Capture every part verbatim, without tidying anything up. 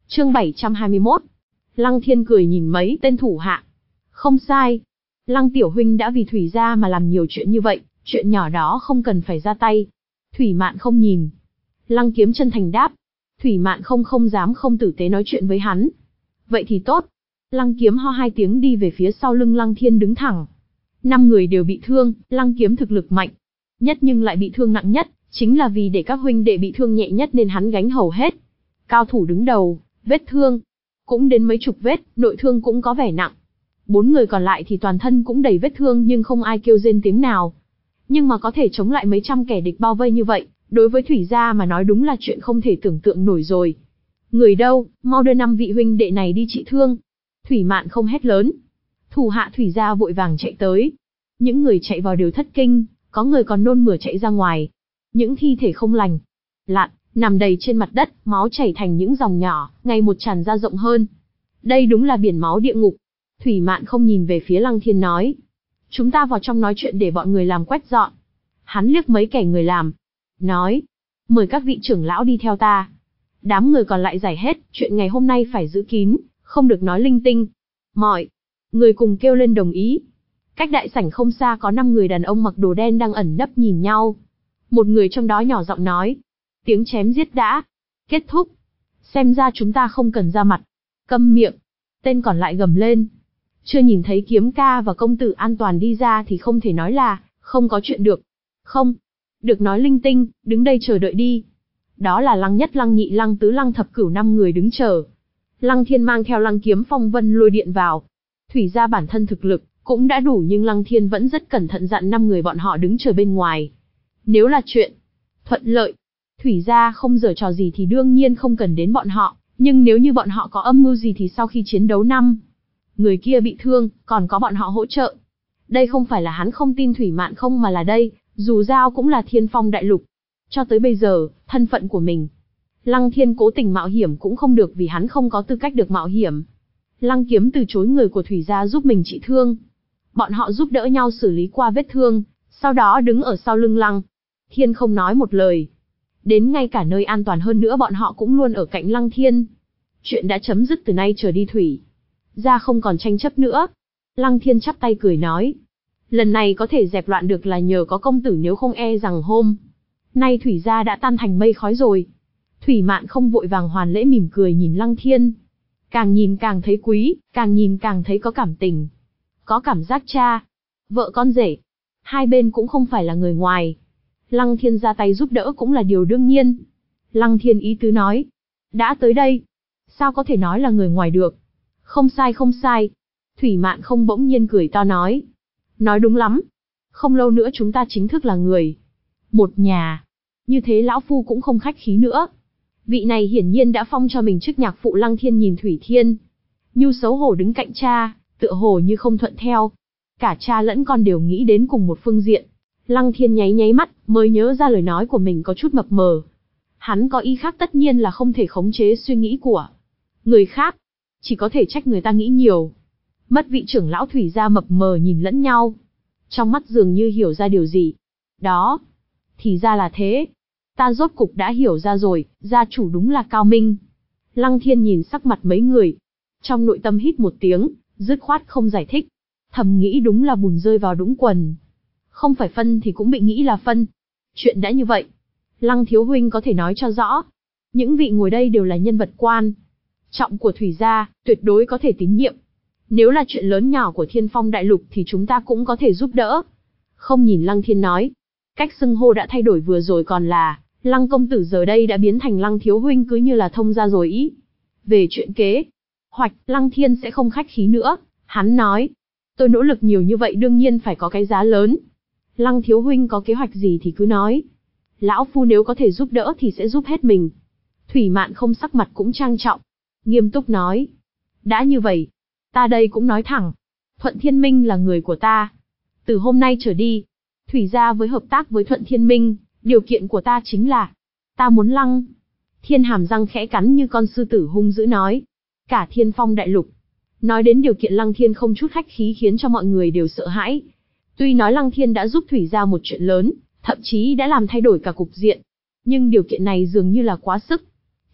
Chương bảy trăm hai mươi mốt. Lăng Thiên cười nhìn mấy tên thủ hạ. Không sai. Lăng tiểu huynh đã vì Thủy gia mà làm nhiều chuyện như vậy, chuyện nhỏ đó không cần phải ra tay. Thủy Mạn không nhìn. Lăng Kiếm chân thành đáp. Thủy Mạn không không dám không tử tế nói chuyện với hắn. Vậy thì tốt. Lăng Kiếm ho hai tiếng đi về phía sau lưng Lăng Thiên đứng thẳng. Năm người đều bị thương, Lăng Kiếm thực lực mạnh nhất nhưng lại bị thương nặng nhất, chính là vì để các huynh đệ bị thương nhẹ nhất nên hắn gánh hầu hết. Cao thủ đứng đầu, vết thương cũng đến mấy chục vết, nội thương cũng có vẻ nặng. Bốn người còn lại thì toàn thân cũng đầy vết thương nhưng không ai kêu rên tiếng nào. Nhưng mà có thể chống lại mấy trăm kẻ địch bao vây như vậy, đối với Thủy gia mà nói đúng là chuyện không thể tưởng tượng nổi rồi. Người đâu, mau đưa năm vị huynh đệ này đi trị thương. Thủy Mạn không hét lớn. Thủ hạ Thủy gia vội vàng chạy tới. Những người chạy vào đều thất kinh, có người còn nôn mửa chạy ra ngoài. Những thi thể không lành lặn nằm đầy trên mặt đất, máu chảy thành những dòng nhỏ, ngày một tràn ra rộng hơn. Đây đúng là biển máu địa ngục. Thủy Mạn không nhìn về phía Lăng Thiên nói. Chúng ta vào trong nói chuyện để bọn người làm quét dọn. Hắn liếc mấy kẻ người làm. Nói. Mời các vị trưởng lão đi theo ta. Đám người còn lại giải hết, chuyện ngày hôm nay phải giữ kín, không được nói linh tinh. Mọi người cùng kêu lên đồng ý. Cách đại sảnh không xa có năm người đàn ông mặc đồ đen đang ẩn nấp nhìn nhau. Một người trong đó nhỏ giọng nói. Tiếng chém giết đã kết thúc. Xem ra chúng ta không cần ra mặt. Câm miệng. Tên còn lại gầm lên. Chưa nhìn thấy Kiếm ca và công tử an toàn đi ra thì không thể nói là không có chuyện được. Không được nói linh tinh, đứng đây chờ đợi đi. Đó là Lăng Nhất, Lăng Nhị, Lăng Tứ, Lăng Thập Cửu, năm người đứng chờ. Lăng Thiên mang theo Lăng Kiếm phong vân lôi điện vào. Thủy gia bản thân thực lực cũng đã đủ nhưng Lăng Thiên vẫn rất cẩn thận dặn năm người bọn họ đứng chờ bên ngoài. Nếu là chuyện thuận lợi, Thủy gia không giở trò gì thì đương nhiên không cần đến bọn họ, nhưng nếu như bọn họ có âm mưu gì thì sau khi chiến đấu năm người kia bị thương, còn có bọn họ hỗ trợ. Đây không phải là hắn không tin Thủy Mạn không mà là đây, dù sao cũng là Thiên Phong đại lục. Cho tới bây giờ, thân phận của mình, Lăng Thiên cố tình mạo hiểm cũng không được vì hắn không có tư cách được mạo hiểm. Lăng Kiếm từ chối người của Thủy gia giúp mình trị thương. Bọn họ giúp đỡ nhau xử lý qua vết thương, sau đó đứng ở sau lưng Lăng Thiên không nói một lời. Đến ngay cả nơi an toàn hơn nữa bọn họ cũng luôn ở cạnh Lăng Thiên. Chuyện đã chấm dứt từ nay trở đi Thủy gia không còn tranh chấp nữa. Lăng Thiên chắp tay cười nói. Lần này có thể dẹp loạn được là nhờ có công tử, nếu không e rằng hôm nay Thủy gia đã tan thành mây khói rồi. Thủy Mạn không vội vàng hoàn lễ mỉm cười nhìn Lăng Thiên. Càng nhìn càng thấy quý, càng nhìn càng thấy có cảm tình. Có cảm giác cha, vợ con rể. Hai bên cũng không phải là người ngoài. Lăng Thiên ra tay giúp đỡ cũng là điều đương nhiên. Lăng Thiên ý tứ nói. Đã tới đây, sao có thể nói là người ngoài được. Không sai không sai. Thủy Mạn không bỗng nhiên cười to nói. Nói đúng lắm. Không lâu nữa chúng ta chính thức là người một nhà. Như thế lão phu cũng không khách khí nữa. Vị này hiển nhiên đã phong cho mình chức nhạc phụ. Lăng Thiên nhìn Thủy Thiên Nhu xấu hổ đứng cạnh cha, tựa hồ như không thuận theo. Cả cha lẫn con đều nghĩ đến cùng một phương diện. Lăng Thiên nháy nháy mắt, mới nhớ ra lời nói của mình có chút mập mờ. Hắn có ý khác tất nhiên là không thể khống chế suy nghĩ của người khác. Chỉ có thể trách người ta nghĩ nhiều. Mất vị trưởng lão Thủy gia mập mờ nhìn lẫn nhau. Trong mắt dường như hiểu ra điều gì. Đó. Thì ra là thế. Ta rốt cục đã hiểu ra rồi, gia chủ đúng là cao minh. Lăng Thiên nhìn sắc mặt mấy người. Trong nội tâm hít một tiếng, dứt khoát không giải thích. Thầm nghĩ đúng là bùn rơi vào đũng quần. Không phải phân thì cũng bị nghĩ là phân. Chuyện đã như vậy. Lăng thiếu huynh có thể nói cho rõ. Những vị ngồi đây đều là nhân vật quan trọng của Thủy gia, tuyệt đối có thể tín nhiệm. Nếu là chuyện lớn nhỏ của Thiên Phong đại lục thì chúng ta cũng có thể giúp đỡ. Không nhìn Lăng Thiên nói. Cách xưng hô đã thay đổi, vừa rồi còn là Lăng công tử, giờ đây đã biến thành Lăng thiếu huynh, cứ như là thông ra rồi ý. Về chuyện kế hoạch, Lăng Thiên sẽ không khách khí nữa. Hắn nói. Tôi nỗ lực nhiều như vậy đương nhiên phải có cái giá lớn. Lăng thiếu huynh có kế hoạch gì thì cứ nói. Lão phu nếu có thể giúp đỡ thì sẽ giúp hết mình. Thủy Mạn không sắc mặt cũng trang trọng. Nghiêm túc nói. Đã như vậy, ta đây cũng nói thẳng. Thuận Thiên Minh là người của ta. Từ hôm nay trở đi, Thủy gia với hợp tác với Thuận Thiên Minh, điều kiện của ta chính là, ta muốn Lăng Thiên hàm răng khẽ cắn như con sư tử hung dữ nói. Cả Thiên Phong đại lục. Nói đến điều kiện Lăng Thiên không chút khách khí khiến cho mọi người đều sợ hãi. Tuy nói Lăng Thiên đã giúp Thủy gia một chuyện lớn, thậm chí đã làm thay đổi cả cục diện. Nhưng điều kiện này dường như là quá sức.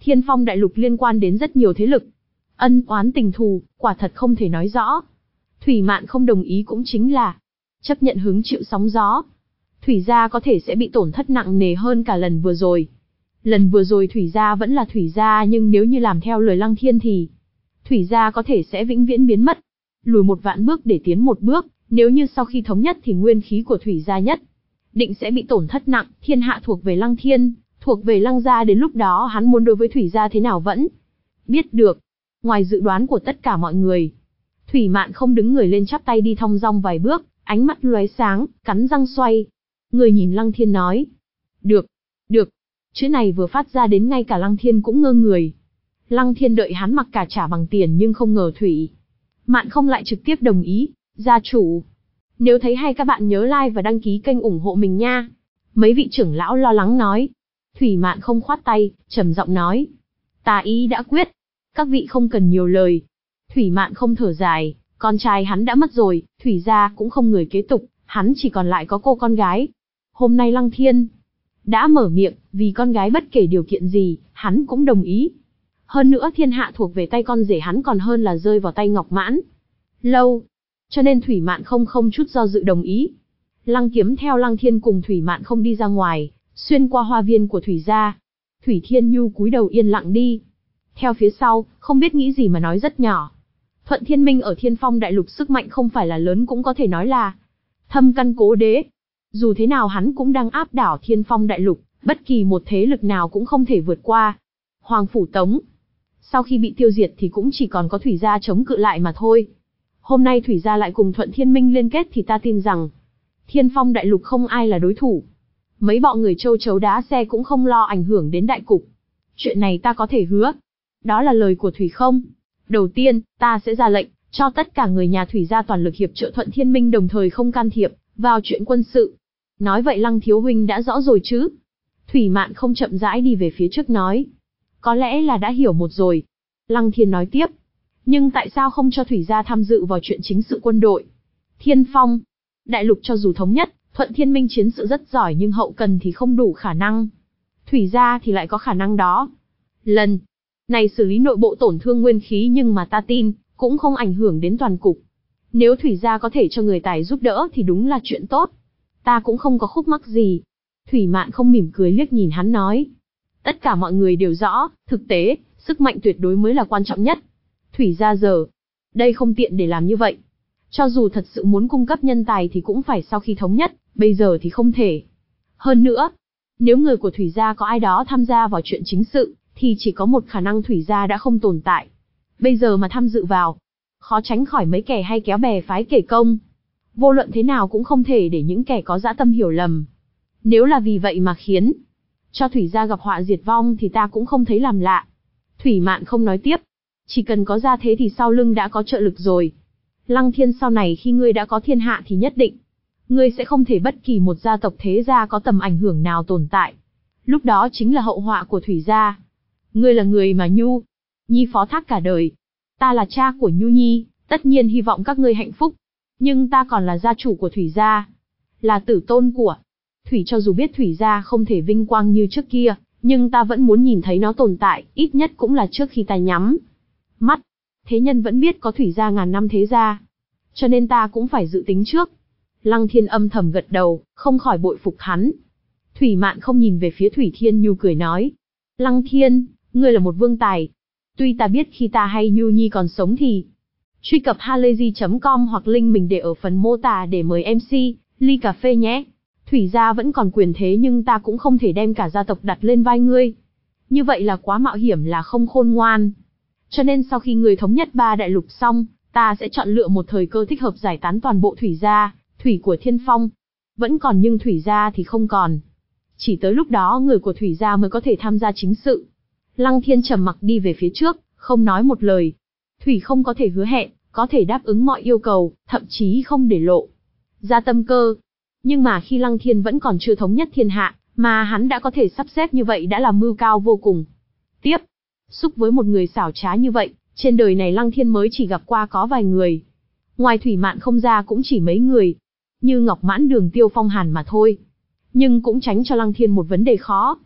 Thiên Phong đại lục liên quan đến rất nhiều thế lực. Ân oán tình thù, quả thật không thể nói rõ. Thủy Mạn không đồng ý cũng chính là chấp nhận hứng chịu sóng gió. Thủy gia có thể sẽ bị tổn thất nặng nề hơn cả lần vừa rồi. Lần vừa rồi Thủy gia vẫn là Thủy gia, nhưng nếu như làm theo lời Lăng Thiên thì Thủy gia có thể sẽ vĩnh viễn biến mất. Lùi một vạn bước để tiến một bước, nếu như sau khi thống nhất thì nguyên khí của Thủy gia nhất định sẽ bị tổn thất nặng, thiên hạ thuộc về Lăng Thiên, thuộc về Lăng gia, đến lúc đó hắn muốn đối với Thủy gia thế nào vẫn biết được. Ngoài dự đoán của tất cả mọi người, Thủy Mạn không đứng người lên chắp tay đi thong dong vài bước, ánh mắt lóe sáng, cắn răng xoay người nhìn Lăng Thiên nói: "Được, được." Chữ này vừa phát ra đến ngay cả Lăng Thiên cũng ngơ người. Lăng Thiên đợi hắn mặc cả trả bằng tiền, nhưng không ngờ Thủy Mạn không lại trực tiếp đồng ý. "Gia chủ, nếu thấy hay các bạn nhớ like và đăng ký kênh ủng hộ mình nha." Mấy vị trưởng lão lo lắng nói. Thủy Mạn không khoát tay, trầm giọng nói: "Ta ý đã quyết, các vị không cần nhiều lời." Thủy Mạn không thở dài, con trai hắn đã mất rồi, Thủy gia cũng không người kế tục, hắn chỉ còn lại có cô con gái. Hôm nay Lăng Thiên đã mở miệng, vì con gái bất kể điều kiện gì, hắn cũng đồng ý. Hơn nữa thiên hạ thuộc về tay con rể hắn còn hơn là rơi vào tay Ngọc Mãn Lâu. Cho nên Thủy Mạn không không chút do dự đồng ý. Lăng Kiếm theo Lăng Thiên cùng Thủy Mạn không đi ra ngoài, xuyên qua hoa viên của Thủy gia. Thủy Thiên Nhu cúi đầu yên lặng đi. Theo phía sau, không biết nghĩ gì mà nói rất nhỏ: Thuận Thiên Minh ở Thiên Phong đại lục sức mạnh không phải là lớn, cũng có thể nói là thâm căn cố đế. Dù thế nào hắn cũng đang áp đảo Thiên Phong đại lục, bất kỳ một thế lực nào cũng không thể vượt qua. Hoàng phủ Tống sau khi bị tiêu diệt thì cũng chỉ còn có Thủy gia chống cự lại mà thôi. Hôm nay Thủy gia lại cùng Thuận Thiên Minh liên kết thì ta tin rằng Thiên Phong đại lục không ai là đối thủ. Mấy bọn người châu chấu đá xe cũng không lo ảnh hưởng đến đại cục. Chuyện này ta có thể hứa. Đó là lời của Thủy không? Đầu tiên, ta sẽ ra lệnh cho tất cả người nhà Thủy gia toàn lực hiệp trợ Thuận Thiên Minh, đồng thời không can thiệp vào chuyện quân sự. Nói vậy Lăng thiếu huynh đã rõ rồi chứ? Thủy Mạn không chậm rãi đi về phía trước nói. Có lẽ là đã hiểu một rồi. Lăng Thiên nói tiếp. Nhưng tại sao không cho Thủy gia tham dự vào chuyện chính sự quân đội? Thiên Phong đại lục cho dù thống nhất, Thuận Thiên Minh chiến sự rất giỏi nhưng hậu cần thì không đủ khả năng. Thủy gia thì lại có khả năng đó. Lần này xử lý nội bộ tổn thương nguyên khí, nhưng mà ta tin cũng không ảnh hưởng đến toàn cục. Nếu Thủy gia có thể cho người tài giúp đỡ thì đúng là chuyện tốt. Ta cũng không có khúc mắc gì. Thủy Mạn không mỉm cười liếc nhìn hắn nói. Tất cả mọi người đều rõ, thực tế, sức mạnh tuyệt đối mới là quan trọng nhất. Thủy gia giờ đây không tiện để làm như vậy. Cho dù thật sự muốn cung cấp nhân tài thì cũng phải sau khi thống nhất, bây giờ thì không thể. Hơn nữa, nếu người của Thủy gia có ai đó tham gia vào chuyện chính sự, thì chỉ có một khả năng Thủy gia đã không tồn tại. Bây giờ mà tham dự vào, khó tránh khỏi mấy kẻ hay kéo bè phái kể công. Vô luận thế nào cũng không thể để những kẻ có dã tâm hiểu lầm. Nếu là vì vậy mà khiến cho Thủy gia gặp họa diệt vong thì ta cũng không thấy làm lạ. Thủy Mạn không nói tiếp. Chỉ cần có ra thế thì sau lưng đã có trợ lực rồi. Lăng Thiên, sau này khi ngươi đã có thiên hạ thì nhất định ngươi sẽ không thể bất kỳ một gia tộc thế gia có tầm ảnh hưởng nào tồn tại. Lúc đó chính là hậu họa của Thủy gia. Ngươi là người mà Nhu Nhi phó thác cả đời. Ta là cha của Nhu Nhi, tất nhiên hy vọng các ngươi hạnh phúc. Nhưng ta còn là gia chủ của Thủy gia, là tử tôn của Thủy. Cho dù biết Thủy gia không thể vinh quang như trước kia, nhưng ta vẫn muốn nhìn thấy nó tồn tại, ít nhất cũng là trước khi ta nhắm mắt. Thế nhân vẫn biết có Thủy gia ngàn năm thế gia, cho nên ta cũng phải dự tính trước. Lăng Thiên âm thầm gật đầu, không khỏi bội phục hắn. Thủy Mạn không nhìn về phía Thủy Thiên Nhu cười nói. Lăng Thiên, ngươi là một vương tài. Tuy ta biết khi ta hay Nhu Nhi còn sống thì truy cập halayzi chấm com hoặc link mình để ở phần mô tả để mời em xê ly cà phê nhé. Thủy gia vẫn còn quyền thế, nhưng ta cũng không thể đem cả gia tộc đặt lên vai ngươi. Như vậy là quá mạo hiểm, là không khôn ngoan. Cho nên sau khi người thống nhất ba đại lục xong, ta sẽ chọn lựa một thời cơ thích hợp giải tán toàn bộ Thủy gia. Thủy của Thiên Phong vẫn còn nhưng Thủy gia thì không còn. Chỉ tới lúc đó người của Thủy gia mới có thể tham gia chính sự. Lăng Thiên trầm mặc đi về phía trước, không nói một lời. Thủy không có thể hứa hẹn, có thể đáp ứng mọi yêu cầu, thậm chí không để lộ ra tâm cơ. Nhưng mà khi Lăng Thiên vẫn còn chưa thống nhất thiên hạ, mà hắn đã có thể sắp xếp như vậy đã là mưu cao vô cùng. Tiếp xúc với một người xảo trá như vậy, trên đời này Lăng Thiên mới chỉ gặp qua có vài người. Ngoài Thủy Mạn không ra cũng chỉ mấy người, như Ngọc Mãn, Đường Tiêu, Phong Hàn mà thôi. Nhưng cũng tránh cho Lăng Thiên một vấn đề khó.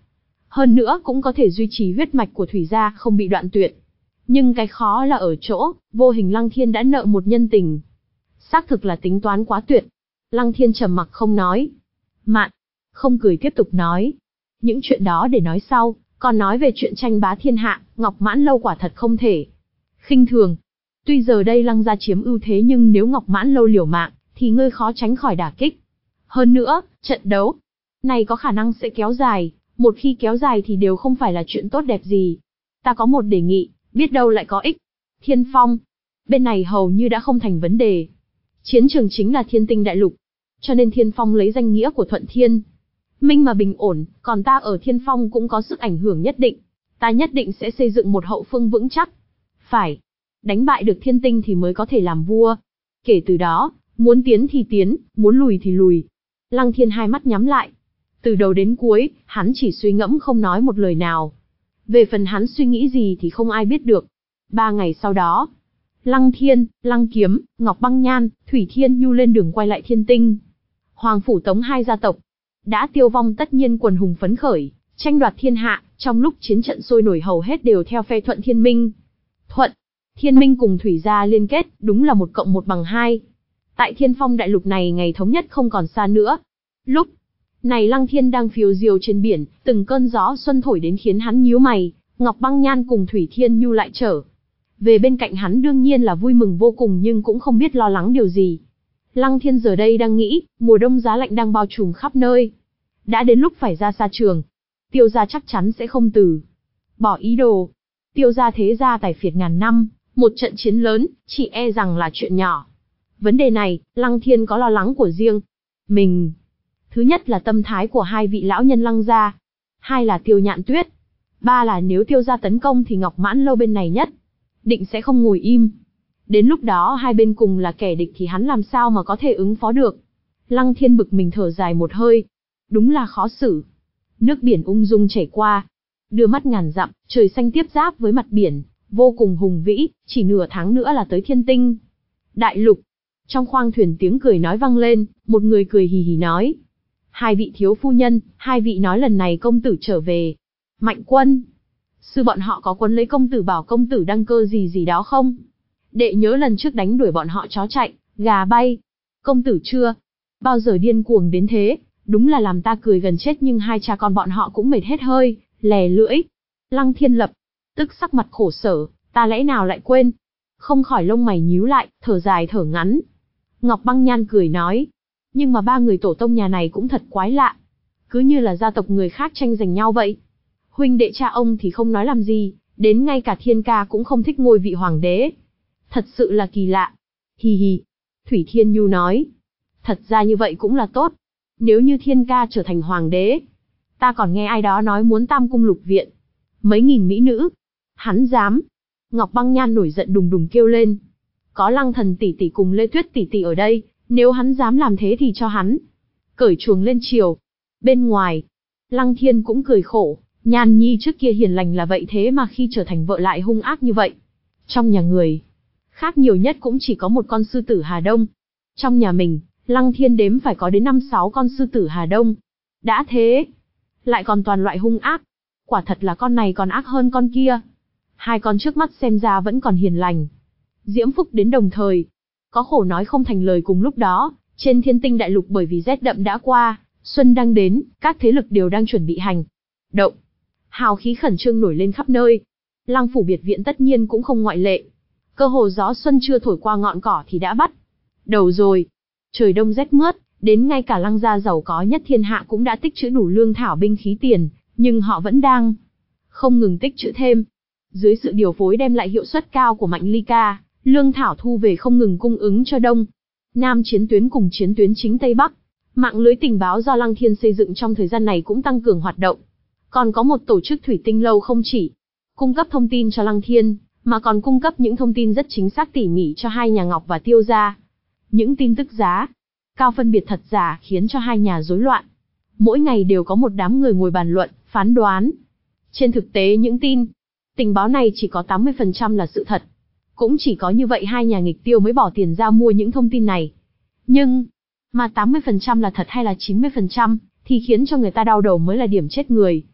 Hơn nữa cũng có thể duy trì huyết mạch của Thủy gia không bị đoạn tuyệt. Nhưng cái khó là ở chỗ, vô hình Lăng Thiên đã nợ một nhân tình. Xác thực là tính toán quá tuyệt. Lăng Thiên trầm mặc không nói. Mạn, không cười tiếp tục nói. Những chuyện đó để nói sau, còn nói về chuyện tranh bá thiên hạ, Ngọc Mãn Lâu quả thật không thể khinh thường. Tuy giờ đây Lăng gia chiếm ưu thế nhưng nếu Ngọc Mãn Lâu liều mạng, thì ngươi khó tránh khỏi đả kích. Hơn nữa, trận đấu này có khả năng sẽ kéo dài, một khi kéo dài thì đều không phải là chuyện tốt đẹp gì. Ta có một đề nghị, biết đâu lại có ích. Thiên Phong, bên này hầu như đã không thành vấn đề. Chiến trường chính là Thiên Tinh Đại Lục, cho nên Thiên Phong lấy danh nghĩa của Thuận Thiên Minh mà bình ổn, còn ta ở Thiên Phong cũng có sức ảnh hưởng nhất định. Ta nhất định sẽ xây dựng một hậu phương vững chắc. Phải, đánh bại được Thiên Tinh thì mới có thể làm vua. Kể từ đó, muốn tiến thì tiến, muốn lùi thì lùi. Lăng Thiên hai mắt nhắm lại. Từ đầu đến cuối, hắn chỉ suy ngẫm không nói một lời nào. Về phần hắn suy nghĩ gì thì không ai biết được. Ba ngày sau đó, Lăng Thiên, Lăng Kiếm, Ngọc Băng Nhan, Thủy Thiên Nhu lên đường quay lại Thiên Tinh. Hoàng phủ Tống hai gia tộc đã tiêu vong, tất nhiên quần hùng phấn khởi, tranh đoạt thiên hạ, trong lúc chiến trận sôi nổi hầu hết đều theo phe Thuận Thiên Minh. Thuận Thiên Minh cùng Thủy gia liên kết, đúng là một cộng một bằng hai. Tại Thiên Phong đại lục này ngày thống nhất không còn xa nữa. Lúc này Lăng Thiên đang phiêu diêu trên biển, từng cơn gió xuân thổi đến khiến hắn nhíu mày, Ngọc Băng Nhan cùng Thủy Thiên Nhu lại trở về bên cạnh hắn, đương nhiên là vui mừng vô cùng nhưng cũng không biết lo lắng điều gì. Lăng Thiên giờ đây đang nghĩ, mùa đông giá lạnh đang bao trùm khắp nơi. Đã đến lúc phải ra xa trường. Tiêu gia chắc chắn sẽ không từ bỏ ý đồ. Tiêu gia thế gia tài phiệt ngàn năm, một trận chiến lớn, chỉ e rằng là chuyện nhỏ. Vấn đề này, Lăng Thiên có lo lắng của riêng mình. Thứ nhất là tâm thái của hai vị lão nhân Lăng gia. Hai là Tiêu Nhạn Tuyết. Ba là nếu Tiêu gia tấn công thì Ngọc Mãn Lâu bên này nhất định sẽ không ngồi im. Đến lúc đó hai bên cùng là kẻ địch thì hắn làm sao mà có thể ứng phó được. Lăng Thiên bực mình thở dài một hơi. Đúng là khó xử. Nước biển ung dung chảy qua. Đưa mắt ngàn dặm, trời xanh tiếp giáp với mặt biển, vô cùng hùng vĩ, chỉ nửa tháng nữa là tới Thiên Tinh Đại Lục. Trong khoang thuyền tiếng cười nói vang lên, một người cười hì hì nói. Hai vị thiếu phu nhân, hai vị nói lần này công tử trở về. Mạnh quân. Sư bọn họ có quấn lấy công tử bảo công tử đăng cơ gì gì đó không? Đệ nhớ lần trước đánh đuổi bọn họ chó chạy, gà bay. Công tử chưa bao giờ điên cuồng đến thế, đúng là làm ta cười gần chết nhưng hai cha con bọn họ cũng mệt hết hơi, lè lưỡi. Lăng Thiên lập tức sắc mặt khổ sở, ta lẽ nào lại quên? Không khỏi lông mày nhíu lại, thở dài thở ngắn. Ngọc Băng Nhan cười nói, nhưng mà ba người tổ tông nhà này cũng thật quái lạ. Cứ như là gia tộc người khác tranh giành nhau vậy. Huynh đệ cha ông thì không nói làm gì, đến ngay cả Thiên ca cũng không thích ngôi vị hoàng đế. Thật sự là kỳ lạ. Hì hì. Thủy Thiên Nhu nói. Thật ra như vậy cũng là tốt. Nếu như Thiên ca trở thành hoàng đế, ta còn nghe ai đó nói muốn tam cung lục viện. Mấy nghìn mỹ nữ. Hắn dám. Ngọc Băng Nhan nổi giận đùng đùng kêu lên. Có Lăng Thần tỷ tỷ cùng Lê Tuyết tỷ tỷ ở đây, nếu hắn dám làm thế thì cho hắn cởi chuồng lên chiều. Bên ngoài, Lăng Thiên cũng cười khổ. Nhan Nhi trước kia hiền lành là vậy thế mà khi trở thành vợ lại hung ác như vậy. Trong nhà người khác nhiều nhất cũng chỉ có một con sư tử Hà Đông. Trong nhà mình, Lăng Thiên đếm phải có đến năm sáu con sư tử Hà Đông. Đã thế, lại còn toàn loại hung ác. Quả thật là con này còn ác hơn con kia. Hai con trước mắt xem ra vẫn còn hiền lành. Diễm phúc đến đồng thời. Có khổ nói không thành lời cùng lúc đó, trên Thiên Tinh Đại Lục bởi vì rét đậm đã qua, xuân đang đến, các thế lực đều đang chuẩn bị hành động. Hào khí khẩn trương nổi lên khắp nơi. Lăng phủ biệt viện tất nhiên cũng không ngoại lệ. Cơ hồ gió xuân chưa thổi qua ngọn cỏ thì đã bắt đầu rồi. Trời đông rét mướt, đến ngay cả Lăng gia giàu có nhất thiên hạ cũng đã tích trữ đủ lương thảo binh khí tiền, nhưng họ vẫn đang không ngừng tích trữ thêm. Dưới sự điều phối đem lại hiệu suất cao của Mạnh Ly Ca, lương thảo thu về không ngừng cung ứng cho Đông Nam chiến tuyến cùng chiến tuyến chính Tây Bắc. Mạng lưới tình báo do Lăng Thiên xây dựng trong thời gian này cũng tăng cường hoạt động. Còn có một tổ chức Thủy Tinh Lâu không chỉ cung cấp thông tin cho Lăng Thiên, mà còn cung cấp những thông tin rất chính xác tỉ mỉ cho hai nhà Ngọc và Tiêu gia. Những tin tức giá cao phân biệt thật giả khiến cho hai nhà rối loạn. Mỗi ngày đều có một đám người ngồi bàn luận, phán đoán. Trên thực tế những tin tình báo này chỉ có tám mươi phần trăm là sự thật. Cũng chỉ có như vậy hai nhà nghịch Tiêu mới bỏ tiền ra mua những thông tin này. Nhưng, mà tám mươi phần trăm là thật hay là chín mươi phần trăm, thì khiến cho người ta đau đầu mới là điểm chết người.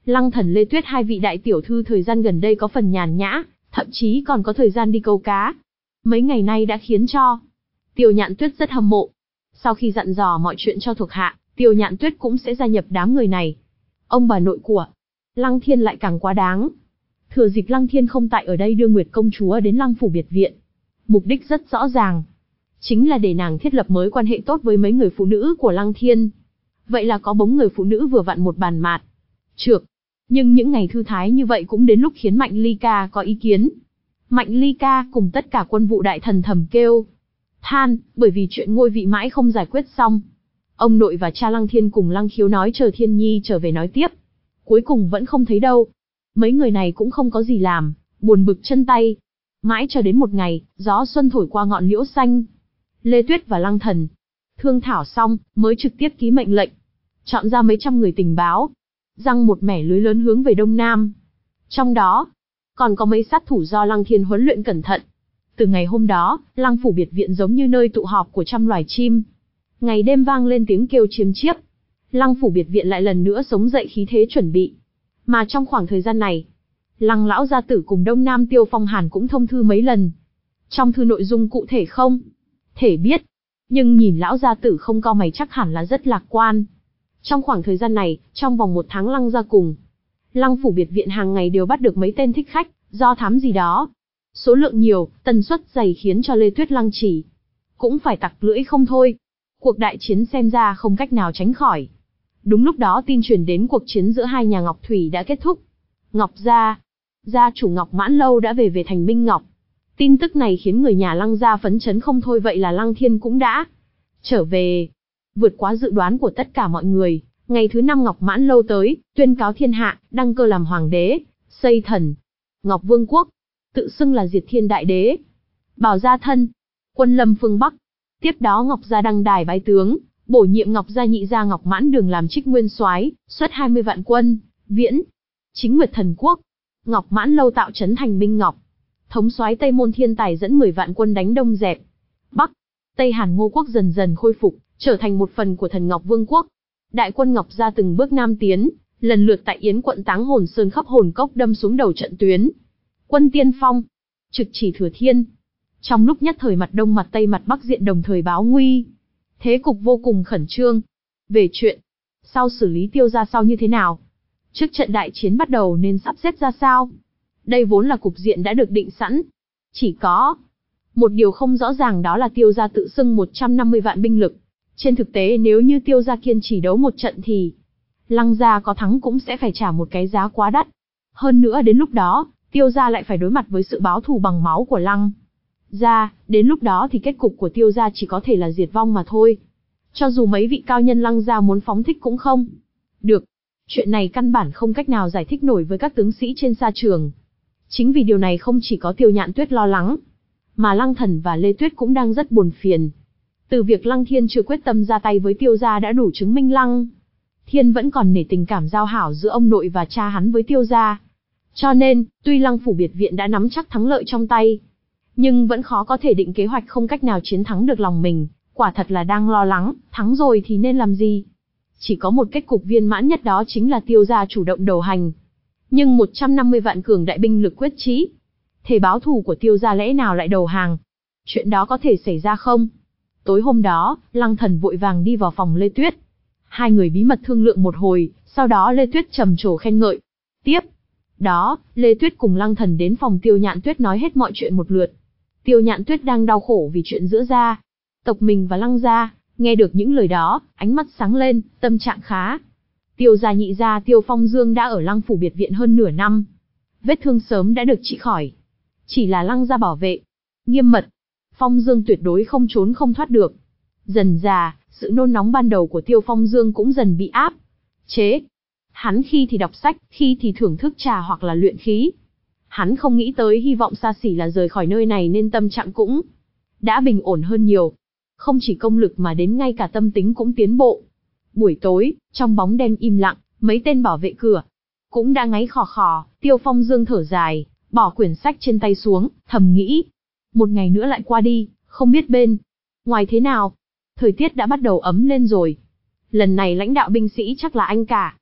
Lăng Thần Lê Tuyết hai vị đại tiểu thư thời gian gần đây có phần nhàn nhã, thậm chí còn có thời gian đi câu cá. Mấy ngày nay đã khiến cho Tiêu Nhạn Tuyết rất hâm mộ. Sau khi dặn dò mọi chuyện cho thuộc hạ, Tiêu Nhạn Tuyết cũng sẽ gia nhập đám người này. Ông bà nội của Lăng Thiên lại càng quá đáng. Thừa dịp Lăng Thiên không tại ở đây đưa Nguyệt công chúa đến Lăng phủ biệt viện. Mục đích rất rõ ràng, chính là để nàng thiết lập mới quan hệ tốt với mấy người phụ nữ của Lăng Thiên. Vậy là có bóng người phụ nữ vừa vặn một bàn mạt. Trược. Nhưng những ngày thư thái như vậy cũng đến lúc khiến Mạnh Ly Ca có ý kiến. Mạnh Ly Ca cùng tất cả quân vụ đại thần thầm kêu than, bởi vì chuyện ngôi vị mãi không giải quyết xong. Ông nội và cha Lăng Thiên cùng Lăng Khiếu nói chờ Thiên Nhi trở về nói tiếp. Cuối cùng vẫn không thấy đâu. Mấy người này cũng không có gì làm, buồn bực chân tay. Mãi cho đến một ngày, gió xuân thổi qua ngọn liễu xanh. Lê Tuyết và Lăng Thần thương thảo xong, mới trực tiếp ký mệnh lệnh. Chọn ra mấy trăm người tình báo, răng một mẻ lưới lớn hướng về đông nam. Trong đó, còn có mấy sát thủ do Lăng Thiên huấn luyện cẩn thận. Từ ngày hôm đó, Lăng phủ biệt viện giống như nơi tụ họp của trăm loài chim. Ngày đêm vang lên tiếng kêu chiêm chiếp. Lăng phủ biệt viện lại lần nữa sống dậy khí thế chuẩn bị. Mà trong khoảng thời gian này, Lăng lão gia tử cùng Đông Nam Tiêu Phong Hàn cũng thông thư mấy lần. Trong thư nội dung cụ thể không thể biết, nhưng nhìn lão gia tử không cau mày chắc hẳn là rất lạc quan. Trong khoảng thời gian này, trong vòng một tháng Lăng gia cùng Lăng phủ biệt viện hàng ngày đều bắt được mấy tên thích khách, do thám gì đó. Số lượng nhiều, tần suất dày khiến cho Lê Tuyết Lăng chỉ cũng phải tặc lưỡi không thôi. Cuộc đại chiến xem ra không cách nào tránh khỏi. Đúng lúc đó tin truyền đến cuộc chiến giữa hai nhà Ngọc Thủy đã kết thúc. Ngọc gia, gia chủ Ngọc Mãn Lâu đã về về thành Minh Ngọc. Tin tức này khiến người nhà Lăng gia phấn chấn không thôi, vậy là Lăng Thiên cũng đã trở về. Vượt quá dự đoán của tất cả mọi người, ngày thứ năm Ngọc Mãn Lâu tới, tuyên cáo thiên hạ, đăng cơ làm hoàng đế, xây thần Ngọc Vương quốc, tự xưng là Diệt Thiên Đại Đế. Bảo gia thân, quân lâm phương Bắc. Tiếp đó Ngọc gia đăng đài bái tướng, bổ nhiệm Ngọc gia nhị gia Ngọc Mãn Đường làm Trích Nguyên soái, xuất hai mươi vạn quân, viễn chính Nguyệt Thần quốc. Ngọc Mãn Lâu tạo trấn thành Minh Ngọc. Thống soái Tây Môn Thiên Tài dẫn mười vạn quân đánh Đông dẹp Bắc. Tây Hàn Ngô quốc dần dần khôi phục, trở thành một phần của Thần Ngọc Vương quốc. Đại quân Ngọc gia từng bước nam tiến, lần lượt tại Yến quận Táng Hồn Sơn khắp hồn cốc đâm xuống đầu trận tuyến. Quân tiên phong, trực chỉ Thừa Thiên. Trong lúc nhất thời mặt đông mặt tây mặt bắc diện đồng thời báo nguy. Thế cục vô cùng khẩn trương. Về chuyện sau xử lý Tiêu gia sau như thế nào? Trước trận đại chiến bắt đầu nên sắp xếp ra sao? Đây vốn là cục diện đã được định sẵn. Chỉ có một điều không rõ ràng, đó là Tiêu gia tự xưng một trăm năm mươi vạn binh lực. Trên thực tế nếu như Tiêu gia kiên trì đấu một trận thì Lăng gia có thắng cũng sẽ phải trả một cái giá quá đắt. Hơn nữa đến lúc đó, Tiêu gia lại phải đối mặt với sự báo thù bằng máu của Lăng gia, đến lúc đó thì kết cục của Tiêu gia chỉ có thể là diệt vong mà thôi. Cho dù mấy vị cao nhân Lăng gia muốn phóng thích cũng không được. Chuyện này căn bản không cách nào giải thích nổi với các tướng sĩ trên sa trường. Chính vì điều này không chỉ có Tiêu Nhạn Tuyết lo lắng, mà Lăng Thần và Lê Tuyết cũng đang rất buồn phiền. Từ việc Lăng Thiên chưa quyết tâm ra tay với Tiêu gia đã đủ chứng minh Lăng Thiên vẫn còn nể tình cảm giao hảo giữa ông nội và cha hắn với Tiêu gia. Cho nên, tuy Lăng phủ biệt viện đã nắm chắc thắng lợi trong tay, nhưng vẫn khó có thể định kế hoạch, không cách nào chiến thắng được lòng mình, quả thật là đang lo lắng, thắng rồi thì nên làm gì? Chỉ có một kết cục viên mãn nhất, đó chính là Tiêu gia chủ động đầu hành. Nhưng một trăm năm mươi vạn cường đại binh lực quyết chí, thể báo thù của Tiêu gia lẽ nào lại đầu hàng? Chuyện đó có thể xảy ra không? Tối hôm đó, Lăng Thần vội vàng đi vào phòng Lê Tuyết. Hai người bí mật thương lượng một hồi, sau đó Lê Tuyết trầm trồ khen ngợi. Tiếp đó, Lê Tuyết cùng Lăng Thần đến phòng Tiêu Nhạn Tuyết nói hết mọi chuyện một lượt. Tiêu Nhạn Tuyết đang đau khổ vì chuyện giữa gia tộc mình và Lăng gia, nghe được những lời đó, ánh mắt sáng lên, tâm trạng khá. Tiêu gia nhị gia Tiêu Phong Dương đã ở Lăng phủ biệt viện hơn nửa năm, vết thương sớm đã được trị khỏi. Chỉ là Lăng gia bảo vệ nghiêm mật, Phong Dương tuyệt đối không trốn không thoát được. Dần dà, sự nôn nóng ban đầu của Tiêu Phong Dương cũng dần bị áp chế. Hắn khi thì đọc sách, khi thì thưởng thức trà hoặc là luyện khí. Hắn không nghĩ tới hy vọng xa xỉ là rời khỏi nơi này, nên tâm trạng cũng đã bình ổn hơn nhiều. Không chỉ công lực mà đến ngay cả tâm tính cũng tiến bộ. Buổi tối, trong bóng đêm im lặng, mấy tên bảo vệ cửa cũng đã ngáy khò khò. Tiêu Phong Dương thở dài, bỏ quyển sách trên tay xuống, thầm nghĩ. Một ngày nữa lại qua đi, không biết bên ngoài thế nào. Thời tiết đã bắt đầu ấm lên rồi. Lần này lãnh đạo binh sĩ chắc là anh cả.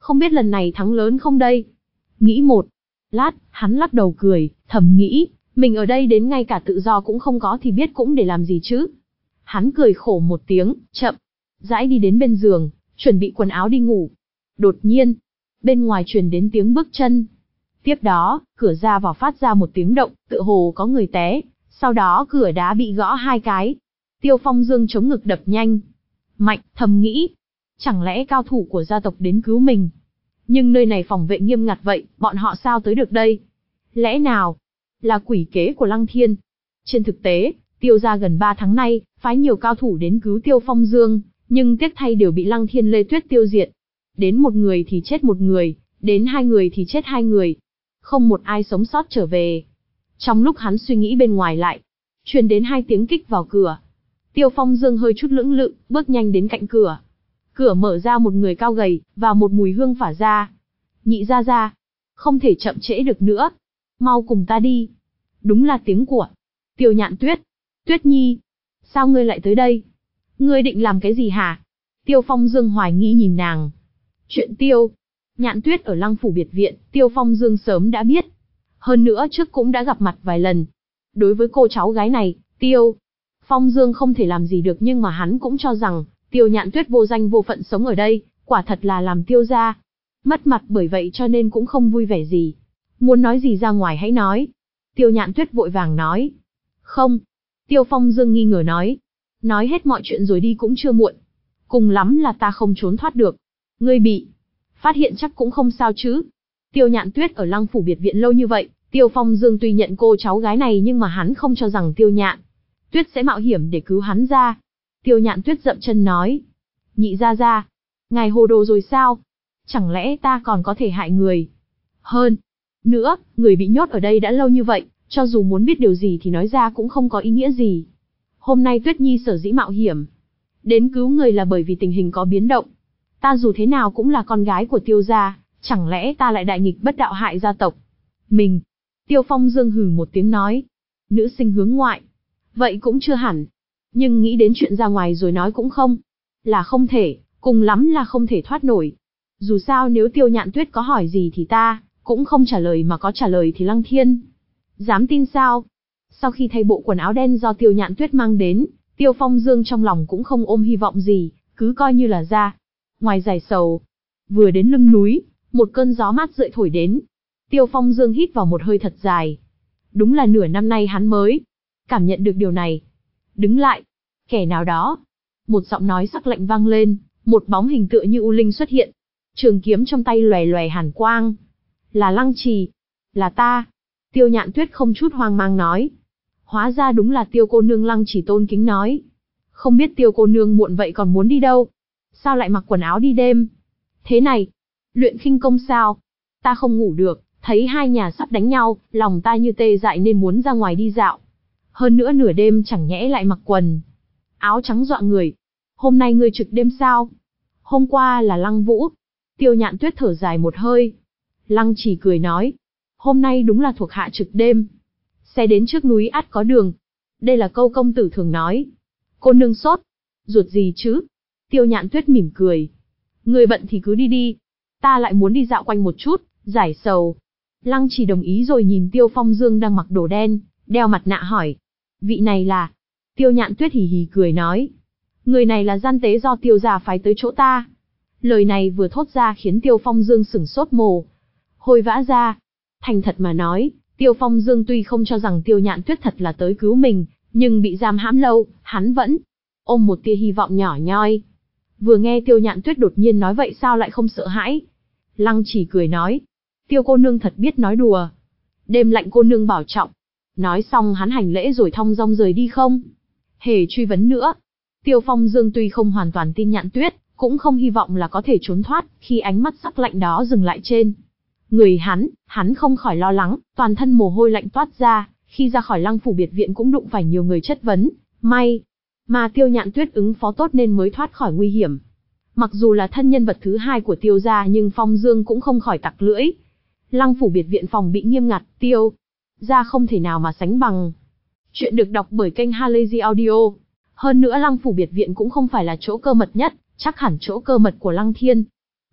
Không biết lần này thắng lớn không đây? Nghĩ một lát, hắn lắc đầu cười, thầm nghĩ, mình ở đây đến ngay cả tự do cũng không có thì biết cũng để làm gì chứ. Hắn cười khổ một tiếng, chậm rãi đi đến bên giường, chuẩn bị quần áo đi ngủ. Đột nhiên, bên ngoài truyền đến tiếng bước chân. Tiếp đó, cửa ra vào phát ra một tiếng động, tựa hồ có người té, sau đó cửa đá bị gõ hai cái. Tiêu Phong Dương chống ngực đập nhanh, mạnh, thầm nghĩ, chẳng lẽ cao thủ của gia tộc đến cứu mình? Nhưng nơi này phòng vệ nghiêm ngặt vậy, bọn họ sao tới được đây? Lẽ nào là quỷ kế của Lăng Thiên? Trên thực tế, Tiêu gia gần ba tháng nay, phái nhiều cao thủ đến cứu Tiêu Phong Dương, nhưng tiếc thay đều bị Lăng Thiên Lê Tuyết tiêu diệt. Đến một người thì chết một người, đến hai người thì chết hai người. Không một ai sống sót trở về. Trong lúc hắn suy nghĩ bên ngoài lại, truyền đến hai tiếng kích vào cửa. Tiêu Phong Dương hơi chút lưỡng lự, bước nhanh đến cạnh cửa. Cửa mở ra, một người cao gầy, và một mùi hương phả ra. Nhị gia gia, không thể chậm trễ được nữa. Mau cùng ta đi. Đúng là tiếng của Tiêu Nhạn Tuyết. Tuyết Nhi, sao ngươi lại tới đây? Ngươi định làm cái gì hả? Tiêu Phong Dương hoài nghi nhìn nàng. Chuyện Tiêu Nhạn Tuyết ở Lăng Phủ biệt viện, Tiêu Phong Dương sớm đã biết. Hơn nữa trước cũng đã gặp mặt vài lần. Đối với cô cháu gái này, Tiêu Phong Dương không thể làm gì được, nhưng mà hắn cũng cho rằng Tiêu Nhạn Tuyết vô danh vô phận sống ở đây, quả thật là làm Tiêu gia mất mặt, bởi vậy cho nên cũng không vui vẻ gì. Muốn nói gì ra ngoài hãy nói. Tiêu Nhạn Tuyết vội vàng nói. Không. Tiêu Phong Dương nghi ngờ nói. Nói hết mọi chuyện rồi đi cũng chưa muộn. Cùng lắm là ta không trốn thoát được. Ngươi bị phát hiện chắc cũng không sao chứ. Tiêu Nhạn Tuyết ở Lăng Phủ biệt viện lâu như vậy, Tiêu Phong Dương tuy nhận cô cháu gái này nhưng mà hắn không cho rằng Tiêu Nhạn Tuyết sẽ mạo hiểm để cứu hắn ra. Tiêu Nhạn Tuyết dậm chân nói. Nhị gia gia, ngài hồ đồ rồi sao? Chẳng lẽ ta còn có thể hại người? Hơn nữa, người bị nhốt ở đây đã lâu như vậy, cho dù muốn biết điều gì thì nói ra cũng không có ý nghĩa gì. Hôm nay Tuyết Nhi sở dĩ mạo hiểm đến cứu người là bởi vì tình hình có biến động. Ta dù thế nào cũng là con gái của Tiêu gia, chẳng lẽ ta lại đại nghịch bất đạo hại gia tộc mình? Tiêu Phong Dương hừ một tiếng nói. Nữ sinh hướng ngoại. Vậy cũng chưa hẳn. Nhưng nghĩ đến chuyện ra ngoài rồi nói cũng không là không thể, cùng lắm là không thể thoát nổi. Dù sao nếu Tiêu Nhạn Tuyết có hỏi gì thì ta cũng không trả lời, mà có trả lời thì Lăng Thiên dám tin sao? Sau khi thay bộ quần áo đen do Tiêu Nhạn Tuyết mang đến, Tiêu Phong Dương trong lòng cũng không ôm hy vọng gì, cứ coi như là ra ngoài giải sầu. Vừa đến lưng núi, một cơn gió mát rượi thổi đến. Tiêu Phong Dương hít vào một hơi thật dài. Đúng là nửa năm nay hắn mới cảm nhận được điều này. Đứng lại, kẻ nào đó. Một giọng nói sắc lạnh vang lên, một bóng hình tựa như u linh xuất hiện. Trường kiếm trong tay lòe lòe hàn quang. Là Lăng Trì. Là ta. Tiêu Nhạn Tuyết không chút hoang mang nói. Hóa ra đúng là Tiêu cô nương. Lăng Trì tôn kính nói. Không biết Tiêu cô nương muộn vậy còn muốn đi đâu? Sao lại mặc quần áo đi đêm? Thế này, luyện khinh công sao? Ta không ngủ được, thấy hai nhà sắp đánh nhau, lòng ta như tê dại nên muốn ra ngoài đi dạo. Hơn nữa nửa đêm chẳng nhẽ lại mặc quần áo trắng dọa người. Hôm nay ngươi trực đêm sao? Hôm qua là Lăng Vũ. Tiêu Nhạn Tuyết thở dài một hơi. Lăng Chỉ cười nói. Hôm nay đúng là thuộc hạ trực đêm. Xe đến trước núi ắt có đường. Đây là câu công tử thường nói. Cô nương sốt ruột gì chứ? Tiêu Nhạn Tuyết mỉm cười. Người bận thì cứ đi đi. Ta lại muốn đi dạo quanh một chút, giải sầu. Lăng Chỉ đồng ý rồi nhìn Tiêu Phong Dương đang mặc đồ đen, đeo mặt nạ hỏi. Vị này là? Tiêu Nhạn Tuyết hì hì cười nói. Người này là gian tế do Tiêu gia phái tới chỗ ta. Lời này vừa thốt ra khiến Tiêu Phong Dương sửng sốt mồ hôi vã ra. Thành thật mà nói, Tiêu Phong Dương tuy không cho rằng Tiêu Nhạn Tuyết thật là tới cứu mình, nhưng bị giam hãm lâu, hắn vẫn ôm một tia hy vọng nhỏ nhoi. Vừa nghe Tiêu Nhạn Tuyết đột nhiên nói vậy sao lại không sợ hãi? Lăng Chỉ cười nói. Tiêu cô nương thật biết nói đùa. Đêm lạnh cô nương bảo trọng. Nói xong hắn hành lễ rồi thong dong rời đi không hề truy vấn nữa. Tiêu Phong Dương tuy không hoàn toàn tin Nhạn Tuyết, cũng không hy vọng là có thể trốn thoát, khi ánh mắt sắc lạnh đó dừng lại trên người hắn, hắn không khỏi lo lắng, toàn thân mồ hôi lạnh toát ra, khi ra khỏi Lăng Phủ biệt viện cũng đụng phải nhiều người chất vấn, may mà Tiêu Nhạn Tuyết ứng phó tốt nên mới thoát khỏi nguy hiểm. Mặc dù là thân nhân vật thứ hai của Tiêu gia nhưng Phong Dương cũng không khỏi tặc lưỡi. Lăng Phủ biệt viện phòng bị nghiêm ngặt, Tiêu gia không thể nào mà sánh bằng. Chuyện được đọc bởi kênh Halazy Audio. Hơn nữa Lăng Phủ biệt viện cũng không phải là chỗ cơ mật nhất, chắc hẳn chỗ cơ mật của Lăng Thiên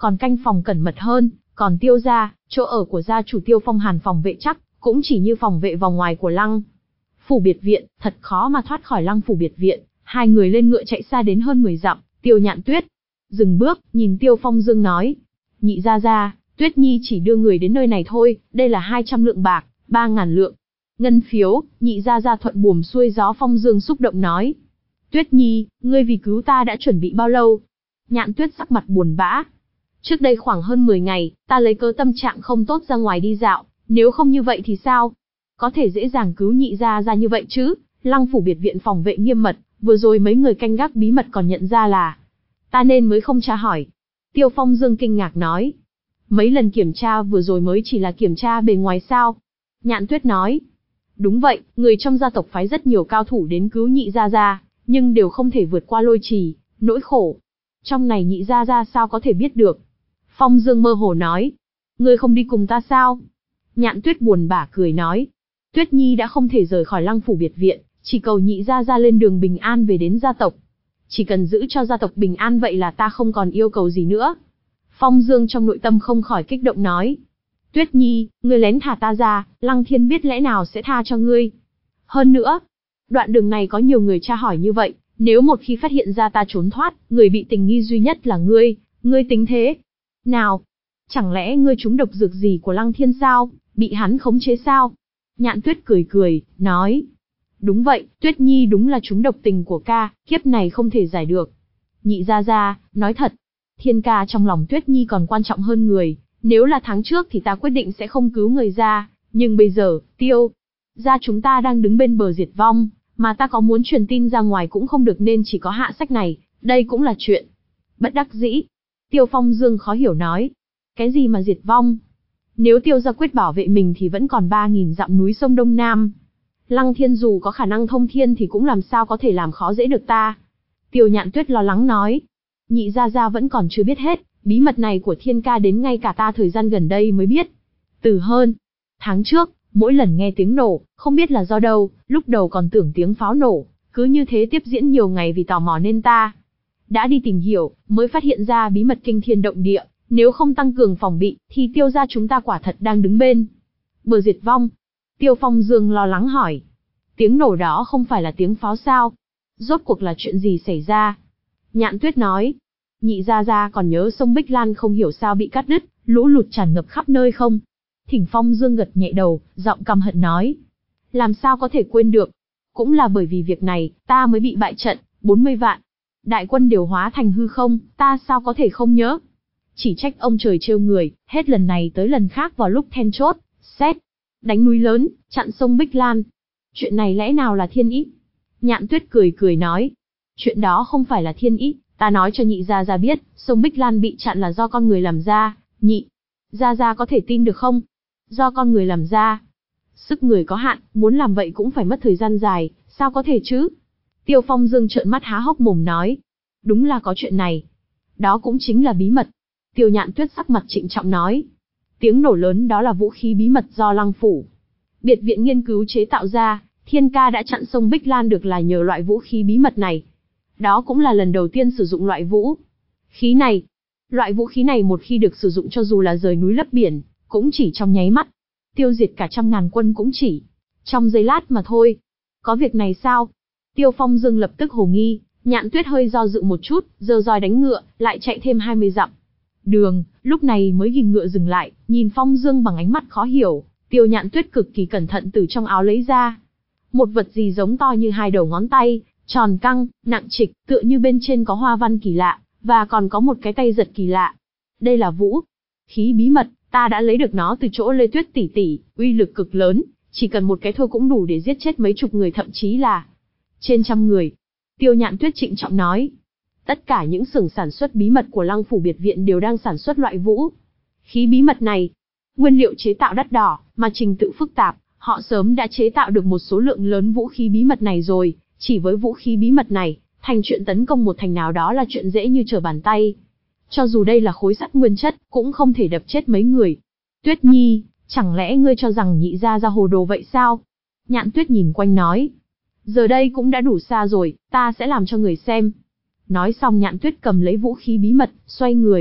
còn canh phòng cẩn mật hơn, còn Tiêu gia, chỗ ở của gia chủ Tiêu Phong Hàn phòng vệ chắc, cũng chỉ như phòng vệ vòng ngoài của Lăng phủ biệt viện, thật khó mà thoát khỏi Lăng phủ biệt viện. Hai người lên ngựa chạy xa đến hơn mười dặm, Tiêu Nhạn Tuyết dừng bước, nhìn Tiêu Phong Dương nói: "Nhị gia gia, Tuyết Nhi chỉ đưa người đến nơi này thôi, đây là hai trăm lượng bạc, ba ngàn lượng ngân phiếu." Nhị gia gia thuận buồm xuôi gió. Phong Dương xúc động nói: "Tuyết Nhi, ngươi vì cứu ta đã chuẩn bị bao lâu?" Nhạn Tuyết sắc mặt buồn bã: "Trước đây khoảng hơn mười ngày, ta lấy cớ tâm trạng không tốt ra ngoài đi dạo, nếu không như vậy thì sao? Có thể dễ dàng cứu nhị gia gia như vậy chứ? Lăng phủ biệt viện phòng vệ nghiêm mật, vừa rồi mấy người canh gác bí mật còn nhận ra là ta nên mới không tra hỏi." Tiêu Phong Dương kinh ngạc nói: "Mấy lần kiểm tra vừa rồi mới chỉ là kiểm tra bề ngoài sao?" Nhạn Tuyết nói: "Đúng vậy, người trong gia tộc phái rất nhiều cao thủ đến cứu nhị gia gia, nhưng đều không thể vượt qua lôi trì, nỗi khổ trong này nhị gia gia sao có thể biết được?" Phong Dương mơ hồ nói: "Ngươi không đi cùng ta sao?" Nhạn Tuyết buồn bã cười nói: "Tuyết Nhi đã không thể rời khỏi Lăng phủ biệt viện, chỉ cầu nhị gia gia lên đường bình an về đến gia tộc. Chỉ cần giữ cho gia tộc bình an vậy là ta không còn yêu cầu gì nữa." Phong Dương trong nội tâm không khỏi kích động nói: "Tuyết Nhi, ngươi lén thả ta ra, Lăng Thiên biết lẽ nào sẽ tha cho ngươi. Hơn nữa, đoạn đường này có nhiều người tra hỏi như vậy, nếu một khi phát hiện ra ta trốn thoát, người bị tình nghi duy nhất là ngươi, ngươi tính thế nào? Chẳng lẽ ngươi trúng độc dược gì của Lăng Thiên sao, bị hắn khống chế sao?" Nhạn Tuyết cười cười, nói: "Đúng vậy, Tuyết Nhi đúng là trúng độc tình của ca, kiếp này không thể giải được." Nhị gia gia, nói thật, Thiên ca trong lòng Tuyết Nhi còn quan trọng hơn người, nếu là tháng trước thì ta quyết định sẽ không cứu người ra, nhưng bây giờ, Tiêu gia chúng ta đang đứng bên bờ diệt vong, mà ta có muốn truyền tin ra ngoài cũng không được nên chỉ có hạ sách này, đây cũng là chuyện bất đắc dĩ. Tiêu Phong Dương khó hiểu nói: "Cái gì mà diệt vong? Nếu Tiêu gia quyết bảo vệ mình thì vẫn còn ba nghìn dặm núi sông Đông Nam. Lăng Thiên dù có khả năng thông thiên thì cũng làm sao có thể làm khó dễ được ta." Tiêu Nhạn Tuyết lo lắng nói: "Nhị gia gia vẫn còn chưa biết hết, bí mật này của Thiên ca đến ngay cả ta thời gian gần đây mới biết. Từ hơn tháng trước, mỗi lần nghe tiếng nổ, không biết là do đâu, lúc đầu còn tưởng tiếng pháo nổ, cứ như thế tiếp diễn nhiều ngày vì tò mò nên ta đã đi tìm hiểu, mới phát hiện ra bí mật kinh thiên động địa, nếu không tăng cường phòng bị, thì Tiêu gia chúng ta quả thật đang đứng bên bờ diệt vong." Tiêu Phong Dương lo lắng hỏi: "Tiếng nổ đó không phải là tiếng pháo sao? Rốt cuộc là chuyện gì xảy ra?" Nhạn Tuyết nói: "Nhị gia gia còn nhớ sông Bích Lan không hiểu sao bị cắt đứt, lũ lụt tràn ngập khắp nơi không?" Thỉnh Phong Dương gật nhẹ đầu, giọng căm hận nói: "Làm sao có thể quên được? Cũng là bởi vì việc này, ta mới bị bại trận, bốn mươi vạn đại quân đều hóa thành hư không, ta sao có thể không nhớ? Chỉ trách ông trời trêu người, hết lần này tới lần khác vào lúc then chốt, xét đánh núi lớn, chặn sông Bích Lan. Chuyện này lẽ nào là thiên ý?" Nhạn Tuyết cười cười nói: "Chuyện đó không phải là thiên ý, ta nói cho nhị gia gia biết, sông Bích Lan bị chặn là do con người làm ra, nhị gia gia có thể tin được không? Do con người làm ra. Sức người có hạn, muốn làm vậy cũng phải mất thời gian dài, sao có thể chứ?" Tiêu Phong Dương trợn mắt há hốc mồm nói: "Đúng là có chuyện này. Đó cũng chính là bí mật." Tiêu Nhạn Tuyết sắc mặt trịnh trọng nói: "Tiếng nổ lớn đó là vũ khí bí mật do Lăng phủ biệt viện nghiên cứu chế tạo ra, Thiên ca đã chặn sông Bích Lan được là nhờ loại vũ khí bí mật này. Đó cũng là lần đầu tiên sử dụng loại vũ khí này. Loại vũ khí này một khi được sử dụng cho dù là rời núi lấp biển, cũng chỉ trong nháy mắt, tiêu diệt cả trăm ngàn quân cũng chỉ trong giây lát mà thôi. Có việc này sao?" Tiêu Phong Dương lập tức hồ nghi. Nhạn Tuyết hơi do dự một chút, giơ roi đánh ngựa, lại chạy thêm hai mươi dặm đường, lúc này mới ghim ngựa dừng lại, nhìn Phong Dương bằng ánh mắt khó hiểu. Tiêu Nhạn Tuyết cực kỳ cẩn thận từ trong áo lấy ra một vật gì giống to như hai đầu ngón tay, tròn căng, nặng trịch, tựa như bên trên có hoa văn kỳ lạ, và còn có một cái tay giật kỳ lạ. "Đây là vũ khí bí mật, ta đã lấy được nó từ chỗ Lê Tuyết tỷ tỷ, uy lực cực lớn, chỉ cần một cái thôi cũng đủ để giết chết mấy chục người, thậm chí là trên trăm người." Tiêu Nhạn Tuyết trịnh trọng nói: "Tất cả những xưởng sản xuất bí mật của Lăng phủ biệt viện đều đang sản xuất loại vũ khí bí mật này. Nguyên liệu chế tạo đắt đỏ, mà trình tự phức tạp, họ sớm đã chế tạo được một số lượng lớn vũ khí bí mật này rồi, chỉ với vũ khí bí mật này, thành chuyện tấn công một thành nào đó là chuyện dễ như trở bàn tay. Cho dù đây là khối sắt nguyên chất, cũng không thể đập chết mấy người." "Tuyết Nhi, chẳng lẽ ngươi cho rằng nhị gia gia hồ đồ vậy sao?" Nhạn Tuyết nhìn quanh nói: "Giờ đây cũng đã đủ xa rồi, ta sẽ làm cho người xem." Nói xong Nhạn Tuyết cầm lấy vũ khí bí mật, xoay người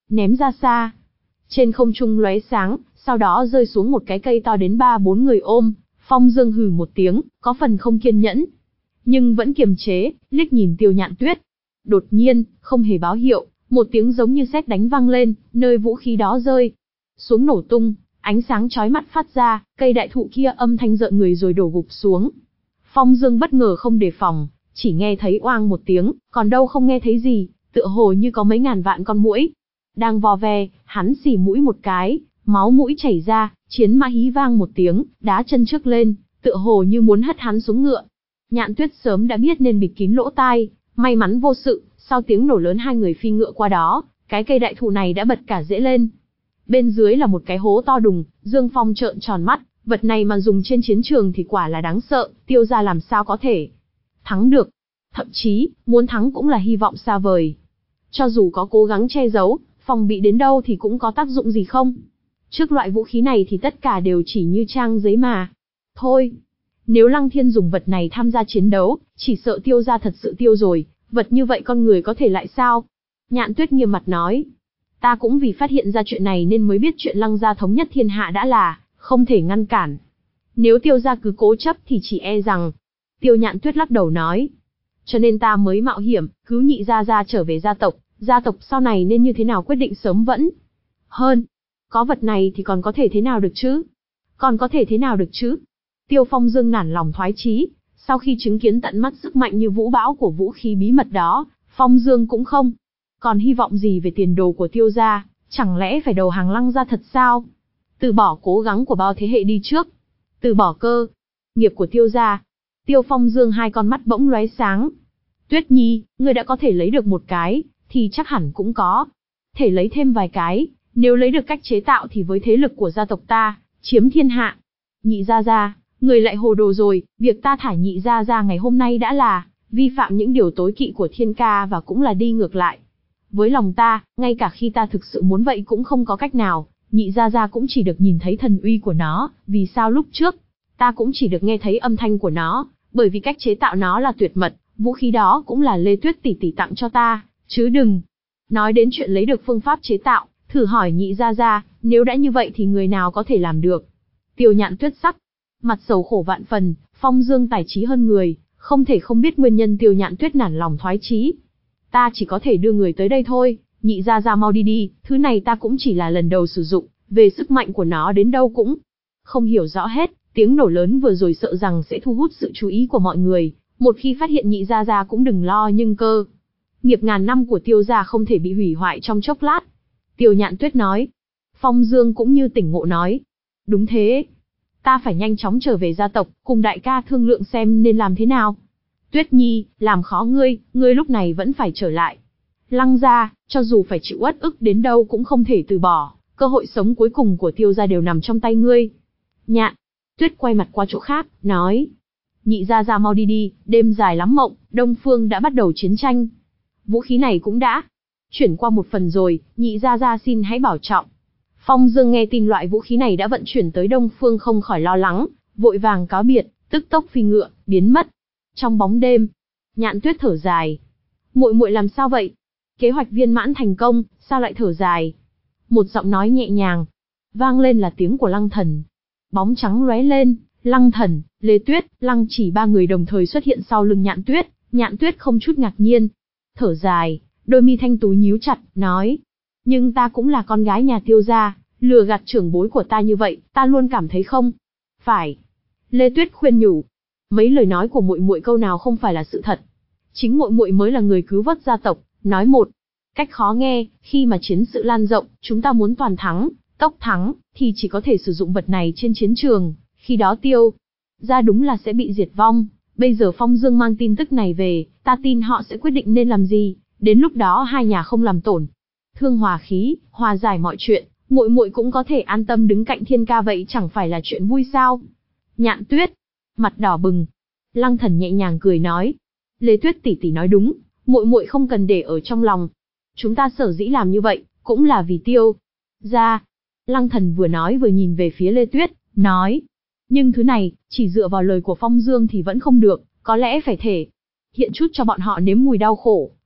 ném ra xa. Trên không trung lóe sáng, sau đó rơi xuống một cái cây to đến ba bốn người ôm. Phong Dương hừ một tiếng, có phần không kiên nhẫn, nhưng vẫn kiềm chế, liếc nhìn Tiêu Nhạn Tuyết. Đột nhiên, không hề báo hiệu, một tiếng giống như sét đánh vang lên, nơi vũ khí đó rơi xuống nổ tung, ánh sáng chói mắt phát ra, cây đại thụ kia âm thanh rợn người rồi đổ gục xuống. Phong Dương bất ngờ không đề phòng, chỉ nghe thấy oang một tiếng, còn đâu không nghe thấy gì, tựa hồ như có mấy ngàn vạn con muỗi đang vò ve. Hắn xì mũi một cái, máu mũi chảy ra, chiến mã hí vang một tiếng, đá chân trước lên, tựa hồ như muốn hất hắn xuống ngựa. Nhạn Tuyết sớm đã biết nên bịt kín lỗ tai, may mắn vô sự. Sau tiếng nổ lớn hai người phi ngựa qua đó, cái cây đại thụ này đã bật cả rễ lên. Bên dưới là một cái hố to đùng. Dương Phong trợn tròn mắt, vật này mà dùng trên chiến trường thì quả là đáng sợ. Tiêu gia làm sao có thể thắng được, thậm chí muốn thắng cũng là hy vọng xa vời. Cho dù có cố gắng che giấu, phòng bị đến đâu thì cũng có tác dụng gì không? Trước loại vũ khí này thì tất cả đều chỉ như trang giấy mà thôi. Nếu Lăng Thiên dùng vật này tham gia chiến đấu, chỉ sợ Tiêu gia thật sự tiêu rồi. Vật như vậy con người có thể lại sao? Nhạn Tuyết nghiêm mặt nói. Ta cũng vì phát hiện ra chuyện này nên mới biết chuyện Lăng gia thống nhất thiên hạ đã là không thể ngăn cản. Nếu Tiêu gia cứ cố chấp thì chỉ e rằng... Tiêu Nhạn Tuyết lắc đầu nói. Cho nên ta mới mạo hiểm, cứu nhị gia gia trở về gia tộc. Gia tộc sau này nên như thế nào quyết định sớm vẫn hơn. Có vật này thì còn có thể thế nào được chứ? Còn có thể thế nào được chứ? Tiêu Phong Dương nản lòng thoái chí. Sau khi chứng kiến tận mắt sức mạnh như vũ bão của vũ khí bí mật đó, Phong Dương cũng không còn hy vọng gì về tiền đồ của Tiêu gia. Chẳng lẽ phải đầu hàng Lăng gia thật sao? Từ bỏ cố gắng của bao thế hệ đi trước, từ bỏ cơ nghiệp của Tiêu gia. Tiêu Phong Dương hai con mắt bỗng lóe sáng. Tuyết Nhi, ngươi đã có thể lấy được một cái, thì chắc hẳn cũng có thể lấy thêm vài cái. Nếu lấy được cách chế tạo thì với thế lực của gia tộc ta, chiếm thiên hạ. Nhị gia gia, người lại hồ đồ rồi. Việc ta thả nhị gia gia ngày hôm nay đã là vi phạm những điều tối kỵ của thiên ca và cũng là đi ngược lại với lòng ta. Ngay cả khi ta thực sự muốn vậy cũng không có cách nào. Nhị gia gia cũng chỉ được nhìn thấy thần uy của nó. Vì sao lúc trước ta cũng chỉ được nghe thấy âm thanh của nó? Bởi vì cách chế tạo nó là tuyệt mật. Vũ khí đó cũng là Lê Tuyết tỷ tỷ tặng cho ta, chứ đừng nói đến chuyện lấy được phương pháp chế tạo. Thử hỏi nhị gia gia, nếu đã như vậy thì người nào có thể làm được? Tiêu Nhạn Tuyết sắc mặt sầu khổ vạn phần. Phong Dương tài trí hơn người, không thể không biết nguyên nhân Tiêu Nhạn Tuyết nản lòng thoái chí. Ta chỉ có thể đưa người tới đây thôi, nhị gia gia mau đi đi, thứ này ta cũng chỉ là lần đầu sử dụng, về sức mạnh của nó đến đâu cũng không hiểu rõ hết. Tiếng nổ lớn vừa rồi sợ rằng sẽ thu hút sự chú ý của mọi người, một khi phát hiện nhị gia gia cũng đừng lo, nhưng cơ nghiệp ngàn năm của Tiêu gia không thể bị hủy hoại trong chốc lát. Tiêu Nhạn Tuyết nói. Phong Dương cũng như tỉnh ngộ nói. Đúng thế. Ta phải nhanh chóng trở về gia tộc, cùng đại ca thương lượng xem nên làm thế nào. Tuyết Nhi, làm khó ngươi, ngươi lúc này vẫn phải trở lại Lăng gia, cho dù phải chịu uất ức đến đâu cũng không thể từ bỏ, cơ hội sống cuối cùng của Tiêu gia đều nằm trong tay ngươi. Nhạn Tuyết quay mặt qua chỗ khác, nói. Nhị gia gia mau đi đi, đêm dài lắm mộng, Đông Phương đã bắt đầu chiến tranh. Vũ khí này cũng đã chuyển qua một phần rồi, nhị gia gia xin hãy bảo trọng. Phong Dương nghe tin loại vũ khí này đã vận chuyển tới Đông Phương không khỏi lo lắng, vội vàng cáo biệt, tức tốc phi ngựa, biến mất trong bóng đêm. Nhạn Tuyết thở dài. Muội muội làm sao vậy? Kế hoạch viên mãn thành công, sao lại thở dài? Một giọng nói nhẹ nhàng vang lên là tiếng của Lăng Thần. Bóng trắng lóe lên, Lăng Thần, Lê Tuyết, Lăng Chỉ ba người đồng thời xuất hiện sau lưng Nhạn Tuyết. Nhạn Tuyết không chút ngạc nhiên, thở dài, đôi mi thanh tú nhíu chặt, nói: nhưng ta cũng là con gái nhà Tiêu gia, lừa gạt trưởng bối của ta như vậy, ta luôn cảm thấy không phải. Lê Tuyết khuyên nhủ: mấy lời nói của muội muội câu nào không phải là sự thật. Chính muội muội mới là người cứu vớt gia tộc, nói một cách khó nghe, khi mà chiến sự lan rộng, chúng ta muốn toàn thắng, tốc thắng, thì chỉ có thể sử dụng vật này trên chiến trường, khi đó Tiêu gia đúng là sẽ bị diệt vong. Bây giờ Phong Dương mang tin tức này về, ta tin họ sẽ quyết định nên làm gì, đến lúc đó hai nhà không làm tổn thương hòa khí, hòa giải mọi chuyện, muội muội cũng có thể an tâm đứng cạnh Thiên ca, vậy chẳng phải là chuyện vui sao? Nhạn Tuyết mặt đỏ bừng. Lăng Thần nhẹ nhàng cười nói: Lê Tuyết tỷ tỷ nói đúng, muội muội không cần để ở trong lòng. Chúng ta sở dĩ làm như vậy, cũng là vì Tiêu gia. Lăng Thần vừa nói vừa nhìn về phía Lê Tuyết, nói: nhưng thứ này, chỉ dựa vào lời của Phong Dương thì vẫn không được, có lẽ phải thể hiện chút cho bọn họ nếm mùi đau khổ,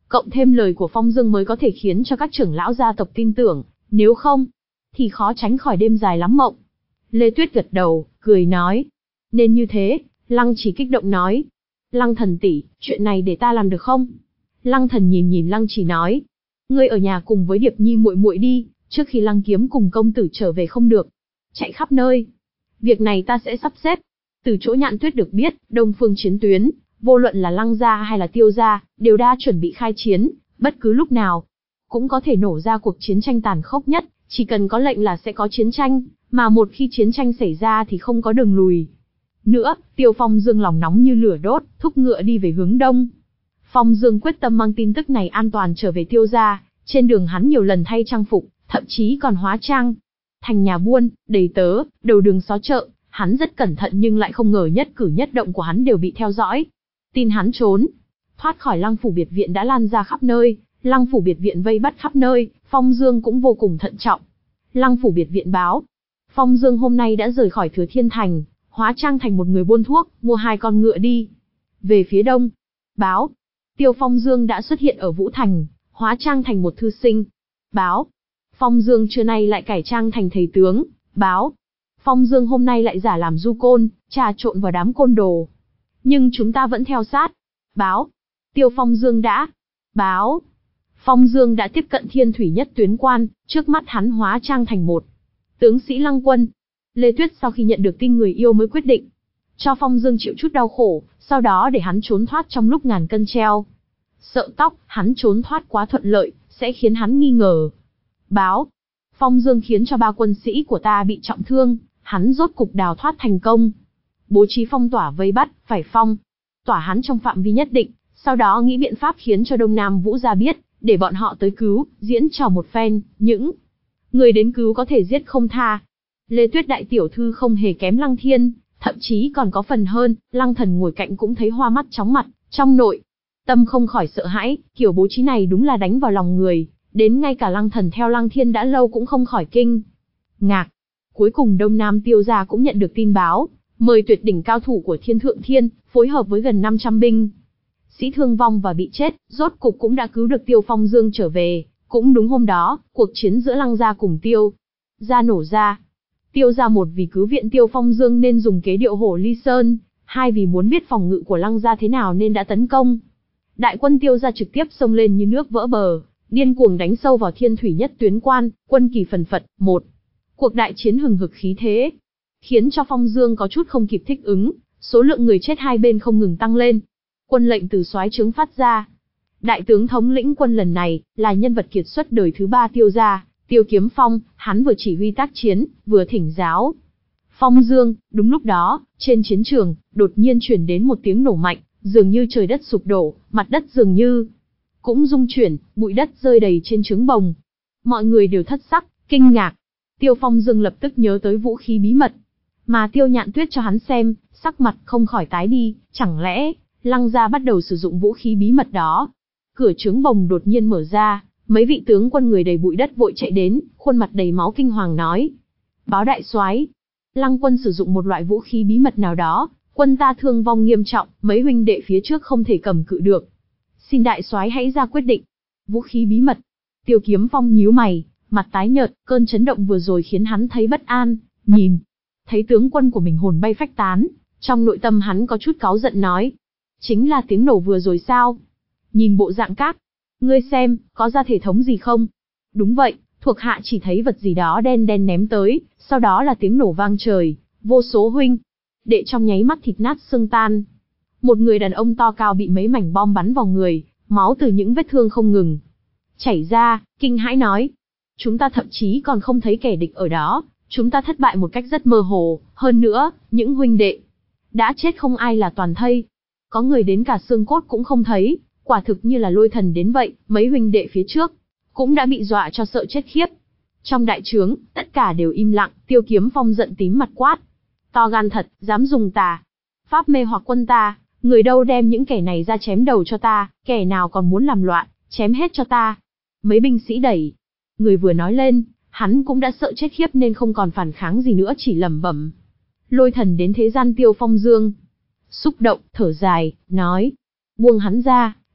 cộng thêm lời của Phong Dương mới có thể khiến cho các trưởng lão gia tộc tin tưởng, nếu không, thì khó tránh khỏi đêm dài lắm mộng. Lê Tuyết gật đầu, cười nói. Nên như thế, Lăng Chỉ kích động nói. Lăng Thần tỷ, chuyện này để ta làm được không? Lăng Thần nhìn nhìn Lăng Chỉ nói. Ngươi ở nhà cùng với Điệp Nhi muội muội đi, trước khi Lăng Kiếm cùng công tử trở về không được. Chạy khắp nơi. Việc này ta sẽ sắp xếp. Từ chỗ Nhạn Tuyết được biết, Đông Phương chiến tuyến, vô luận là Lăng gia hay là Tiêu gia, đều đã chuẩn bị khai chiến, bất cứ lúc nào cũng có thể nổ ra cuộc chiến tranh tàn khốc nhất, chỉ cần có lệnh là sẽ có chiến tranh, mà một khi chiến tranh xảy ra thì không có đường lùi. Nữa, Tiêu Phong Dương lòng nóng như lửa đốt, thúc ngựa đi về hướng đông. Phong Dương quyết tâm mang tin tức này an toàn trở về Tiêu gia, trên đường hắn nhiều lần thay trang phục, thậm chí còn hóa trang thành nhà buôn, đầy tớ, đầu đường xó chợ, hắn rất cẩn thận nhưng lại không ngờ nhất cử nhất động của hắn đều bị theo dõi. Tin hắn trốn thoát khỏi Lăng phủ biệt viện đã lan ra khắp nơi, Lăng phủ biệt viện vây bắt khắp nơi, Phong Dương cũng vô cùng thận trọng. Lăng phủ biệt viện báo, Phong Dương hôm nay đã rời khỏi Thừa Thiên Thành, hóa trang thành một người buôn thuốc, mua hai con ngựa đi về phía đông. Báo, Tiêu Phong Dương đã xuất hiện ở Vũ Thành, hóa trang thành một thư sinh. Báo, Phong Dương trưa nay lại cải trang thành thầy tướng. Báo, Phong Dương hôm nay lại giả làm du côn, trà trộn vào đám côn đồ. Nhưng chúng ta vẫn theo sát. Báo, Tiêu Phong Dương đã. Báo, Phong Dương đã tiếp cận Thiên Thủy Nhất Tuyến Quan, trước mắt hắn hóa trang thành một tướng sĩ Lăng Quân. Lê Tuyết sau khi nhận được tin người yêu mới quyết định cho Phong Dương chịu chút đau khổ, sau đó để hắn trốn thoát trong lúc ngàn cân treo sợ tóc, hắn trốn thoát quá thuận lợi, sẽ khiến hắn nghi ngờ. Báo, Phong Dương khiến cho ba quân sĩ của ta bị trọng thương, hắn rốt cục đào thoát thành công. Bố trí phong tỏa vây bắt, phải phong tỏa hắn trong phạm vi nhất định, sau đó nghĩ biện pháp khiến cho Đông Nam Vũ gia biết, để bọn họ tới cứu, diễn trò một phen, những người đến cứu có thể giết không tha. Lê Tuyết đại tiểu thư không hề kém Lăng Thiên, thậm chí còn có phần hơn, Lăng Thần ngồi cạnh cũng thấy hoa mắt chóng mặt, trong nội tâm không khỏi sợ hãi, kiểu bố trí này đúng là đánh vào lòng người, đến ngay cả Lăng Thần theo Lăng Thiên đã lâu cũng không khỏi kinh ngạc. Cuối cùng Đông Nam Tiêu gia cũng nhận được tin báo, mời tuyệt đỉnh cao thủ của Thiên Thượng Thiên, phối hợp với gần năm trăm binh sĩ thương vong và bị chết, rốt cục cũng đã cứu được Tiêu Phong Dương trở về. Cũng đúng hôm đó, cuộc chiến giữa Lăng gia cùng Tiêu gia nổ ra. Tiêu gia một vì cứu viện Tiêu Phong Dương nên dùng kế điệu hổ ly sơn, hai vì muốn biết phòng ngự của Lăng gia thế nào nên đã tấn công. Đại quân Tiêu gia trực tiếp xông lên như nước vỡ bờ, điên cuồng đánh sâu vào Thiên Thủy Nhất Tuyến Quan, quân kỳ phần phật. Một cuộc đại chiến hừng hực khí thế, khiến cho Phong Dương có chút không kịp thích ứng, số lượng người chết hai bên không ngừng tăng lên. Quân lệnh từ soái trướng phát ra. Đại tướng thống lĩnh quân lần này là nhân vật kiệt xuất đời thứ ba Tiêu gia, Tiêu Kiếm Phong, hắn vừa chỉ huy tác chiến, vừa thỉnh giáo Phong Dương. Đúng lúc đó, trên chiến trường, đột nhiên truyền đến một tiếng nổ mạnh, dường như trời đất sụp đổ, mặt đất dường như cũng rung chuyển, bụi đất rơi đầy trên trướng bồng. Mọi người đều thất sắc, kinh ngạc. Tiêu Phong Dương lập tức nhớ tới vũ khí bí mật mà Tiêu Nhạn Tuyết cho hắn xem, sắc mặt không khỏi tái đi, chẳng lẽ Lăng gia bắt đầu sử dụng vũ khí bí mật đó? Cửa trướng bồng đột nhiên mở ra, mấy vị tướng quân người đầy bụi đất vội chạy đến, khuôn mặt đầy máu kinh hoàng nói: "Báo đại soái, Lăng quân sử dụng một loại vũ khí bí mật nào đó, quân ta thương vong nghiêm trọng, mấy huynh đệ phía trước không thể cầm cự được. Xin đại soái hãy ra quyết định." Vũ khí bí mật? Tiêu Kiếm Phong nhíu mày, mặt tái nhợt, cơn chấn động vừa rồi khiến hắn thấy bất an, nhìn thấy tướng quân của mình hồn bay phách tán, trong nội tâm hắn có chút cáu giận nói: "Chính là tiếng nổ vừa rồi sao? Nhìn bộ dạng các ngươi xem, có ra thể thống gì không?" "Đúng vậy, thuộc hạ chỉ thấy vật gì đó đen đen ném tới, sau đó là tiếng nổ vang trời, vô số huynh đệ trong nháy mắt thịt nát xương tan." Một người đàn ông to cao bị mấy mảnh bom bắn vào người, máu từ những vết thương không ngừng chảy ra, kinh hãi nói: "Chúng ta thậm chí còn không thấy kẻ địch ở đó, chúng ta thất bại một cách rất mơ hồ, hơn nữa, những huynh đệ đã chết không ai là toàn thây. Có người đến cả xương cốt cũng không thấy, quả thực như là lôi thần đến vậy." Mấy huynh đệ phía trước cũng đã bị dọa cho sợ chết khiếp. Trong đại trướng, tất cả đều im lặng. Tiêu Kiếm Phong giận tím mặt quát: "To gan thật, dám dùng tà pháp mê hoặc quân ta, người đâu đem những kẻ này ra chém đầu cho ta, kẻ nào còn muốn làm loạn, chém hết cho ta." Mấy binh sĩ đẩy người vừa nói lên, hắn cũng đã sợ chết khiếp nên không còn phản kháng gì nữa, chỉ lẩm bẩm: "Lôi thần đến thế gian." Tiêu Phong Dương xúc động, thở dài, nói: "Buông hắn ra,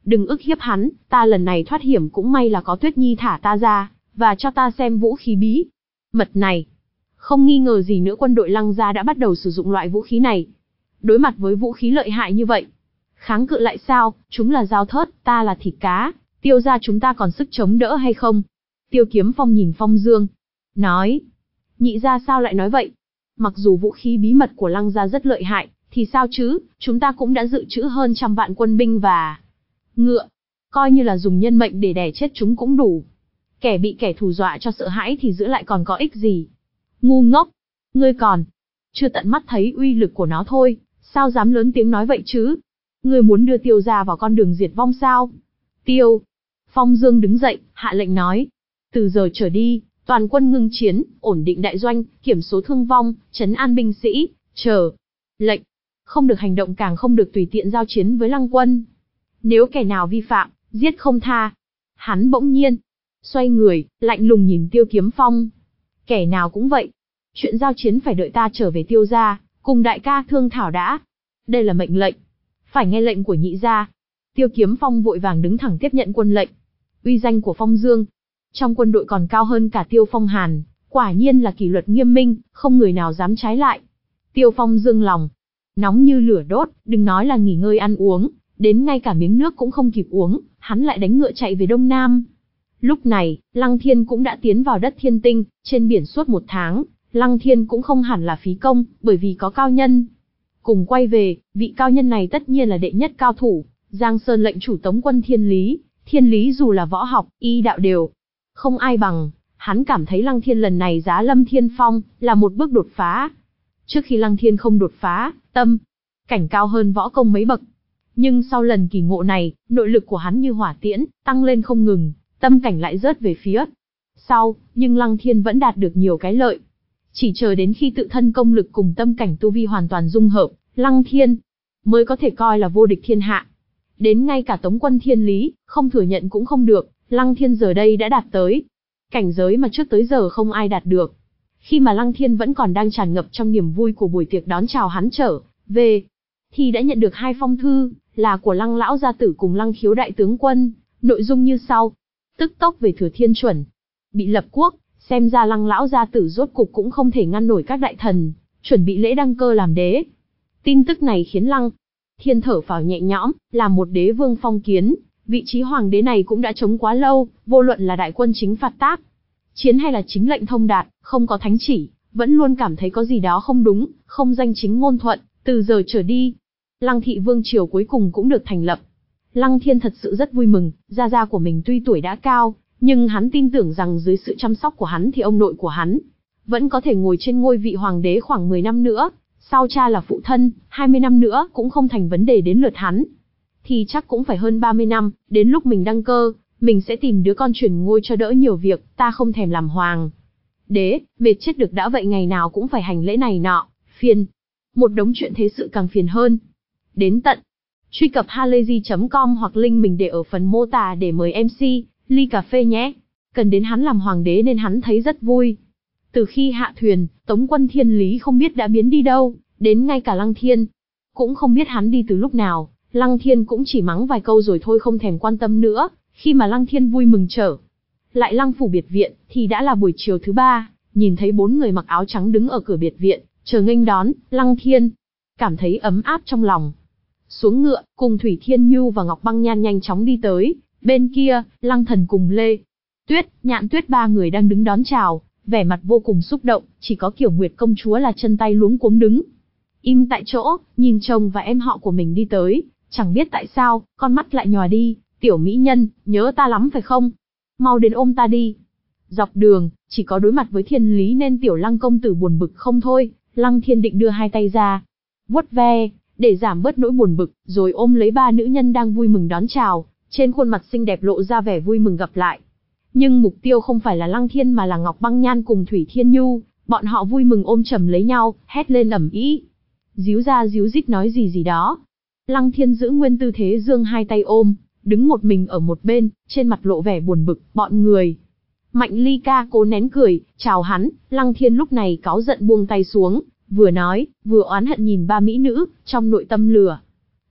đừng ức hiếp hắn, ta lần này thoát hiểm cũng may là có Tuyết Nhi thả ta ra, và cho ta xem vũ khí bí mật này. Không nghi ngờ gì nữa, quân đội Lăng gia đã bắt đầu sử dụng loại vũ khí này. Đối mặt với vũ khí lợi hại như vậy, kháng cự lại sao? Chúng là dao thớt, ta là thịt cá, Tiêu gia chúng ta còn sức chống đỡ hay không? Tiêu Kiếm Phong nhìn Phong Dương, nói, nhị gia sao lại nói vậy? Mặc dù vũ khí bí mật của Lăng gia rất lợi hại, thì sao chứ, chúng ta cũng đã dự trữ hơn trăm vạn quân binh và ngựa, coi như là dùng nhân mệnh để đè chết chúng cũng đủ. Kẻ bị kẻ thù dọa cho sợ hãi thì giữ lại còn có ích gì? Ngu ngốc, ngươi còn chưa tận mắt thấy uy lực của nó thôi, sao dám lớn tiếng nói vậy chứ? Ngươi muốn đưa Tiêu gia vào con đường diệt vong sao? Tiêu Phong Dương đứng dậy, hạ lệnh nói, từ giờ trở đi, toàn quân ngưng chiến, ổn định đại doanh, kiểm số thương vong, trấn an binh sĩ, chờ lệnh. Không được hành động, càng không được tùy tiện giao chiến với Lăng quân. Nếu kẻ nào vi phạm, giết không tha. Hắn bỗng nhiên xoay người, lạnh lùng nhìn Tiêu Kiếm Phong. Kẻ nào cũng vậy. Chuyện giao chiến phải đợi ta trở về Tiêu gia, cùng đại ca thương thảo đã. Đây là mệnh lệnh. Phải nghe lệnh của nhị gia. Tiêu Kiếm Phong vội vàng đứng thẳng tiếp nhận quân lệnh. Uy danh của Phong Dương trong quân đội còn cao hơn cả Tiêu Phong Hàn. Quả nhiên là kỷ luật nghiêm minh, không người nào dám trái lại. Tiêu Phong Dương lòng nóng như lửa đốt, đừng nói là nghỉ ngơi ăn uống, đến ngay cả miếng nước cũng không kịp uống, hắn lại đánh ngựa chạy về Đông Nam. Lúc này, Lăng Thiên cũng đã tiến vào đất Thiên Tinh, trên biển suốt một tháng, Lăng Thiên cũng không hẳn là phí công, bởi vì có cao nhân cùng quay về, vị cao nhân này tất nhiên là đệ nhất cao thủ, Giang Sơn lệnh chủ tống quân Thiên Lý. Thiên Lý dù là võ học, y đạo đều không ai bằng, hắn cảm thấy Lăng Thiên lần này giá Lâm Thiên Phong là một bước đột phá. Trước khi Lăng Thiên không đột phá, tâm cảnh cao hơn võ công mấy bậc. Nhưng sau lần kỳ ngộ này, nội lực của hắn như hỏa tiễn, tăng lên không ngừng, tâm cảnh lại rớt về phía sau, nhưng Lăng Thiên vẫn đạt được nhiều cái lợi. Chỉ chờ đến khi tự thân công lực cùng tâm cảnh tu vi hoàn toàn dung hợp, Lăng Thiên mới có thể coi là vô địch thiên hạ. Đến ngay cả tống quân Thiên Lý, không thừa nhận cũng không được, Lăng Thiên giờ đây đã đạt tới cảnh giới mà trước tới giờ không ai đạt được. Khi mà Lăng Thiên vẫn còn đang tràn ngập trong niềm vui của buổi tiệc đón chào hắn trở về, thì đã nhận được hai phong thư, là của Lăng lão gia tử cùng Lăng Khiếu đại tướng quân, nội dung như sau: tức tốc về Thừa Thiên chuẩn bị lập quốc, xem ra Lăng lão gia tử rốt cục cũng không thể ngăn nổi các đại thần, chuẩn bị lễ đăng cơ làm đế. Tin tức này khiến Lăng Thiên thở phào nhẹ nhõm, làm một đế vương phong kiến, vị trí hoàng đế này cũng đã chống quá lâu, vô luận là đại quân chính phạt tác chiến hay là chính lệnh thông đạt, không có thánh chỉ, vẫn luôn cảm thấy có gì đó không đúng, không danh chính ngôn thuận. Từ giờ trở đi, Lăng thị vương triều cuối cùng cũng được thành lập. Lăng Thiên thật sự rất vui mừng, gia gia của mình tuy tuổi đã cao, nhưng hắn tin tưởng rằng dưới sự chăm sóc của hắn thì ông nội của hắn vẫn có thể ngồi trên ngôi vị hoàng đế khoảng mười năm nữa, sau cha là phụ thân, hai mươi năm nữa cũng không thành vấn đề đến lượt hắn. Thì chắc cũng phải hơn ba mươi năm, đến lúc mình đăng cơ, mình sẽ tìm đứa con truyền ngôi cho đỡ nhiều việc, ta không thèm làm hoàng đế, mệt chết được đã vậy, ngày nào cũng phải hành lễ này nọ, phiền. Một đống chuyện thế sự càng phiền hơn. Đến tận truy cập halayzi chấm com hoặc link mình để ở phần mô tả để mời em xê ly cà phê nhé. Cần đến hắn làm hoàng đế nên hắn thấy rất vui. Từ khi hạ thuyền, tống quân Thiên Lý không biết đã biến đi đâu, đến ngay cả Lăng Thiên cũng không biết hắn đi từ lúc nào. Lăng Thiên cũng chỉ mắng vài câu rồi thôi, không thèm quan tâm nữa. Khi mà Lăng Thiên vui mừng trở lại Lăng phủ biệt viện, thì đã là buổi chiều thứ ba, nhìn thấy bốn người mặc áo trắng đứng ở cửa biệt viện, chờ nghênh đón. Lăng Thiên cảm thấy ấm áp trong lòng. Xuống ngựa, cùng Thủy Thiên Nhu và Ngọc Băng Nhan nhanh chóng đi tới. Bên kia, Lăng Thần cùng Lê Tuyết, Nhạn Tuyết ba người đang đứng đón chào, vẻ mặt vô cùng xúc động, chỉ có Kiều Nguyệt công chúa là chân tay luống cuống đứng im tại chỗ, nhìn chồng và em họ của mình đi tới, chẳng biết tại sao, con mắt lại nhòa đi. Tiểu mỹ nhân, nhớ ta lắm phải không? Mau đến ôm ta đi. Dọc đường, chỉ có đối mặt với Thiên Lý nên tiểu Lăng công tử buồn bực không thôi. Lăng Thiên định đưa hai tay ra, vuốt ve, để giảm bớt nỗi buồn bực, rồi ôm lấy ba nữ nhân đang vui mừng đón chào, trên khuôn mặt xinh đẹp lộ ra vẻ vui mừng gặp lại. Nhưng mục tiêu không phải là Lăng Thiên mà là Ngọc Băng Nhan cùng Thủy Thiên Nhu, bọn họ vui mừng ôm chầm lấy nhau, hét lên ầm ĩ, díu ra díu dít nói gì gì đó. Lăng Thiên giữ nguyên tư thế giương hai tay ôm, đứng một mình ở một bên, trên mặt lộ vẻ buồn bực. Bọn người Mạnh Ly Ca cố nén cười, chào hắn. Lăng Thiên lúc này cáu giận buông tay xuống, vừa nói, vừa oán hận nhìn ba mỹ nữ, trong nội tâm lửa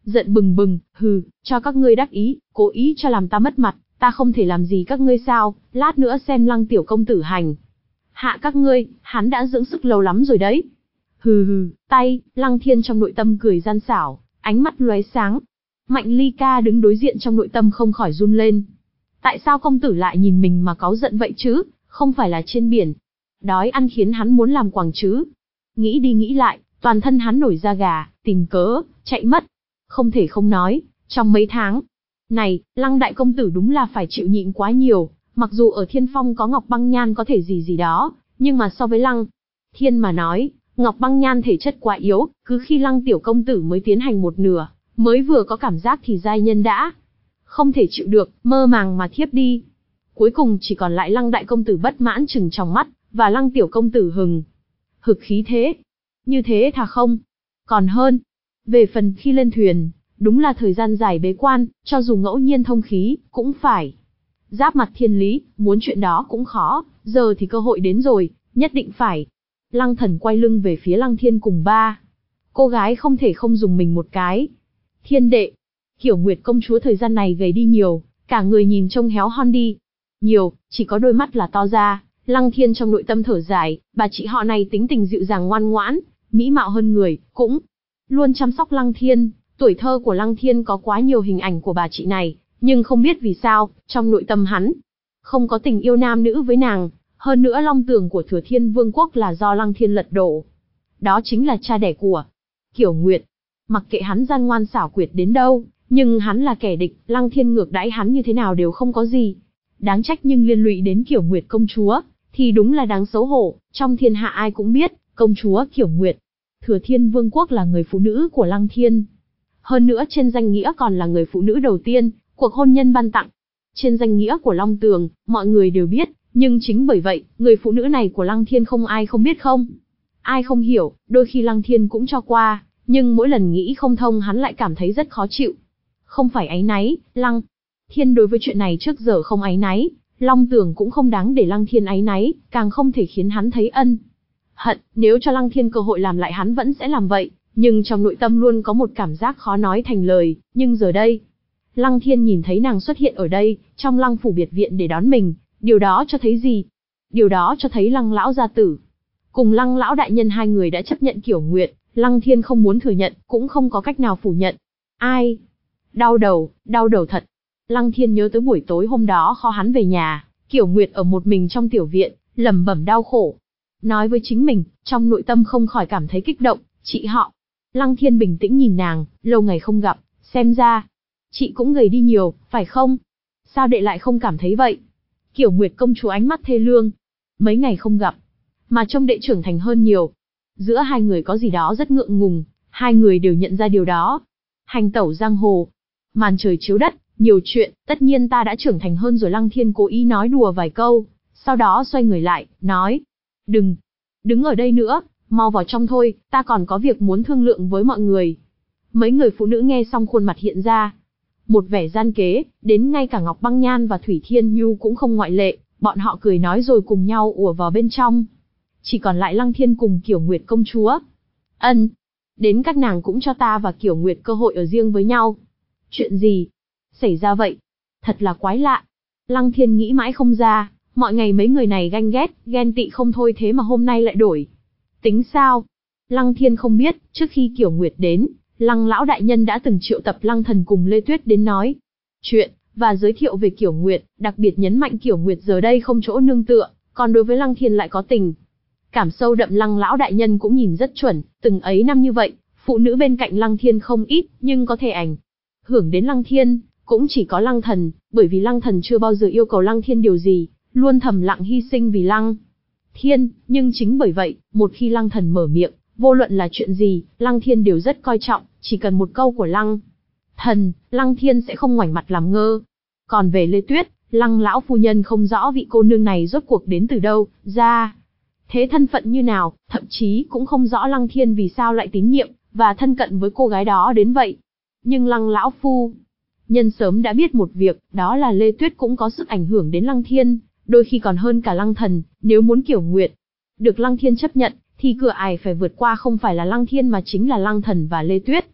giận bừng bừng, hừ, cho các ngươi đắc ý, cố ý cho làm ta mất mặt, ta không thể làm gì các ngươi sao, lát nữa xem Lăng tiểu công tử hành hạ các ngươi, hắn đã dưỡng sức lâu lắm rồi đấy. Hừ hừ, tay, Lăng Thiên trong nội tâm cười gian xảo, ánh mắt lóe sáng. Mạnh Ly Ca đứng đối diện trong nội tâm không khỏi run lên. Tại sao công tử lại nhìn mình mà cáu giận vậy chứ, không phải là trên biển. Đói ăn khiến hắn muốn làm quàng chứ. Nghĩ đi nghĩ lại, toàn thân hắn nổi da gà, tìm cớ, chạy mất. Không thể không nói, trong mấy tháng này, Lăng đại công tử đúng là phải chịu nhịn quá nhiều, mặc dù ở Thiên Phong có Ngọc Băng Nhan có thể gì gì đó, nhưng mà so với Lăng Thiên mà nói, Ngọc Băng Nhan thể chất quá yếu, cứ khi Lăng tiểu công tử mới tiến hành một nửa, mới vừa có cảm giác thì giai nhân đã không thể chịu được, mơ màng mà thiếp đi. Cuối cùng chỉ còn lại Lăng đại công tử bất mãn chừng trong mắt, và Lăng tiểu công tử hừng hực khí thế. Như thế thà không còn hơn. Về phần khi lên thuyền, đúng là thời gian dài bế quan, cho dù ngẫu nhiên thông khí, cũng phải giáp mặt thiên lý, muốn chuyện đó cũng khó, giờ thì cơ hội đến rồi, nhất định phải. Lăng Thần quay lưng về phía Lăng Thiên cùng ba cô gái không thể không dùng mình một cái. Thiên đệ, Kiểu Nguyệt công chúa thời gian này gầy đi nhiều, cả người nhìn trông héo hon đi nhiều, chỉ có đôi mắt là to ra. Lăng Thiên trong nội tâm thở dài, bà chị họ này tính tình dịu dàng ngoan ngoãn, mỹ mạo hơn người, cũng luôn chăm sóc Lăng Thiên. Tuổi thơ của Lăng Thiên có quá nhiều hình ảnh của bà chị này, nhưng không biết vì sao, trong nội tâm hắn không có tình yêu nam nữ với nàng. Hơn nữa long tường của Thừa Thiên Vương quốc là do Lăng Thiên lật đổ. Đó chính là cha đẻ của Kiểu Nguyệt. Mặc kệ hắn gian ngoan xảo quyệt đến đâu, nhưng hắn là kẻ địch, Lăng Thiên ngược đãi hắn như thế nào đều không có gì đáng trách, nhưng liên lụy đến Kiểu Nguyệt công chúa thì đúng là đáng xấu hổ. Trong thiên hạ ai cũng biết, công chúa Kiểu Nguyệt, Thừa Thiên Vương quốc là người phụ nữ của Lăng Thiên. Hơn nữa trên danh nghĩa còn là người phụ nữ đầu tiên, cuộc hôn nhân ban tặng. Trên danh nghĩa của Long Tường, mọi người đều biết, nhưng chính bởi vậy, người phụ nữ này của Lăng Thiên không ai không biết không. Ai không hiểu, đôi khi Lăng Thiên cũng cho qua, nhưng mỗi lần nghĩ không thông hắn lại cảm thấy rất khó chịu. Không phải áy náy, Lăng Thiên đối với chuyện này trước giờ không áy náy, Long Tường cũng không đáng để Lăng Thiên áy náy, càng không thể khiến hắn thấy ân hận, nếu cho Lăng Thiên cơ hội làm lại hắn vẫn sẽ làm vậy. Nhưng trong nội tâm luôn có một cảm giác khó nói thành lời, nhưng giờ đây, Lăng Thiên nhìn thấy nàng xuất hiện ở đây, trong Lăng phủ biệt viện để đón mình, điều đó cho thấy gì? Điều đó cho thấy Lăng lão gia tử cùng Lăng lão đại nhân hai người đã chấp nhận Kiểu Nguyệt, Lăng Thiên không muốn thừa nhận, cũng không có cách nào phủ nhận. Ai? Đau đầu, đau đầu thật. Lăng Thiên nhớ tới buổi tối hôm đó kho hắn về nhà, Kiểu Nguyệt ở một mình trong tiểu viện, lẩm bẩm đau khổ. Nói với chính mình, trong nội tâm không khỏi cảm thấy kích động, chị họ. Lăng Thiên bình tĩnh nhìn nàng, lâu ngày không gặp, xem ra, chị cũng gầy đi nhiều, phải không? Sao đệ lại không cảm thấy vậy? Kiểu Nguyệt công chúa ánh mắt thê lương. Mấy ngày không gặp, mà trông đệ trưởng thành hơn nhiều. Giữa hai người có gì đó rất ngượng ngùng, hai người đều nhận ra điều đó. Hành tẩu giang hồ, màn trời chiếu đất, nhiều chuyện, tất nhiên ta đã trưởng thành hơn rồi. Lăng Thiên cố ý nói đùa vài câu, sau đó xoay người lại, nói, đừng, đứng ở đây nữa, mau vào trong thôi, ta còn có việc muốn thương lượng với mọi người. Mấy người phụ nữ nghe xong khuôn mặt hiện ra một vẻ gian kế, đến ngay cả Ngọc Băng Nhan và Thủy Thiên Nhu cũng không ngoại lệ, bọn họ cười nói rồi cùng nhau ùa vào bên trong. Chỉ còn lại Lăng Thiên cùng Kiểu Nguyệt công chúa. Ân, đến các nàng cũng cho ta và Kiểu Nguyệt cơ hội ở riêng với nhau. Chuyện gì xảy ra vậy? Thật là quái lạ. Lăng Thiên nghĩ mãi không ra, mọi ngày mấy người này ganh ghét, ghen tị không thôi, thế mà hôm nay lại đổi tính sao? Lăng Thiên không biết, trước khi Kiểu Nguyệt đến, Lăng lão đại nhân đã từng triệu tập Lăng Thần cùng Lê Tuyết đến nói chuyện, và giới thiệu về Kiểu Nguyệt, đặc biệt nhấn mạnh Kiểu Nguyệt giờ đây không chỗ nương tựa, còn đối với Lăng Thiên lại có tình cảm sâu đậm. Lăng lão đại nhân cũng nhìn rất chuẩn, từng ấy năm như vậy, phụ nữ bên cạnh Lăng Thiên không ít, nhưng có thể ảnh hưởng đến Lăng Thiên, cũng chỉ có Lăng Thần, bởi vì Lăng Thần chưa bao giờ yêu cầu Lăng Thiên điều gì, luôn thầm lặng hy sinh vì Lăng Thiên, nhưng chính bởi vậy, một khi Lăng Thần mở miệng, vô luận là chuyện gì, Lăng Thiên đều rất coi trọng, chỉ cần một câu của Lăng Thần, Lăng Thiên sẽ không ngoảnh mặt làm ngơ. Còn về Lê Tuyết, Lăng lão phu nhân không rõ vị cô nương này rốt cuộc đến từ đâu ra, thế thân phận như nào, thậm chí cũng không rõ Lăng Thiên vì sao lại tín nhiệm và thân cận với cô gái đó đến vậy. Nhưng Lăng lão phu nhân sớm đã biết một việc, đó là Lê Tuyết cũng có sức ảnh hưởng đến Lăng Thiên, đôi khi còn hơn cả Lăng Thần. Nếu muốn Kiểu Nguyệt được Lăng Thiên chấp nhận, thì cửa ải phải vượt qua không phải là Lăng Thiên mà chính là Lăng Thần và Lê Tuyết.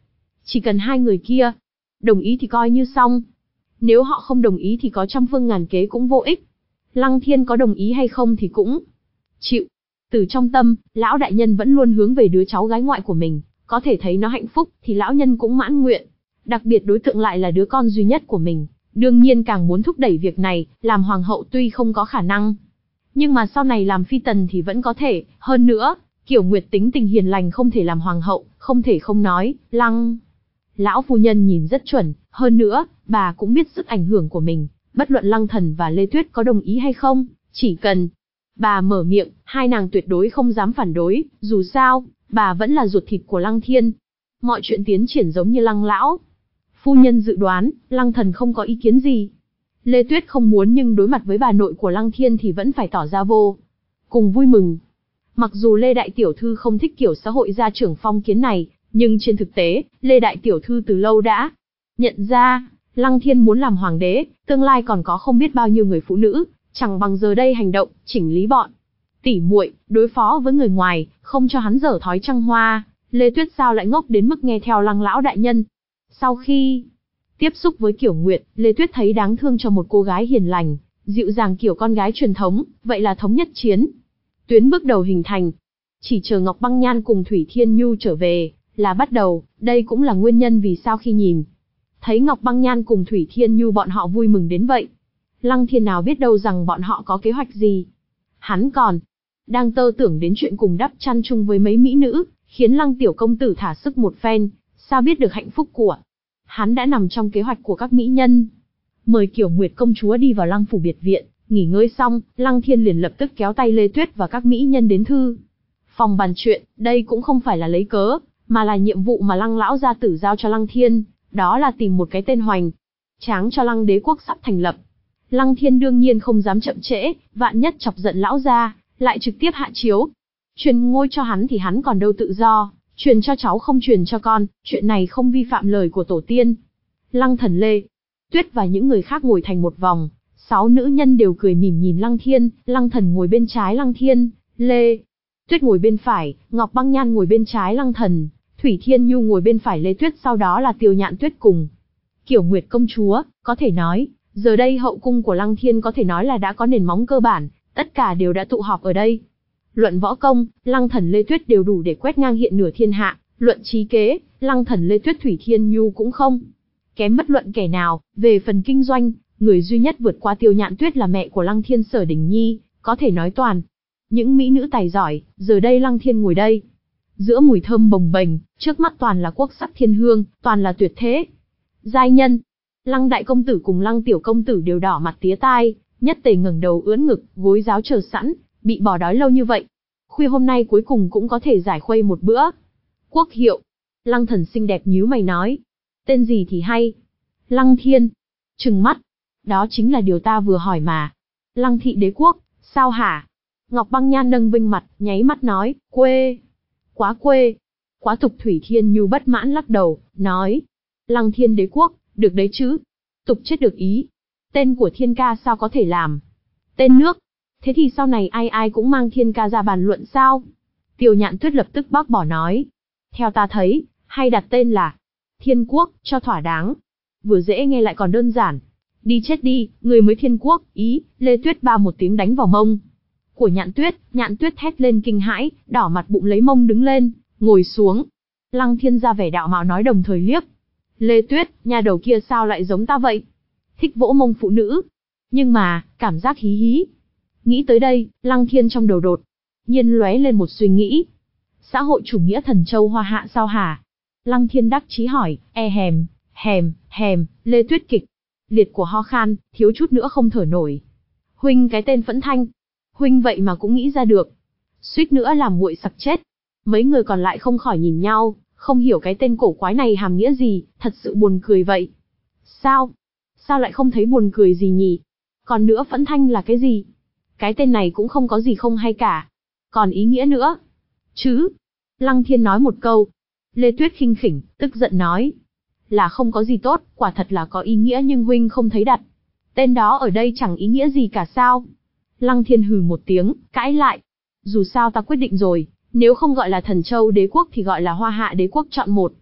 Chỉ cần hai người kia đồng ý thì coi như xong. Nếu họ không đồng ý thì có trăm phương ngàn kế cũng vô ích. Lăng Thiên có đồng ý hay không thì cũng chịu. Từ trong tâm, lão đại nhân vẫn luôn hướng về đứa cháu gái ngoại của mình, có thể thấy nó hạnh phúc thì lão nhân cũng mãn nguyện. Đặc biệt đối tượng lại là đứa con duy nhất của mình, đương nhiên càng muốn thúc đẩy việc này, làm hoàng hậu tuy không có khả năng, nhưng mà sau này làm phi tần thì vẫn có thể, hơn nữa, Kiểu Nguyệt tính tình hiền lành không thể làm hoàng hậu, không thể không nói, Lăng lão phu nhân nhìn rất chuẩn, hơn nữa, bà cũng biết sức ảnh hưởng của mình, bất luận Lăng Thần và Lê Tuyết có đồng ý hay không, chỉ cần bà mở miệng, hai nàng tuyệt đối không dám phản đối, dù sao, bà vẫn là ruột thịt của Lăng Thiên. Mọi chuyện tiến triển giống như Lăng lão phu nhân dự đoán, Lăng Thần không có ý kiến gì. Lê Tuyết không muốn nhưng đối mặt với bà nội của Lăng Thiên thì vẫn phải tỏ ra vô cùng vui mừng. Mặc dù Lê Đại Tiểu Thư không thích kiểu xã hội gia trưởng phong kiến này, nhưng trên thực tế, Lê Đại Tiểu Thư từ lâu đã nhận ra, Lăng Thiên muốn làm hoàng đế, tương lai còn có không biết bao nhiêu người phụ nữ, chẳng bằng giờ đây hành động, chỉnh lý bọn tỉ muội, đối phó với người ngoài, không cho hắn dở thói trăng hoa. Lê Tuyết sao lại ngốc đến mức nghe theo Lăng lão đại nhân. Sau khi tiếp xúc với Kiểu Nguyệt, Lê Tuyết thấy đáng thương cho một cô gái hiền lành, dịu dàng kiểu con gái truyền thống, vậy là thống nhất chiến tuyến bước đầu hình thành. Chỉ chờ Ngọc Băng Nhan cùng Thủy Thiên Nhu trở về, là bắt đầu, đây cũng là nguyên nhân vì sao khi nhìn thấy Ngọc Băng Nhan cùng Thủy Thiên Nhu bọn họ vui mừng đến vậy. Lăng Thiên nào biết đâu rằng bọn họ có kế hoạch gì. Hắn còn đang tơ tưởng đến chuyện cùng đắp chăn chung với mấy mỹ nữ, khiến Lăng tiểu công tử thả sức một phen, sao biết được hạnh phúc của hắn đã nằm trong kế hoạch của các mỹ nhân. Mời Kiểu Nguyệt công chúa đi vào Lăng phủ biệt viện, nghỉ ngơi xong, Lăng Thiên liền lập tức kéo tay Lê Tuyết và các mỹ nhân đến thư phòng bàn chuyện, đây cũng không phải là lấy cớ, mà là nhiệm vụ mà Lăng lão gia tử giao cho Lăng Thiên, đó là tìm một cái tên hoành tráng cho Lăng đế quốc sắp thành lập. Lăng Thiên đương nhiên không dám chậm trễ, vạn nhất chọc giận lão gia, lại trực tiếp hạ chiếu. Truyền ngôi cho hắn thì hắn còn đâu tự do, truyền cho cháu không truyền cho con, chuyện này không vi phạm lời của tổ tiên. Lăng Thần, Lê Tuyết và những người khác ngồi thành một vòng, sáu nữ nhân đều cười mỉm nhìn Lăng Thiên, Lăng Thần ngồi bên trái Lăng Thiên, Lê Tuyết ngồi bên phải, Ngọc Băng Nhan ngồi bên trái Lăng Thần, Thủy Thiên Nhu ngồi bên phải Lê Tuyết, sau đó là Tiêu Nhạn Tuyết cùng Kiểu Nguyệt công chúa. Có thể nói, giờ đây hậu cung của Lăng Thiên có thể nói là đã có nền móng cơ bản, tất cả đều đã tụ họp ở đây. Luận võ công, Lăng Thần Lê Tuyết đều đủ để quét ngang hiện nửa thiên hạ, luận trí kế, Lăng Thần Lê Tuyết Thủy Thiên Nhu cũng không kém bất luận kẻ nào. Về phần kinh doanh, người duy nhất vượt qua Tiêu Nhạn Tuyết là mẹ của Lăng Thiên, Sở Đình Nhi, có thể nói toàn những mỹ nữ tài giỏi. Giờ đây Lăng Thiên ngồi đây, giữa mùi thơm bồng bềnh, trước mắt toàn là quốc sắc thiên hương, toàn là tuyệt thế giai nhân. Lăng đại công tử cùng Lăng tiểu công tử đều đỏ mặt tía tai, nhất tề ngẩng đầu ưỡn ngực, gối giáo chờ sẵn, bị bỏ đói lâu như vậy, khuya hôm nay cuối cùng cũng có thể giải khuây một bữa. Quốc hiệu. Lăng Thần xinh đẹp nhíu mày nói, tên gì thì hay. Lăng Thiên trừng mắt, đó chính là điều ta vừa hỏi mà. Lăng thị đế quốc, sao hả? Ngọc Băng Nhan nâng vinh mặt, nháy mắt nói, quê, quá quê, quá tục. Thủy Thiên Nhu bất mãn lắc đầu, nói, Lăng Thiên đế quốc, được đấy chứ, tục chết được ý. Tên của Thiên ca sao có thể làm tên nước? Thế thì sau này ai ai cũng mang Thiên ca ra bàn luận sao? Tiêu Nhạn Tuyết lập tức bác bỏ nói, theo ta thấy, hay đặt tên là Thiên Quốc, cho thỏa đáng. Vừa dễ nghe lại còn đơn giản. Đi chết đi, người mới Thiên Quốc, ý. Lê Tuyết ba một tiếng đánh vào mông của Nhạn Tuyết, Nhạn Tuyết thét lên kinh hãi, đỏ mặt bụng lấy mông đứng lên, ngồi xuống. Lăng Thiên ra vẻ đạo mạo nói đồng thời liếc Lê Tuyết, nhà đầu kia sao lại giống ta vậy? Thích vỗ mông phụ nữ. Nhưng mà, cảm giác hí hí. Nghĩ tới đây, Lăng Thiên trong đầu đột nhiên lóe lên một suy nghĩ. Xã hội chủ nghĩa thần châu hoa hạ sao hả? Lăng Thiên đắc chí hỏi, e hèm, hèm, hèm. Lê Tuyết kịch liệt của ho khan, thiếu chút nữa không thở nổi. Huynh cái tên Phẫn Thanh, huynh vậy mà cũng nghĩ ra được. Suýt nữa làm nguội sặc chết. Mấy người còn lại không khỏi nhìn nhau, không hiểu cái tên cổ quái này hàm nghĩa gì, thật sự buồn cười vậy. Sao? Sao lại không thấy buồn cười gì nhỉ? Còn nữa, Phẫn Thanh là cái gì? Cái tên này cũng không có gì không hay cả. Còn ý nghĩa nữa chứ? Lăng Thiên nói một câu. Lê Tuyết khinh khỉnh, tức giận nói, là không có gì tốt, quả thật là có ý nghĩa, nhưng huynh không thấy đặt tên đó ở đây chẳng ý nghĩa gì cả sao? Lăng Thiên hừ một tiếng, cãi lại. Dù sao ta quyết định rồi, nếu không gọi là Thần Châu đế quốc thì gọi là Hoa Hạ đế quốc, chọn một.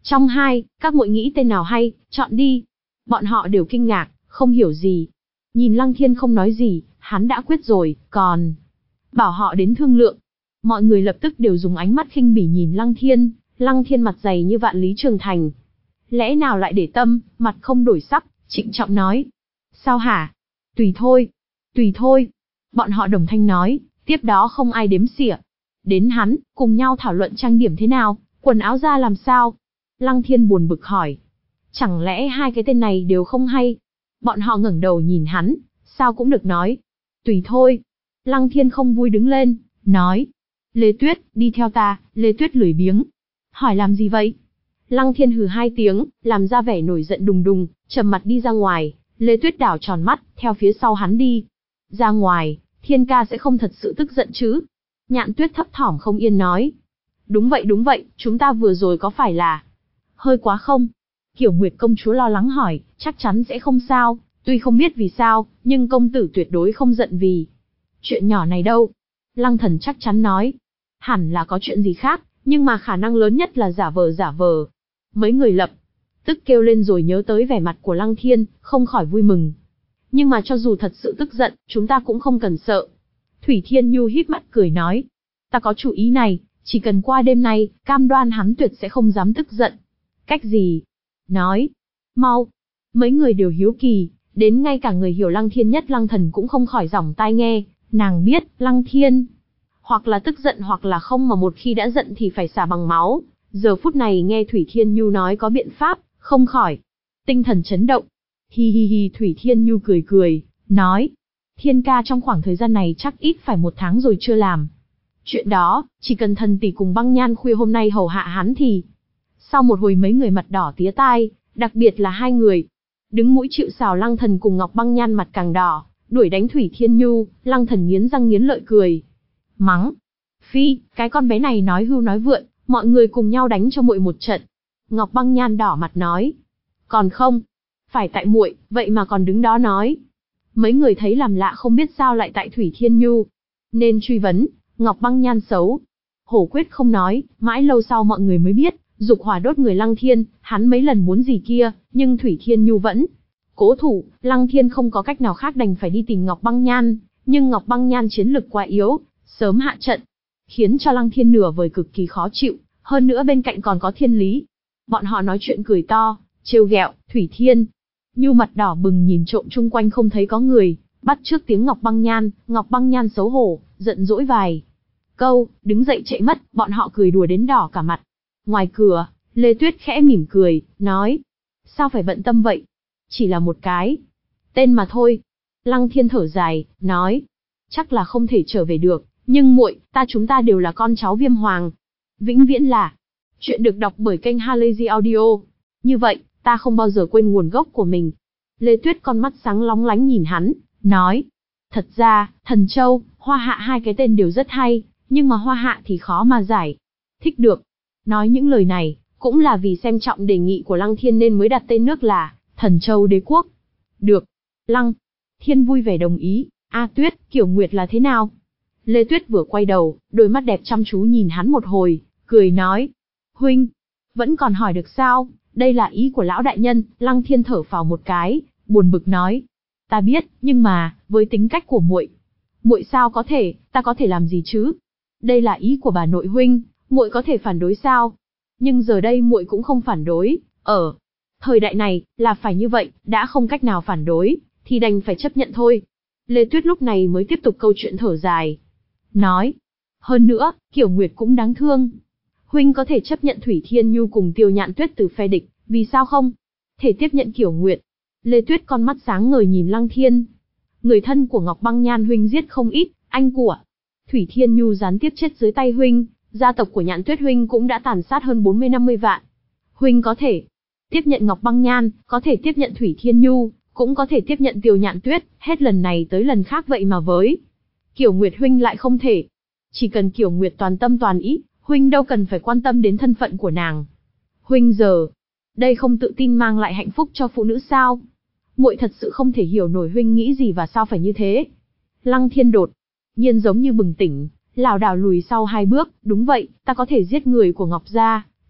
Trong hai, các muội nghĩ tên nào hay, chọn đi. Bọn họ đều kinh ngạc, không hiểu gì. Nhìn Lăng Thiên không nói gì, hắn đã quyết rồi, còn bảo họ đến thương lượng. Mọi người lập tức đều dùng ánh mắt khinh bỉ nhìn Lăng Thiên, Lăng Thiên mặt dày như vạn lý trường thành. Lẽ nào lại để tâm, mặt không đổi sắc, trịnh trọng nói. Sao hả? Tùy thôi, tùy thôi. Bọn họ đồng thanh nói, tiếp đó không ai đếm xỉa. Đến hắn, cùng nhau thảo luận trang điểm thế nào, quần áo ra làm sao. Lăng Thiên buồn bực hỏi. Chẳng lẽ hai cái tên này đều không hay? Bọn họ ngẩng đầu nhìn hắn, sao cũng được nói. Tùy thôi. Lăng Thiên không vui đứng lên, nói. Lê Tuyết, đi theo ta. Lê Tuyết lười biếng. Hỏi làm gì vậy? Lăng Thiên hừ hai tiếng, làm ra vẻ nổi giận đùng đùng, trầm mặt đi ra ngoài. Lê Tuyết đảo tròn mắt, theo phía sau hắn đi. Ra ngoài, Thiên ca sẽ không thật sự tức giận chứ? Nhạn Tuyết thấp thỏm không yên nói. Đúng vậy đúng vậy, chúng ta vừa rồi có phải là hơi quá không? Kiểu Nguyệt công chúa lo lắng hỏi, chắc chắn sẽ không sao, tuy không biết vì sao, nhưng công tử tuyệt đối không giận vì chuyện nhỏ này đâu. Lăng Thần chắc chắn nói, hẳn là có chuyện gì khác, nhưng mà khả năng lớn nhất là giả vờ giả vờ. Mấy người lập tức kêu lên rồi nhớ tới vẻ mặt của Lăng Thiên, không khỏi vui mừng. Nhưng mà cho dù thật sự tức giận, chúng ta cũng không cần sợ. Thủy Thiên Nhu híp mắt cười nói, ta có chủ ý này, chỉ cần qua đêm nay, cam đoan hắn tuyệt sẽ không dám tức giận. Cách gì? Nói. Mau. Mấy người đều hiếu kỳ, đến ngay cả người hiểu Lăng Thiên nhất Lăng Thần cũng không khỏi giỏng tai nghe, nàng biết, Lăng Thiên hoặc là tức giận hoặc là không, mà một khi đã giận thì phải xả bằng máu. Giờ phút này nghe Thủy Thiên Nhu nói có biện pháp, không khỏi tinh thần chấn động. Hi hi hi, Thủy Thiên Nhu cười cười, nói, Thiên ca trong khoảng thời gian này chắc ít phải một tháng rồi chưa làm chuyện đó, chỉ cần thần tỷ cùng Băng Nhan khuya hôm nay hầu hạ hắn thì. Sau một hồi mấy người mặt đỏ tía tai, đặc biệt là hai người đứng mũi chịu sào Lăng Thần cùng Ngọc Băng Nhan mặt càng đỏ, đuổi đánh Thủy Thiên Nhu. Lăng Thần nghiến răng nghiến lợi cười, mắng, phi, cái con bé này nói hưu nói vượn, mọi người cùng nhau đánh cho muội một trận. Ngọc Băng Nhan đỏ mặt nói, còn không, phải tại muội, vậy mà còn đứng đó nói. Mấy người thấy làm lạ không biết sao lại tại Thủy Thiên Nhu, nên truy vấn. Ngọc Băng Nhan xấu hổ quyết không nói, mãi lâu sau mọi người mới biết, dục hỏa đốt người Lăng Thiên, hắn mấy lần muốn gì kia, nhưng Thủy Thiên Nhu vẫn cố thủ. Lăng Thiên không có cách nào khác đành phải đi tìm Ngọc Băng Nhan, nhưng Ngọc Băng Nhan chiến lực quá yếu, sớm hạ trận, khiến cho Lăng Thiên nửa vời cực kỳ khó chịu, hơn nữa bên cạnh còn có Thiên Lý. Bọn họ nói chuyện cười to, trêu ghẹo. Thủy Thiên Nhu mặt đỏ bừng nhìn trộm chung quanh không thấy có người, bắt trước tiếng Ngọc Băng Nhan. Ngọc Băng Nhan xấu hổ, giận dỗi vài câu, đứng dậy chạy mất. Bọn họ cười đùa đến đỏ cả mặt. Ngoài cửa, Lê Tuyết khẽ mỉm cười, nói, sao phải bận tâm vậy? Chỉ là một cái tên mà thôi. Lăng Thiên thở dài, nói, chắc là không thể trở về được, nhưng muội, ta chúng ta đều là con cháu Viêm Hoàng. Vĩnh viễn là. Chuyện được đọc bởi kênh Halazy Audio. Như vậy, ta không bao giờ quên nguồn gốc của mình. Lê Tuyết con mắt sáng lóng lánh nhìn hắn, nói, thật ra, Thần Châu, Hoa Hạ hai cái tên đều rất hay, nhưng mà Hoa Hạ thì khó mà giải thích được. Nói những lời này, cũng là vì xem trọng đề nghị của Lăng Thiên nên mới đặt tên nước là Thần Châu Đế Quốc. Được. Lăng Thiên vui vẻ đồng ý. A Tuyết, Kiểu Nguyệt là thế nào? Lê Tuyết vừa quay đầu, đôi mắt đẹp chăm chú nhìn hắn một hồi, cười nói, huynh, vẫn còn hỏi được sao? Đây là ý của lão đại nhân. Lăng Thiên thở phào một cái, buồn bực nói, ta biết, nhưng mà, với tính cách của muội, muội sao có thể, ta có thể làm gì chứ? Đây là ý của bà nội huynh, muội có thể phản đối sao? Nhưng giờ đây muội cũng không phản đối, ở thời đại này, là phải như vậy, đã không cách nào phản đối, thì đành phải chấp nhận thôi. Lê Tuyết lúc này mới tiếp tục câu chuyện thở dài, nói, hơn nữa, Kiểu Nguyệt cũng đáng thương. Huynh có thể chấp nhận Thủy Thiên Nhu cùng Tiêu Nhạn Tuyết từ phe địch, vì sao không thể tiếp nhận Kiểu Nguyệt? Lê Tuyết con mắt sáng ngời nhìn Lăng Thiên. Người thân của Ngọc Băng Nhan huynh giết không ít, anh của Thủy Thiên Nhu gián tiếp chết dưới tay huynh, gia tộc của Nhạn Tuyết huynh cũng đã tàn sát hơn bốn mươi năm mươi vạn. Huynh có thể tiếp nhận Ngọc Băng Nhan, có thể tiếp nhận Thủy Thiên Nhu, cũng có thể tiếp nhận Tiêu Nhạn Tuyết, hết lần này tới lần khác vậy mà với Kiểu Nguyệt huynh lại không thể. Chỉ cần Kiểu Nguyệt toàn tâm toàn ý, huynh đâu cần phải quan tâm đến thân phận của nàng. Huynh giờ đây không tự tin mang lại hạnh phúc cho phụ nữ sao? Muội thật sự không thể hiểu nổi huynh nghĩ gì và sao phải như thế. Lăng Thiên đột nhiên giống như bừng tỉnh, lảo đảo lùi sau hai bước, đúng vậy, ta có thể giết người của Ngọc gia.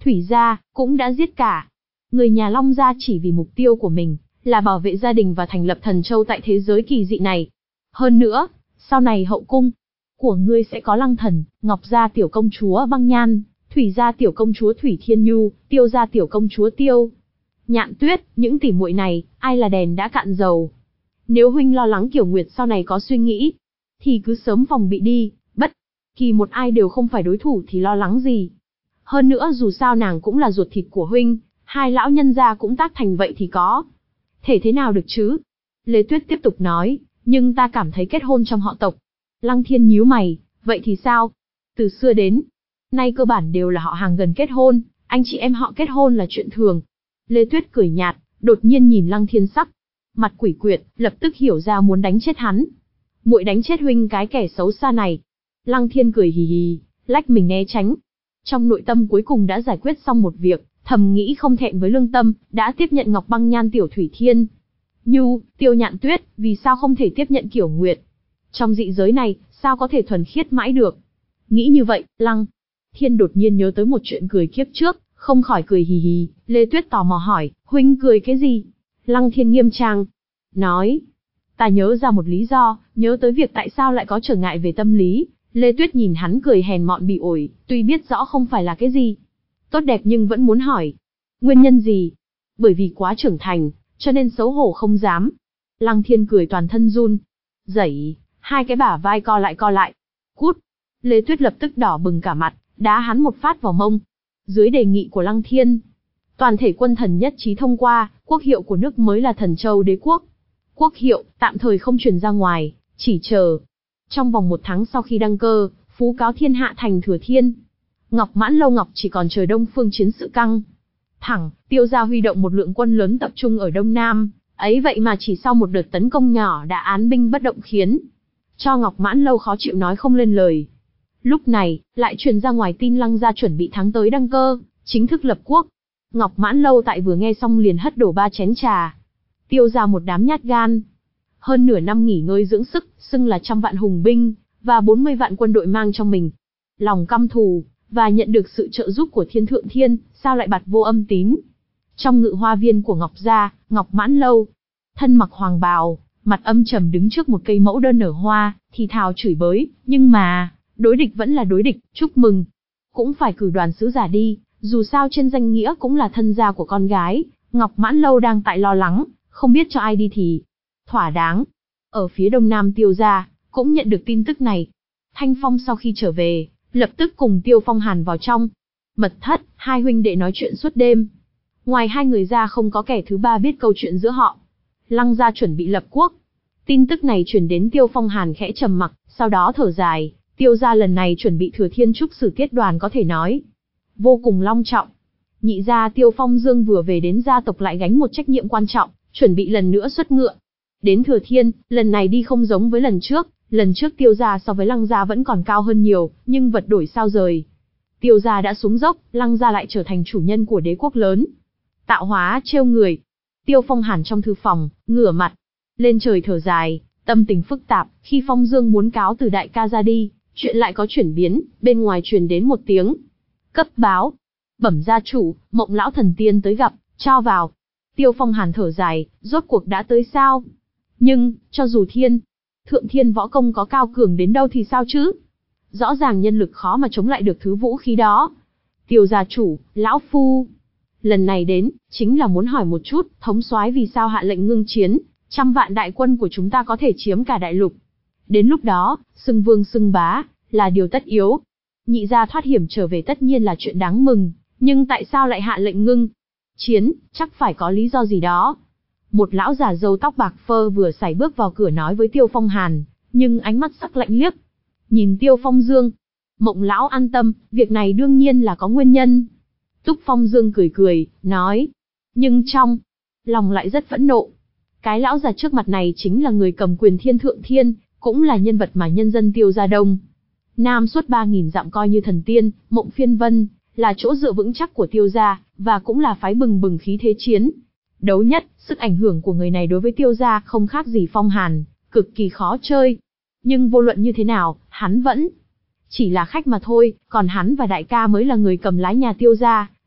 Thủy gia cũng đã giết cả. Người nhà Long gia chỉ vì mục tiêu của mình là bảo vệ gia đình và thành lập thần châu tại thế giới kỳ dị này. Hơn nữa, sau này hậu cung của ngươi sẽ có Lăng Thần, Ngọc gia tiểu công chúa Băng Nhan, Thủy gia tiểu công chúa Thủy Thiên Nhu, Tiêu gia tiểu công chúa Tiêu Nhạn Tuyết, những tỷ muội này, ai là đèn đã cạn dầu. Nếu huynh lo lắng Kiều Nguyệt sau này có suy nghĩ, thì cứ sớm phòng bị đi, bất kỳ một ai đều không phải đối thủ thì lo lắng gì. Hơn nữa dù sao nàng cũng là ruột thịt của huynh, hai lão nhân gia cũng tác thành vậy thì có thể thế nào được chứ? Lê Tuyết tiếp tục nói, nhưng ta cảm thấy kết hôn trong họ tộc. Lăng Thiên nhíu mày, vậy thì sao? Từ xưa đến nay cơ bản đều là họ hàng gần kết hôn, anh chị em họ kết hôn là chuyện thường. Lê Tuyết cười nhạt, đột nhiên nhìn Lăng Thiên sắc mặt quỷ quyệt, lập tức hiểu ra muốn đánh chết hắn. Muội đánh chết huynh cái kẻ xấu xa này. Lăng Thiên cười hì hì, lách mình né tránh. Trong nội tâm cuối cùng đã giải quyết xong một việc, thầm nghĩ không thẹn với lương tâm, đã tiếp nhận Ngọc Băng Nhan tiểu Thủy Thiên Nhu, Tiêu Nhạn Tuyết, vì sao không thể tiếp nhận Kiều Nguyệt? Trong dị giới này, sao có thể thuần khiết mãi được? Nghĩ như vậy, Lăng Thiên đột nhiên nhớ tới một chuyện cười kiếp trước, không khỏi cười hì hì. Lê Tuyết tò mò hỏi, huynh cười cái gì? Lăng Thiên nghiêm trang nói, ta nhớ ra một lý do, nhớ tới việc tại sao lại có trở ngại về tâm lý. Lê Tuyết nhìn hắn cười hèn mọn bị ổi, tuy biết rõ không phải là cái gì tốt đẹp nhưng vẫn muốn hỏi. Nguyên nhân gì? Bởi vì quá trưởng thành, cho nên xấu hổ không dám. Lăng Thiên cười toàn thân run rẩy, hai cái bả vai co lại co lại. Cút! Lê Tuyết lập tức đỏ bừng cả mặt, đá hắn một phát vào mông. Dưới đề nghị của Lăng Thiên, toàn thể quân thần nhất trí thông qua, quốc hiệu của nước mới là Thần Châu Đế Quốc. Quốc hiệu tạm thời không truyền ra ngoài, chỉ chờ trong vòng một tháng sau khi đăng cơ, phú cáo thiên hạ thành Thừa Thiên. Ngọc Mãn Lâu Ngọc chỉ còn chờ Đông Phương chiến sự căng thẳng, Tiêu gia huy động một lượng quân lớn tập trung ở Đông Nam, ấy vậy mà chỉ sau một đợt tấn công nhỏ đã án binh bất động, khiến cho Ngọc Mãn Lâu khó chịu nói không lên lời. Lúc này, lại truyền ra ngoài tin Lăng gia chuẩn bị tháng tới đăng cơ, chính thức lập quốc. Ngọc Mãn Lâu tại vừa nghe xong liền hất đổ ba chén trà. Tiêu gia một đám nhát gan. Hơn nửa năm nghỉ ngơi dưỡng sức, xưng là trăm vạn hùng binh, và bốn mươi vạn quân đội mang trong mình. Lòng căm thù, và nhận được sự trợ giúp của Thiên Thượng Thiên, sao lại bặt vô âm tín. Trong ngự hoa viên của Ngọc gia, Ngọc Mãn Lâu, thân mặc hoàng bào, mặt âm trầm đứng trước một cây mẫu đơn nở hoa, thì thào chửi bới, nhưng mà, đối địch vẫn là đối địch, chúc mừng. Cũng phải cử đoàn sứ giả đi, dù sao trên danh nghĩa cũng là thân gia của con gái. Ngọc Mãn Lâu đang tại lo lắng, không biết cho ai đi thì thỏa đáng. Ở phía đông nam Tiêu gia, cũng nhận được tin tức này. Thanh Phong sau khi trở về, lập tức cùng Tiêu Phong Hàn vào trong mật thất, hai huynh đệ nói chuyện suốt đêm. Ngoài hai người ra không có kẻ thứ ba biết câu chuyện giữa họ. Lăng gia chuẩn bị lập quốc. Tin tức này truyền đến Tiêu Phong Hàn khẽ trầm mặc, sau đó thở dài. Tiêu gia lần này chuẩn bị Thừa Thiên Trúc Sử Tiết đoàn có thể nói vô cùng long trọng. Nhị gia Tiêu Phong Dương vừa về đến gia tộc lại gánh một trách nhiệm quan trọng, chuẩn bị lần nữa xuất ngựa đến Thừa Thiên. Lần này đi không giống với lần trước, lần trước Tiêu gia so với Lăng gia vẫn còn cao hơn nhiều, nhưng vật đổi sao rời. Tiêu gia đã xuống dốc, Lăng gia lại trở thành chủ nhân của đế quốc lớn. Tạo hóa trêu người. Tiêu Phong Hàn trong thư phòng, ngửa mặt lên trời thở dài, tâm tình phức tạp. Khi Phong Dương muốn cáo từ đại ca ra đi, chuyện lại có chuyển biến. Bên ngoài truyền đến một tiếng cấp báo, bẩm gia chủ, Mộng lão thần tiên tới gặp, cho vào. Tiêu Phong Hàn thở dài, rốt cuộc đã tới sao? Nhưng cho dù Thiên Thượng Thiên võ công có cao cường đến đâu thì sao chứ? Rõ ràng nhân lực khó mà chống lại được thứ vũ khí đó. Tiêu gia chủ, lão phu lần này đến, chính là muốn hỏi một chút, thống soái vì sao hạ lệnh ngưng chiến, trăm vạn đại quân của chúng ta có thể chiếm cả đại lục. Đến lúc đó, xưng vương xưng bá, là điều tất yếu. Nhị gia thoát hiểm trở về tất nhiên là chuyện đáng mừng, nhưng tại sao lại hạ lệnh ngưng chiến, chắc phải có lý do gì đó. Một lão già râu tóc bạc phơ vừa sải bước vào cửa nói với Tiêu Phong Hàn, nhưng ánh mắt sắc lạnh liếc nhìn Tiêu Phong Dương. Mộng lão an tâm, việc này đương nhiên là có nguyên nhân. Túc Phong Dương cười cười, nói, nhưng trong lòng lại rất phẫn nộ. Cái lão già trước mặt này chính là người cầm quyền Thiên Thượng Thiên, cũng là nhân vật mà nhân dân Tiêu gia đông nam suốt ba nghìn dặm coi như thần tiên. Mộng Phiên Vân là chỗ dựa vững chắc của Tiêu gia, và cũng là phái bừng bừng khí thế chiến đấu nhất. Sức ảnh hưởng của người này đối với Tiêu gia không khác gì Phong Hàn, cực kỳ khó chơi. Nhưng vô luận như thế nào, hắn vẫn chỉ là khách mà thôi, còn hắn và đại ca mới là người cầm lái nhà Tiêu gia.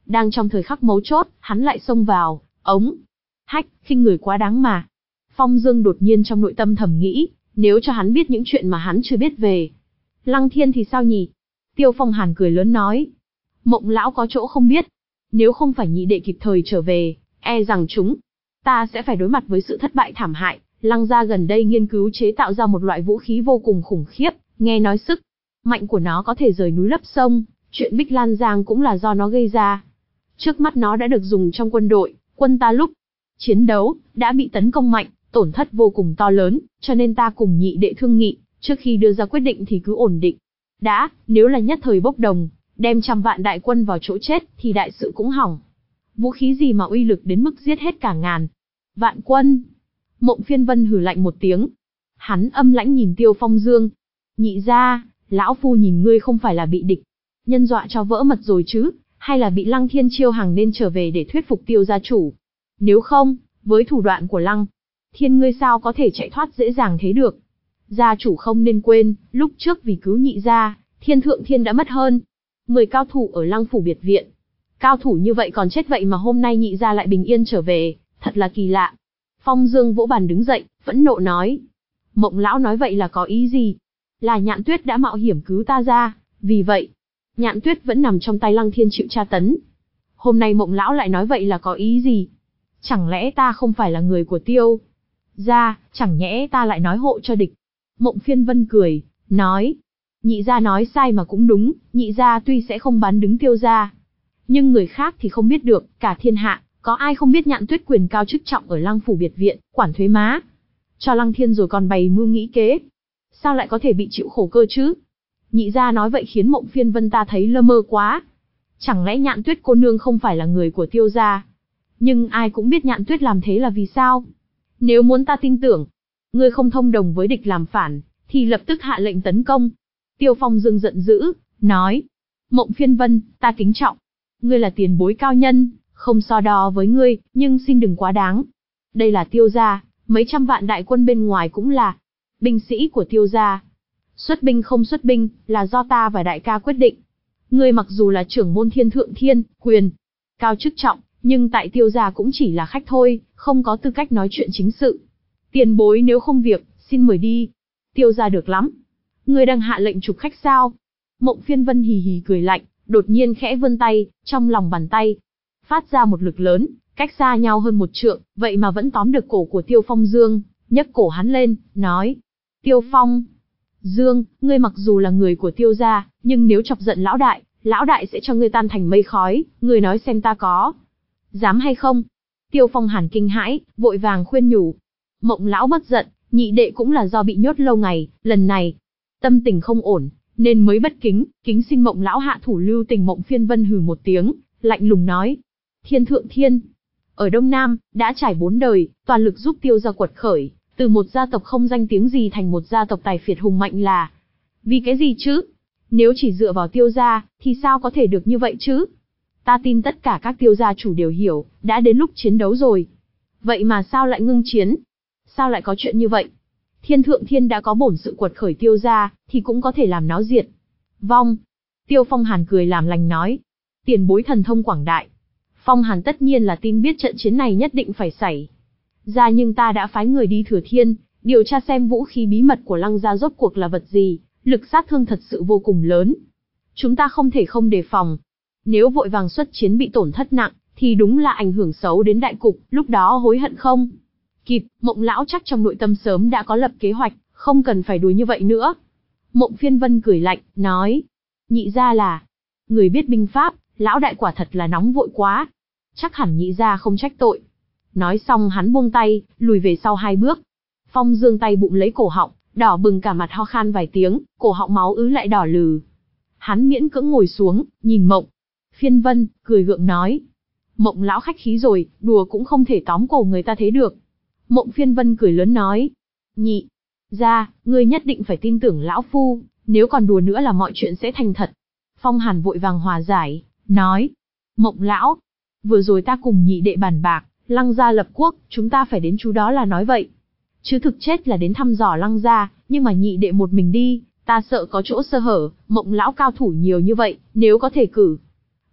Đang trong thời khắc mấu chốt, hắn lại xông vào, ống. Hách, khinh người quá đáng mà. Phong Dương đột nhiên trong nội tâm thầm nghĩ, nếu cho hắn biết những chuyện mà hắn chưa biết về Lăng Thiên thì sao nhỉ? Tiêu Phong Hàn cười lớn nói. Mộng lão có chỗ không biết. Nếu không phải nhị đệ kịp thời trở về, e rằng chúng ta sẽ phải đối mặt với sự thất bại thảm hại. Lăng gia gần đây nghiên cứu chế tạo ra một loại vũ khí vô cùng khủng khiếp, nghe nói sức mạnh của nó có thể rời núi lấp sông, chuyện Bích Lan Giang cũng là do nó gây ra. Trước mắt nó đã được dùng trong quân đội, quân ta lúc chiến đấu, đã bị tấn công mạnh, tổn thất vô cùng to lớn, cho nên ta cùng nhị đệ thương nghị, trước khi đưa ra quyết định thì cứ ổn định. Đã, nếu là nhất thời bốc đồng, đem trăm vạn đại quân vào chỗ chết, thì đại sự cũng hỏng. Vũ khí gì mà uy lực đến mức giết hết cả ngàn vạn quân? Mộng Phiên Vân hừ lạnh một tiếng. Hắn âm lãnh nhìn Tiêu Phong Dương. Nhị gia, lão phu nhìn ngươi không phải là bị địch nhân dọa cho vỡ mật rồi chứ, hay là bị Lăng Thiên chiêu hàng nên trở về để thuyết phục Tiêu gia chủ? Nếu không, với thủ đoạn của Lăng Thiên ngươi sao có thể chạy thoát dễ dàng thế được? Gia chủ không nên quên, lúc trước vì cứu nhị gia, Thiên Thượng Thiên đã mất hơn mười cao thủ ở Lăng phủ biệt viện. Cao thủ như vậy còn chết vậy mà hôm nay nhị gia lại bình yên trở về, thật là kỳ lạ. Phong Dương vỗ bàn đứng dậy, phẫn nộ nói. Mộng lão nói vậy là có ý gì? Là Nhạn Tuyết đã mạo hiểm cứu ta ra, vì vậy, Nhạn Tuyết vẫn nằm trong tay Lăng Thiên chịu tra tấn. Hôm nay Mộng lão lại nói vậy là có ý gì? Chẳng lẽ ta không phải là người của Tiêu gia, chẳng nhẽ ta lại nói hộ cho địch? Mộng Phiên Vân cười, nói. Nhị gia nói sai mà cũng đúng, nhị gia tuy sẽ không bán đứng Tiêu gia, nhưng người khác thì không biết được, cả thiên hạ, có ai không biết Nhạn Tuyết quyền cao chức trọng ở Lăng phủ biệt viện, quản thuế má cho Lăng Thiên rồi còn bày mưu nghĩ kế. Sao lại có thể bị chịu khổ cơ chứ? Nhị gia nói vậy khiến Mộng Phiên Vân ta thấy lơ mơ quá. Chẳng lẽ Nhạn Tuyết cô nương không phải là người của Tiêu gia? Nhưng ai cũng biết Nhạn Tuyết làm thế là vì sao? Nếu muốn ta tin tưởng, ngươi không thông đồng với địch làm phản, thì lập tức hạ lệnh tấn công. Tiêu Phong Dương giận dữ, nói. Mộng Phiên Vân, ta kính trọng. Ngươi là tiền bối cao nhân, không so đo với ngươi, nhưng xin đừng quá đáng. Đây là Tiêu gia, mấy trăm vạn đại quân bên ngoài cũng là binh sĩ của Tiêu gia. Xuất binh không xuất binh, là do ta và đại ca quyết định. Ngươi mặc dù là trưởng môn Thiên Thượng Thiên, quyền cao chức trọng, nhưng tại Tiêu gia cũng chỉ là khách thôi, không có tư cách nói chuyện chính sự. Tiền bối nếu không việc, xin mời đi. Tiêu gia được lắm. Ngươi đang hạ lệnh trục khách sao? Mộng Phiên Vân hì hì cười lạnh, đột nhiên khẽ vươn tay, trong lòng bàn tay phát ra một lực lớn, cách xa nhau hơn một trượng, vậy mà vẫn tóm được cổ của Tiêu Phong Dương, nhấc cổ hắn lên, nói. Tiêu Phong Dương, ngươi mặc dù là người của Tiêu gia, nhưng nếu chọc giận lão đại, lão đại sẽ cho ngươi tan thành mây khói, ngươi nói xem ta có dám hay không? Tiêu Phong Hàn kinh hãi, vội vàng khuyên nhủ. Mộng lão bất giận, nhị đệ cũng là do bị nhốt lâu ngày, lần này tâm tình không ổn, nên mới bất kính, kính xin Mộng lão hạ thủ lưu tình. Mộng Phiên Vân hừ một tiếng, lạnh lùng nói. Thiên Thượng Thiên ở Đông Nam đã trải bốn đời, toàn lực giúp Tiêu gia quật khởi, từ một gia tộc không danh tiếng gì thành một gia tộc tài phiệt hùng mạnh là vì cái gì chứ? Nếu chỉ dựa vào Tiêu gia, thì sao có thể được như vậy chứ? Ta tin tất cả các Tiêu gia chủ đều hiểu, đã đến lúc chiến đấu rồi. Vậy mà sao lại ngưng chiến? Sao lại có chuyện như vậy? Thiên Thượng Thiên đã có bổn sự quật khởi Tiêu gia, thì cũng có thể làm náo diệt vong. Tiêu Phong Hàn cười làm lành nói. Tiền bối thần thông quảng đại. Phong Hàn tất nhiên là tin biết trận chiến này nhất định phải xảy ra, nhưng ta đã phái người đi Thừa Thiên, điều tra xem vũ khí bí mật của Lăng gia rốt cuộc là vật gì, lực sát thương thật sự vô cùng lớn. Chúng ta không thể không đề phòng. Nếu vội vàng xuất chiến bị tổn thất nặng, thì đúng là ảnh hưởng xấu đến đại cục, lúc đó hối hận không kịp. Mộng lão chắc trong nội tâm sớm đã có lập kế hoạch, không cần phải đùa như vậy nữa. Mộng Phiên Vân cười lạnh, nói. Nhị gia là người biết binh pháp, lão đại quả thật là nóng vội quá. Chắc hẳn nhị gia không trách tội. Nói xong hắn buông tay, lùi về sau hai bước. Phong Dương tay bụng lấy cổ họng, đỏ bừng cả mặt, ho khan vài tiếng, cổ họng máu ứ lại đỏ lừ. Hắn miễn cưỡng ngồi xuống, nhìn Mộng Phiên Vân, cười gượng nói. Mộng lão khách khí rồi, đùa cũng không thể tóm cổ người ta thế được. Mộng Phiên Vân cười lớn nói. Nhị gia, ngươi nhất định phải tin tưởng lão phu, nếu còn đùa nữa là mọi chuyện sẽ thành thật. Phong Hàn vội vàng hòa giải, nói. Mộng lão, vừa rồi ta cùng nhị đệ bàn bạc, Lăng gia lập quốc, chúng ta phải đến chú đó là nói vậy. Chứ thực chất là đến thăm dò Lăng gia, nhưng mà nhị đệ một mình đi, ta sợ có chỗ sơ hở. Mộng lão cao thủ nhiều như vậy, nếu có thể cử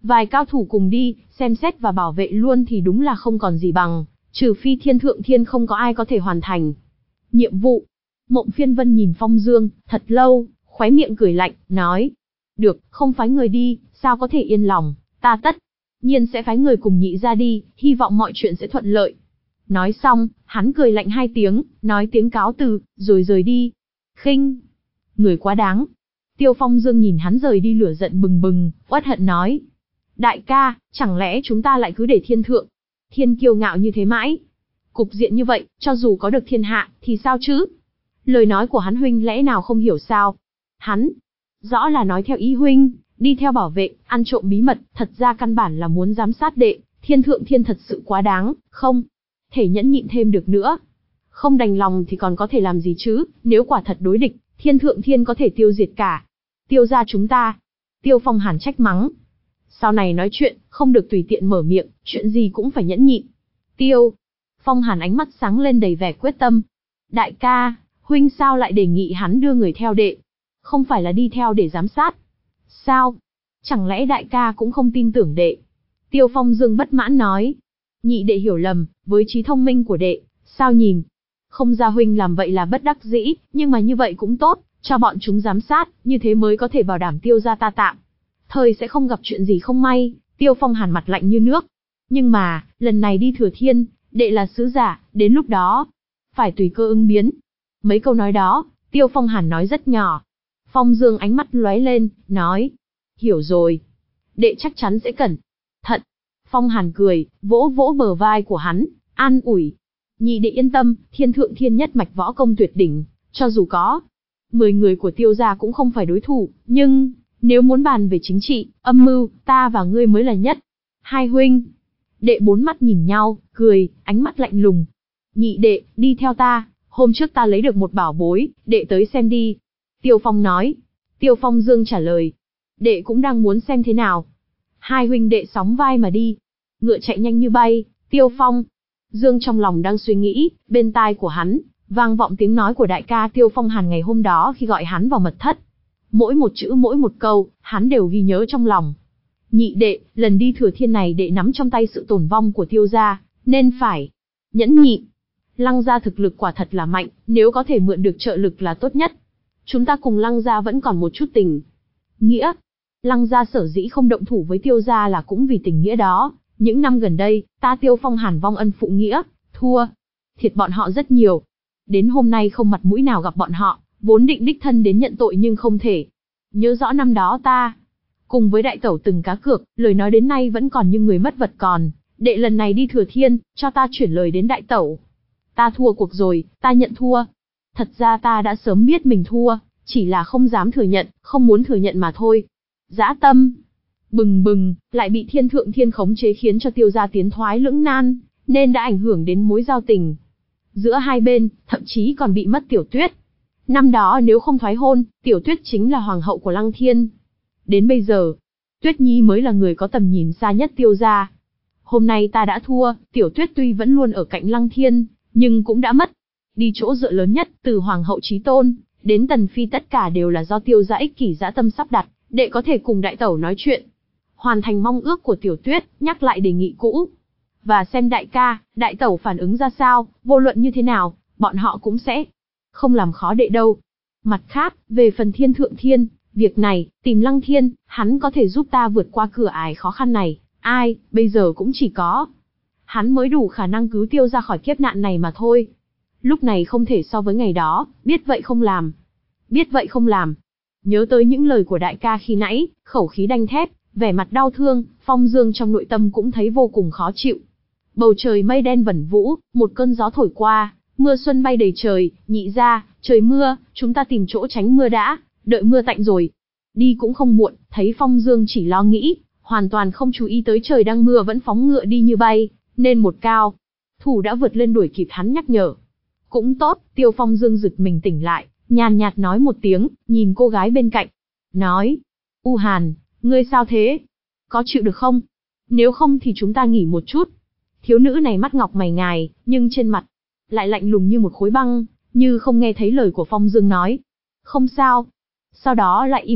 Vài cao thủ cùng đi, xem xét và bảo vệ luôn thì đúng là không còn gì bằng, trừ phi thiên thượng thiên không có ai có thể hoàn thành. Nhiệm vụ. Mộng Phiên Vân nhìn Phong Dương, thật lâu, khóe miệng cười lạnh, nói. Được, không phái người đi, sao có thể yên lòng, ta tất nhiên sẽ phái người cùng nhị ra đi, hy vọng mọi chuyện sẽ thuận lợi. Nói xong, hắn cười lạnh hai tiếng, nói tiếng cáo từ, rồi rời đi. Khinh, người quá đáng. Tiêu Phong Dương nhìn hắn rời đi lửa giận bừng bừng, uất hận nói. Đại ca, chẳng lẽ chúng ta lại cứ để thiên thượng thiên kiêu ngạo như thế mãi? Cục diện như vậy, cho dù có được thiên hạ, thì sao chứ? Lời nói của hắn huynh lẽ nào không hiểu sao? Hắn, rõ là nói theo ý huynh, đi theo bảo vệ, ăn trộm bí mật, thật ra căn bản là muốn giám sát đệ, thiên thượng thiên thật sự quá đáng, không thể nhẫn nhịn thêm được nữa. Không đành lòng thì còn có thể làm gì chứ, nếu quả thật đối địch, thiên thượng thiên có thể tiêu diệt cả Tiêu gia chúng ta. Tiêu Phong Hàn trách mắng. Sau này nói chuyện, không được tùy tiện mở miệng, chuyện gì cũng phải nhẫn nhịn. Tiêu Phong Hàn ánh mắt sáng lên đầy vẻ quyết tâm. Đại ca, huynh sao lại đề nghị hắn đưa người theo đệ? Không phải là đi theo để giám sát? Sao? Chẳng lẽ đại ca cũng không tin tưởng đệ? Tiêu Phong Dương bất mãn nói. Nhị đệ hiểu lầm, với trí thông minh của đệ, sao nhìn không ra huynh làm vậy là bất đắc dĩ, nhưng mà như vậy cũng tốt, cho bọn chúng giám sát, như thế mới có thể bảo đảm Tiêu gia ta tạm thời sẽ không gặp chuyện gì không may. Tiêu Phong Hàn mặt lạnh như nước. Nhưng mà, lần này đi Thừa Thiên, đệ là sứ giả, đến lúc đó phải tùy cơ ứng biến. Mấy câu nói đó, Tiêu Phong Hàn nói rất nhỏ. Phong Dương ánh mắt lóe lên, nói. Hiểu rồi. Đệ chắc chắn sẽ cẩn thận. Phong Hàn cười, vỗ vỗ bờ vai của hắn, an ủi. Nhị đệ yên tâm, thiên thượng thiên nhất mạch võ công tuyệt đỉnh, cho dù có mười người của Tiêu gia cũng không phải đối thủ, nhưng nếu muốn bàn về chính trị, âm mưu, ta và ngươi mới là nhất. Hai huynh đệ bốn mắt nhìn nhau, cười, ánh mắt lạnh lùng. Nhị đệ, đi theo ta, hôm trước ta lấy được một bảo bối, đệ tới xem đi. Tiêu Phong nói. Tiêu Phong Dương trả lời. Đệ cũng đang muốn xem thế nào. Hai huynh đệ sóng vai mà đi. Ngựa chạy nhanh như bay, Tiêu Phong Dương trong lòng đang suy nghĩ, bên tai của hắn vang vọng tiếng nói của đại ca Tiêu Phong Hàn ngày hôm đó khi gọi hắn vào mật thất. Mỗi một chữ mỗi một câu, hắn đều ghi nhớ trong lòng. Nhị đệ, lần đi Thừa Thiên này đệ nắm trong tay sự tổn vong của Tiêu gia, nên phải nhẫn nhịn. Lăng gia thực lực quả thật là mạnh, nếu có thể mượn được trợ lực là tốt nhất. Chúng ta cùng Lăng gia vẫn còn một chút tình nghĩa. Lăng gia sở dĩ không động thủ với Tiêu gia là cũng vì tình nghĩa đó. Những năm gần đây, ta Tiêu Phong Hàn vong ân phụ nghĩa, thua thiệt bọn họ rất nhiều. Đến hôm nay không mặt mũi nào gặp bọn họ, vốn định đích thân đến nhận tội nhưng không thể. Nhớ rõ năm đó ta cùng với đại tẩu từng cá cược, lời nói đến nay vẫn còn như người mất vật còn. Đệ lần này đi Thừa Thiên, cho ta chuyển lời đến đại tẩu. Ta thua cuộc rồi, ta nhận thua. Thật ra ta đã sớm biết mình thua, chỉ là không dám thừa nhận, không muốn thừa nhận mà thôi. Dã tâm bừng bừng, lại bị thiên thượng thiên khống chế khiến cho Tiêu gia tiến thoái lưỡng nan, nên đã ảnh hưởng đến mối giao tình giữa hai bên, thậm chí còn bị mất Tiểu Tuyết. Năm đó nếu không thoái hôn, Tiểu Tuyết chính là hoàng hậu của Lăng Thiên. Đến bây giờ, Tuyết Nhi mới là người có tầm nhìn xa nhất Tiêu gia. Hôm nay ta đã thua, Tiểu Tuyết tuy vẫn luôn ở cạnh Lăng Thiên, nhưng cũng đã mất đi chỗ dựa lớn nhất, từ hoàng hậu chí tôn đến tần phi tất cả đều là do Tiêu gia ích kỷ dã tâm sắp đặt, đệ có thể cùng đại tẩu nói chuyện, hoàn thành mong ước của Tiểu Tuyết, nhắc lại đề nghị cũ, và xem đại ca, đại tẩu phản ứng ra sao, vô luận như thế nào, bọn họ cũng sẽ không làm khó đệ đâu. Mặt khác, về phần thiên thượng thiên, việc này, tìm Lăng Thiên, hắn có thể giúp ta vượt qua cửa ải khó khăn này, ai, bây giờ cũng chỉ có hắn mới đủ khả năng cứu Tiêu ra khỏi kiếp nạn này mà thôi. Lúc này không thể so với ngày đó, biết vậy không làm. Biết vậy không làm. Nhớ tới những lời của đại ca khi nãy, khẩu khí đanh thép, vẻ mặt đau thương, Phong Dương trong nội tâm cũng thấy vô cùng khó chịu. Bầu trời mây đen vẩn vũ, một cơn gió thổi qua, mưa xuân bay đầy trời, nhị ra, trời mưa, chúng ta tìm chỗ tránh mưa đã, đợi mưa tạnh rồi. Đi cũng không muộn, thấy Phong Dương chỉ lo nghĩ, hoàn toàn không chú ý tới trời đang mưa vẫn phóng ngựa đi như bay, nên một cao thủ đã vượt lên đuổi kịp hắn nhắc nhở. Cũng tốt, Tiêu Phong Dương giật mình tỉnh lại, nhàn nhạt nói một tiếng, nhìn cô gái bên cạnh. Nói, U Hàn, ngươi sao thế? Có chịu được không? Nếu không thì chúng ta nghỉ một chút. Thiếu nữ này mắt ngọc mày ngài, nhưng trên mặt lại lạnh lùng như một khối băng, như không nghe thấy lời của Phong Dương nói. Không sao. Sau đó lại im lặng,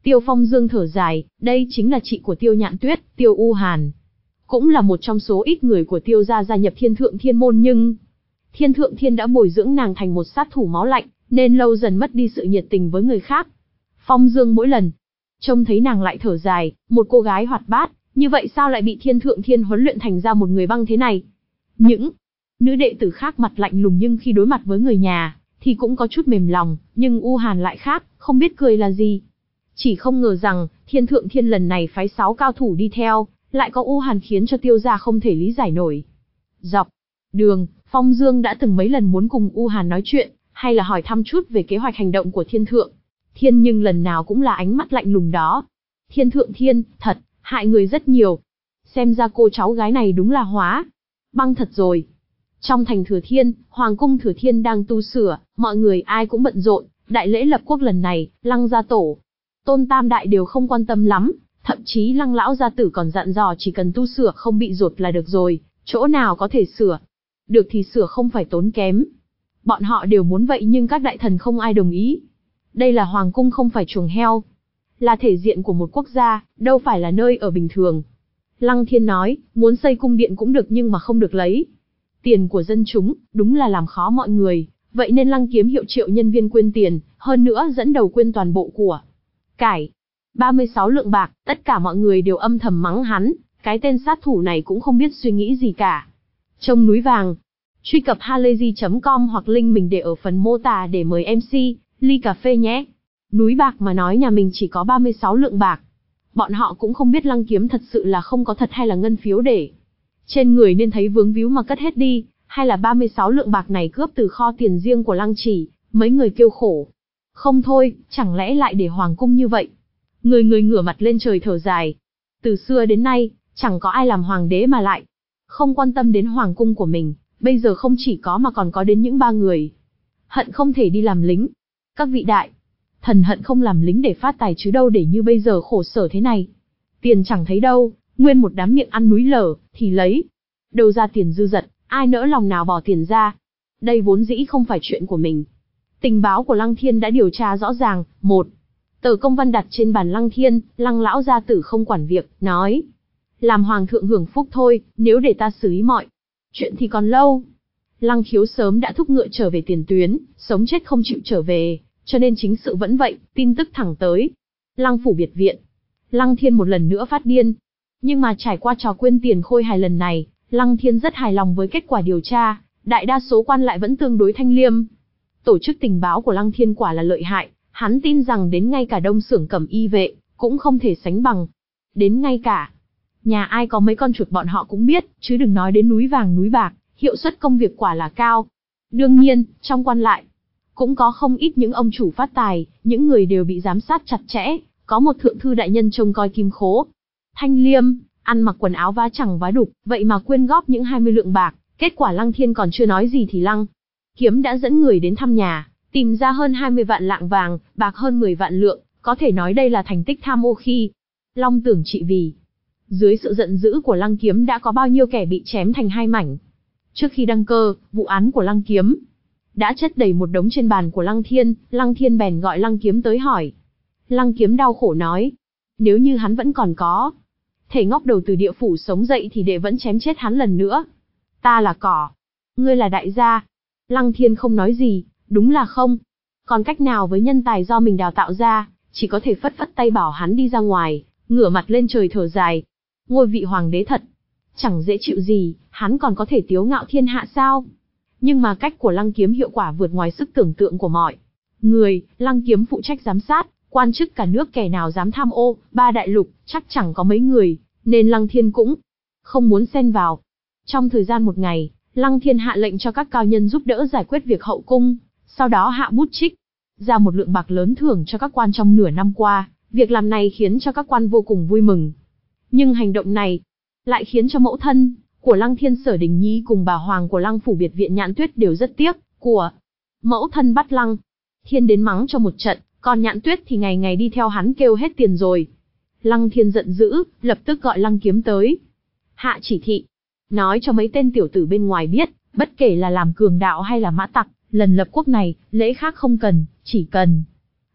Tiêu Phong Dương thở dài, đây chính là chị của Tiêu Nhạn Tuyết, Tiêu U Hàn. Cũng là một trong số ít người của Tiêu gia gia nhập Thiên Thượng Thiên môn, nhưng Thiên Thượng Thiên đã bồi dưỡng nàng thành một sát thủ máu lạnh, nên lâu dần mất đi sự nhiệt tình với người khác. Phong Dương mỗi lần trông thấy nàng lại thở dài, một cô gái hoạt bát, như vậy sao lại bị Thiên Thượng Thiên huấn luyện thành ra một người băng thế này? Những nữ đệ tử khác mặt lạnh lùng nhưng khi đối mặt với người nhà, thì cũng có chút mềm lòng, nhưng U Hàn lại khác, không biết cười là gì. Chỉ không ngờ rằng, Thiên Thượng Thiên lần này phái sáu cao thủ đi theo, lại có U Hàn khiến cho Tiêu gia không thể lý giải nổi. Dọc đường, Phong Dương đã từng mấy lần muốn cùng U Hàn nói chuyện, hay là hỏi thăm chút về kế hoạch hành động của Thiên Thượng Thiên, nhưng lần nào cũng là ánh mắt lạnh lùng đó. Thiên Thượng Thiên, thật, hại người rất nhiều. Xem ra cô cháu gái này đúng là hóa băng thật rồi. Trong thành Thừa Thiên, Hoàng cung Thừa Thiên đang tu sửa, mọi người ai cũng bận rộn, đại lễ lập quốc lần này, Lăng gia tổ, Tôn Tam đại đều không quan tâm lắm, thậm chí Lăng lão gia tử còn dặn dò chỉ cần tu sửa không bị rột là được rồi, chỗ nào có thể sửa được thì sửa, không phải tốn kém. Bọn họ đều muốn vậy nhưng các đại thần không ai đồng ý. Đây là hoàng cung, không phải chuồng heo, là thể diện của một quốc gia, đâu phải là nơi ở bình thường. Lăng Thiên nói, muốn xây cung điện cũng được nhưng mà không được lấy tiền của dân chúng, đúng là làm khó mọi người, vậy nên Lăng Kiếm hiệu triệu nhân viên quyên tiền, hơn nữa dẫn đầu quyên toàn bộ của cải. ba mươi sáu lượng bạc, tất cả mọi người đều âm thầm mắng hắn, cái tên sát thủ này cũng không biết suy nghĩ gì cả. Trông núi vàng. Truy cập halayzi chấm com hoặc link mình để ở phần mô tả để mời em xê, ly cà phê nhé. Núi bạc mà nói nhà mình chỉ có ba mươi sáu lượng bạc. Bọn họ cũng không biết Lăng Kiếm thật sự là không có thật hay là ngân phiếu để trên người nên thấy vướng víu mà cất hết đi, hay là ba mươi sáu lượng bạc này cướp từ kho tiền riêng của Lăng Chỉ, mấy người kêu khổ. Không thôi, chẳng lẽ lại để hoàng cung như vậy? Người người ngửa mặt lên trời thở dài. Từ xưa đến nay, chẳng có ai làm hoàng đế mà lại không quan tâm đến hoàng cung của mình, bây giờ không chỉ có mà còn có đến những ba người hận không thể đi làm lính. Các vị đại thần hận không làm lính để phát tài chứ đâu để như bây giờ khổ sở thế này. Tiền chẳng thấy đâu, nguyên một đám miệng ăn núi lở, thì lấy đâu ra tiền dư dật, ai nỡ lòng nào bỏ tiền ra. Đây vốn dĩ không phải chuyện của mình. Tình báo của Lăng Thiên đã điều tra rõ ràng. Một tờ công văn đặt trên bàn Lăng Thiên, Lăng lão gia tử không quản việc, nói: làm hoàng thượng hưởng phúc thôi, nếu để ta xử lý mọi chuyện thì còn lâu. Lăng Khiếu sớm đã thúc ngựa trở về tiền tuyến, sống chết không chịu trở về, cho nên chính sự vẫn vậy, tin tức thẳng tới Lăng phủ biệt viện. Lăng Thiên một lần nữa phát điên. Nhưng mà trải qua trò quyên tiền khôi hài lần này, Lăng Thiên rất hài lòng với kết quả điều tra, đại đa số quan lại vẫn tương đối thanh liêm. Tổ chức tình báo của Lăng Thiên quả là lợi hại, hắn tin rằng đến ngay cả Đông Xưởng Cẩm Y vệ cũng không thể sánh bằng. Đến ngay cả nhà ai có mấy con chuột bọn họ cũng biết, chứ đừng nói đến núi vàng núi bạc, hiệu suất công việc quả là cao. Đương nhiên, trong quan lại cũng có không ít những ông chủ phát tài, những người đều bị giám sát chặt chẽ, có một thượng thư đại nhân trông coi kim khố. Thanh liêm, ăn mặc quần áo vá chẳng vá đục, vậy mà quyên góp những hai mươi lượng bạc, kết quả Lăng Thiên còn chưa nói gì thì Lăng Kiếm đã dẫn người đến thăm nhà, tìm ra hơn hai mươi vạn lạng vàng, bạc hơn mười vạn lượng, có thể nói đây là thành tích tham ô khi Long Tưởng trị vì. Dưới sự giận dữ của Lăng Kiếm đã có bao nhiêu kẻ bị chém thành hai mảnh. Trước khi đăng cơ, vụ án của Lăng Kiếm đã chất đầy một đống trên bàn của Lăng Thiên, Lăng Thiên bèn gọi Lăng Kiếm tới hỏi. Lăng Kiếm đau khổ nói, nếu như hắn vẫn còn có thể ngóc đầu từ địa phủ sống dậy thì đệ vẫn chém chết hắn lần nữa. Ta là cỏ, ngươi là đại gia. Lăng Thiên không nói gì, đúng là không còn cách nào với nhân tài do mình đào tạo ra, chỉ có thể phất phất tay bảo hắn đi ra ngoài, ngửa mặt lên trời thở dài. Ngôi vị hoàng đế thật chẳng dễ chịu gì, hắn còn có thể tiếu ngạo thiên hạ sao? Nhưng mà cách của Lăng Kiếm hiệu quả vượt ngoài sức tưởng tượng của mọi người. Lăng Kiếm phụ trách giám sát, quan chức cả nước kẻ nào dám tham ô, ba đại lục chắc chẳng có mấy người, nên Lăng Thiên cũng không muốn xen vào. Trong thời gian một ngày, Lăng Thiên hạ lệnh cho các cao nhân giúp đỡ giải quyết việc hậu cung, sau đó hạ bút trích ra một lượng bạc lớn thưởng cho các quan trong nửa năm qua. Việc làm này khiến cho các quan vô cùng vui mừng. Nhưng hành động này lại khiến cho mẫu thân của Lăng Thiên Sở Đình Nhi cùng bà hoàng của Lăng phủ biệt viện Nhạn Tuyết đều rất tiếc của mẫu thân bắt Lăng Thiên đến mắng cho một trận, còn Nhạn Tuyết thì ngày ngày đi theo hắn kêu hết tiền rồi. Lăng Thiên giận dữ, lập tức gọi Lăng Kiếm tới. Hạ chỉ thị, nói cho mấy tên tiểu tử bên ngoài biết, bất kể là làm cường đạo hay là mã tặc, lần lập quốc này, lễ khác không cần, chỉ cần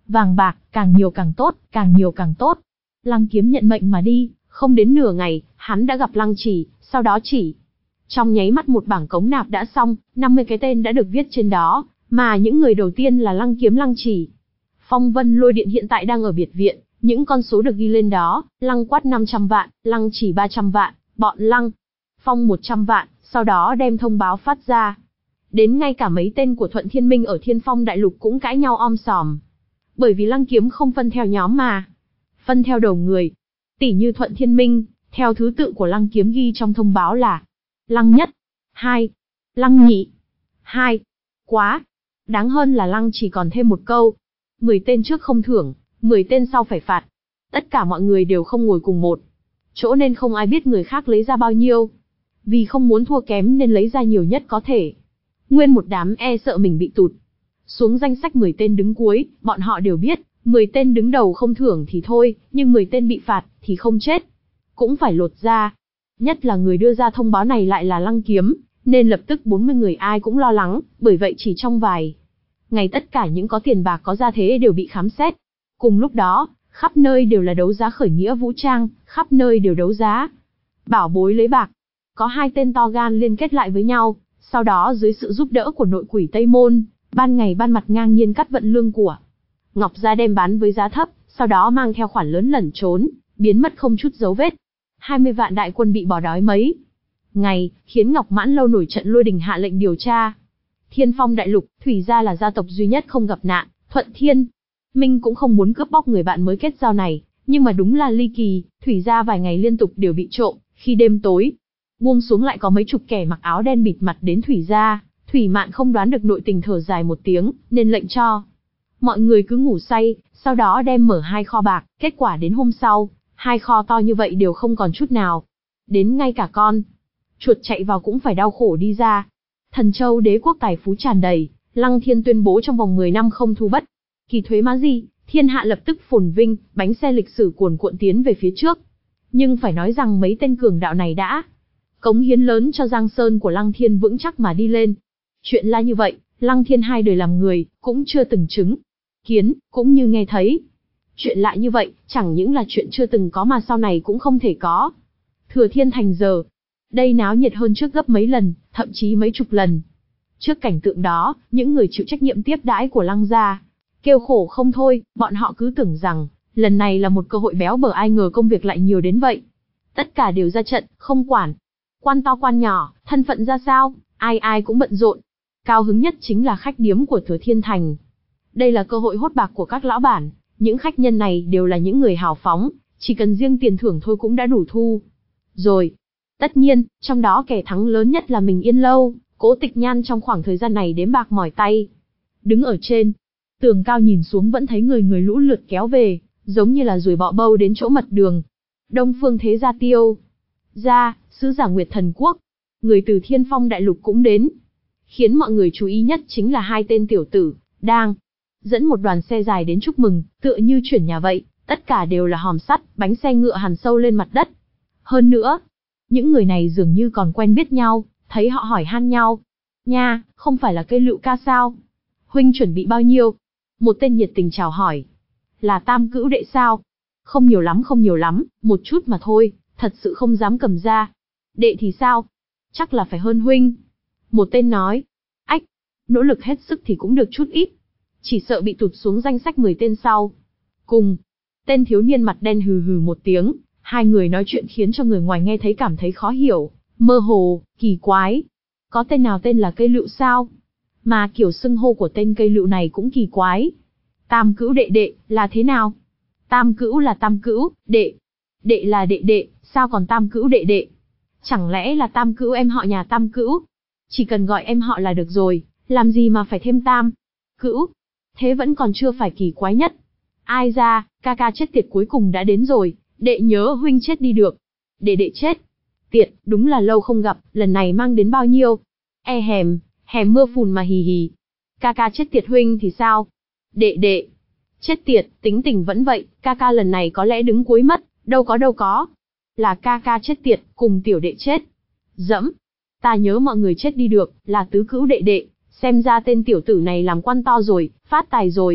Vàng bạc, càng nhiều càng tốt, càng nhiều càng tốt. Lăng Kiếm nhận mệnh mà đi, không đến nửa ngày, hắn đã gặp Lăng Chỉ, sau đó chỉ. Trong nháy mắt một bảng cống nạp đã xong, năm mươi cái tên đã được viết trên đó, mà những người đầu tiên là Lăng Kiếm Lăng Chỉ. Phong Vân Lôi Điện hiện tại đang ở biệt viện, những con số được ghi lên đó, Lăng Quát năm trăm vạn, Lăng Chỉ ba trăm vạn, bọn Lăng Phong một trăm vạn, sau đó đem thông báo phát ra. Đến ngay cả mấy tên của Thuận Thiên Minh ở Thiên Phong Đại Lục cũng cãi nhau om sòm. Bởi vì Lăng Kiếm không phân theo nhóm mà phân theo đầu người. Tỷ như Thuận Thiên Minh, theo thứ tự của Lăng Kiếm ghi trong thông báo là Lăng Nhất, hai, Lăng Nhị, hai. Quá. Đáng hơn là Lăng chỉ còn thêm một câu. mười tên trước không thưởng, mười tên sau phải phạt. Tất cả mọi người đều không ngồi cùng một chỗ nên không ai biết người khác lấy ra bao nhiêu. Vì không muốn thua kém nên lấy ra nhiều nhất có thể. Nguyên một đám e sợ mình bị tụt xuống danh sách mười tên đứng cuối, bọn họ đều biết, mười tên đứng đầu không thưởng thì thôi, nhưng mười tên bị phạt thì không chết cũng phải lột ra. Nhất là người đưa ra thông báo này lại là Lăng Kiếm, nên lập tức bốn mươi người ai cũng lo lắng, bởi vậy chỉ trong vài ngày tất cả những có tiền bạc có gia thế đều bị khám xét. Cùng lúc đó, khắp nơi đều là đấu giá khởi nghĩa vũ trang, khắp nơi đều đấu giá bảo bối lấy bạc. Có hai tên to gan liên kết lại với nhau, sau đó dưới sự giúp đỡ của nội quỷ Tây Môn, ban ngày ban mặt ngang nhiên cắt vận lương của Ngọc Gia đem bán với giá thấp, sau đó mang theo khoản lớn lẩn trốn, biến mất không chút dấu vết. hai mươi vạn đại quân bị bỏ đói mấy ngày, khiến Ngọc Mãn Lâu nổi trận lôi đình hạ lệnh điều tra. Thiên Phong Đại Lục, Thủy gia là gia tộc duy nhất không gặp nạn, Thuận Thiên Minh cũng không muốn cướp bóc người bạn mới kết giao này, nhưng mà đúng là ly kỳ, Thủy gia vài ngày liên tục đều bị trộm, khi đêm tối buông xuống lại có mấy chục kẻ mặc áo đen bịt mặt đến Thủy gia. Thủy Mạn không đoán được nội tình thở dài một tiếng, nên lệnh cho mọi người cứ ngủ say, sau đó đem mở hai kho bạc, kết quả đến hôm sau, hai kho to như vậy đều không còn chút nào. Đến ngay cả con chuột chạy vào cũng phải đau khổ đi ra. Thần Châu đế quốc tài phú tràn đầy, Lăng Thiên tuyên bố trong vòng mười năm không thu bất kỳ thuế má gì, thiên hạ lập tức phồn vinh, bánh xe lịch sử cuồn cuộn tiến về phía trước. Nhưng phải nói rằng mấy tên cường đạo này đã cống hiến lớn cho Giang Sơn của Lăng Thiên vững chắc mà đi lên. Chuyện là như vậy, Lăng Thiên hai đời làm người, cũng chưa từng chứng kiến, cũng như nghe thấy. Chuyện lạ như vậy, chẳng những là chuyện chưa từng có mà sau này cũng không thể có. Thừa Thiên Thành giờ, đây náo nhiệt hơn trước gấp mấy lần, thậm chí mấy chục lần. Trước cảnh tượng đó, những người chịu trách nhiệm tiếp đãi của Lăng gia kêu khổ không thôi, bọn họ cứ tưởng rằng lần này là một cơ hội béo bở, ai ngờ công việc lại nhiều đến vậy. Tất cả đều ra trận, không quản quan to quan nhỏ, thân phận ra sao, ai ai cũng bận rộn. Cao hứng nhất chính là khách điếm của Thừa Thiên Thành. Đây là cơ hội hốt bạc của các lão bản, những khách nhân này đều là những người hào phóng, chỉ cần riêng tiền thưởng thôi cũng đã đủ thu rồi. Tất nhiên, trong đó kẻ thắng lớn nhất là mình Yên Lâu, Cố Tịch Nhan trong khoảng thời gian này đếm bạc mỏi tay. Đứng ở trên tường cao nhìn xuống vẫn thấy người người lũ lượt kéo về, giống như là ruồi bọ bâu đến chỗ mật đường. Đông Phương Thế Gia Tiêu gia, sứ giả Nguyệt Thần Quốc, người từ Thiên Phong Đại Lục cũng đến. Khiến mọi người chú ý nhất chính là hai tên tiểu tử đang dẫn một đoàn xe dài đến chúc mừng, tựa như chuyển nhà vậy, tất cả đều là hòm sắt, bánh xe ngựa hằn sâu lên mặt đất. Hơn nữa, những người này dường như còn quen biết nhau, thấy họ hỏi han nhau. Nha, không phải là Cây Lựu ca sao? Huynh chuẩn bị bao nhiêu? Một tên nhiệt tình chào hỏi. Là Tam Cữu đệ sao? Không nhiều lắm không nhiều lắm, một chút mà thôi, thật sự không dám cầm ra. Đệ thì sao? Chắc là phải hơn huynh. Một tên nói. Ách, nỗ lực hết sức thì cũng được chút ít. Chỉ sợ bị tụt xuống danh sách mười tên sau. Cùng, tên thiếu niên mặt đen hừ hừ một tiếng, hai người nói chuyện khiến cho người ngoài nghe thấy cảm thấy khó hiểu, mơ hồ, kỳ quái. Có tên nào tên là Cây Lựu sao? Mà kiểu xưng hô của tên Cây Lựu này cũng kỳ quái. Tam Cữu đệ đệ, là thế nào? Tam Cữu là Tam Cữu, đệ. Đệ là đệ đệ, sao còn Tam Cữu đệ đệ? Chẳng lẽ là Tam Cữu em họ nhà Tam Cữu? Chỉ cần gọi em họ là được rồi, làm gì mà phải thêm Tam Cữu? Thế vẫn còn chưa phải kỳ quái nhất. Ai ra, ca ca chết tiệt cuối cùng đã đến rồi, đệ nhớ huynh chết đi được. Đệ đệ chết tiệt, đúng là lâu không gặp, lần này mang đến bao nhiêu? E hèm, hèm mưa phùn mà hì hì. Ca ca chết tiệt huynh thì sao? Đệ đệ chết tiệt, tính tình vẫn vậy, ca ca lần này có lẽ đứng cuối mất, đâu có đâu có. Là ca ca chết tiệt, cùng tiểu đệ chết. Dẫm, ta nhớ mọi người chết đi được, là Tứ Cữu đệ đệ, xem ra tên tiểu tử này làm quan to rồi, phát tài rồi.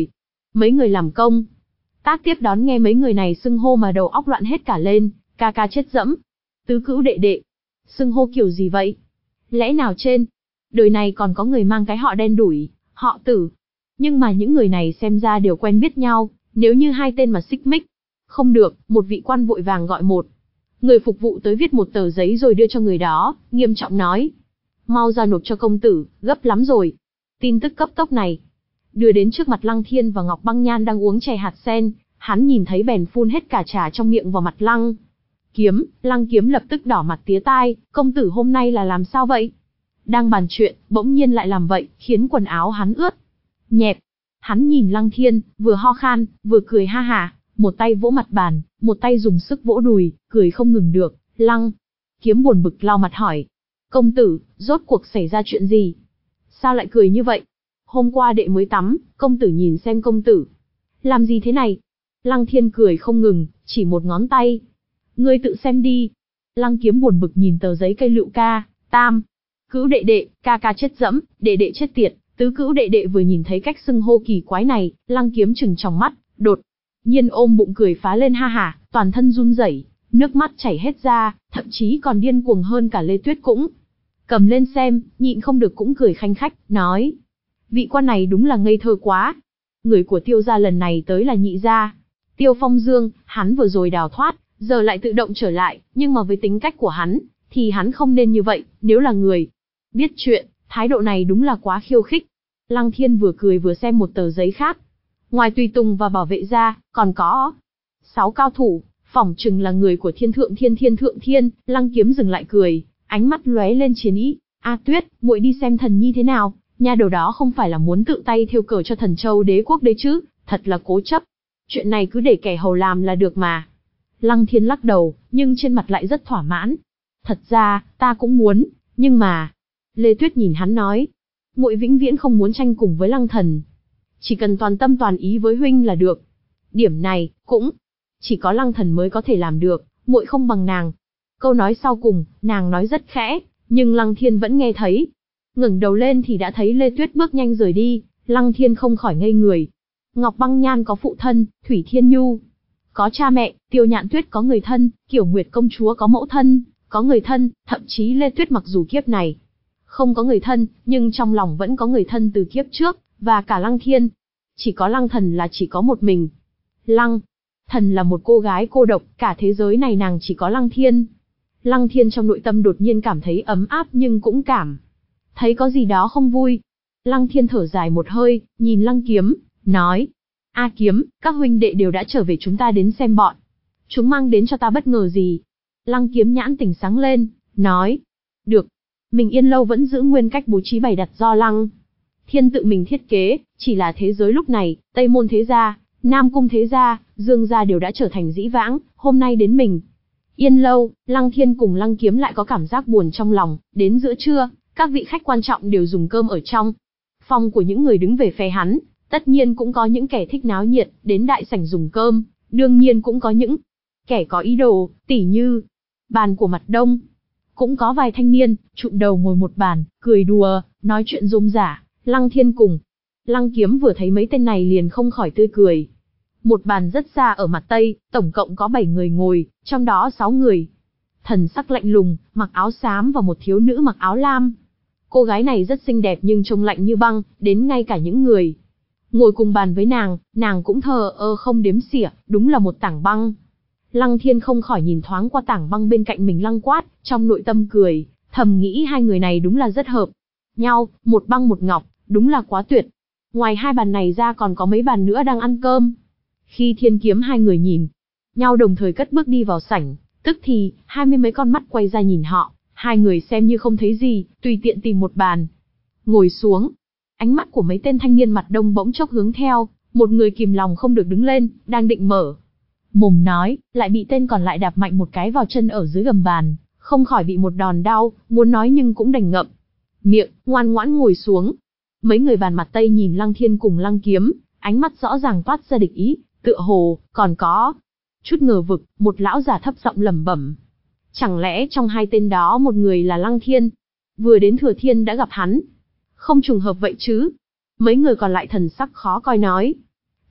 Mấy người làm công tác tiếp đón nghe mấy người này xưng hô mà đầu óc loạn hết cả lên, ca ca chết dẫm. Tứ cữu đệ đệ. Xưng hô kiểu gì vậy? Lẽ nào trên đời này còn có người mang cái họ đen đủi, họ Tử. Nhưng mà những người này xem ra đều quen biết nhau, nếu như hai tên mà xích mích. Không được, một vị quan vội vàng gọi một người phục vụ tới viết một tờ giấy rồi đưa cho người đó, nghiêm trọng nói. Mau ra nộp cho công tử, gấp lắm rồi. Tin tức cấp tốc này đưa đến trước mặt Lăng Thiên và Ngọc Băng Nhan đang uống chè hạt sen, hắn nhìn thấy bèn phun hết cả trà trong miệng vào mặt Lăng Kiếm, Lăng Kiếm lập tức đỏ mặt tía tai, công tử hôm nay là làm sao vậy? Đang bàn chuyện, bỗng nhiên lại làm vậy, khiến quần áo hắn ướt nhẹp. Hắn nhìn Lăng Thiên, vừa ho khan, vừa cười ha hả, một tay vỗ mặt bàn, một tay dùng sức vỗ đùi, cười không ngừng được. Lăng Kiếm buồn bực lau mặt hỏi, công tử, rốt cuộc xảy ra chuyện gì? Sao lại cười như vậy? Hôm qua đệ mới tắm, công tử nhìn xem công tử làm gì thế này? Lăng Thiên cười không ngừng, chỉ một ngón tay. Ngươi tự xem đi. Lăng Kiếm buồn bực nhìn tờ giấy cây lựu ca, tam cữu đệ đệ, ca ca chết dẫm, đệ đệ chết tiệt. Tứ cữu đệ đệ vừa nhìn thấy cách xưng hô kỳ quái này, Lăng Kiếm trừng tròng mắt, đột nhiên ôm bụng cười phá lên ha hả, toàn thân run rẩy, nước mắt chảy hết ra, thậm chí còn điên cuồng hơn cả Lê Tuyết cũng cầm lên xem, nhịn không được cũng cười khanh khách, nói: vị quan này đúng là ngây thơ quá. Người của Tiêu gia lần này tới là nhị gia Tiêu Phong Dương, hắn vừa rồi đào thoát, giờ lại tự động trở lại, nhưng mà với tính cách của hắn, thì hắn không nên như vậy, nếu là người biết chuyện, thái độ này đúng là quá khiêu khích. Lăng Thiên vừa cười vừa xem một tờ giấy khác. Ngoài tùy tùng và bảo vệ ra, còn có sáu cao thủ, phỏng chừng là người của Thiên Thượng Thiên Thiên Thượng Thiên. Lăng Kiếm dừng lại cười, ánh mắt lóe lên chiến ý. A Tuyết, muội đi xem thần nhi thế nào? Nha đầu đó không phải là muốn tự tay thêu cờ cho Thần Châu Đế quốc đấy chứ? Thật là cố chấp. Chuyện này cứ để kẻ hầu làm là được mà. Lăng Thiên lắc đầu, nhưng trên mặt lại rất thỏa mãn. Thật ra, ta cũng muốn, nhưng mà... Lê Tuyết nhìn hắn nói, muội vĩnh viễn không muốn tranh cùng với Lăng Thần. Chỉ cần toàn tâm toàn ý với huynh là được. Điểm này, cũng chỉ có Lăng Thần mới có thể làm được, muội không bằng nàng. Câu nói sau cùng, nàng nói rất khẽ, nhưng Lăng Thiên vẫn nghe thấy. Ngẩng đầu lên thì đã thấy Lê Tuyết bước nhanh rời đi, Lăng Thiên không khỏi ngây người. Ngọc Băng Nhan có phụ thân, Thủy Thiên Nhu có cha mẹ, Tiêu Nhạn Tuyết có người thân, Kiểu Nguyệt công chúa có mẫu thân, có người thân, thậm chí Lê Tuyết mặc dù kiếp này không có người thân, nhưng trong lòng vẫn có người thân từ kiếp trước, và cả Lăng Thiên. Chỉ có Lăng Thần là chỉ có một mình. Lăng Thần là một cô gái cô độc, cả thế giới này nàng chỉ có Lăng Thiên. Lăng Thiên trong nội tâm đột nhiên cảm thấy ấm áp nhưng cũng cảm thấy có gì đó không vui. Lăng Thiên thở dài một hơi, nhìn Lăng Kiếm, nói: A Kiếm, các huynh đệ đều đã trở về, chúng ta đến xem bọn chúng mang đến cho ta bất ngờ gì. Lăng Kiếm nhãn tỉnh sáng lên, nói: được. Mình Yên Lâu vẫn giữ nguyên cách bố trí bày đặt do Lăng Thiên tự mình thiết kế, chỉ là thế giới lúc này, Tây Môn thế gia, Nam Cung thế gia, Dương gia đều đã trở thành dĩ vãng, hôm nay đến mình Yên Lâu, Lăng Thiên cùng Lăng Kiếm lại có cảm giác buồn trong lòng. Đến giữa trưa, các vị khách quan trọng đều dùng cơm ở trong phòng của những người đứng về phe hắn, tất nhiên cũng có những kẻ thích náo nhiệt, đến đại sảnh dùng cơm, đương nhiên cũng có những kẻ có ý đồ, tỉ như bàn của Mặt Đông. Cũng có vài thanh niên, trụm đầu ngồi một bàn, cười đùa, nói chuyện rôm rả. Lăng Thiên cùng Lăng Kiếm vừa thấy mấy tên này liền không khỏi tươi cười. Một bàn rất xa ở mặt Tây, tổng cộng có bảy người ngồi, trong đó sáu người thần sắc lạnh lùng, mặc áo xám và một thiếu nữ mặc áo lam. Cô gái này rất xinh đẹp nhưng trông lạnh như băng, đến ngay cả những người ngồi cùng bàn với nàng, nàng cũng thờ ơ không đếm xỉa, đúng là một tảng băng. Lăng Thiên không khỏi nhìn thoáng qua tảng băng bên cạnh mình Lăng Quát, trong nội tâm cười, thầm nghĩ hai người này đúng là rất hợp nhau, một băng một ngọc, đúng là quá tuyệt. Ngoài hai bàn này ra còn có mấy bàn nữa đang ăn cơm. Khi Thiên Kiếm hai người nhìn nhau đồng thời cất bước đi vào sảnh, tức thì hai mươi mấy con mắt quay ra nhìn họ, hai người xem như không thấy gì, tùy tiện tìm một bàn ngồi xuống. Ánh mắt của mấy tên thanh niên Mặt Đông bỗng chốc hướng theo một người, kìm lòng không được đứng lên, đang định mở mồm nói, lại bị tên còn lại đạp mạnh một cái vào chân ở dưới gầm bàn, không khỏi bị một đòn đau, muốn nói nhưng cũng đành ngậm miệng, ngoan ngoãn ngồi xuống. Mấy người bàn Mặt Tây nhìn Lăng Thiên cùng Lăng Kiếm, ánh mắt rõ ràng toát ra địch ý, tựa hồ còn có chút ngờ vực. Một lão già thấp giọng lẩm bẩm: chẳng lẽ trong hai tên đó một người là Lăng Thiên? Vừa đến Thừa Thiên đã gặp hắn, không trùng hợp vậy chứ? Mấy người còn lại thần sắc khó coi nói: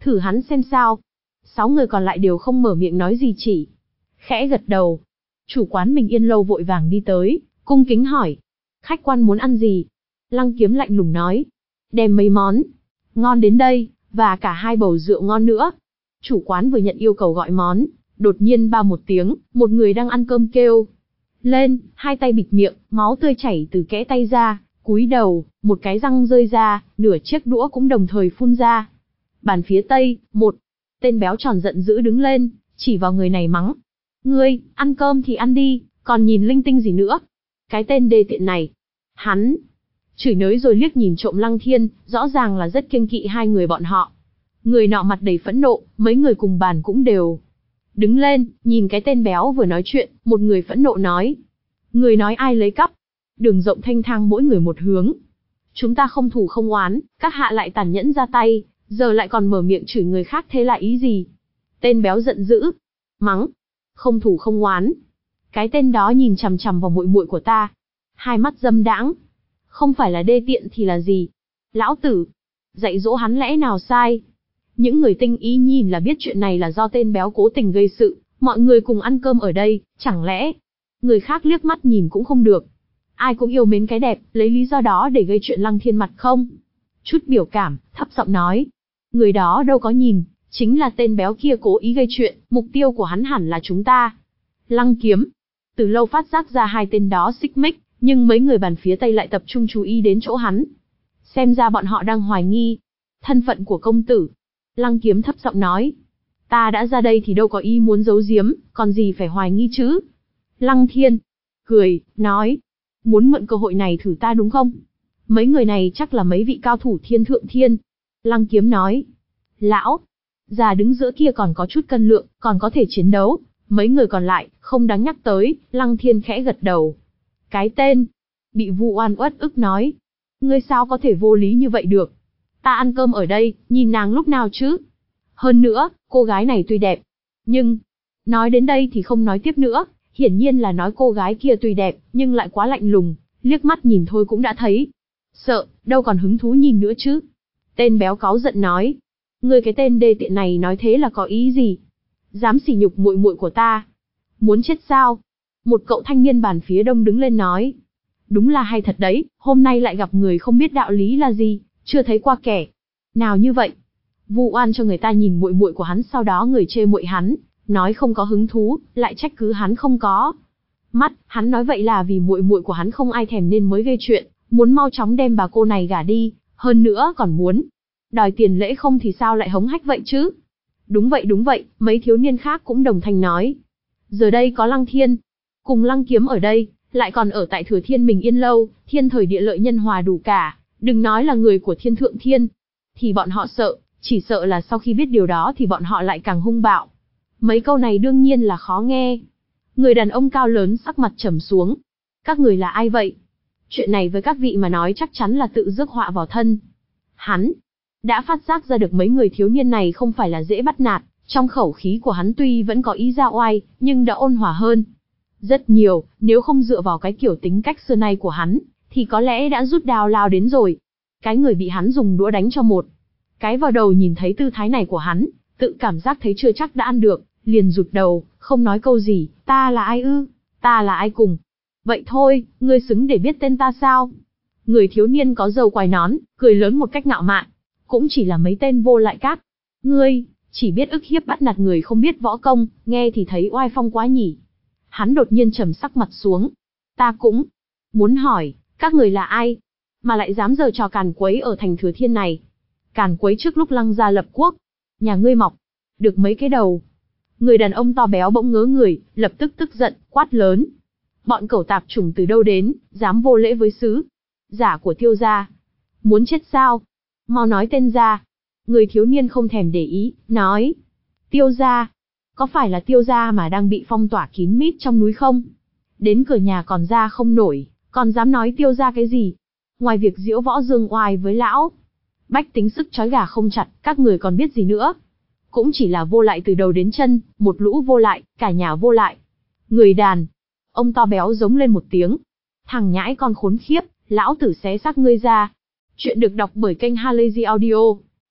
Thử hắn xem sao. Sáu người còn lại đều không mở miệng nói gì, chỉ khẽ gật đầu. Chủ quán Bình Yên Lâu vội vàng đi tới, cung kính hỏi. Khách quan muốn ăn gì? Lăng Kiếm lạnh lùng nói. Đem mấy món ngon đến đây, và cả hai bầu rượu ngon nữa. Chủ quán vừa nhận yêu cầu gọi món, đột nhiên ba một tiếng, một người đang ăn cơm kêu lên, hai tay bịt miệng, máu tươi chảy từ kẽ tay ra, cúi đầu, một cái răng rơi ra, nửa chiếc đũa cũng đồng thời phun ra. Bàn phía tây, một tên béo tròn giận dữ đứng lên, chỉ vào người này mắng. Ngươi, ăn cơm thì ăn đi, còn nhìn linh tinh gì nữa? Cái tên đê tiện này. Hắn chửi nới rồi liếc nhìn trộm Lăng Thiên, rõ ràng là rất kiêng kỵ hai người bọn họ. Người nọ mặt đầy phẫn nộ, mấy người cùng bàn cũng đều đứng lên, nhìn cái tên béo vừa nói chuyện, một người phẫn nộ nói. Người nói ai lấy cắp? Đường rộng thanh thang mỗi người một hướng. Chúng ta không thù không oán, các hạ lại tàn nhẫn ra tay, giờ lại còn mở miệng chửi người khác, thế là ý gì? Tên béo giận dữ, mắng. Không thù không oán. Cái tên đó nhìn chằm chằm vào muội muội của ta. Hai mắt dâm đãng. Không phải là đê tiện thì là gì? Lão tử dạy dỗ hắn lẽ nào sai? Những người tinh ý nhìn là biết chuyện này là do tên béo cố tình gây sự, mọi người cùng ăn cơm ở đây, chẳng lẽ người khác liếc mắt nhìn cũng không được? Ai cũng yêu mến cái đẹp, lấy lý do đó để gây chuyện Lăng Thiên mặt không? Chút biểu cảm, thấp giọng nói. Người đó đâu có nhìn, chính là tên béo kia cố ý gây chuyện, mục tiêu của hắn hẳn là chúng ta. Lăng Kiếm từ lâu phát giác ra hai tên đó xích mích, nhưng mấy người bàn phía tây lại tập trung chú ý đến chỗ hắn. Xem ra bọn họ đang hoài nghi thân phận của công tử. Lăng Kiếm thấp giọng nói. Ta đã ra đây thì đâu có ý muốn giấu giếm, còn gì phải hoài nghi chứ? Lăng Thiên cười, nói. Muốn mượn cơ hội này thử ta đúng không? Mấy người này chắc là mấy vị cao thủ thiên thượng thiên. Lăng Kiếm nói. Lão già đứng giữa kia còn có chút cân lượng, còn có thể chiến đấu. Mấy người còn lại, không đáng nhắc tới. Lăng Thiên khẽ gật đầu. Cái tên bị Vu Oan uất ức nói. Ngươi sao có thể vô lý như vậy được? Ta ăn cơm ở đây, nhìn nàng lúc nào chứ? Hơn nữa, cô gái này tuy đẹp, nhưng... Nói đến đây thì không nói tiếp nữa, hiển nhiên là nói cô gái kia tuy đẹp, nhưng lại quá lạnh lùng, liếc mắt nhìn thôi cũng đã thấy. Sợ, đâu còn hứng thú nhìn nữa chứ? Tên béo cáu giận nói. Ngươi cái tên đê tiện này nói thế là có ý gì? Dám sỉ nhục muội muội của ta? Muốn chết sao? Một cậu thanh niên bàn phía đông đứng lên nói. Đúng là hay thật đấy, hôm nay lại gặp người không biết đạo lý là gì, chưa thấy qua kẻ nào như vậy. Vu oan cho người ta nhìn muội muội của hắn, sau đó người chê muội hắn, nói không có hứng thú, lại trách cứ hắn không có mắt, hắn nói vậy là vì muội muội của hắn không ai thèm nên mới gây chuyện, muốn mau chóng đem bà cô này gả đi, hơn nữa còn muốn đòi tiền lễ, không thì sao lại hống hách vậy chứ? Đúng vậy đúng vậy, mấy thiếu niên khác cũng đồng thanh nói. Giờ đây có Lăng Thiên cùng Lăng Kiếm ở đây, lại còn ở tại Thừa Thiên Bình Yên Lâu, thiên thời địa lợi nhân hòa đủ cả, đừng nói là người của thiên thượng thiên, thì bọn họ sợ, chỉ sợ là sau khi biết điều đó thì bọn họ lại càng hung bạo. Mấy câu này đương nhiên là khó nghe. Người đàn ông cao lớn sắc mặt trầm xuống. Các người là ai vậy? Chuyện này với các vị mà nói chắc chắn là tự rước họa vào thân. Hắn đã phát giác ra được mấy người thiếu niên này không phải là dễ bắt nạt, trong khẩu khí của hắn tuy vẫn có ý ra oai, nhưng đã ôn hòa hơn rất nhiều, nếu không dựa vào cái kiểu tính cách xưa nay của hắn, thì có lẽ đã rút đao lao đến rồi. Cái người bị hắn dùng đũa đánh cho một cái vào đầu nhìn thấy tư thái này của hắn, tự cảm giác thấy chưa chắc đã ăn được, liền rụt đầu, không nói câu gì. Ta là ai ư? Ta là ai cùng? Vậy thôi, ngươi xứng để biết tên ta sao? Người thiếu niên có râu quai nón, cười lớn một cách ngạo mạn. Cũng chỉ là mấy tên vô lại các ngươi, chỉ biết ức hiếp bắt nạt người không biết võ công, nghe thì thấy oai phong quá nhỉ. Hắn đột nhiên trầm sắc mặt xuống. Ta cũng muốn hỏi, các người là ai? Mà lại dám giở trò càn quấy ở thành Thừa Thiên này. Càn quấy trước lúc Lăng gia lập quốc. Nhà ngươi mọc được mấy cái đầu. Người đàn ông to béo bỗng ngớ người, lập tức tức giận, quát lớn. Bọn cẩu tạp chủng từ đâu đến, dám vô lễ với sứ giả của Tiêu gia. Muốn chết sao? Mau nói tên ra. Người thiếu niên không thèm để ý, nói. Tiêu gia? Có phải là Tiêu gia mà đang bị phong tỏa kín mít trong núi không? Đến cửa nhà còn ra không nổi, còn dám nói Tiêu gia cái gì? Ngoài việc diễu võ dương oai với lão bách tính sức trói gà không chặt, các người còn biết gì nữa? Cũng chỉ là vô lại từ đầu đến chân, một lũ vô lại, cả nhà vô lại. Người đàn ông to béo giống lên một tiếng. Thằng nhãi con khốn khiếp, lão tử xé xác ngươi ra. Chuyện được đọc bởi kênh Halazy Audio.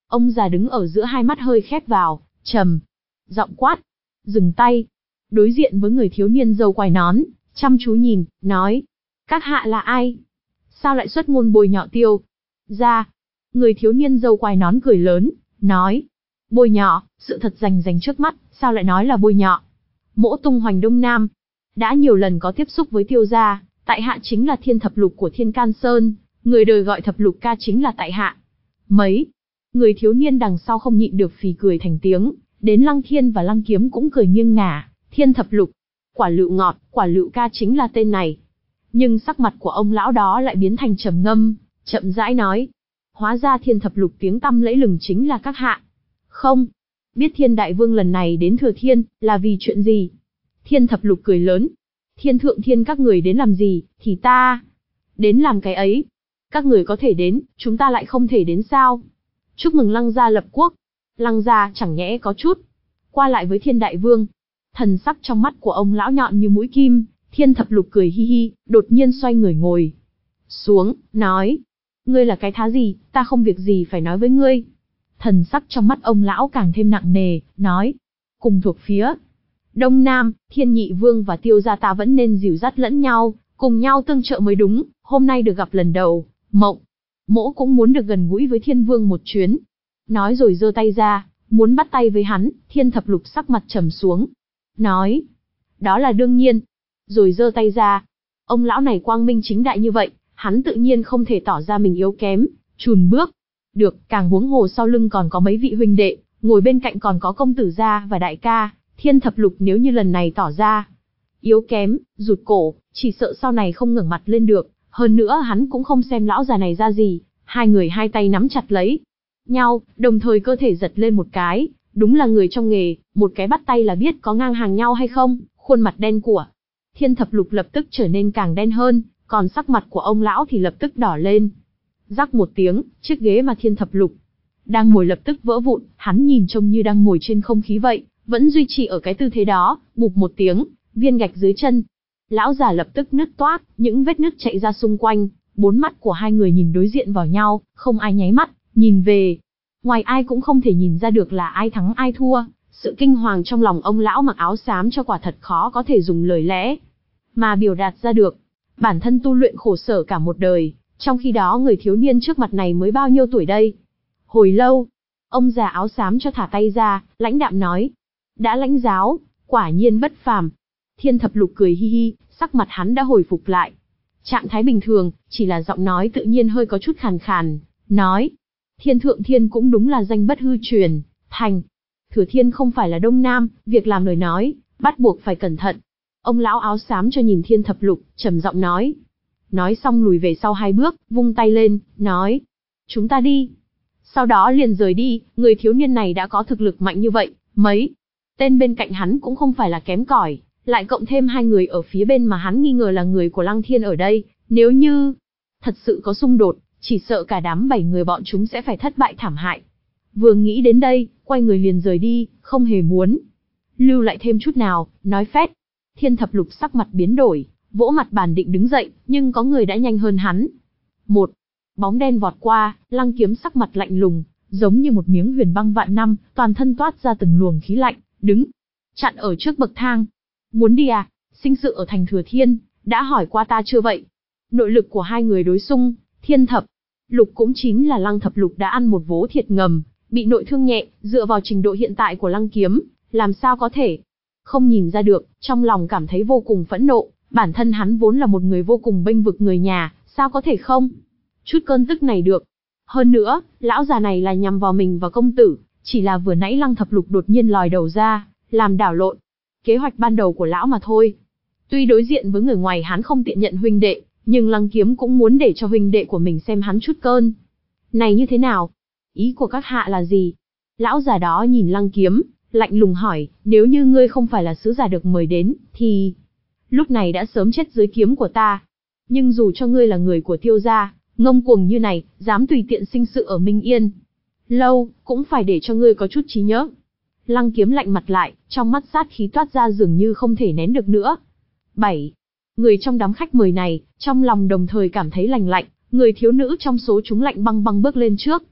Ông già đứng ở giữa hai mắt hơi khép vào, trầm giọng quát, dừng tay. Đối diện với người thiếu niên râu quai nón, chăm chú nhìn, nói, các hạ là ai? Sao lại xuất ngôn bôi nhọ Tiêu gia? Người thiếu niên râu quai nón cười lớn, nói, bôi nhọ, sự thật rành rành trước mắt, sao lại nói là bôi nhọ? Mỗ tung hoành Đông Nam, đã nhiều lần có tiếp xúc với Tiêu gia, tại hạ chính là thiên thập lục của Thiên Can Sơn, người đời gọi thập lục ca chính là tại hạ. Mấy người thiếu niên đằng sau không nhịn được phì cười thành tiếng, đến Lăng Thiên và Lăng Kiếm cũng cười nghiêng ngả, thiên thập lục, quả lựu ngọt, quả lựu ca chính là tên này. Nhưng sắc mặt của ông lão đó lại biến thành trầm ngâm, chậm rãi nói, hóa ra thiên thập lục tiếng tăm lẫy lừng chính là các hạ. Không, biết Thiên Đại Vương lần này đến Thừa Thiên, là vì chuyện gì? Thiên thập lục cười lớn, Thiên Thượng Thiên các người đến làm gì, thì ta đến làm cái ấy. Các người có thể đến, chúng ta lại không thể đến sao? Chúc mừng Lăng gia lập quốc. Lăng gia chẳng nhẽ có chút qua lại với Thiên Đại Vương. Thần sắc trong mắt của ông lão nhọn như mũi kim. Thiên thập lục cười hi hi, đột nhiên xoay người ngồi xuống, nói, ngươi là cái thá gì, ta không việc gì phải nói với ngươi. Thần sắc trong mắt ông lão càng thêm nặng nề, nói, cùng thuộc phía Đông Nam, Thiên Nhị Vương và Tiêu gia ta vẫn nên dìu dắt lẫn nhau, cùng nhau tương trợ mới đúng, hôm nay được gặp lần đầu, mộng, mỗ cũng muốn được gần gũi với Thiên Vương một chuyến. Nói rồi giơ tay ra, muốn bắt tay với hắn. Thiên thập lục sắc mặt trầm xuống, nói, đó là đương nhiên. Rồi giơ tay ra. Ông lão này quang minh chính đại như vậy, hắn tự nhiên không thể tỏ ra mình yếu kém, chùn bước. Được, càng huống hồ sau lưng còn có mấy vị huynh đệ, ngồi bên cạnh còn có công tử gia và đại ca. Thiên thập lục nếu như lần này tỏ ra yếu kém, rụt cổ, chỉ sợ sau này không ngẩng mặt lên được. Hơn nữa hắn cũng không xem lão già này ra gì. Hai người hai tay nắm chặt lấy nhau, đồng thời cơ thể giật lên một cái. Đúng là người trong nghề, một cái bắt tay là biết có ngang hàng nhau hay không. Khuôn mặt đen của Thiên thập lục lập tức trở nên càng đen hơn, còn sắc mặt của ông lão thì lập tức đỏ lên. Rắc một tiếng, chiếc ghế mà Thiên thập lục đang ngồi lập tức vỡ vụn. Hắn nhìn trông như đang ngồi trên không khí vậy, vẫn duy trì ở cái tư thế đó. Bụp một tiếng, viên gạch dưới chân lão già lập tức nứt toác, những vết nứt chạy ra xung quanh. Bốn mắt của hai người nhìn đối diện vào nhau, không ai nháy mắt, nhìn về ngoài ai cũng không thể nhìn ra được là ai thắng ai thua. Sự kinh hoàng trong lòng ông lão mặc áo xám cho quả thật khó có thể dùng lời lẽ mà biểu đạt ra được. Bản thân tu luyện khổ sở cả một đời, trong khi đó người thiếu niên trước mặt này mới bao nhiêu tuổi đây? Hồi lâu, ông già áo xám cho thả tay ra, lãnh đạm nói, đã lãnh giáo, quả nhiên bất phàm. Thiên thập lục cười hi hi, sắc mặt hắn đã hồi phục lại trạng thái bình thường, chỉ là giọng nói tự nhiên hơi có chút khàn khàn, nói, Thiên Thượng Thiên cũng đúng là danh bất hư truyền, thành Thừa Thiên không phải là Đông Nam, việc làm lời nói, bắt buộc phải cẩn thận. Ông lão áo xám cho nhìn Thiên thập lục, trầm giọng nói. Nói xong lùi về sau hai bước, vung tay lên, nói, chúng ta đi. Sau đó liền rời đi. Người thiếu niên này đã có thực lực mạnh như vậy, mấy tên bên cạnh hắn cũng không phải là kém cỏi, lại cộng thêm hai người ở phía bên mà hắn nghi ngờ là người của Lăng Thiên ở đây, nếu như thật sự có xung đột, chỉ sợ cả đám bảy người bọn chúng sẽ phải thất bại thảm hại. Vừa nghĩ đến đây, quay người liền rời đi, không hề muốn lưu lại thêm chút nào, nói phét. Thiên thập lục sắc mặt biến đổi, vỗ mặt bàn định đứng dậy, nhưng có người đã nhanh hơn hắn. Một bóng đen vọt qua, Lăng Kiếm sắc mặt lạnh lùng, giống như một miếng huyền băng vạn năm, toàn thân toát ra từng luồng khí lạnh, đứng chặn ở trước bậc thang. Muốn đi à? Sinh sự ở thành Thừa Thiên, đã hỏi qua ta chưa vậy? Nội lực của hai người đối xung, Thiên thập lục cũng chính là Lăng thập lục đã ăn một vố thiệt ngầm, bị nội thương nhẹ, dựa vào trình độ hiện tại của Lăng Kiếm, làm sao có thể không nhìn ra được, trong lòng cảm thấy vô cùng phẫn nộ. Bản thân hắn vốn là một người vô cùng bênh vực người nhà, sao có thể không chút cơn tức này được. Hơn nữa, lão già này là nhằm vào mình và công tử, chỉ là vừa nãy Lăng thập lục đột nhiên lòi đầu ra, làm đảo lộn kế hoạch ban đầu của lão mà thôi. Tuy đối diện với người ngoài hắn không tiện nhận huynh đệ, nhưng Lăng Kiếm cũng muốn để cho huynh đệ của mình xem hắn chút cơn này như thế nào. Ý của các hạ là gì? Lão già đó nhìn Lăng Kiếm, lạnh lùng hỏi, nếu như ngươi không phải là sứ giả được mời đến, thì lúc này đã sớm chết dưới kiếm của ta. Nhưng dù cho ngươi là người của Tiêu gia, ngông cuồng như này, dám tùy tiện sinh sự ở Minh Yên lâu, cũng phải để cho ngươi có chút trí nhớ. Lăng Kiếm lạnh mặt lại, trong mắt sát khí toát ra dường như không thể nén được nữa. Bảy người trong đám khách mời này, trong lòng đồng thời cảm thấy lành lạnh, người thiếu nữ trong số chúng lạnh băng băng bước lên trước.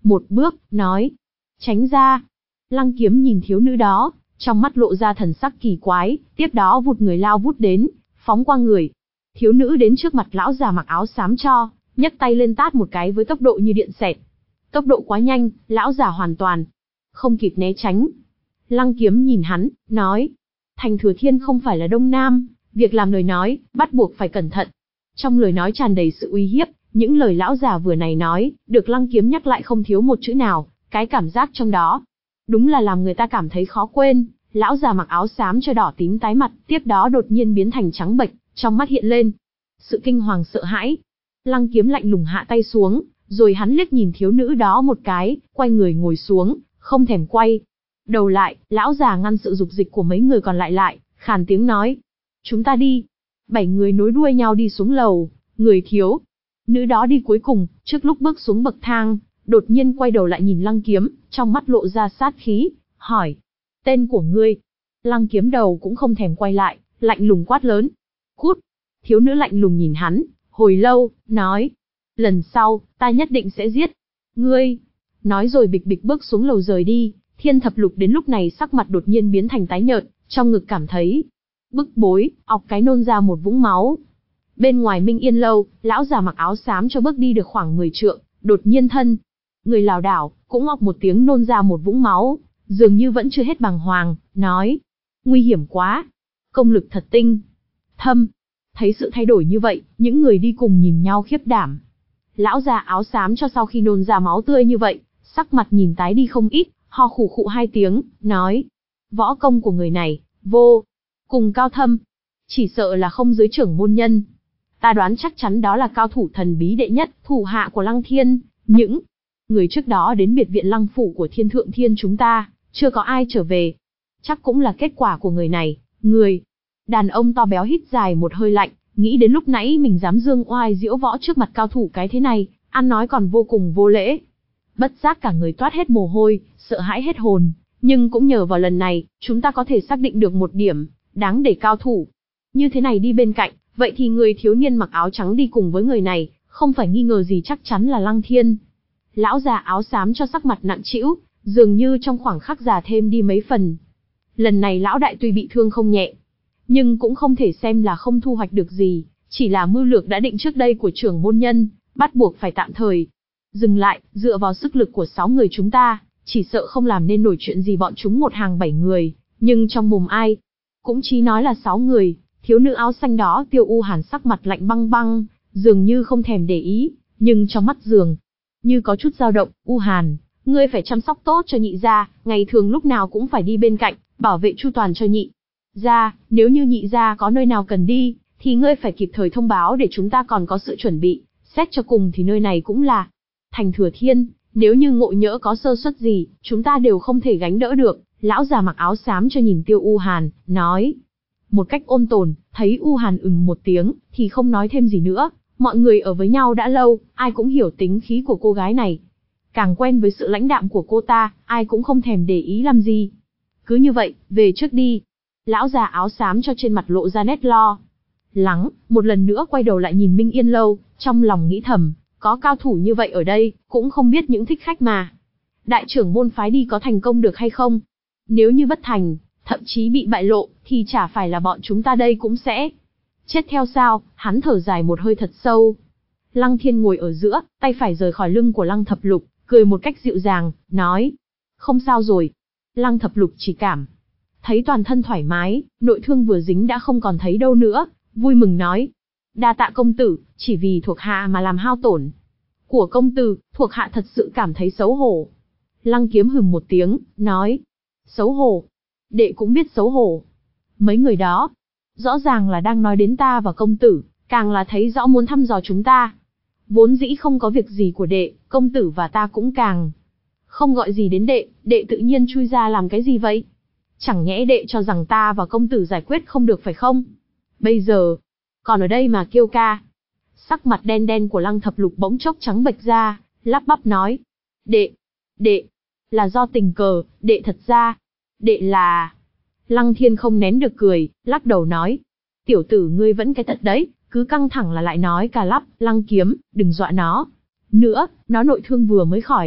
một bước, nói. Tránh ra. Lăng Kiếm nhìn thiếu nữ đó, trong mắt lộ ra thần sắc kỳ quái, tiếp đó vụt người lao vút đến, phóng qua người. Thiếu nữ đến trước mặt lão già mặc áo xám cho, nhấc tay lên tát một cái với tốc độ như điện xẹt. Tốc độ quá nhanh, lão già hoàn toàn không kịp né tránh. Lăng Kiếm nhìn hắn, nói. Thành Thừa Thiên không phải là Đông Nam, việc làm lời nói, bắt buộc phải cẩn thận. Trong lời nói tràn đầy sự uy hiếp, những lời lão già vừa này nói, được Lăng Kiếm nhắc lại không thiếu một chữ nào, cái cảm giác trong đó. Đúng là làm người ta cảm thấy khó quên. Lão già mặc áo xám cho đỏ tím tái mặt, tiếp đó đột nhiên biến thành trắng bệch, trong mắt hiện lên sự kinh hoàng sợ hãi. Lăng Kiếm lạnh lùng hạ tay xuống, rồi hắn liếc nhìn thiếu nữ đó một cái, quay người ngồi xuống, không thèm quay đầu lại. Lão già ngăn sự dục dịch của mấy người còn lại lại, khàn tiếng nói. Chúng ta đi. Bảy người nối đuôi nhau đi xuống lầu, người thiếu nữ đó đi cuối cùng, trước lúc bước xuống bậc thang, đột nhiên quay đầu lại nhìn Lăng Kiếm, trong mắt lộ ra sát khí, hỏi. Tên của ngươi? Lăng Kiếm đầu cũng không thèm quay lại, lạnh lùng quát lớn. Cút! Thiếu nữ lạnh lùng nhìn hắn, hồi lâu, nói. Lần sau, ta nhất định sẽ giết ngươi. Nói rồi bịch bịch bước xuống lầu rời đi. Thiên Thập Lục đến lúc này sắc mặt đột nhiên biến thành tái nhợt, trong ngực cảm thấy bức bối, ọc cái nôn ra một vũng máu. Bên ngoài Minh Yên lâu, lão già mặc áo xám cho bước đi được khoảng mười trượng, đột nhiên thân người lảo đảo, cũng ọc một tiếng nôn ra một vũng máu, dường như vẫn chưa hết bàng hoàng, nói. Nguy hiểm quá. Công lực thật tinh thâm. Thấy sự thay đổi như vậy, những người đi cùng nhìn nhau khiếp đảm. Lão già áo xám cho sau khi nôn ra máu tươi như vậy, sắc mặt nhìn tái đi không ít, ho khủ khụ hai tiếng, nói. Võ công của người này, vô cùng cao thâm. Chỉ sợ là không dưới trưởng môn nhân. Ta đoán chắc chắn đó là cao thủ thần bí đệ nhất, thủ hạ của Lăng Thiên. Những người trước đó đến biệt viện Lăng phủ của Thiên Thượng Thiên chúng ta, chưa có ai trở về. Chắc cũng là kết quả của người này. Người đàn ông to béo hít dài một hơi lạnh, nghĩ đến lúc nãy mình dám dương oai diễu võ trước mặt cao thủ cái thế này, ăn nói còn vô cùng vô lễ. Bất giác cả người toát hết mồ hôi, sợ hãi hết hồn, nhưng cũng nhờ vào lần này, chúng ta có thể xác định được một điểm, đáng để cao thủ như thế này đi bên cạnh, vậy thì người thiếu niên mặc áo trắng đi cùng với người này, không phải nghi ngờ gì chắc chắn là Lăng Thiên. Lão già áo xám cho sắc mặt nặng trĩu, dường như trong khoảng khắc già thêm đi mấy phần. Lần này lão đại tuy bị thương không nhẹ, nhưng cũng không thể xem là không thu hoạch được gì, chỉ là mưu lược đã định trước đây của trưởng môn nhân, bắt buộc phải tạm thời dừng lại. Dựa vào sức lực của sáu người chúng ta, chỉ sợ không làm nên nổi chuyện gì bọn chúng một hàng bảy người, nhưng trong mồm ai cũng chỉ nói là sáu người. Thiếu nữ áo xanh đó Tiêu U Hàn sắc mặt lạnh băng băng, dường như không thèm để ý, nhưng trong mắt dường như có chút dao động. U Hàn, ngươi phải chăm sóc tốt cho nhị gia, ngày thường lúc nào cũng phải đi bên cạnh, bảo vệ chu toàn cho nhị gia, nếu như nhị gia có nơi nào cần đi, thì ngươi phải kịp thời thông báo để chúng ta còn có sự chuẩn bị. Xét cho cùng thì nơi này cũng là Thành Thừa Thiên, nếu như ngộ nhỡ có sơ suất gì, chúng ta đều không thể gánh đỡ được. Lão già mặc áo xám cho nhìn Tiêu U Hàn, nói một cách ôn tồn. Thấy U Hàn ừm một tiếng, thì không nói thêm gì nữa. Mọi người ở với nhau đã lâu, ai cũng hiểu tính khí của cô gái này. Càng quen với sự lãnh đạm của cô ta, ai cũng không thèm để ý làm gì. Cứ như vậy, về trước đi. Lão già áo xám cho trên mặt lộ ra nét lo lắng, một lần nữa quay đầu lại nhìn Minh Yên lâu, trong lòng nghĩ thầm, có cao thủ như vậy ở đây, cũng không biết những thích khách mà đại trưởng môn phái đi có thành công được hay không. Nếu như bất thành, thậm chí bị bại lộ, thì chả phải là bọn chúng ta đây cũng sẽ chết theo sao. Hắn thở dài một hơi thật sâu. Lăng Thiên ngồi ở giữa, tay phải rời khỏi lưng của Lăng Thập Lục, cười một cách dịu dàng, nói. Không sao rồi. Lăng Thập Lục chỉ cảm thấy toàn thân thoải mái, nội thương vừa dính đã không còn thấy đâu nữa, vui mừng nói. Đa tạ công tử, chỉ vì thuộc hạ mà làm hao tổn của công tử, thuộc hạ thật sự cảm thấy xấu hổ. Lăng Kiếm hừm một tiếng, nói. Xấu hổ? Đệ cũng biết xấu hổ. Mấy người đó, rõ ràng là đang nói đến ta và công tử, càng là thấy rõ muốn thăm dò chúng ta. Vốn dĩ không có việc gì của đệ, công tử và ta cũng càng không gọi gì đến đệ, đệ tự nhiên chui ra làm cái gì vậy? Chẳng nhẽ đệ cho rằng ta và công tử giải quyết không được phải không? Bây giờ, còn ở đây mà kêu ca. Sắc mặt đen đen của Lăng Thập Lục bỗng chốc trắng bệch ra, lắp bắp nói. Đệ, đệ, là do tình cờ, đệ thật ra, đệ là... Lăng Thiên không nén được cười, lắc đầu nói. Tiểu tử ngươi vẫn cái tật đấy, cứ căng thẳng là lại nói cả lắp. Lăng Kiếm, đừng dọa nó nữa, nó nội thương vừa mới khỏi.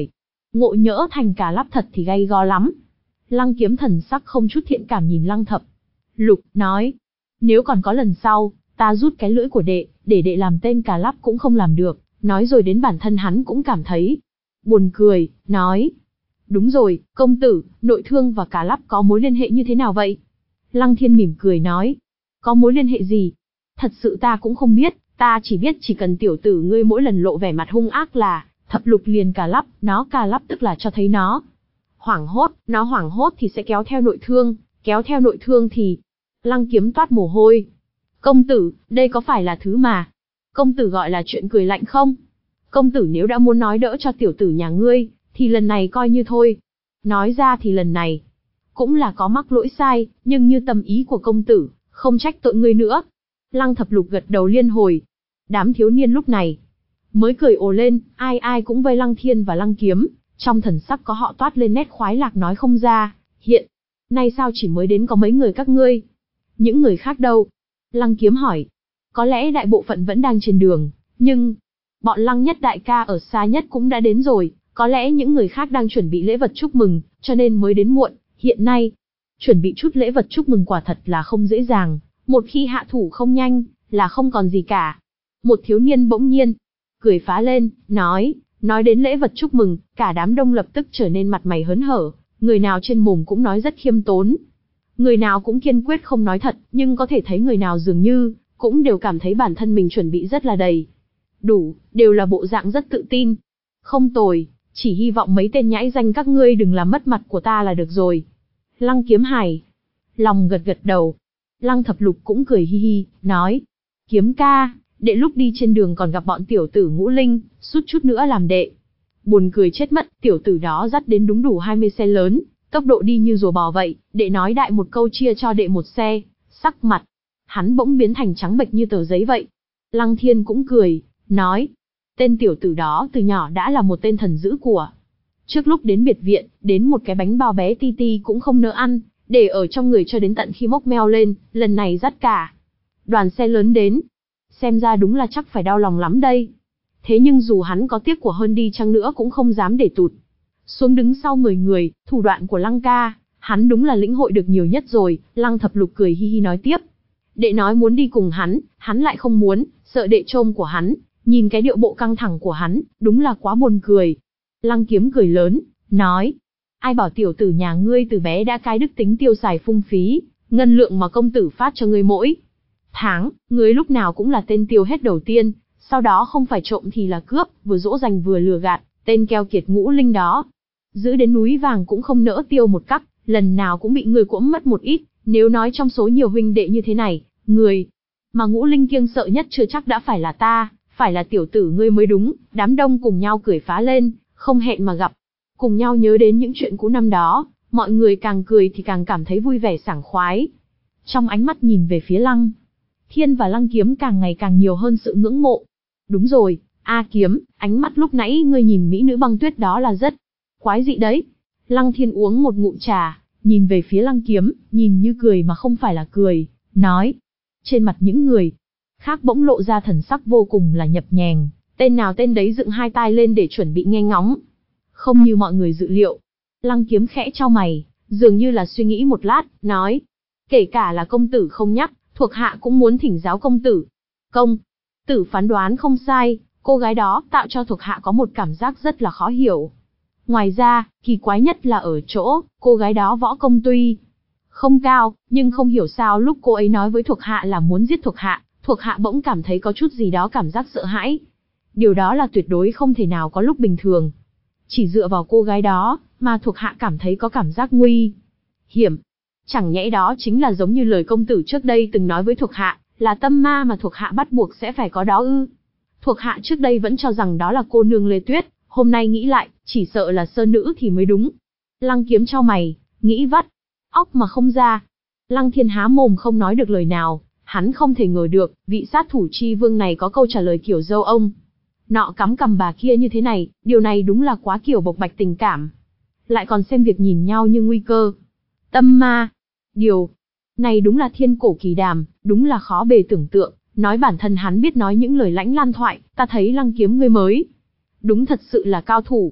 ngộ nhỡ thành cả lắp thật thì gay go lắm. Lăng Kiếm thần sắc không chút thiện cảm nhìn Lăng Thập Lục, nói, nếu còn có lần sau, ta rút cái lưỡi của đệ, để đệ làm tên cả lắp cũng không làm được. Nói rồi đến bản thân hắn cũng cảm thấy buồn cười, nói, đúng rồi, công tử, nội thương và cả lắp có mối liên hệ như thế nào vậy? Lăng Thiên mỉm cười nói, có mối liên hệ gì? Thật sự ta cũng không biết, ta chỉ biết chỉ cần tiểu tử ngươi mỗi lần lộ vẻ mặt hung ác là Thập Lục liền cả lắp, nó cả lắp tức là cho thấy nó hoảng hốt, nó hoảng hốt thì sẽ kéo theo nội thương, kéo theo nội thương thì... Lăng Kiếm toát mồ hôi. Công tử, đây có phải là thứ mà công tử gọi là chuyện cười lạnh không? Công tử nếu đã muốn nói đỡ cho tiểu tử nhà ngươi, thì lần này coi như thôi. Nói ra thì lần này cũng là có mắc lỗi sai, nhưng như tâm ý của công tử, không trách tội ngươi nữa. Lăng Thập Lục gật đầu liên hồi. Đám thiếu niên lúc này mới cười ồ lên, ai ai cũng vây Lăng Thiên và Lăng Kiếm, trong thần sắc có họ toát lên nét khoái lạc nói không ra. Hiện nay sao chỉ mới đến có mấy người các ngươi? Những người khác đâu? Lăng Kiếm hỏi. Có lẽ đại bộ phận vẫn đang trên đường, nhưng bọn Lăng Nhất đại ca ở xa nhất cũng đã đến rồi, có lẽ những người khác đang chuẩn bị lễ vật chúc mừng, cho nên mới đến muộn. Hiện nay, chuẩn bị chút lễ vật chúc mừng quả thật là không dễ dàng, một khi hạ thủ không nhanh, là không còn gì cả. Một thiếu niên bỗng nhiên cười phá lên, nói, nói đến lễ vật chúc mừng, cả đám đông lập tức trở nên mặt mày hớn hở, người nào trên mồm cũng nói rất khiêm tốn. Người nào cũng kiên quyết không nói thật, nhưng có thể thấy người nào dường như cũng đều cảm thấy bản thân mình chuẩn bị rất là đầy đủ, đều là bộ dạng rất tự tin. Không tồi, chỉ hy vọng mấy tên nhãi danh các ngươi đừng làm mất mặt của ta là được rồi. Lăng Kiếm hài lòng gật gật đầu. Lăng Thập Lục cũng cười hi hi, nói, Kiếm ca, đệ lúc đi trên đường còn gặp bọn tiểu tử Ngũ Linh, suýt chút nữa làm đệ buồn cười chết mất. Tiểu tử đó dắt đến đúng đủ hai mươi xe lớn, tốc độ đi như rùa bò vậy, đệ nói đại một câu chia cho đệ một xe, sắc mặt hắn bỗng biến thành trắng bệch như tờ giấy vậy. Lăng Thiên cũng cười, nói, tên tiểu tử đó từ nhỏ đã là một tên thần dữ của. Trước lúc đến biệt viện, đến một cái bánh bao bé ti ti cũng không nỡ ăn, để ở trong người cho đến tận khi mốc meo lên, lần này dắt cả đoàn xe lớn đến. Xem ra đúng là chắc phải đau lòng lắm đây. Thế nhưng dù hắn có tiếc của hơn đi chăng nữa cũng không dám để tụt xuống đứng sau mười người, thủ đoạn của Lăng ca, hắn đúng là lĩnh hội được nhiều nhất rồi. Lăng Thập Lục cười hi hi nói tiếp, đệ nói muốn đi cùng hắn, hắn lại không muốn, sợ đệ trôm của hắn, nhìn cái điệu bộ căng thẳng của hắn, đúng là quá buồn cười. Lăng Kiếm cười lớn, nói, ai bảo tiểu tử nhà ngươi từ bé đã cái đức tính tiêu xài phung phí, ngân lượng mà công tử phát cho ngươi mỗi tháng, ngươi lúc nào cũng là tên tiêu hết đầu tiên, sau đó không phải trộm thì là cướp, vừa dỗ dành vừa lừa gạt, tên keo kiệt Ngũ Linh đó. Giữ đến núi vàng cũng không nỡ tiêu một cắc, lần nào cũng bị người cuỗm mất một ít. Nếu nói trong số nhiều huynh đệ như thế này, người mà Ngũ Linh kiêng sợ nhất chưa chắc đã phải là ta, phải là tiểu tử ngươi mới đúng. Đám đông cùng nhau cười phá lên, không hẹn mà gặp, cùng nhau nhớ đến những chuyện cũ năm đó, mọi người càng cười thì càng cảm thấy vui vẻ sảng khoái. Trong ánh mắt nhìn về phía Lăng Thiên và Lăng Kiếm càng ngày càng nhiều hơn sự ngưỡng mộ. Đúng rồi, A Kiếm, ánh mắt lúc nãy ngươi nhìn mỹ nữ băng tuyết đó là rất quái dị đấy. Lăng Thiên uống một ngụm trà, nhìn về phía Lăng Kiếm, nhìn như cười mà không phải là cười, nói. Trên mặt những người khác bỗng lộ ra thần sắc vô cùng là nhập nhèng, tên nào tên đấy dựng hai tai lên để chuẩn bị nghe ngóng. Không như mọi người dự liệu. Lăng Kiếm khẽ chau mày, dường như là suy nghĩ một lát, nói. Kể cả là công tử không nhắc, thuộc hạ cũng muốn thỉnh giáo công tử. Công tử phán đoán không sai, cô gái đó tạo cho thuộc hạ có một cảm giác rất là khó hiểu. Ngoài ra, kỳ quái nhất là ở chỗ, cô gái đó võ công tuy không cao, nhưng không hiểu sao lúc cô ấy nói với thuộc hạ là muốn giết thuộc hạ, thuộc hạ bỗng cảm thấy có chút gì đó cảm giác sợ hãi. Điều đó là tuyệt đối không thể nào có lúc bình thường. Chỉ dựa vào cô gái đó, mà thuộc hạ cảm thấy có cảm giác nguy hiểm. Chẳng nhẽ đó chính là giống như lời công tử trước đây từng nói với thuộc hạ, là tâm ma mà thuộc hạ bắt buộc sẽ phải có đó ư? Thuộc hạ trước đây vẫn cho rằng đó là cô nương Lê Tuyết, hôm nay nghĩ lại, chỉ sợ là sơn nữ thì mới đúng. Lăng Kiếm chau mày, nghĩ vắt óc mà không ra. Lăng Thiên há mồm không nói được lời nào, hắn không thể ngờ được, vị sát thủ chi vương này có câu trả lời kiểu dâu ông nọ cắm cằm bà kia như thế này, điều này đúng là quá kiểu bộc bạch tình cảm. Lại còn xem việc nhìn nhau như nguy cơ. Tâm ma. Điều này đúng là thiên cổ kỳ đàm, đúng là khó bề tưởng tượng. Nói bản thân hắn biết nói những lời lãnh lan thoại, ta thấy Lăng Kiếm ngươi mới đúng thật sự là cao thủ.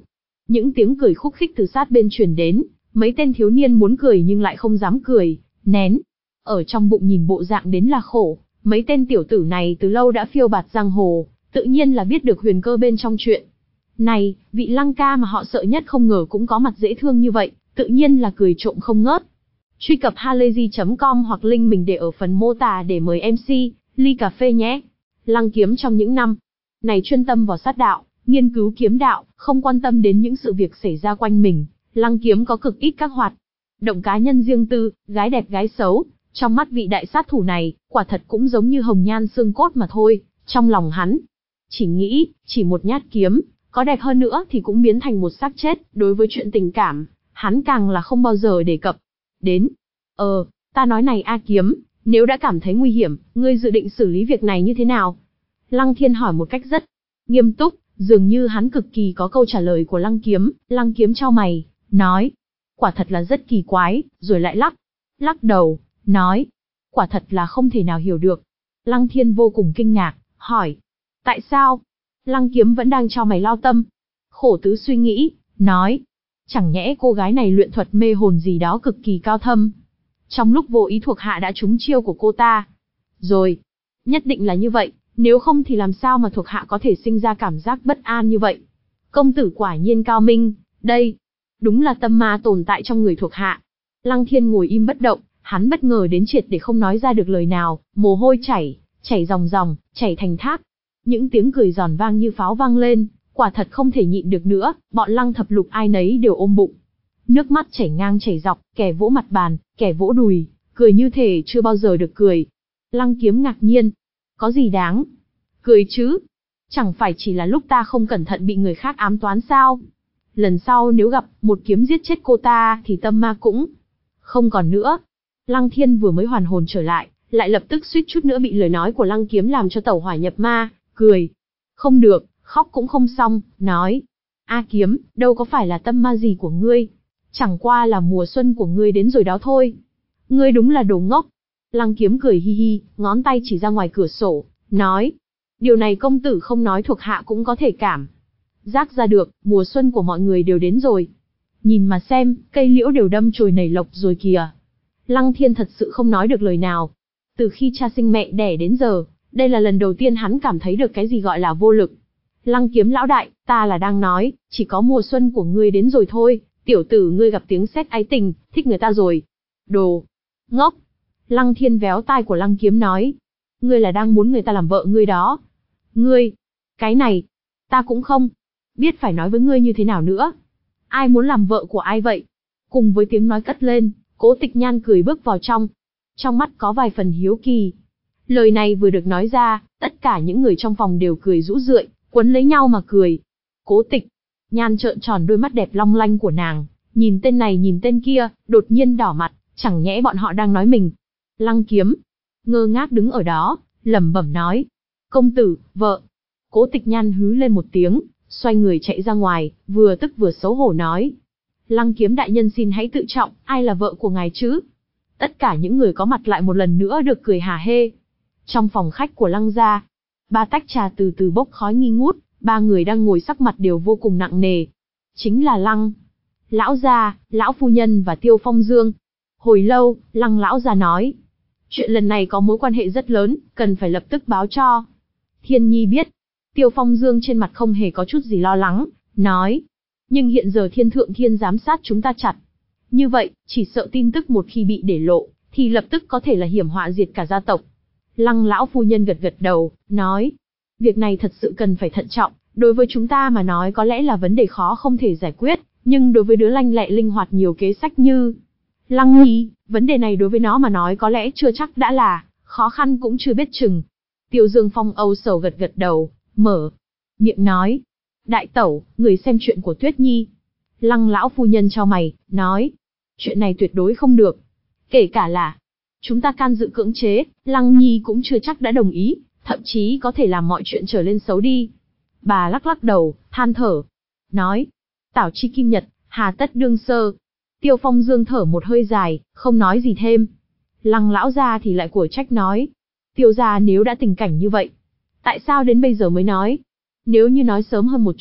Những tiếng cười khúc khích từ sát bên truyền đến, mấy tên thiếu niên muốn cười nhưng lại không dám cười, nén. Ở trong bụng nhìn bộ dạng đến là khổ, mấy tên tiểu tử này từ lâu đã phiêu bạt giang hồ, tự nhiên là biết được huyền cơ bên trong chuyện. Này, vị Lăng ca mà họ sợ nhất không ngờ cũng có mặt dễ thương như vậy, tự nhiên là cười trộm không ngớt. Truy cập halayzi chấm com hoặc link mình để ở phần mô tả để mời em xê, ly cà phê nhé. Lăng Kiếm trong những năm này chuyên tâm vào sát đạo, nghiên cứu kiếm đạo, không quan tâm đến những sự việc xảy ra quanh mình. Lăng Kiếm có cực ít các hoạt động cá nhân riêng tư, gái đẹp gái xấu. Trong mắt vị đại sát thủ này, quả thật cũng giống như hồng nhan xương cốt mà thôi. Trong lòng hắn, chỉ nghĩ, chỉ một nhát kiếm, có đẹp hơn nữa thì cũng biến thành một xác chết. Đối với chuyện tình cảm, hắn càng là không bao giờ đề cập đến. Ờ, ta nói này A Kiếm, nếu đã cảm thấy nguy hiểm, ngươi dự định xử lý việc này như thế nào? Lăng Thiên hỏi một cách rất nghiêm túc, dường như hắn cực kỳ có câu trả lời của Lăng Kiếm. Lăng Kiếm chau mày, nói, quả thật là rất kỳ quái, rồi lại lắc, lắc đầu, nói, quả thật là không thể nào hiểu được. Lăng Thiên vô cùng kinh ngạc, hỏi, tại sao? Lăng Kiếm vẫn đang chau mày lao tâm, khổ tứ suy nghĩ, nói, chẳng nhẽ cô gái này luyện thuật mê hồn gì đó cực kỳ cao thâm. Trong lúc vô ý thuộc hạ đã trúng chiêu của cô ta. Rồi, nhất định là như vậy, nếu không thì làm sao mà thuộc hạ có thể sinh ra cảm giác bất an như vậy? Công tử quả nhiên cao minh, đây, đúng là tâm ma tồn tại trong người thuộc hạ. Lăng Thiên ngồi im bất động, hắn bất ngờ đến triệt để không nói ra được lời nào, mồ hôi chảy, chảy ròng ròng, chảy thành thác. Những tiếng cười giòn vang như pháo vang lên, quả thật không thể nhịn được nữa, bọn Lăng thập lục ai nấy đều ôm bụng. Nước mắt chảy ngang chảy dọc, kẻ vỗ mặt bàn, kẻ vỗ đùi, cười như thể chưa bao giờ được cười. Lăng Kiếm ngạc nhiên, có gì đáng cười chứ? Chẳng phải chỉ là lúc ta không cẩn thận bị người khác ám toán sao? Lần sau nếu gặp, một kiếm giết chết cô ta thì tâm ma cũng không còn nữa. Lăng Thiên vừa mới hoàn hồn trở lại, lại lập tức suýt chút nữa bị lời nói của Lăng Kiếm làm cho tẩu hỏa nhập ma, cười. Không được, khóc cũng không xong, nói, A Kiếm, đâu có phải là tâm ma gì của ngươi. Chẳng qua là mùa xuân của ngươi đến rồi đó thôi. Ngươi đúng là đồ ngốc. Lăng Kiếm cười hi hi, ngón tay chỉ ra ngoài cửa sổ, nói, điều này công tử không nói thuộc hạ cũng có thể cảm giác ra được, mùa xuân của mọi người đều đến rồi. Nhìn mà xem, cây liễu đều đâm chồi nảy lộc rồi kìa. Lăng Thiên thật sự không nói được lời nào. Từ khi cha sinh mẹ đẻ đến giờ, đây là lần đầu tiên hắn cảm thấy được cái gì gọi là vô lực. Lăng Kiếm lão đại, ta là đang nói, chỉ có mùa xuân của ngươi đến rồi thôi. Tiểu tử ngươi gặp tiếng sét ái tình, thích người ta rồi. Đồ ngốc. Lăng Thiên véo tai của Lăng Kiếm nói, ngươi là đang muốn người ta làm vợ ngươi đó. Ngươi, cái này, ta cũng không biết phải nói với ngươi như thế nào nữa. Ai muốn làm vợ của ai vậy? Cùng với tiếng nói cất lên, Cố Tịch Nhan cười bước vào trong. Trong mắt có vài phần hiếu kỳ. Lời này vừa được nói ra, tất cả những người trong phòng đều cười rũ rượi, quấn lấy nhau mà cười. Cố Tịch Nhan trợn tròn đôi mắt đẹp long lanh của nàng, nhìn tên này nhìn tên kia, đột nhiên đỏ mặt, chẳng nhẽ bọn họ đang nói mình. Lăng Kiếm ngơ ngác đứng ở đó, lẩm bẩm nói, công tử, vợ. Cố Tịch Nhan hứ lên một tiếng, xoay người chạy ra ngoài, vừa tức vừa xấu hổ nói, Lăng Kiếm đại nhân xin hãy tự trọng, ai là vợ của ngài chứ? Tất cả những người có mặt lại một lần nữa được cười hà hê. Trong phòng khách của Lăng gia, ba tách trà từ từ bốc khói nghi ngút, ba người đang ngồi sắc mặt đều vô cùng nặng nề. Chính là Lăng lão gia, lão phu nhân và Tiêu Phong Dương. Hồi lâu, Lăng lão gia nói, chuyện lần này có mối quan hệ rất lớn, cần phải lập tức báo cho Thiên Nhi biết. Tiêu Phong Dương trên mặt không hề có chút gì lo lắng, nói, nhưng hiện giờ Thiên Thượng Thiên giám sát chúng ta chặt. Như vậy, chỉ sợ tin tức một khi bị để lộ, thì lập tức có thể là hiểm họa diệt cả gia tộc. Lăng lão phu nhân gật gật đầu, nói, việc này thật sự cần phải thận trọng, đối với chúng ta mà nói có lẽ là vấn đề khó không thể giải quyết, nhưng đối với đứa lanh lẹ linh hoạt nhiều kế sách như Lăng Nhi, vấn đề này đối với nó mà nói có lẽ chưa chắc đã là khó khăn cũng chưa biết chừng. Tiêu Dương Phong âu sầu gật gật đầu, mở miệng nói, đại tẩu, người xem chuyện của Tuyết Nhi. Lăng lão phu nhân chau mày, nói, chuyện này tuyệt đối không được. Kể cả là chúng ta can dự cưỡng chế, Lăng Nhi cũng chưa chắc đã đồng ý, thậm chí có thể làm mọi chuyện trở lên xấu đi. Bà lắc lắc đầu, than thở, nói, tảo chi kim nhật, hà tất đương sơ. Tiêu Phong Dương thở một hơi dài, không nói gì thêm. Lăng lão gia thì lại của trách nói, Tiêu gia nếu đã tình cảnh như vậy, tại sao đến bây giờ mới nói? Nếu như nói sớm hơn một chút,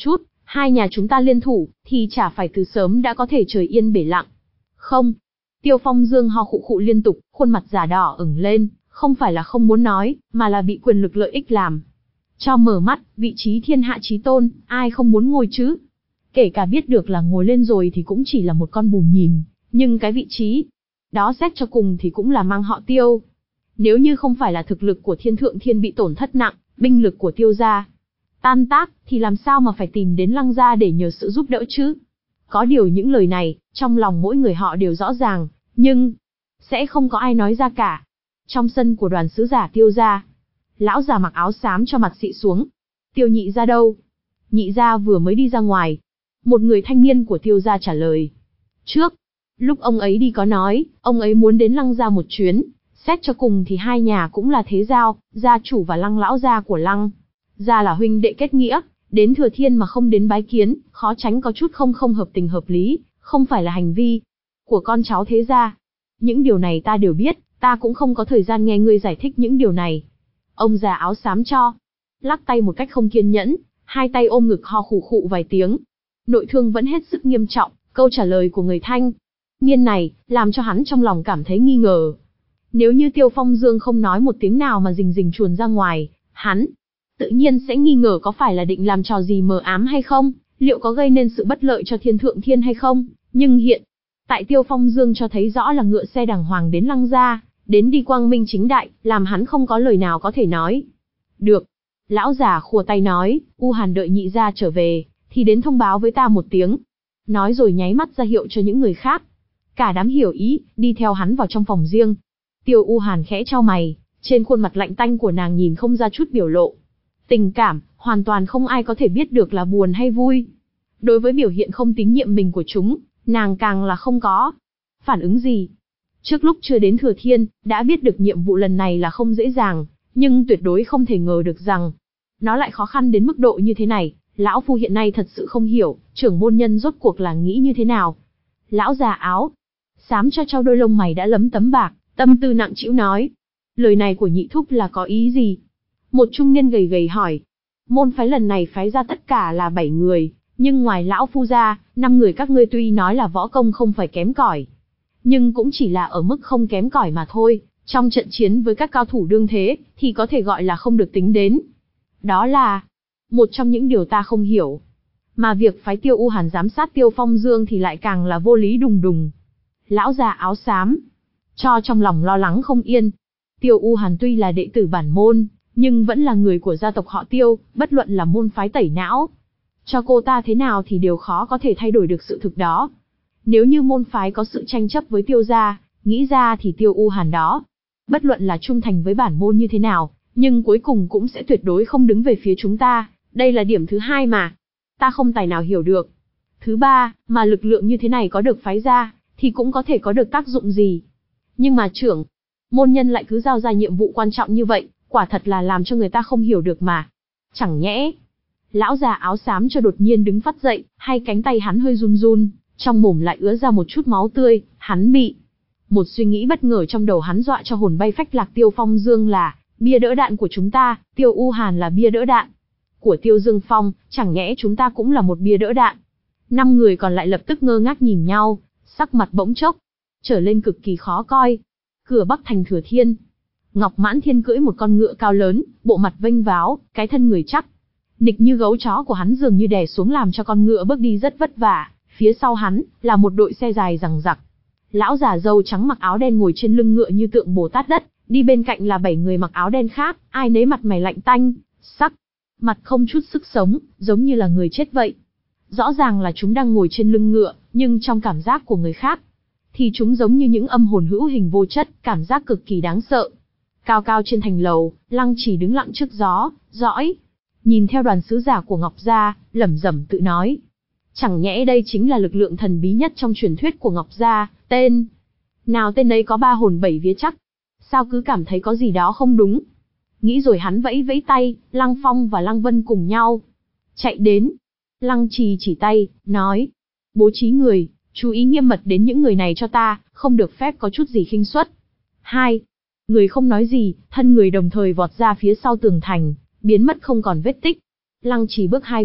hai nhà chúng ta liên thủ, thì chả phải từ sớm đã có thể trời yên bể lặng. Không. Tiêu Phong Dương ho khụ khụ liên tục, khuôn mặt già đỏ ửng lên, không phải là không muốn nói, mà là bị quyền lực lợi ích làm cho mở mắt. Vị trí thiên hạ chí tôn, ai không muốn ngồi chứ? Kể cả biết được là ngồi lên rồi thì cũng chỉ là một con bùn nhìm, nhưng cái vị trí đó xét cho cùng thì cũng là mang họ Tiêu. Nếu như không phải là thực lực của Thiên Thượng Thiên bị tổn thất nặng, binh lực của Tiêu gia tan tác, thì làm sao mà phải tìm đến Lăng gia để nhờ sự giúp đỡ chứ? Có điều những lời này, trong lòng mỗi người họ đều rõ ràng, nhưng sẽ không có ai nói ra cả. Trong sân của đoàn sứ giả Tiêu gia, lão già mặc áo xám cho mặt xị xuống. Tiêu nhị gia đâu? Nhị gia vừa mới đi ra ngoài. Một người thanh niên của Tiêu gia trả lời. Trước, lúc ông ấy đi có nói, ông ấy muốn đến Lăng gia một chuyến. Xét cho cùng thì hai nhà cũng là thế giao, gia chủ và Lăng lão gia của Lăng gia là huynh đệ kết nghĩa, đến Thừa Thiên mà không đến bái kiến, khó tránh có chút không không hợp tình hợp lý, không phải là hành vi của con cháu thế gia. Những điều này ta đều biết, ta cũng không có thời gian nghe ngươi giải thích những điều này. Ông già áo xám cho lắc tay một cách không kiên nhẫn, hai tay ôm ngực ho khụ khụ vài tiếng. Nội thương vẫn hết sức nghiêm trọng, câu trả lời của người thanh niên này làm cho hắn trong lòng cảm thấy nghi ngờ. Nếu như Tiêu Phong Dương không nói một tiếng nào mà rình rình chuồn ra ngoài, hắn tự nhiên sẽ nghi ngờ có phải là định làm trò gì mờ ám hay không, liệu có gây nên sự bất lợi cho Thiên Thượng Thiên hay không. Nhưng hiện tại Tiêu Phong Dương cho thấy rõ là ngựa xe đàng hoàng đến Lăng gia, đến đi quang minh chính đại, làm hắn không có lời nào có thể nói. Được. Lão già khua tay nói, U Hàn đợi nhị gia trở về, thì đến thông báo với ta một tiếng. Nói rồi nháy mắt ra hiệu cho những người khác. Cả đám hiểu ý, đi theo hắn vào trong phòng riêng. Tiêu U Hàn khẽ chau mày, trên khuôn mặt lạnh tanh của nàng nhìn không ra chút biểu lộ tình cảm, hoàn toàn không ai có thể biết được là buồn hay vui. Đối với biểu hiện không tín nhiệm mình của chúng, nàng càng là không có phản ứng gì. Trước lúc chưa đến Thừa Thiên, đã biết được nhiệm vụ lần này là không dễ dàng, nhưng tuyệt đối không thể ngờ được rằng nó lại khó khăn đến mức độ như thế này. Lão phu hiện nay thật sự không hiểu, trưởng môn nhân rốt cuộc là nghĩ như thế nào. Lão già áo xám cho trao đôi lông mày đã lấm tấm bạc, tâm tư nặng trĩu nói. Lời này của nhị thúc là có ý gì? Một trung niên gầy gầy hỏi. Môn phái lần này phái ra tất cả là bảy người, nhưng ngoài lão phu ra, năm người các ngươi tuy nói là võ công không phải kém cỏi, nhưng cũng chỉ là ở mức không kém cỏi mà thôi. Trong trận chiến với các cao thủ đương thế, thì có thể gọi là không được tính đến. Đó là một trong những điều ta không hiểu. Mà việc phái Tiêu U Hàn giám sát Tiêu Phong Dương thì lại càng là vô lý đùng đùng. Lão già áo xám cho trong lòng lo lắng không yên. Tiêu U Hàn tuy là đệ tử bản môn, nhưng vẫn là người của gia tộc họ Tiêu, bất luận là môn phái tẩy não cho cô ta thế nào thì đều khó có thể thay đổi được sự thực đó. Nếu như môn phái có sự tranh chấp với Tiêu gia, nghĩ ra thì Tiêu U Hàn đó, bất luận là trung thành với bản môn như thế nào, nhưng cuối cùng cũng sẽ tuyệt đối không đứng về phía chúng ta. Đây là điểm thứ hai mà ta không tài nào hiểu được. Thứ ba, mà lực lượng như thế này có được phái ra, thì cũng có thể có được tác dụng gì. Nhưng mà trưởng môn nhân lại cứ giao ra nhiệm vụ quan trọng như vậy, quả thật là làm cho người ta không hiểu được mà. Chẳng nhẽ lão già áo xám cho đột nhiên đứng phắt dậy, hai cánh tay hắn hơi run run, trong mồm lại ứa ra một chút máu tươi. Hắn bị một suy nghĩ bất ngờ trong đầu hắn dọa cho hồn bay phách lạc. Tiêu Phong Dương là bia đỡ đạn của chúng ta, Tiêu U Hàn là bia đỡ đạn của Tiêu Dương Phong, chẳng nhẽ chúng ta cũng là một bia đỡ đạn? Năm người còn lại lập tức ngơ ngác nhìn nhau, sắc mặt bỗng chốc trở lên cực kỳ khó coi. Cửa Bắc thành Thừa Thiên, Ngọc Mãn Thiên cưỡi một con ngựa cao lớn, bộ mặt vênh váo, cái thân người chắc nịch như gấu chó của hắn dường như đè xuống làm cho con ngựa bước đi rất vất vả. Phía sau hắn là một đội xe dài rằng rặc. Lão già râu trắng mặc áo đen ngồi trên lưng ngựa như tượng Bồ Tát đất, đi bên cạnh là bảy người mặc áo đen khác, ai nấy mặt mày lạnh tanh, sắc mặt không chút sức sống, giống như là người chết vậy. Rõ ràng là chúng đang ngồi trên lưng ngựa, nhưng trong cảm giác của người khác thì chúng giống như những âm hồn hữu hình vô chất, cảm giác cực kỳ đáng sợ. Cao cao trên thành lầu, Lăng Chỉ đứng lặng trước gió, dõi nhìn theo đoàn sứ giả của Ngọc gia, lẩm rẩm tự nói. Chẳng nhẽ đây chính là lực lượng thần bí nhất trong truyền thuyết của Ngọc gia, tên nào tên ấy có ba hồn bảy vía chắc. Sao cứ cảm thấy có gì đó không đúng. Nghĩ rồi hắn vẫy vẫy tay, Lăng Phong và Lăng Vân cùng nhau chạy đến. Lăng Trì chỉ tay, nói: bố trí người, chú ý nghiêm mật đến những người này cho ta, không được phép có chút gì khinh suất. Hai người không nói gì, thân người đồng thời vọt ra phía sau tường thành, biến mất không còn vết tích. Lăng Trì bước hai bước,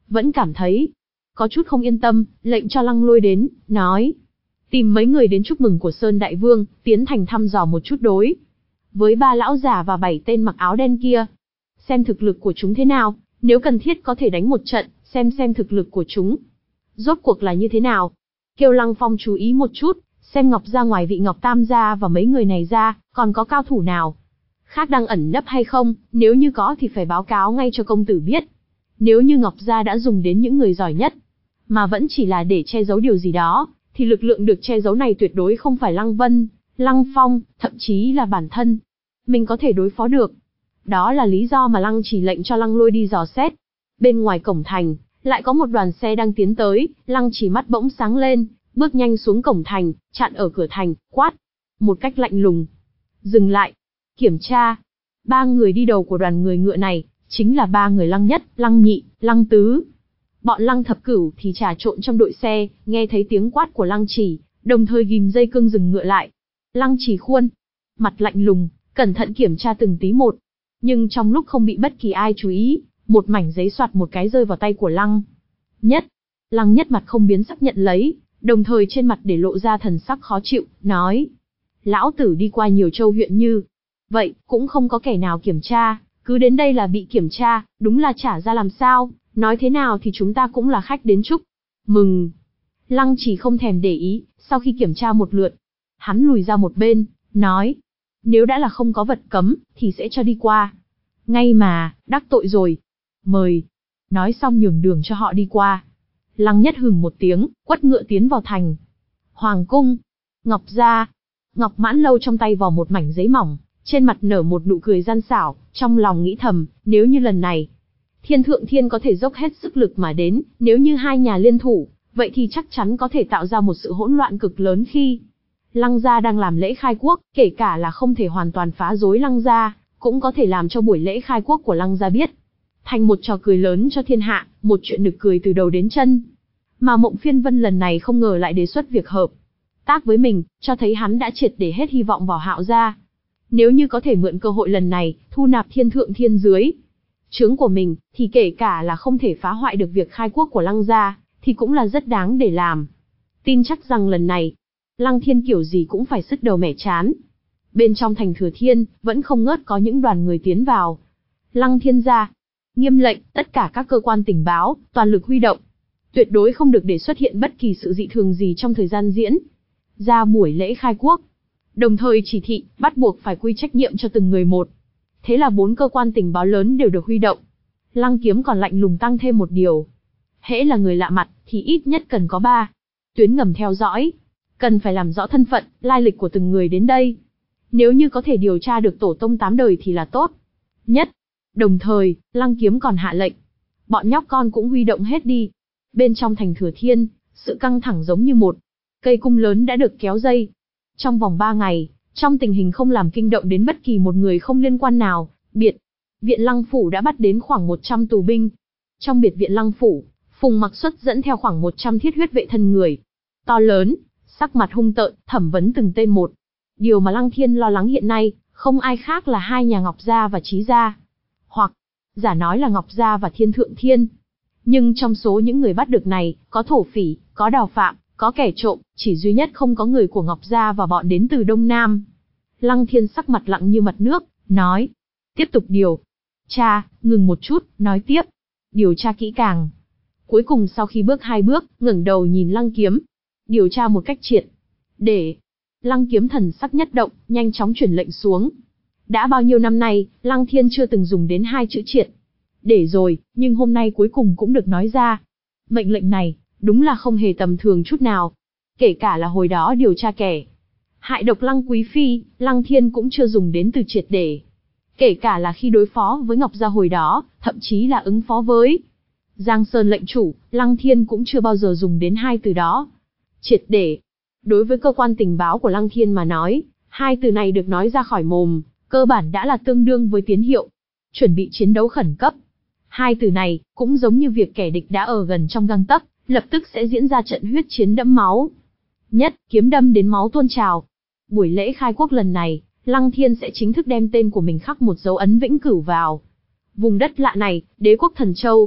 vẫn cảm thấy có chút không yên tâm, lệnh cho Lăng Lôi đến, nói: tìm mấy người đến chúc mừng của Sơn Đại Vương, tiến thành thăm dò một chút đối với ba lão già và bảy tên mặc áo đen kia. Xem thực lực của chúng thế nào, nếu cần thiết có thể đánh một trận, xem xem thực lực của chúng rốt cuộc là như thế nào. Kêu Lăng Phong chú ý một chút, xem Ngọc gia ngoài vị Ngọc Tam gia và mấy người này ra, còn có cao thủ nào khác đang ẩn nấp hay không, nếu như có thì phải báo cáo ngay cho công tử biết. Nếu như Ngọc gia đã dùng đến những người giỏi nhất, mà vẫn chỉ là để che giấu điều gì đó, thì lực lượng được che giấu này tuyệt đối không phải Lăng Vân, Lăng Phong, thậm chí là bản thân mình có thể đối phó được. Đó là lý do mà Lăng Chỉ lệnh cho Lăng Lôi đi dò xét. Bên ngoài cổng thành, lại có một đoàn xe đang tiến tới, Lăng Chỉ mắt bỗng sáng lên, bước nhanh xuống cổng thành, chặn ở cửa thành, quát một cách lạnh lùng: dừng lại, kiểm tra. Ba người đi đầu của đoàn người ngựa này, chính là ba người Lăng Nhất, Lăng Nhị, Lăng Tứ. Bọn Lăng Thập Cửu thì trà trộn trong đội xe, nghe thấy tiếng quát của Lăng Chỉ, đồng thời ghim dây cương dừng ngựa lại. Lăng Chỉ khuôn mặt lạnh lùng, cẩn thận kiểm tra từng tí một. Nhưng trong lúc không bị bất kỳ ai chú ý, một mảnh giấy soạt một cái rơi vào tay của Lăng Nhất. Lăng Nhất mặt không biến sắc nhận lấy, đồng thời trên mặt để lộ ra thần sắc khó chịu, nói: lão tử đi qua nhiều châu huyện như vậy, cũng không có kẻ nào kiểm tra, cứ đến đây là bị kiểm tra, đúng là trả ra làm sao, nói thế nào thì chúng ta cũng là khách đến chúc mừng. Lăng Chỉ không thèm để ý, sau khi kiểm tra một lượt, hắn lùi ra một bên, nói: nếu đã là không có vật cấm, thì sẽ cho đi qua. Ngay mà, đắc tội rồi. Mời. Nói xong nhường đường cho họ đi qua. Lăng Nhất hừ một tiếng, quất ngựa tiến vào thành. Hoàng cung. Ngọc gia. Ngọc Mãn Lâu trong tay vò một mảnh giấy mỏng, trên mặt nở một nụ cười gian xảo, trong lòng nghĩ thầm, nếu như lần này Thiên Thượng Thiên có thể dốc hết sức lực mà đến, nếu như hai nhà liên thủ, vậy thì chắc chắn có thể tạo ra một sự hỗn loạn cực lớn khi Lăng gia đang làm lễ khai quốc, kể cả là không thể hoàn toàn phá rối Lăng gia, cũng có thể làm cho buổi lễ khai quốc của Lăng gia biết thành một trò cười lớn cho thiên hạ, một chuyện nực cười từ đầu đến chân. Mà Mộng Phiên Vân lần này không ngờ lại đề xuất việc hợp tác với mình, cho thấy hắn đã triệt để hết hy vọng vào Hạo gia. Nếu như có thể mượn cơ hội lần này, thu nạp Thiên Thượng Thiên dưới trướng của mình, thì kể cả là không thể phá hoại được việc khai quốc của Lăng gia, thì cũng là rất đáng để làm. Tin chắc rằng lần này, Lăng Thiên kiểu gì cũng phải sứt đầu mẻ chán. Bên trong thành Thừa Thiên, vẫn không ngớt có những đoàn người tiến vào. Lăng Thiên gia nghiêm lệnh, tất cả các cơ quan tình báo, toàn lực huy động. Tuyệt đối không được để xuất hiện bất kỳ sự dị thường gì trong thời gian diễn ra buổi lễ khai quốc. Đồng thời chỉ thị, bắt buộc phải quy trách nhiệm cho từng người một. Thế là bốn cơ quan tình báo lớn đều được huy động. Lăng Kiếm còn lạnh lùng tăng thêm một điều. Hễ là người lạ mặt, thì ít nhất cần có ba tuyến ngầm theo dõi. Cần phải làm rõ thân phận, lai lịch của từng người đến đây. Nếu như có thể điều tra được tổ tông tám đời thì là tốt nhất. Đồng thời, Lăng Kiếm còn hạ lệnh, bọn nhóc con cũng huy động hết đi. Bên trong thành Thừa Thiên, sự căng thẳng giống như một cây cung lớn đã được kéo dây. Trong vòng ba ngày, trong tình hình không làm kinh động đến bất kỳ một người không liên quan nào, biệt viện Lăng Phủ đã bắt đến khoảng một trăm tù binh. Trong biệt viện Lăng Phủ, Phùng Mặc Xuất dẫn theo khoảng một trăm thiết huyết vệ thân người to lớn, sắc mặt hung tợn, thẩm vấn từng tên một. Điều mà Lăng Thiên lo lắng hiện nay, không ai khác là hai nhà Ngọc gia và Trí gia. Hoặc, giả nói là Ngọc gia và Thiên Thượng Thiên. Nhưng trong số những người bắt được này, có thổ phỉ, có đào phạm, có kẻ trộm, chỉ duy nhất không có người của Ngọc gia và bọn đến từ Đông Nam. Lăng Thiên sắc mặt lặng như mặt nước, nói: tiếp tục điều tra, ngừng một chút, nói tiếp. Điều tra kỹ càng. Cuối cùng sau khi bước hai bước, ngẩng đầu nhìn Lăng Kiếm. Điều tra một cách triệt để. Lăng Kiếm thần sắc nhất động, nhanh chóng chuyển lệnh xuống. Đã bao nhiêu năm nay, Lăng Thiên chưa từng dùng đến hai chữ triệt để rồi, nhưng hôm nay cuối cùng cũng được nói ra. Mệnh lệnh này, đúng là không hề tầm thường chút nào. Kể cả là hồi đó điều tra kẻ hại độc Lăng Quý Phi, Lăng Thiên cũng chưa dùng đến từ triệt để. Kể cả là khi đối phó với Ngọc gia hồi đó, thậm chí là ứng phó với Giang Sơn lệnh chủ, Lăng Thiên cũng chưa bao giờ dùng đến hai từ đó. Triệt để. Đối với cơ quan tình báo của Lăng Thiên mà nói, hai từ này được nói ra khỏi mồm, cơ bản đã là tương đương với tín hiệu chuẩn bị chiến đấu khẩn cấp. Hai từ này, cũng giống như việc kẻ địch đã ở gần trong gang tấc, lập tức sẽ diễn ra trận huyết chiến đẫm máu. Nhất, kiếm đâm đến máu tuôn trào. Buổi lễ khai quốc lần này, Lăng Thiên sẽ chính thức đem tên của mình khắc một dấu ấn vĩnh cửu vào vùng đất lạ này, Đế quốc Thần Châu.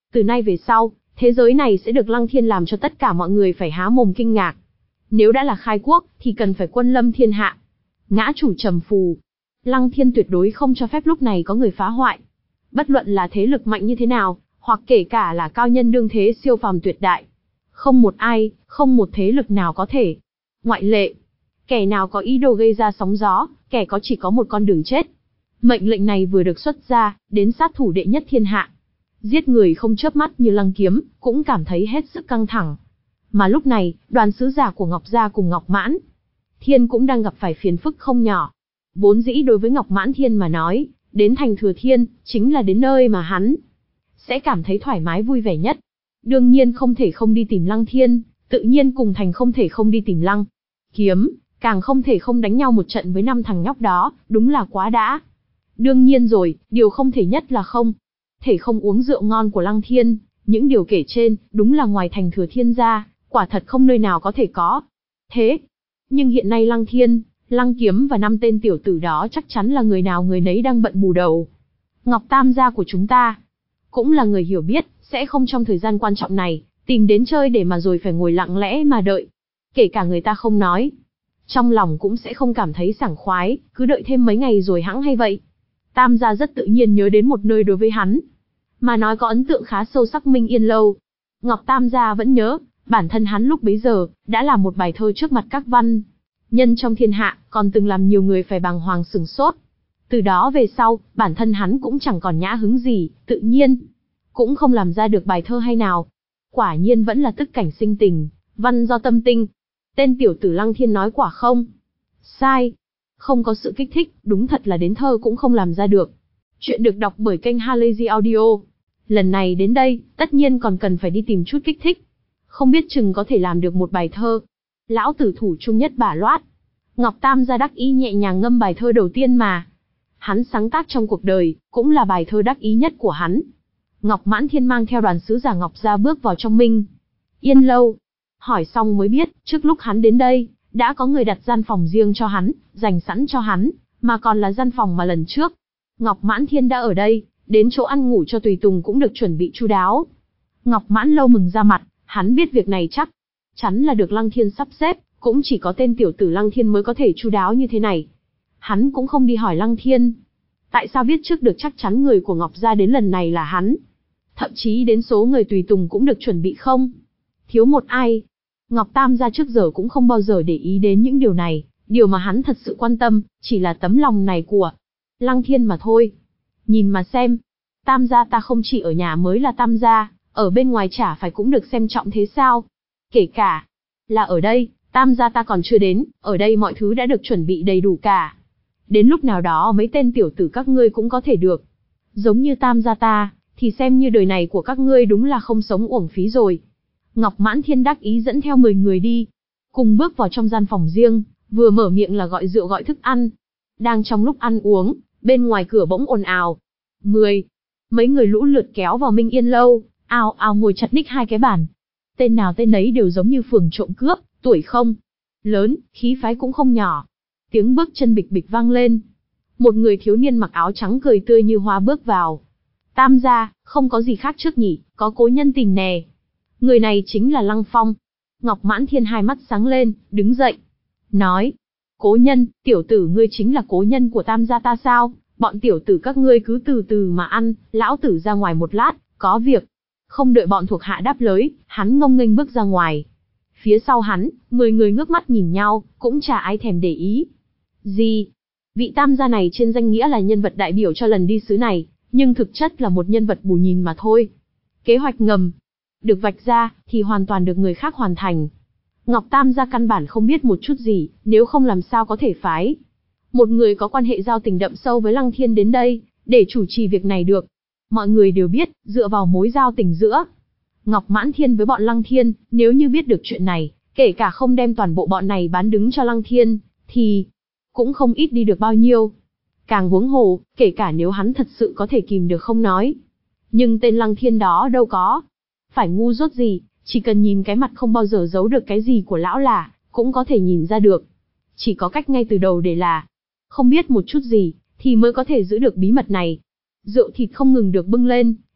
Từ nay về sau, thế giới này sẽ được Lăng Thiên làm cho tất cả mọi người phải há mồm kinh ngạc. Nếu đã là khai quốc, thì cần phải quân lâm thiên hạ. Ngã chủ trầm phù. Lăng Thiên tuyệt đối không cho phép lúc này có người phá hoại. Bất luận là thế lực mạnh như thế nào, hoặc kể cả là cao nhân đương thế siêu phàm tuyệt đại. Không một ai, không một thế lực nào có thể. Ngoại lệ. Kẻ nào có ý đồ gây ra sóng gió, kẻ có chỉ có một con đường chết. Mệnh lệnh này vừa được xuất ra, đến sát thủ đệ nhất thiên hạ. Giết người không chớp mắt như Lăng Kiếm, cũng cảm thấy hết sức căng thẳng. Mà lúc này, đoàn sứ giả của Ngọc Gia cùng Ngọc Mãn Thiên cũng đang gặp phải phiền phức không nhỏ. Vốn dĩ đối với Ngọc Mãn Thiên mà nói, đến thành Thừa Thiên, chính là đến nơi mà hắn sẽ cảm thấy thoải mái vui vẻ nhất. Đương nhiên không thể không đi tìm Lăng Thiên, tự nhiên cùng thành không thể không đi tìm Lăng Kiếm, càng không thể không đánh nhau một trận với năm thằng nhóc đó, đúng là quá đã. Đương nhiên rồi, điều không thể nhất là không thể không uống rượu ngon của Lăng Thiên, những điều kể trên, đúng là ngoài thành Thừa Thiên ra, quả thật không nơi nào có thể có. Thế, nhưng hiện nay Lăng Thiên, Lăng Kiếm và năm tên tiểu tử đó chắc chắn là người nào người nấy đang bận bù đầu. Ngọc Tam gia của chúng ta, cũng là người hiểu biết, sẽ không trong thời gian quan trọng này, tìm đến chơi để mà rồi phải ngồi lặng lẽ mà đợi. Kể cả người ta không nói, trong lòng cũng sẽ không cảm thấy sảng khoái, cứ đợi thêm mấy ngày rồi hẵng hay vậy. Tam gia rất tự nhiên nhớ đến một nơi đối với hắn, mà nói có ấn tượng khá sâu sắc Minh Yên Lâu. Ngọc Tam gia vẫn nhớ, bản thân hắn lúc bấy giờ, đã làm một bài thơ trước mặt các văn nhân trong thiên hạ, còn từng làm nhiều người phải bàng hoàng sửng sốt. Từ đó về sau, bản thân hắn cũng chẳng còn nhã hứng gì, tự nhiên cũng không làm ra được bài thơ hay nào. Quả nhiên vẫn là tức cảnh sinh tình, văn do tâm tinh. Tên tiểu tử Lăng Thiên nói quả không sai. Không có sự kích thích, đúng thật là đến thơ cũng không làm ra được. Chuyện được đọc bởi kênh Halazy Audio. Lần này đến đây, tất nhiên còn cần phải đi tìm chút kích thích. Không biết chừng có thể làm được một bài thơ. Lão tử thủ chung nhất bả loát. Ngọc Tam gia đắc ý nhẹ nhàng ngâm bài thơ đầu tiên mà hắn sáng tác trong cuộc đời, cũng là bài thơ đắc ý nhất của hắn. Ngọc Mãn Thiên mang theo đoàn sứ giả Ngọc gia bước vào trong Minh Yên Lâu. Hỏi xong mới biết, trước lúc hắn đến đây, đã có người đặt gian phòng riêng cho hắn, dành sẵn cho hắn, mà còn là gian phòng mà lần trước Ngọc Mãn Thiên đã ở đây, đến chỗ ăn ngủ cho tùy tùng cũng được chuẩn bị chu đáo. Ngọc Mãn Lâu mừng ra mặt, hắn biết việc này chắc chắn là được Lăng Thiên sắp xếp, cũng chỉ có tên tiểu tử Lăng Thiên mới có thể chu đáo như thế này. Hắn cũng không đi hỏi Lăng Thiên, tại sao biết trước được chắc chắn người của Ngọc gia đến lần này là hắn. Thậm chí đến số người tùy tùng cũng được chuẩn bị không thiếu một ai. Ngọc Tam gia trước giờ cũng không bao giờ để ý đến những điều này, điều mà hắn thật sự quan tâm, chỉ là tấm lòng này của Lăng Thiên mà thôi. Nhìn mà xem, Tam gia ta không chỉ ở nhà mới là Tam gia, ở bên ngoài chả phải cũng được xem trọng thế sao? Kể cả là ở đây, Tam gia ta còn chưa đến, ở đây mọi thứ đã được chuẩn bị đầy đủ cả. Đến lúc nào đó mấy tên tiểu tử các ngươi cũng có thể được giống như Tam gia ta, thì xem như đời này của các ngươi đúng là không sống uổng phí rồi. Ngọc Mãn Thiên đắc ý dẫn theo mười người đi, cùng bước vào trong gian phòng riêng, vừa mở miệng là gọi rượu gọi thức ăn. Đang trong lúc ăn uống, bên ngoài cửa bỗng ồn ào. Mười, mấy người lũ lượt kéo vào Minh Yên Lâu, ào ào ngồi chặt ních hai cái bàn. Tên nào tên ấy đều giống như phường trộm cướp, tuổi không lớn, khí phái cũng không nhỏ. Tiếng bước chân bịch bịch vang lên. Một người thiếu niên mặc áo trắng cười tươi như hoa bước vào. Tam gia, không có gì khác trước nhỉ, có cố nhân tìm nè. Người này chính là Lăng Phong. Ngọc Mãn Thiên hai mắt sáng lên, đứng dậy. Nói, cố nhân, tiểu tử ngươi chính là cố nhân của Tam gia ta sao? Bọn tiểu tử các ngươi cứ từ từ mà ăn, lão tử ra ngoài một lát, có việc. Không đợi bọn thuộc hạ đáp lời, hắn ngông nghênh bước ra ngoài. Phía sau hắn, mười người ngước mắt nhìn nhau, cũng chả ai thèm để ý. Gì? Vị Tam gia này trên danh nghĩa là nhân vật đại biểu cho lần đi xứ này, nhưng thực chất là một nhân vật bù nhìn mà thôi. Kế hoạch ngầm được vạch ra, thì hoàn toàn được người khác hoàn thành. Ngọc Tam gia căn bản không biết một chút gì, nếu không làm sao có thể phái một người có quan hệ giao tình đậm sâu với Lăng Thiên đến đây, để chủ trì việc này được. Mọi người đều biết, dựa vào mối giao tình giữa Ngọc Mãn Thiên với bọn Lăng Thiên, nếu như biết được chuyện này, kể cả không đem toàn bộ bọn này bán đứng cho Lăng Thiên, thì cũng không ít đi được bao nhiêu. Càng huống hồ, kể cả nếu hắn thật sự có thể kìm được không nói. Nhưng tên Lăng Thiên đó đâu có phải ngu dốt gì, chỉ cần nhìn cái mặt không bao giờ giấu được cái gì của lão là, cũng có thể nhìn ra được. Chỉ có cách ngay từ đầu để là không biết một chút gì, thì mới có thể giữ được bí mật này. Rượu thịt không ngừng được bưng lên,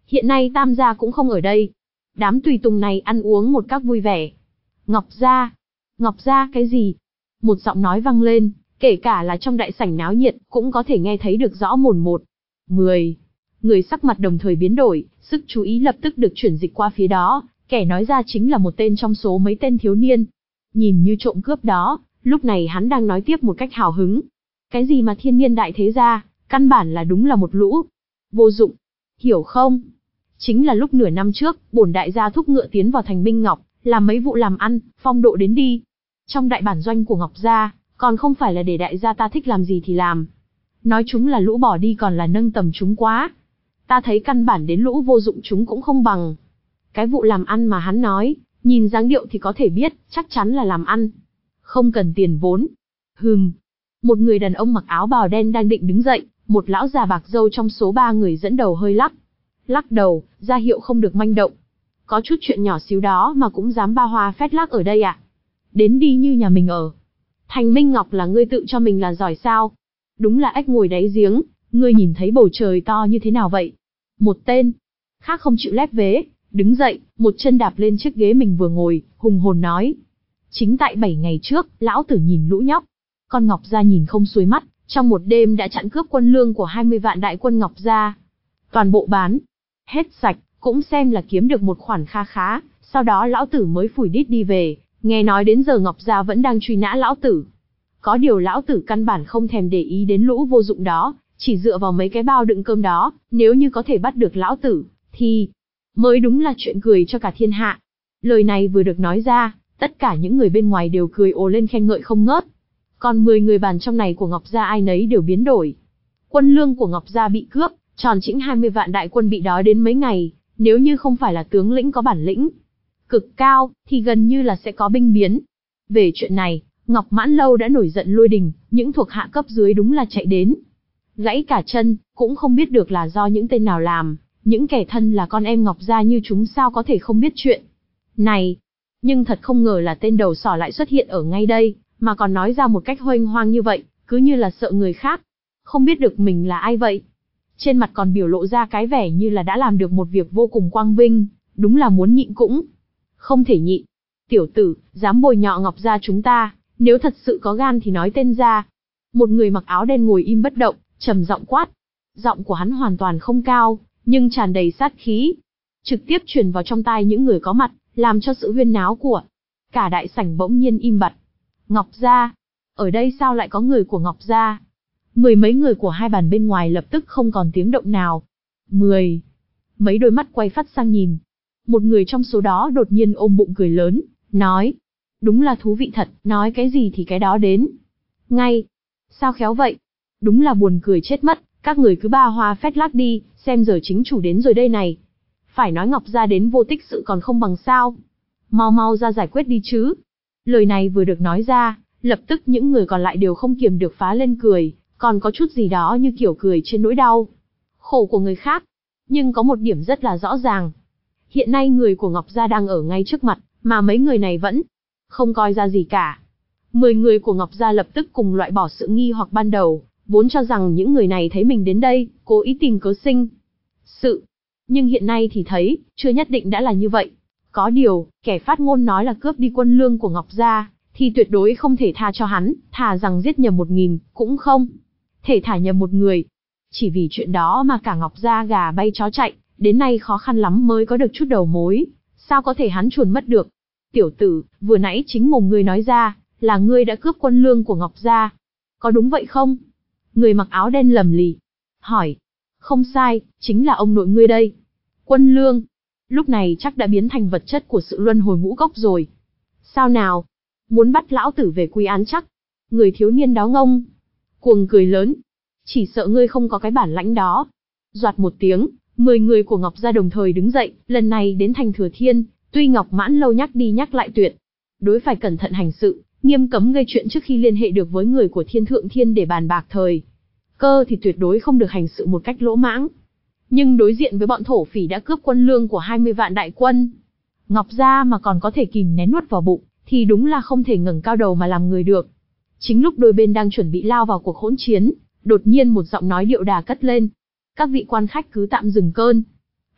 Hiện nay Tam gia cũng không ở đây. Đám tùy tùng này ăn uống một cách vui vẻ. Ngọc gia. Ngọc gia cái gì? Một giọng nói vang lên, kể cả là trong đại sảnh náo nhiệt, cũng có thể nghe thấy được rõ mồn một. Mười. Người sắc mặt đồng thời biến đổi, sức chú ý lập tức được chuyển dịch qua phía đó, kẻ nói ra chính là một tên trong số mấy tên thiếu niên. Nhìn như trộm cướp đó, lúc này hắn đang nói tiếp một cách hào hứng. Cái gì mà thiên niên đại thế gia, căn bản là đúng là một lũ vô dụng. Hiểu không? Chính là lúc nửa năm trước, bổn đại gia thúc ngựa tiến vào thành Minh Ngọc, làm mấy vụ làm ăn, phong độ đến đi. Trong đại bản doanh của Ngọc gia, còn không phải là để đại gia ta thích làm gì thì làm. Nói chúng là lũ bỏ đi còn là nâng tầm chúng quá. Ta thấy căn bản đến lũ vô dụng chúng cũng không bằng. Cái vụ làm ăn mà hắn nói, nhìn dáng điệu thì có thể biết, chắc chắn là làm ăn. Không cần tiền vốn. Hừm. Một người đàn ông mặc áo bào đen đang định đứng dậy, một lão già bạc râu trong số ba người dẫn đầu hơi lắc. Lắc đầu, ra hiệu không được manh động. Có chút chuyện nhỏ xíu đó mà cũng dám ba hoa phét lác ở đây à? Đến đi như nhà mình ở. Thành Minh Ngọc là ngươi tự cho mình là giỏi sao? Đúng là ếch ngồi đáy giếng, ngươi nhìn thấy bầu trời to như thế nào vậy? Một tên khác không chịu lép vế, đứng dậy, một chân đạp lên chiếc ghế mình vừa ngồi, hùng hồn nói. Chính tại bảy ngày trước, lão tử nhìn lũ nhóc. Con Ngọc gia nhìn không xuôi mắt, trong một đêm đã chặn cướp quân lương của hai mươi vạn đại quân Ngọc gia. Toàn bộ bán hết sạch, cũng xem là kiếm được một khoản kha khá, sau đó lão tử mới phủi đít đi về, nghe nói đến giờ Ngọc gia vẫn đang truy nã lão tử. Có điều lão tử căn bản không thèm để ý đến lũ vô dụng đó, chỉ dựa vào mấy cái bao đựng cơm đó, nếu như có thể bắt được lão tử, thì mới đúng là chuyện cười cho cả thiên hạ. Lời này vừa được nói ra, tất cả những người bên ngoài đều cười ồ lên khen ngợi không ngớt. Còn mười người bàn trong này của Ngọc gia ai nấy đều biến đổi. Quân lương của Ngọc gia bị cướp, tròn chỉnh hai mươi vạn đại quân bị đói đến mấy ngày, nếu như không phải là tướng lĩnh có bản lĩnh cực cao, thì gần như là sẽ có binh biến. Về chuyện này, Ngọc Mãn Lâu đã nổi giận lôi đình, những thuộc hạ cấp dưới đúng là chạy đến. Gãy cả chân, cũng không biết được là do những tên nào làm, những kẻ thân là con em Ngọc gia như chúng sao có thể không biết chuyện này. Nhưng thật không ngờ là tên đầu sỏ lại xuất hiện ở ngay đây, mà còn nói ra một cách hoanh hoang như vậy, cứ như là sợ người khác. Không biết được mình là ai vậy. Trên mặt còn biểu lộ ra cái vẻ như là đã làm được một việc vô cùng quang vinh, đúng là muốn nhịn cũng không thể nhịn. Tiểu tử, dám bôi nhọ Ngọc gia chúng ta, nếu thật sự có gan thì nói tên ra. Một người mặc áo đen ngồi im bất động, trầm giọng quát. Giọng của hắn hoàn toàn không cao, nhưng tràn đầy sát khí, trực tiếp truyền vào trong tai những người có mặt, làm cho sự huyên náo của cả đại sảnh bỗng nhiên im bặt. Ngọc gia, ở đây sao lại có người của Ngọc gia? Mười mấy người của hai bàn bên ngoài lập tức không còn tiếng động nào. Mười mấy đôi mắt quay phát sang nhìn. Một người trong số đó đột nhiên ôm bụng cười lớn, nói: đúng là thú vị thật, nói cái gì thì cái đó đến ngay. Sao khéo vậy? Đúng là buồn cười chết mất, các người cứ ba hoa phét lác đi, xem giờ chính chủ đến rồi đây này. Phải nói Ngọc gia đến vô tích sự còn không bằng sao. Mau mau ra giải quyết đi chứ. Lời này vừa được nói ra, lập tức những người còn lại đều không kiềm được phá lên cười, còn có chút gì đó như kiểu cười trên nỗi đau khổ của người khác. Nhưng có một điểm rất là rõ ràng. Hiện nay người của Ngọc gia đang ở ngay trước mặt, mà mấy người này vẫn không coi ra gì cả. Mười người của Ngọc gia lập tức cùng loại bỏ sự nghi hoặc ban đầu, vốn cho rằng những người này thấy mình đến đây, cố ý tìm cớ sinh sự. Nhưng hiện nay thì thấy, chưa nhất định đã là như vậy. Có điều, kẻ phát ngôn nói là cướp đi quân lương của Ngọc gia, thì tuyệt đối không thể tha cho hắn, thà rằng giết nhầm một nghìn, cũng không thể thả nhầm một người. Chỉ vì chuyện đó mà cả Ngọc gia gà bay chó chạy, đến nay khó khăn lắm mới có được chút đầu mối, sao có thể hắn chuồn mất được. Tiểu tử, vừa nãy chính mồm ngươi nói ra, là ngươi đã cướp quân lương của Ngọc gia. Có đúng vậy không? Người mặc áo đen lầm lì hỏi. Không sai, chính là ông nội ngươi đây. Quân lương, lúc này chắc đã biến thành vật chất của sự luân hồi ngũ cốc rồi. Sao nào? Muốn bắt lão tử về quy án chắc? Người thiếu niên đó ngông cuồng cười lớn. Chỉ sợ ngươi không có cái bản lãnh đó. Doạt một tiếng, mười người của Ngọc gia đồng thời đứng dậy, lần này đến thành Thừa Thiên, tuy Ngọc Mãn Lâu nhắc đi nhắc lại tuyệt đối phải cẩn thận hành sự, nghiêm cấm gây chuyện trước khi liên hệ được với người của Thiên Thượng Thiên để bàn bạc thời cơ thì tuyệt đối không được hành sự một cách lỗ mãng. Nhưng đối diện với bọn thổ phỉ đã cướp quân lương của hai mươi vạn đại quân Ngọc gia mà còn có thể kìm nén nuốt vào bụng, thì đúng là không thể ngẩng cao đầu mà làm người được. Chính lúc đôi bên đang chuẩn bị lao vào cuộc hỗn chiến, đột nhiên một giọng nói điệu đà cất lên. Các vị quan khách cứ tạm dừng cơn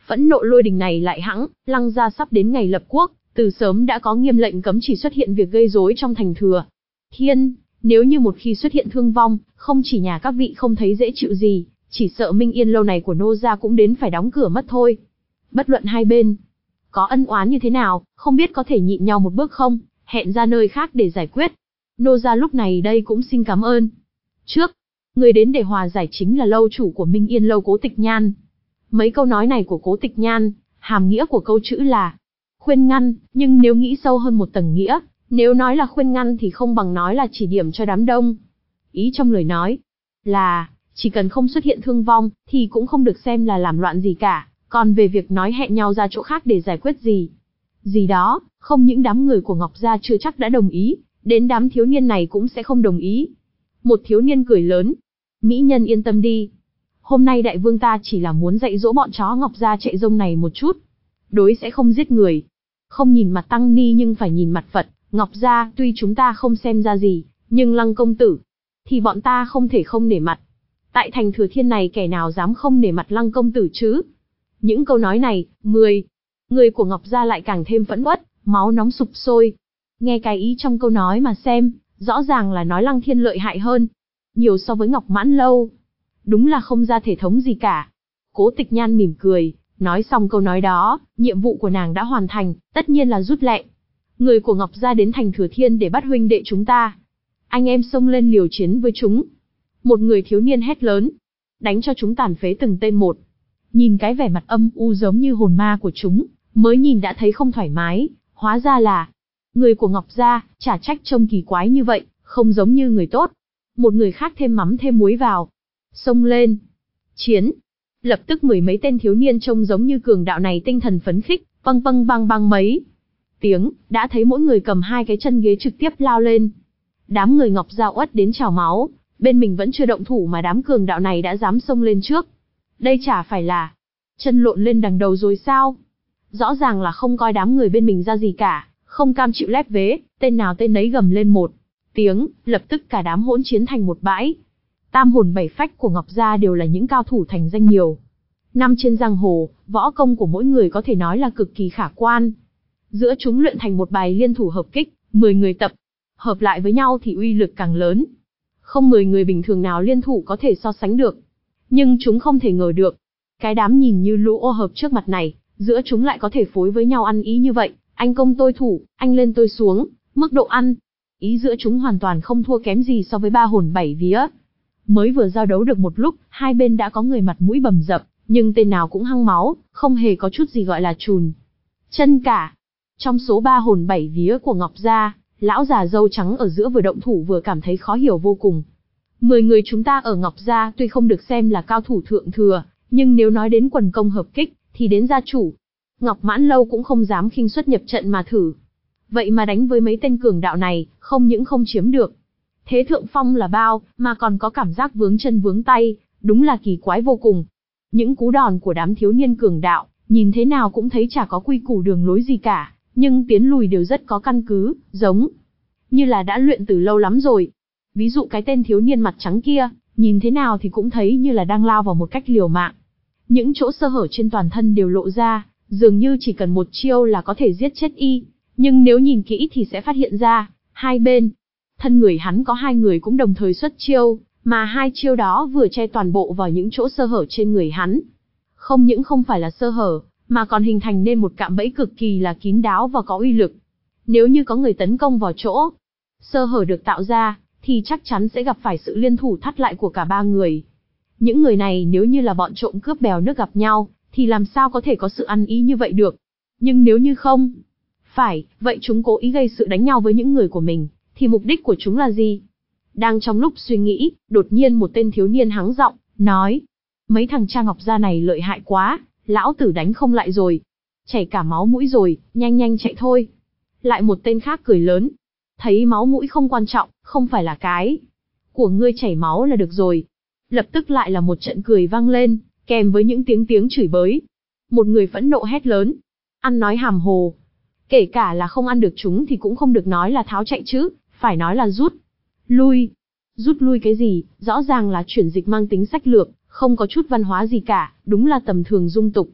Phẫn nộ lôi đình này lại hãng, Lăng gia sắp đến ngày lập quốc, từ sớm đã có nghiêm lệnh cấm chỉ xuất hiện việc gây rối trong thành thừa. Thiên, nếu như một khi xuất hiện thương vong, không chỉ nhà các vị không thấy dễ chịu gì, chỉ sợ Minh Yên lâu này của nô gia cũng đến phải đóng cửa mất thôi. Bất luận hai bên có ân oán như thế nào, không biết có thể nhịn nhau một bước không, hẹn ra nơi khác để giải quyết. Nô gia lúc này đây cũng xin cảm ơn. Trước, người đến để hòa giải chính là lâu chủ của Minh Yên lâu Cố Tịch Nhan. Mấy câu nói này của Cố Tịch Nhan, hàm nghĩa của câu chữ là khuyên ngăn, nhưng nếu nghĩ sâu hơn một tầng nghĩa, nếu nói là khuyên ngăn thì không bằng nói là chỉ điểm cho đám đông. Ý trong lời nói là, chỉ cần không xuất hiện thương vong, thì cũng không được xem là làm loạn gì cả, còn về việc nói hẹn nhau ra chỗ khác để giải quyết gì. Gì đó, không những đám người của Ngọc Gia chưa chắc đã đồng ý, đến đám thiếu niên này cũng sẽ không đồng ý. Một thiếu niên cười lớn. Mỹ nhân yên tâm đi. Hôm nay đại vương ta chỉ là muốn dạy dỗ bọn chó Ngọc Gia chạy rông này một chút. Đối sẽ không giết người. Không nhìn mặt tăng ni nhưng phải nhìn mặt Phật. Ngọc Gia tuy chúng ta không xem ra gì, nhưng Lăng công tử thì bọn ta không thể không nể mặt. Tại thành Thừa Thiên này kẻ nào dám không nể mặt Lăng công tử chứ? Những câu nói này, mười người của Ngọc Gia lại càng thêm phẫn uất, máu nóng sục sôi. Nghe cái ý trong câu nói mà xem, rõ ràng là nói Lăng Thiên lợi hại hơn nhiều so với Ngọc Mãn lâu. Đúng là không ra thể thống gì cả. Cố Tịch Nhan mỉm cười, nói xong câu nói đó, nhiệm vụ của nàng đã hoàn thành, tất nhiên là rút lẹ. Người của Ngọc Gia đến thành Thừa Thiên để bắt huynh đệ chúng ta. Anh em xông lên liều chiến với chúng. Một người thiếu niên hét lớn. Đánh cho chúng tàn phế từng tên một. Nhìn cái vẻ mặt âm u giống như hồn ma của chúng, mới nhìn đã thấy không thoải mái, hóa ra là người của Ngọc Gia, chả trách trông kỳ quái như vậy, không giống như người tốt. Một người khác thêm mắm thêm muối vào. Xông lên. Chiến. Lập tức mười mấy tên thiếu niên trông giống như cường đạo này tinh thần phấn khích, băng băng băng băng mấy tiếng, đã thấy mỗi người cầm hai cái chân ghế trực tiếp lao lên. Đám người Ngọc Gia uất đến trào máu, bên mình vẫn chưa động thủ mà đám cường đạo này đã dám xông lên trước. Đây chả phải là chân lộn lên đằng đầu rồi sao? Rõ ràng là không coi đám người bên mình ra gì cả, không cam chịu lép vế, tên nào tên nấy gầm lên một tiếng, lập tức cả đám hỗn chiến thành một bãi. Tam hồn bảy phách của Ngọc Gia đều là những cao thủ thành danh nhiều năm trên giang hồ, võ công của mỗi người có thể nói là cực kỳ khả quan. Giữa chúng luyện thành một bài liên thủ hợp kích, mười người tập hợp lại với nhau thì uy lực càng lớn. Không mười người bình thường nào liên thủ có thể so sánh được. Nhưng chúng không thể ngờ được, cái đám nhìn như lũ ô hợp trước mặt này, giữa chúng lại có thể phối với nhau ăn ý như vậy, anh công tôi thủ, anh lên tôi xuống, mức độ ăn ý giữa chúng hoàn toàn không thua kém gì so với ba hồn bảy vía. Mới vừa giao đấu được một lúc, hai bên đã có người mặt mũi bầm dập, nhưng tên nào cũng hăng máu, không hề có chút gì gọi là chùn chân cả. Trong số ba hồn bảy vía của Ngọc Gia, lão già râu trắng ở giữa vừa động thủ vừa cảm thấy khó hiểu vô cùng. Mười người chúng ta ở Ngọc Gia tuy không được xem là cao thủ thượng thừa, nhưng nếu nói đến quần công hợp kích, thì đến gia chủ Ngọc Mãn lâu cũng không dám khinh suất nhập trận mà thử. Vậy mà đánh với mấy tên cường đạo này, không những không chiếm được thế thượng phong là bao, mà còn có cảm giác vướng chân vướng tay, đúng là kỳ quái vô cùng. Những cú đòn của đám thiếu niên cường đạo, nhìn thế nào cũng thấy chả có quy củ đường lối gì cả, nhưng tiến lùi đều rất có căn cứ, giống như là đã luyện từ lâu lắm rồi. Ví dụ cái tên thiếu niên mặt trắng kia, nhìn thế nào thì cũng thấy như là đang lao vào một cách liều mạng. Những chỗ sơ hở trên toàn thân đều lộ ra, dường như chỉ cần một chiêu là có thể giết chết y. Nhưng nếu nhìn kỹ thì sẽ phát hiện ra, hai bên thân người hắn có hai người cũng đồng thời xuất chiêu, mà hai chiêu đó vừa che toàn bộ vào những chỗ sơ hở trên người hắn. Không những không phải là sơ hở, mà còn hình thành nên một cạm bẫy cực kỳ là kín đáo và có uy lực. Nếu như có người tấn công vào chỗ sơ hở được tạo ra, thì chắc chắn sẽ gặp phải sự liên thủ thắt lại của cả ba người. Những người này nếu như là bọn trộm cướp bèo nước gặp nhau, thì làm sao có thể có sự ăn ý như vậy được. Nhưng nếu như không phải, vậy chúng cố ý gây sự đánh nhau với những người của mình, thì mục đích của chúng là gì? Đang trong lúc suy nghĩ, đột nhiên một tên thiếu niên hắng giọng, nói. Mấy thằng cha Ngọc Gia này lợi hại quá, lão tử đánh không lại rồi. Chảy cả máu mũi rồi, nhanh nhanh chạy thôi. Lại một tên khác cười lớn. Thấy máu mũi không quan trọng, không phải là cái của ngươi chảy máu là được rồi. Lập tức lại là một trận cười vang lên, kèm với những tiếng tiếng chửi bới. Một người phẫn nộ hét lớn. Ăn nói hàm hồ. Kể cả là không ăn được chúng thì cũng không được nói là tháo chạy chứ, phải nói là rút lui. Rút lui cái gì, rõ ràng là chuyển dịch mang tính sách lược, không có chút văn hóa gì cả, đúng là tầm thường dung tục.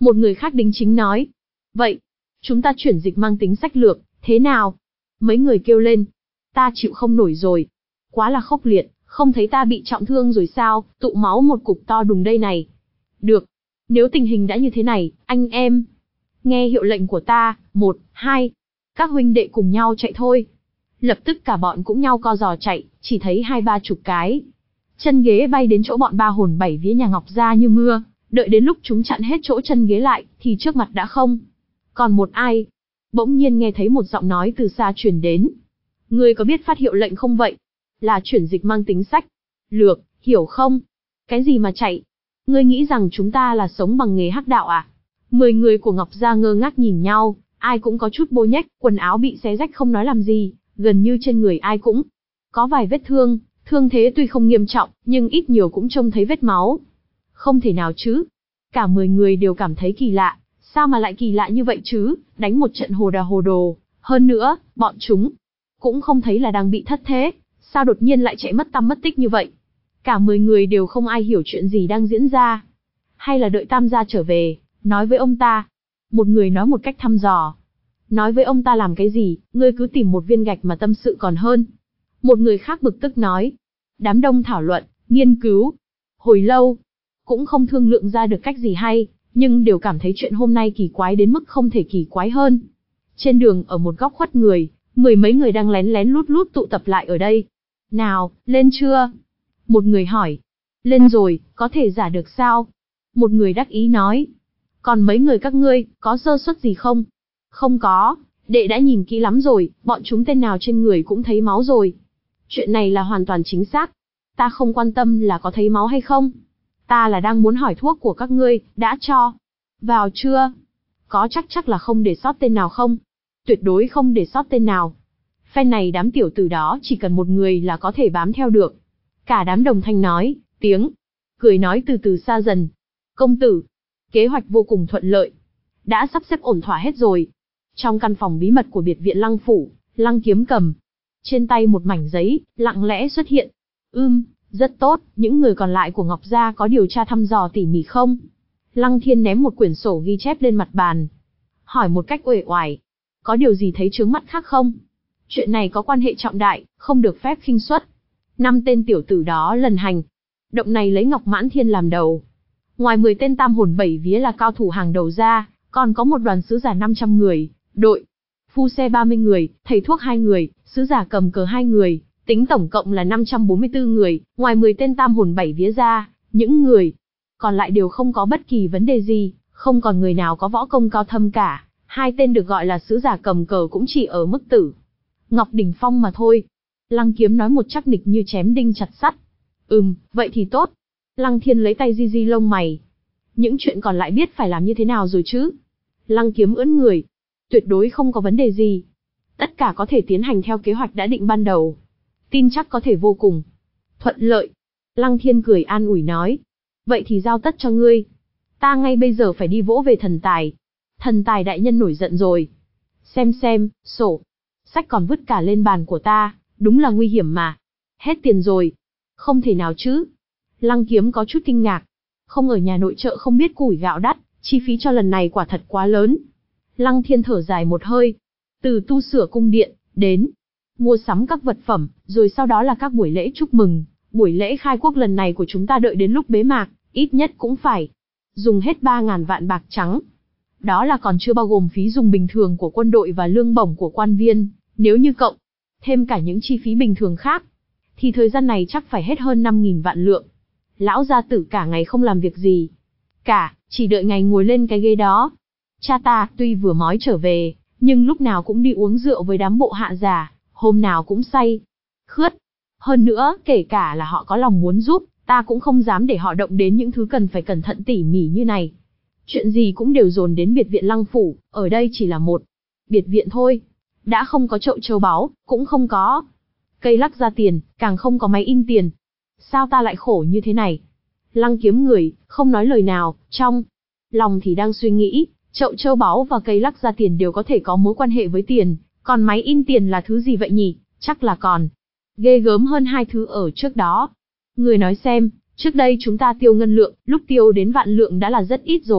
Một người khác đính chính nói. Vậy, chúng ta chuyển dịch mang tính sách lược, thế nào? Mấy người kêu lên. Ta chịu không nổi rồi. Quá là khốc liệt, không thấy ta bị trọng thương rồi sao, tụ máu một cục to đùng đây này. Được. Nếu tình hình đã như thế này, anh em. Nghe hiệu lệnh của ta, một, hai. Các huynh đệ cùng nhau chạy thôi. Lập tức cả bọn cũng nhau co giò chạy, chỉ thấy hai ba chục cái. Chân ghế bay đến chỗ bọn ba hồn bảy vía nhà Ngọc Gia như mưa, đợi đến lúc chúng chặn hết chỗ chân ghế lại, thì trước mặt đã không còn một ai. Bỗng nhiên nghe thấy một giọng nói từ xa truyền đến. Ngươi có biết phát hiệu lệnh không vậy? Là chuyển dịch mang tính sách lược, hiểu không? Cái gì mà chạy? Ngươi nghĩ rằng chúng ta là sống bằng nghề hắc đạo à? Mười người của Ngọc Gia ngơ ngác nhìn nhau, ai cũng có chút bô nhếch, quần áo bị xé rách không nói làm gì, gần như trên người ai cũng có vài vết thương, thương thế tuy không nghiêm trọng, nhưng ít nhiều cũng trông thấy vết máu. Không thể nào chứ? Cả mười người đều cảm thấy kỳ lạ, sao mà lại kỳ lạ như vậy chứ, đánh một trận hồ đà hồ đồ, hơn nữa, bọn chúng cũng không thấy là đang bị thất thế, sao đột nhiên lại chạy mất tăm mất tích như vậy? Cả mười người đều không ai hiểu chuyện gì đang diễn ra. Hay là đợi Tam gia trở về, nói với ông ta. Một người nói một cách thăm dò. Nói với ông ta làm cái gì, ngươi cứ tìm một viên gạch mà tâm sự còn hơn. Một người khác bực tức nói. Đám đông thảo luận, nghiên cứu. Hồi lâu, cũng không thương lượng ra được cách gì hay, nhưng đều cảm thấy chuyện hôm nay kỳ quái đến mức không thể kỳ quái hơn. Trên đường ở một góc khuất người, mười mấy người đang lén lén lút lút tụ tập lại ở đây. Nào, lên chưa? Một người hỏi. Lên rồi, có thể giả được sao? Một người đắc ý nói. Còn mấy người các ngươi, có sơ suất gì không? Không có, đệ đã nhìn kỹ lắm rồi, bọn chúng tên nào trên người cũng thấy máu rồi. Chuyện này là hoàn toàn chính xác. Ta không quan tâm là có thấy máu hay không. Ta là đang muốn hỏi thuốc của các ngươi, đã cho vào chưa? Có chắc chắc là không để sót tên nào không? Tuyệt đối không để sót tên nào. Phen này đám tiểu tử đó chỉ cần một người là có thể bám theo được. Cả đám đồng thanh nói, tiếng cười nói từ từ xa dần. Công tử, kế hoạch vô cùng thuận lợi. Đã sắp xếp ổn thỏa hết rồi. Trong căn phòng bí mật của biệt viện Lăng Phủ, Lăng Kiếm cầm trên tay một mảnh giấy, lặng lẽ xuất hiện. Ưm, rất tốt, những người còn lại của Ngọc Gia có điều tra thăm dò tỉ mỉ không? Lăng Thiên ném một quyển sổ ghi chép lên mặt bàn. Hỏi một cách uể oải. Có điều gì thấy chướng mắt khác không? Chuyện này có quan hệ trọng đại, không được phép khinh suất. Năm tên tiểu tử đó lần hành động này lấy Ngọc Mãn Thiên làm đầu. Ngoài mười tên tam hồn bảy vía là cao thủ hàng đầu ra, còn có một đoàn sứ giả năm trăm người, đội phu xe ba mươi người, thầy thuốc hai người, sứ giả cầm cờ hai người, tính tổng cộng là năm trăm bốn mươi tư người, ngoài mười tên tam hồn bảy vía ra, những người còn lại đều không có bất kỳ vấn đề gì, không còn người nào có võ công cao thâm cả, hai tên được gọi là sứ giả cầm cờ cũng chỉ ở mức tử Ngọc đỉnh phong mà thôi. Lăng Kiếm nói một chắc nịch như chém đinh chặt sắt. Ừm, vậy thì tốt. Lăng Thiên lấy tay di di lông mày. Những chuyện còn lại biết phải làm như thế nào rồi chứ? Lăng Kiếm ưỡn người. Tuyệt đối không có vấn đề gì. Tất cả có thể tiến hành theo kế hoạch đã định ban đầu. Tin chắc có thể vô cùng thuận lợi. Lăng Thiên cười an ủi nói. Vậy thì giao tất cho ngươi. Ta ngay bây giờ phải đi vỗ về thần tài. Thần tài đại nhân nổi giận rồi. Xem xem, sổ sách còn vứt cả lên bàn của ta, đúng là nguy hiểm mà. Hết tiền rồi. Không thể nào chứ. Lăng Kiếm có chút kinh ngạc. Không ở nhà nội trợ không biết củi gạo đắt, chi phí cho lần này quả thật quá lớn. Lăng Thiên thở dài một hơi. Từ tu sửa cung điện, đến mua sắm các vật phẩm, rồi sau đó là các buổi lễ chúc mừng. Buổi lễ khai quốc lần này của chúng ta đợi đến lúc bế mạc, ít nhất cũng phải dùng hết ba ngàn vạn bạc trắng. Đó là còn chưa bao gồm phí dùng bình thường của quân đội và lương bổng của quan viên. Nếu như cộng thêm cả những chi phí bình thường khác, thì thời gian này chắc phải hết hơn năm nghìn vạn lượng. Lão gia tử cả ngày không làm việc gì cả, chỉ đợi ngày ngồi lên cái ghế đó. Cha ta tuy vừa mới trở về, nhưng lúc nào cũng đi uống rượu với đám bộ hạ già, hôm nào cũng say khướt. Hơn nữa, kể cả là họ có lòng muốn giúp, ta cũng không dám để họ động đến những thứ cần phải cẩn thận tỉ mỉ như này. Chuyện gì cũng đều dồn đến biệt viện Lăng Phủ, ở đây chỉ là một biệt viện thôi. Đã không có chậu châu báu, cũng không có cây lắc ra tiền, càng không có máy in tiền. Sao ta lại khổ như thế này? Lăng Kiếm người, không nói lời nào, trong lòng thì đang suy nghĩ, chậu châu báu và cây lắc ra tiền đều có thể có mối quan hệ với tiền, còn máy in tiền là thứ gì vậy nhỉ? Chắc là còn ghê gớm hơn hai thứ ở trước đó. Người nói xem, trước đây chúng ta tiêu ngân lượng, lúc tiêu đến vạn lượng đã là rất ít rồi,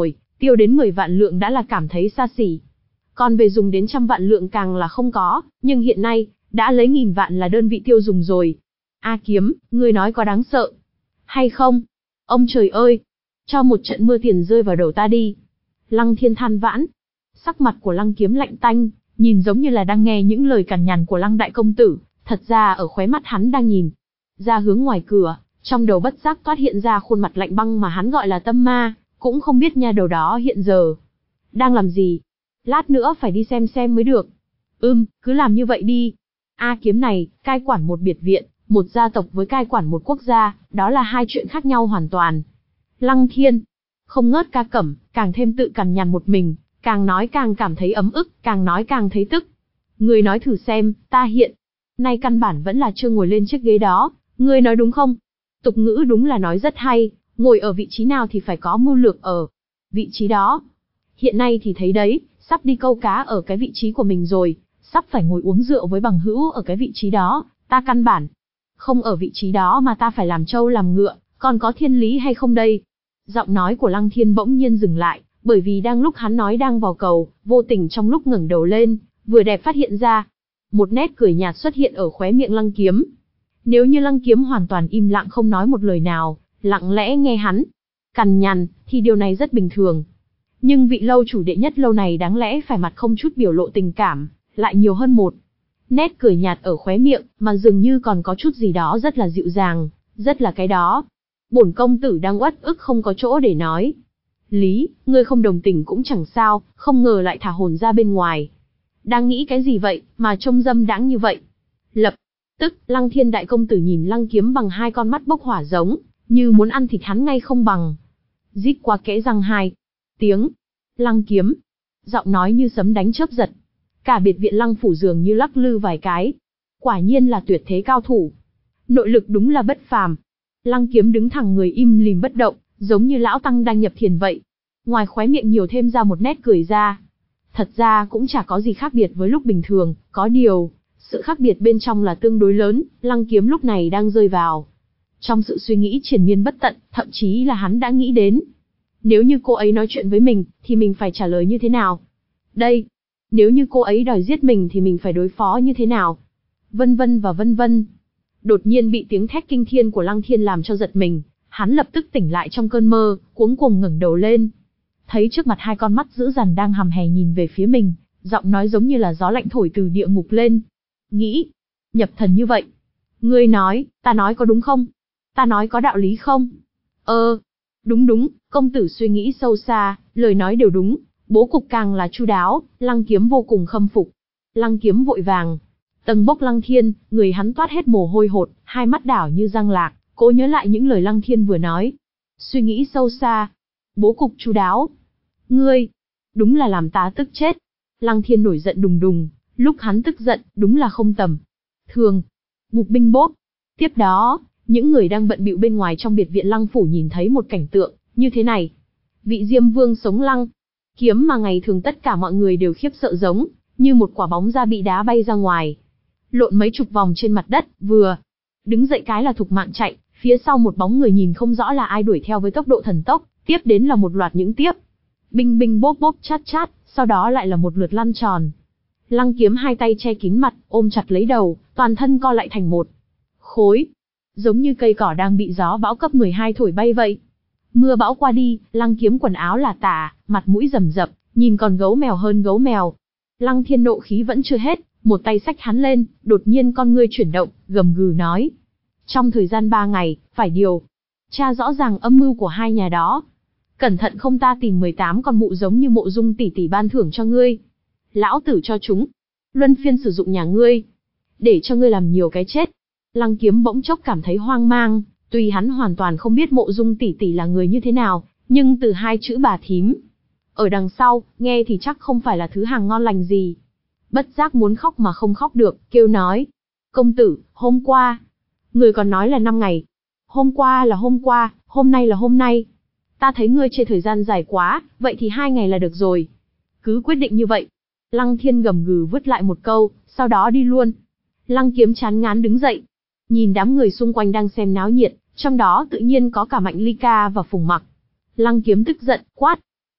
tiêu đến mười vạn lượng đã là cảm thấy xa xỉ. Còn về dùng đến trăm vạn lượng càng là không có, nhưng hiện nay, đã lấy nghìn vạn là đơn vị tiêu dùng rồi. A Kiếm, ngươi nói có đáng sợ hay không? Ông trời ơi! Cho một trận mưa tiền rơi vào đầu ta đi. Lăng Thiên than vãn. Sắc mặt của Lăng Kiếm lạnh tanh, nhìn giống như là đang nghe những lời cằn nhằn của Lăng đại công tử, thật ra ở khóe mắt hắn đang nhìn ra hướng ngoài cửa, trong đầu bất giác toát hiện ra khuôn mặt lạnh băng mà hắn gọi là Tâm Ma, cũng không biết nha đầu đó hiện giờ đang làm gì. Lát nữa phải đi xem xem mới được. Ừm, cứ làm như vậy đi. A Kiếm này, cai quản một biệt viện, một gia tộc với cai quản một quốc gia, đó là hai chuyện khác nhau hoàn toàn. Lăng Thiên không ngớt ca cẩm, càng thêm tự cằn nhằn một mình, càng nói càng cảm thấy ấm ức, càng nói càng thấy tức. Ngươi nói thử xem, ta hiện nay căn bản vẫn là chưa ngồi lên chiếc ghế đó, ngươi nói đúng không? Tục ngữ đúng là nói rất hay, ngồi ở vị trí nào thì phải có mưu lược ở vị trí đó. Hiện nay thì thấy đấy, sắp đi câu cá ở cái vị trí của mình rồi, sắp phải ngồi uống rượu với bằng hữu ở cái vị trí đó, ta căn bản không ở vị trí đó mà ta phải làm trâu làm ngựa, còn có thiên lý hay không đây? Giọng nói của Lăng Thiên bỗng nhiên dừng lại, bởi vì đang lúc hắn nói đang vào cầu, vô tình trong lúc ngẩng đầu lên, vừa đẹp phát hiện ra một nét cười nhạt xuất hiện ở khóe miệng Lăng Kiếm. Nếu như Lăng Kiếm hoàn toàn im lặng không nói một lời nào, lặng lẽ nghe hắn cằn nhằn, thì điều này rất bình thường. Nhưng vị lâu chủ đệ nhất lâu này đáng lẽ phải mặt không chút biểu lộ tình cảm, lại nhiều hơn một nét cười nhạt ở khóe miệng, mà dường như còn có chút gì đó rất là dịu dàng, rất là cái đó. Bổn công tử đang uất ức không có chỗ để nói. Lý, ngươi không đồng tình cũng chẳng sao, không ngờ lại thả hồn ra bên ngoài. Đang nghĩ cái gì vậy, mà trông dâm đãng như vậy? Lập tức, Lăng Thiên đại công tử nhìn Lăng Kiếm bằng hai con mắt bốc hỏa giống, như muốn ăn thịt hắn ngay không bằng. Rít qua kẽ răng hai tiếng. Lăng Kiếm. Giọng nói như sấm đánh chớp giật. Cả biệt viện Lăng phủ dường như lắc lư vài cái. Quả nhiên là tuyệt thế cao thủ. Nội lực đúng là bất phàm. Lăng Kiếm đứng thẳng người im lìm bất động, giống như lão tăng đang nhập thiền vậy. Ngoài khóe miệng nhiều thêm ra một nét cười ra. Thật ra cũng chả có gì khác biệt với lúc bình thường, có điều, sự khác biệt bên trong là tương đối lớn, Lăng Kiếm lúc này đang rơi vào trong sự suy nghĩ triền miên bất tận, thậm chí là hắn đã nghĩ đến. Nếu như cô ấy nói chuyện với mình, thì mình phải trả lời như thế nào? Đây, nếu như cô ấy đòi giết mình thì mình phải đối phó như thế nào? Vân vân và vân vân. Đột nhiên bị tiếng thét kinh thiên của Lăng Thiên làm cho giật mình, hắn lập tức tỉnh lại trong cơn mơ, cuống cuồng ngẩng đầu lên. Thấy trước mặt hai con mắt dữ dằn đang hằm hè nhìn về phía mình, giọng nói giống như là gió lạnh thổi từ địa ngục lên. Nghĩ, nhập thần như vậy. Ngươi nói, ta nói có đúng không? Ta nói có đạo lý không? Ơ, đúng đúng, công tử suy nghĩ sâu xa, lời nói đều đúng, bố cục càng là chu đáo, Lăng Kiếm vô cùng khâm phục. Lăng Kiếm vội vàng tầng bốc Lăng Thiên, người hắn toát hết mồ hôi hột, hai mắt đảo như răng lạc, cố nhớ lại những lời Lăng Thiên vừa nói. Suy nghĩ sâu xa, bố cục chu đáo. Ngươi, đúng là làm ta tức chết. Lăng Thiên nổi giận đùng đùng, lúc hắn tức giận, đúng là không tầm thường. Bục binh bốp. Tiếp đó, những người đang bận bịu bên ngoài trong biệt viện Lăng phủ nhìn thấy một cảnh tượng như thế này. Vị Diêm Vương sống Lăng Kiếm mà ngày thường tất cả mọi người đều khiếp sợ giống như một quả bóng da bị đá bay ra ngoài, lộn mấy chục vòng trên mặt đất, vừa đứng dậy cái là thục mạng chạy, phía sau một bóng người nhìn không rõ là ai đuổi theo với tốc độ thần tốc, tiếp đến là một loạt những tiếp binh binh bốp bốp chát chát, sau đó lại là một lượt lăn tròn. Lăng Kiếm hai tay che kín mặt, ôm chặt lấy đầu, toàn thân co lại thành một khối, giống như cây cỏ đang bị gió bão cấp mười hai thổi bay vậy. Mưa bão qua đi, Lăng Kiếm quần áo là tả, mặt mũi rầm rập, nhìn còn gấu mèo hơn gấu mèo. Lăng Thiên nộ khí vẫn chưa hết, một tay xách hắn lên, đột nhiên con ngươi chuyển động, gầm gừ nói. Trong thời gian ba ngày, phải điều tra rõ ràng âm mưu của hai nhà đó. Cẩn thận không ta tìm mười tám con mụ giống như Mộ Dung tỷ tỷ ban thưởng cho ngươi. Lão tử cho chúng luân phiên sử dụng nhà ngươi, để cho ngươi làm nhiều cái chết. Lăng Kiếm bỗng chốc cảm thấy hoang mang, tuy hắn hoàn toàn không biết Mộ Dung tỷ tỷ là người như thế nào, nhưng từ hai chữ bà thím ở đằng sau, nghe thì chắc không phải là thứ hàng ngon lành gì. Bất giác muốn khóc mà không khóc được, kêu nói. Công tử, hôm qua, người còn nói là năm ngày. Hôm qua là hôm qua, hôm nay là hôm nay. Ta thấy ngươi chê thời gian dài quá, vậy thì hai ngày là được rồi. Cứ quyết định như vậy. Lăng Thiên gầm gừ vứt lại một câu, sau đó đi luôn. Lăng Kiếm chán ngán đứng dậy, nhìn đám người xung quanh đang xem náo nhiệt, trong đó tự nhiên có cả Mạnh Ly Ca và Phùng Mặc. Lăng Kiếm tức giận, quát.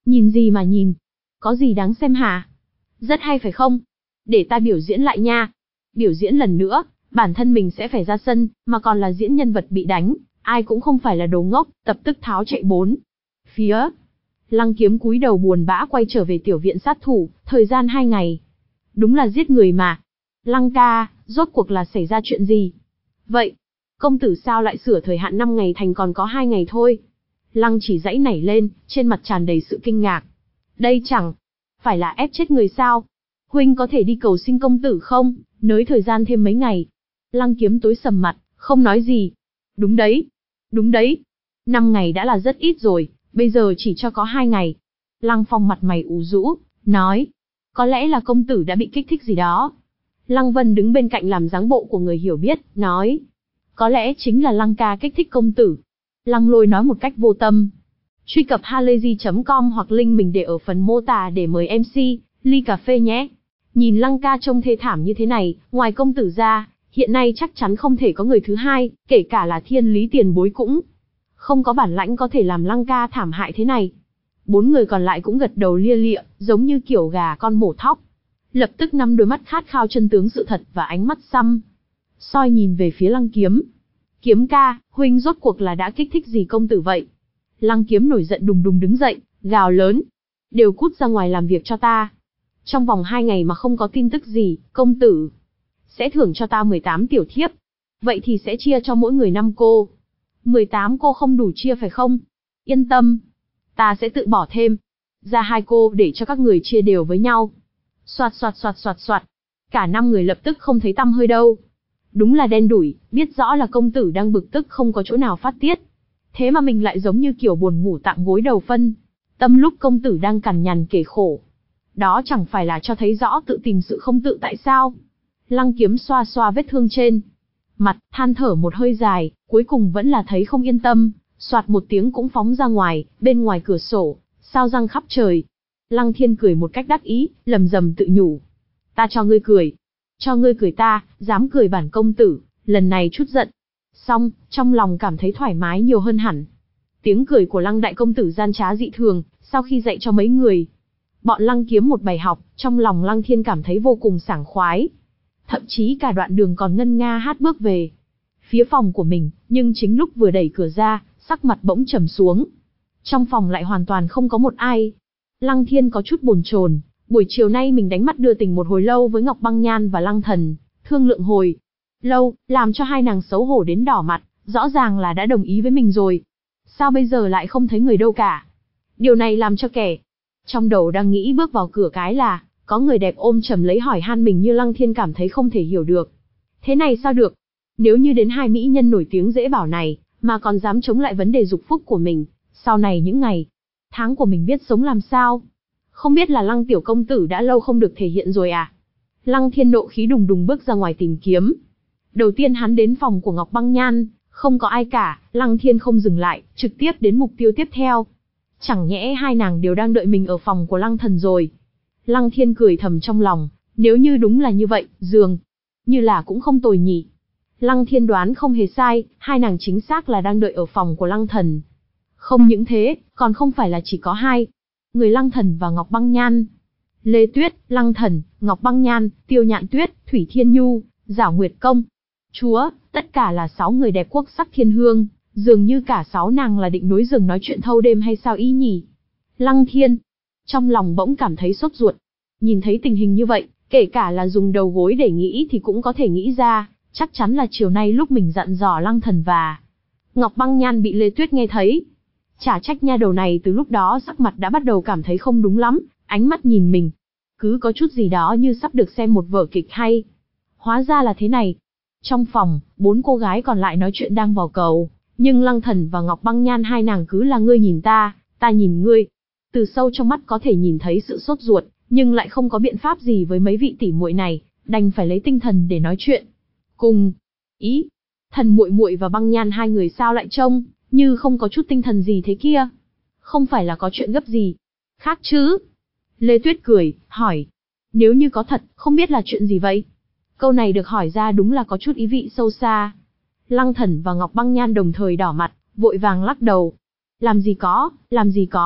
Nhìn gì mà nhìn? Có gì đáng xem hả? Rất hay phải không? Để ta biểu diễn lại nha. Biểu diễn lần nữa, bản thân mình sẽ phải ra sân, mà còn là diễn nhân vật bị đánh, ai cũng không phải là đồ ngốc, tập tức tháo chạy bốn. Phía Lăng Kiếm cúi đầu buồn bã quay trở về tiểu viện sát thủ, thời gian hai ngày. Đúng là giết người mà. Lăng ca, rốt cuộc là xảy ra chuyện gì? Vậy, công tử sao lại sửa thời hạn năm ngày thành còn có hai ngày thôi? Lăng Chỉ giãy nảy lên, trên mặt tràn đầy sự kinh ngạc. Đây chẳng phải là ép chết người sao? Huynh có thể đi cầu xin công tử không, nới thời gian thêm mấy ngày. Lăng Kiếm tối sầm mặt, không nói gì. Đúng đấy, đúng đấy. Năm ngày đã là rất ít rồi, bây giờ chỉ cho có hai ngày. Lăng Phong mặt mày ủ rũ, nói. Có lẽ là công tử đã bị kích thích gì đó. Lăng Vân đứng bên cạnh làm dáng bộ của người hiểu biết, nói. Có lẽ chính là Lăng ca kích thích công tử. Lăng Lôi nói một cách vô tâm. Truy cập halayzi chấm com hoặc link mình để ở phần mô tả để mời em xê, ly cà phê nhé. Nhìn Lăng ca trông thê thảm như thế này, ngoài công tử ra, hiện nay chắc chắn không thể có người thứ hai, kể cả là Thiên Lý tiền bối cũng không có bản lãnh có thể làm Lăng ca thảm hại thế này. Bốn người còn lại cũng gật đầu lia lịa, giống như kiểu gà con mổ thóc. Lập tức năm đôi mắt khát khao chân tướng sự thật và ánh mắt xăm soi nhìn về phía Lăng Kiếm. Kiếm ca, huynh rốt cuộc là đã kích thích gì công tử vậy? Lăng Kiếm nổi giận đùng đùng đứng dậy, gào lớn. Đều cút ra ngoài làm việc cho ta. Trong vòng hai ngày mà không có tin tức gì, công tử sẽ thưởng cho ta mười tám tiểu thiếp. Vậy thì sẽ chia cho mỗi người năm cô. mười tám cô không đủ chia phải không? Yên tâm, ta sẽ tự bỏ thêm ra hai cô để cho các người chia đều với nhau. Soạt soạt soạt soạt soạt. Cả năm người lập tức không thấy tăm hơi đâu. Đúng là đen đủi, biết rõ là công tử đang bực tức không có chỗ nào phát tiết. Thế mà mình lại giống như kiểu buồn ngủ tạm gối đầu phân. Tâm lúc công tử đang cằn nhằn kể khổ. Đó chẳng phải là cho thấy rõ tự tìm sự không tự tại sao? Lăng Kiếm xoa xoa vết thương trên mặt, than thở một hơi dài, cuối cùng vẫn là thấy không yên tâm, soạt một tiếng cũng phóng ra ngoài, bên ngoài cửa sổ, sao răng khắp trời. Lăng Thiên cười một cách đắc ý, lầm rầm tự nhủ. Ta cho ngươi cười. Cho ngươi cười ta, dám cười bản công tử, lần này chút giận. Xong, trong lòng cảm thấy thoải mái nhiều hơn hẳn. Tiếng cười của Lăng đại công tử gian trá dị thường, sau khi dạy cho mấy người bọn Lăng Kiếm một bài học, trong lòng Lăng Thiên cảm thấy vô cùng sảng khoái. Thậm chí cả đoạn đường còn ngân nga hát bước về phía phòng của mình, nhưng chính lúc vừa đẩy cửa ra, sắc mặt bỗng trầm xuống. Trong phòng lại hoàn toàn không có một ai. Lăng Thiên có chút bồn chồn, buổi chiều nay mình đánh mắt đưa tình một hồi lâu với Ngọc Băng Nhan và Lăng Thần, thương lượng hồi lâu, làm cho hai nàng xấu hổ đến đỏ mặt, rõ ràng là đã đồng ý với mình rồi. Sao bây giờ lại không thấy người đâu cả? Điều này làm cho kẻ trong đầu đang nghĩ bước vào cửa cái là có người đẹp ôm chầm lấy hỏi han mình như Lăng Thiên cảm thấy không thể hiểu được. Thế này sao được? Nếu như đến hai mỹ nhân nổi tiếng dễ bảo này, mà còn dám chống lại vấn đề dục phúc của mình, sau này những ngày, tháng của mình biết sống làm sao? Không biết là Lăng tiểu công tử đã lâu không được thể hiện rồi à? Lăng Thiên nộ khí đùng đùng bước ra ngoài tìm kiếm. Đầu tiên hắn đến phòng của Ngọc Băng Nhan, không có ai cả, Lăng Thiên không dừng lại, trực tiếp đến mục tiêu tiếp theo. Chẳng nhẽ hai nàng đều đang đợi mình ở phòng của Lăng Thần rồi. Lăng Thiên cười thầm trong lòng, nếu như đúng là như vậy, dường như là cũng không tồi nhỉ. Lăng Thiên đoán không hề sai, hai nàng chính xác là đang đợi ở phòng của Lăng Thần. Không những thế, còn không phải là chỉ có hai người Lăng Thần và Ngọc Băng Nhan. Lê Tuyết, Lăng Thần, Ngọc Băng Nhan, Tiêu Nhạn Tuyết, Thủy Thiên Nhu, Giảo Nguyệt Công. Chúa, tất cả là sáu người đẹp quốc sắc thiên hương, dường như cả sáu nàng là định nối giường nói chuyện thâu đêm hay sao ý nhỉ? Lăng Thiên, trong lòng bỗng cảm thấy sốt ruột. Nhìn thấy tình hình như vậy, kể cả là dùng đầu gối để nghĩ thì cũng có thể nghĩ ra, chắc chắn là chiều nay lúc mình dặn dò Lăng Thần và Ngọc Băng Nhan bị Lê Tuyết nghe thấy. Chả trách nha đầu này từ lúc đó sắc mặt đã bắt đầu cảm thấy không đúng lắm, ánh mắt nhìn mình. Cứ có chút gì đó như sắp được xem một vở kịch hay. Hóa ra là thế này. Trong phòng, bốn cô gái còn lại nói chuyện đang vào cầu, nhưng Lăng Thần và Ngọc Băng Nhan hai nàng cứ là ngươi nhìn ta, ta nhìn ngươi. Từ sâu trong mắt có thể nhìn thấy sự sốt ruột, nhưng lại không có biện pháp gì với mấy vị tỷ muội này, đành phải lấy tinh thần để nói chuyện. Cùng ý, Thần muội muội và Băng Nhan hai người sao lại trông như không có chút tinh thần gì thế kia? Không phải là có chuyện gấp gì khác chứ? Lê Tuyết cười, hỏi. Nếu như có thật, không biết là chuyện gì vậy? Câu này được hỏi ra đúng là có chút ý vị sâu xa. Lăng Thần và Ngọc Băng Nhan đồng thời đỏ mặt, vội vàng lắc đầu. Làm gì có, làm gì có,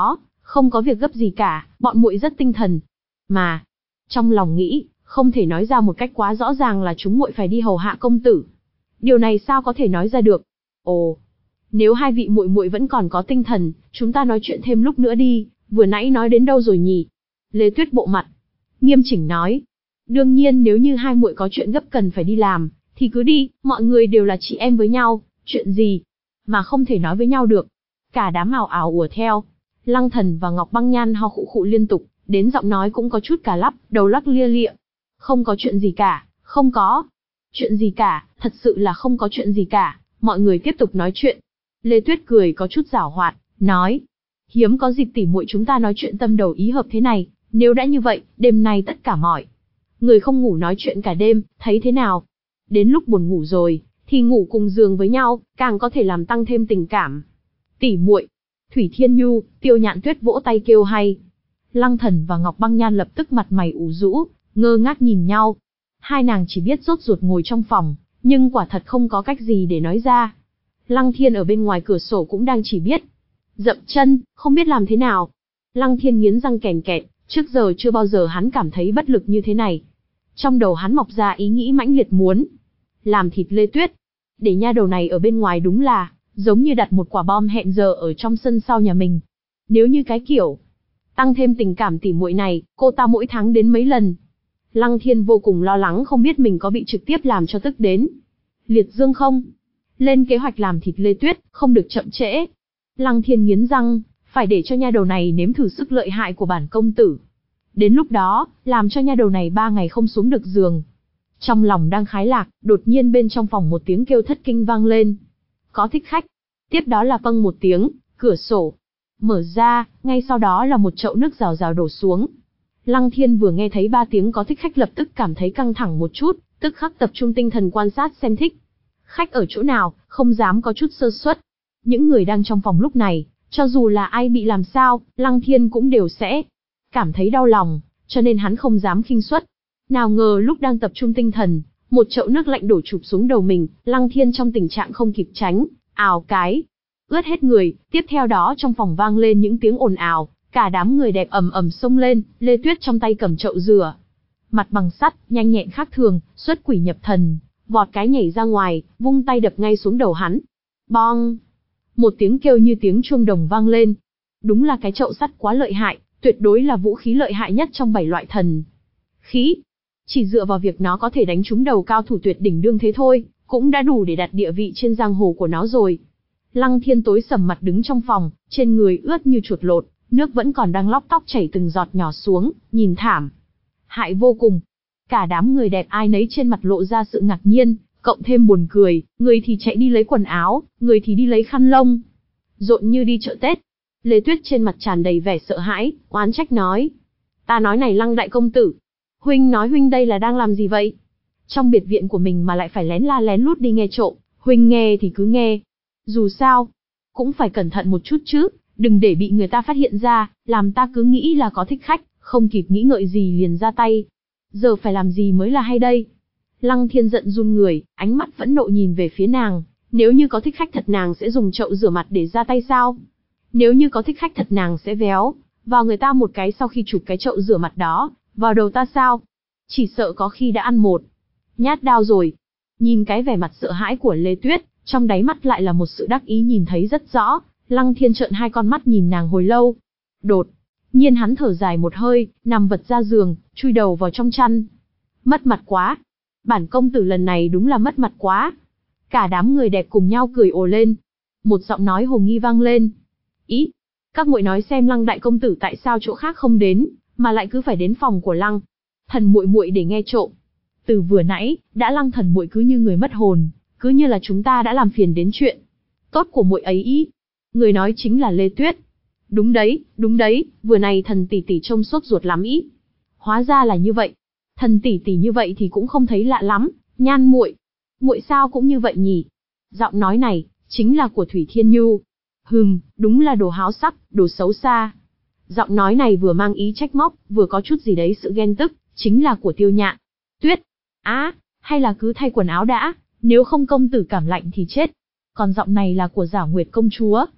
Không có việc gấp gì cả, bọn muội rất tinh thần. Mà, trong lòng nghĩ, không thể nói ra một cách quá rõ ràng là chúng muội phải đi hầu hạ công tử. Điều này sao có thể nói ra được? Ồ, nếu hai vị muội muội vẫn còn có tinh thần, chúng ta nói chuyện thêm lúc nữa đi, vừa nãy nói đến đâu rồi nhỉ? Lê Tuyết bộ mặt nghiêm chỉnh nói. Đương nhiên nếu như hai muội có chuyện gấp cần phải đi làm, thì cứ đi, mọi người đều là chị em với nhau, chuyện gì mà không thể nói với nhau được. Cả đám ào ào ùa theo. Lăng Thần và Ngọc Băng Nhan ho khụ khụ liên tục, đến giọng nói cũng có chút cả lắp, đầu lắc lia lịa. Không có chuyện gì cả, không có. Chuyện gì cả, thật sự là không có chuyện gì cả, mọi người tiếp tục nói chuyện. Lê Tuyết cười có chút giảo hoạt, nói. Hiếm có dịp tỉ muội chúng ta nói chuyện tâm đầu ý hợp thế này, nếu đã như vậy, đêm nay tất cả mọi người không ngủ nói chuyện cả đêm, thấy thế nào? Đến lúc buồn ngủ rồi, thì ngủ cùng giường với nhau, càng có thể làm tăng thêm tình cảm. Tỉ muội. Thủy Thiên Nhu, Tiêu Nhạn Tuyết vỗ tay kêu hay. Lăng Thần và Ngọc Băng Nhan lập tức mặt mày ủ rũ, ngơ ngác nhìn nhau. Hai nàng chỉ biết rốt ruột ngồi trong phòng, nhưng quả thật không có cách gì để nói ra. Lăng Thiên ở bên ngoài cửa sổ cũng đang chỉ biết dậm chân, không biết làm thế nào. Lăng Thiên nghiến răng kèn kẹt, trước giờ chưa bao giờ hắn cảm thấy bất lực như thế này. Trong đầu hắn mọc ra ý nghĩ mãnh liệt muốn làm thịt Lê Tuyết. Để nha đầu này ở bên ngoài đúng là giống như đặt một quả bom hẹn giờ ở trong sân sau nhà mình. Nếu như cái kiểu tăng thêm tình cảm tỉ muội này, cô ta mỗi tháng đến mấy lần. Lăng Thiên vô cùng lo lắng không biết mình có bị trực tiếp làm cho tức đến liệt dương không. Lên kế hoạch làm thịt Lê Tuyết, không được chậm trễ. Lăng Thiên nghiến răng, phải để cho nha đầu này nếm thử sức lợi hại của bản công tử. Đến lúc đó, làm cho nha đầu này ba ngày không xuống được giường. Trong lòng đang khái lạc, đột nhiên bên trong phòng một tiếng kêu thất kinh vang lên. Có thích khách. Tiếp đó là pâng một tiếng, cửa sổ mở ra, ngay sau đó là một chậu nước rào rào đổ xuống. Lăng Thiên vừa nghe thấy ba tiếng có thích khách lập tức cảm thấy căng thẳng một chút, tức khắc tập trung tinh thần quan sát xem thích khách ở chỗ nào, không dám có chút sơ suất. Những người đang trong phòng lúc này, cho dù là ai bị làm sao, Lăng Thiên cũng đều sẽ cảm thấy đau lòng, cho nên hắn không dám khinh suất. Nào ngờ lúc đang tập trung tinh thần, một chậu nước lạnh đổ chụp xuống đầu mình, Lăng Thiên trong tình trạng không kịp tránh, ào cái ướt hết người, tiếp theo đó trong phòng vang lên những tiếng ồn ào, cả đám người đẹp ầm ầm xông lên, Lê Tuyết trong tay cầm chậu rửa mặt bằng sắt, nhanh nhẹn khác thường, xuất quỷ nhập thần, vọt cái nhảy ra ngoài, vung tay đập ngay xuống đầu hắn. Bong! Một tiếng kêu như tiếng chuông đồng vang lên. Đúng là cái chậu sắt quá lợi hại, tuyệt đối là vũ khí lợi hại nhất trong bảy loại thần khí. Chỉ dựa vào việc nó có thể đánh trúng đầu cao thủ tuyệt đỉnh đương thế thôi, cũng đã đủ để đặt địa vị trên giang hồ của nó rồi. Lăng Thiên tối sầm mặt đứng trong phòng, trên người ướt như chuột lột, nước vẫn còn đang lóc tóc chảy từng giọt nhỏ xuống, nhìn thảm hại vô cùng. Cả đám người đẹp ai nấy trên mặt lộ ra sự ngạc nhiên, cộng thêm buồn cười, người thì chạy đi lấy quần áo, người thì đi lấy khăn lông. Rộn như đi chợ Tết. Lê Tuyết trên mặt tràn đầy vẻ sợ hãi, oán trách nói. Ta nói này Lăng đại công tử. Huynh nói huynh đây là đang làm gì vậy? Trong biệt viện của mình mà lại phải lén la lén lút đi nghe trộm, huynh nghe thì cứ nghe. Dù sao, cũng phải cẩn thận một chút chứ, đừng để bị người ta phát hiện ra, làm ta cứ nghĩ là có thích khách, không kịp nghĩ ngợi gì liền ra tay. Giờ phải làm gì mới là hay đây? Lăng Thiên giận run người, ánh mắt phẫn nộ nhìn về phía nàng, nếu như có thích khách thật nàng sẽ dùng chậu rửa mặt để ra tay sao? Nếu như có thích khách thật nàng sẽ véo vào người ta một cái sau khi chụp cái chậu rửa mặt đó vào đầu ta sao? Chỉ sợ có khi đã ăn một nhát đao rồi. Nhìn cái vẻ mặt sợ hãi của Lê Tuyết, trong đáy mắt lại là một sự đắc ý nhìn thấy rất rõ. Lăng Thiên trợn hai con mắt nhìn nàng hồi lâu. Đột nhiên hắn thở dài một hơi, nằm vật ra giường, chui đầu vào trong chăn. Mất mặt quá. Bản công tử lần này đúng là mất mặt quá. Cả đám người đẹp cùng nhau cười ồ lên. Một giọng nói hồ nghi vang lên. Ý, các muội nói xem Lăng đại công tử tại sao chỗ khác không đến, mà lại cứ phải đến phòng của Lăng thần muội muội để nghe trộm. Từ vừa nãy, đã Lăng thần muội cứ như người mất hồn, cứ như là chúng ta đã làm phiền đến chuyện tốt của muội ấy ý. Người nói chính là Lê Tuyết. Đúng đấy, đúng đấy, vừa này thần tỷ tỷ trông sốt ruột lắm ý. Hóa ra là như vậy. Thần tỷ tỷ như vậy thì cũng không thấy lạ lắm, Nhan muội, muội sao cũng như vậy nhỉ? Giọng nói này chính là của Thủy Thiên Nhu. Hừm, đúng là đồ háo sắc, đồ xấu xa. Giọng nói này vừa mang ý trách móc, vừa có chút gì đấy sự ghen tức, chính là của Tiêu Nhạn Tuyết. Á, à, hay là cứ thay quần áo đã, nếu không công tử cảm lạnh thì chết. Còn giọng này là của Giảo Nguyệt công chúa.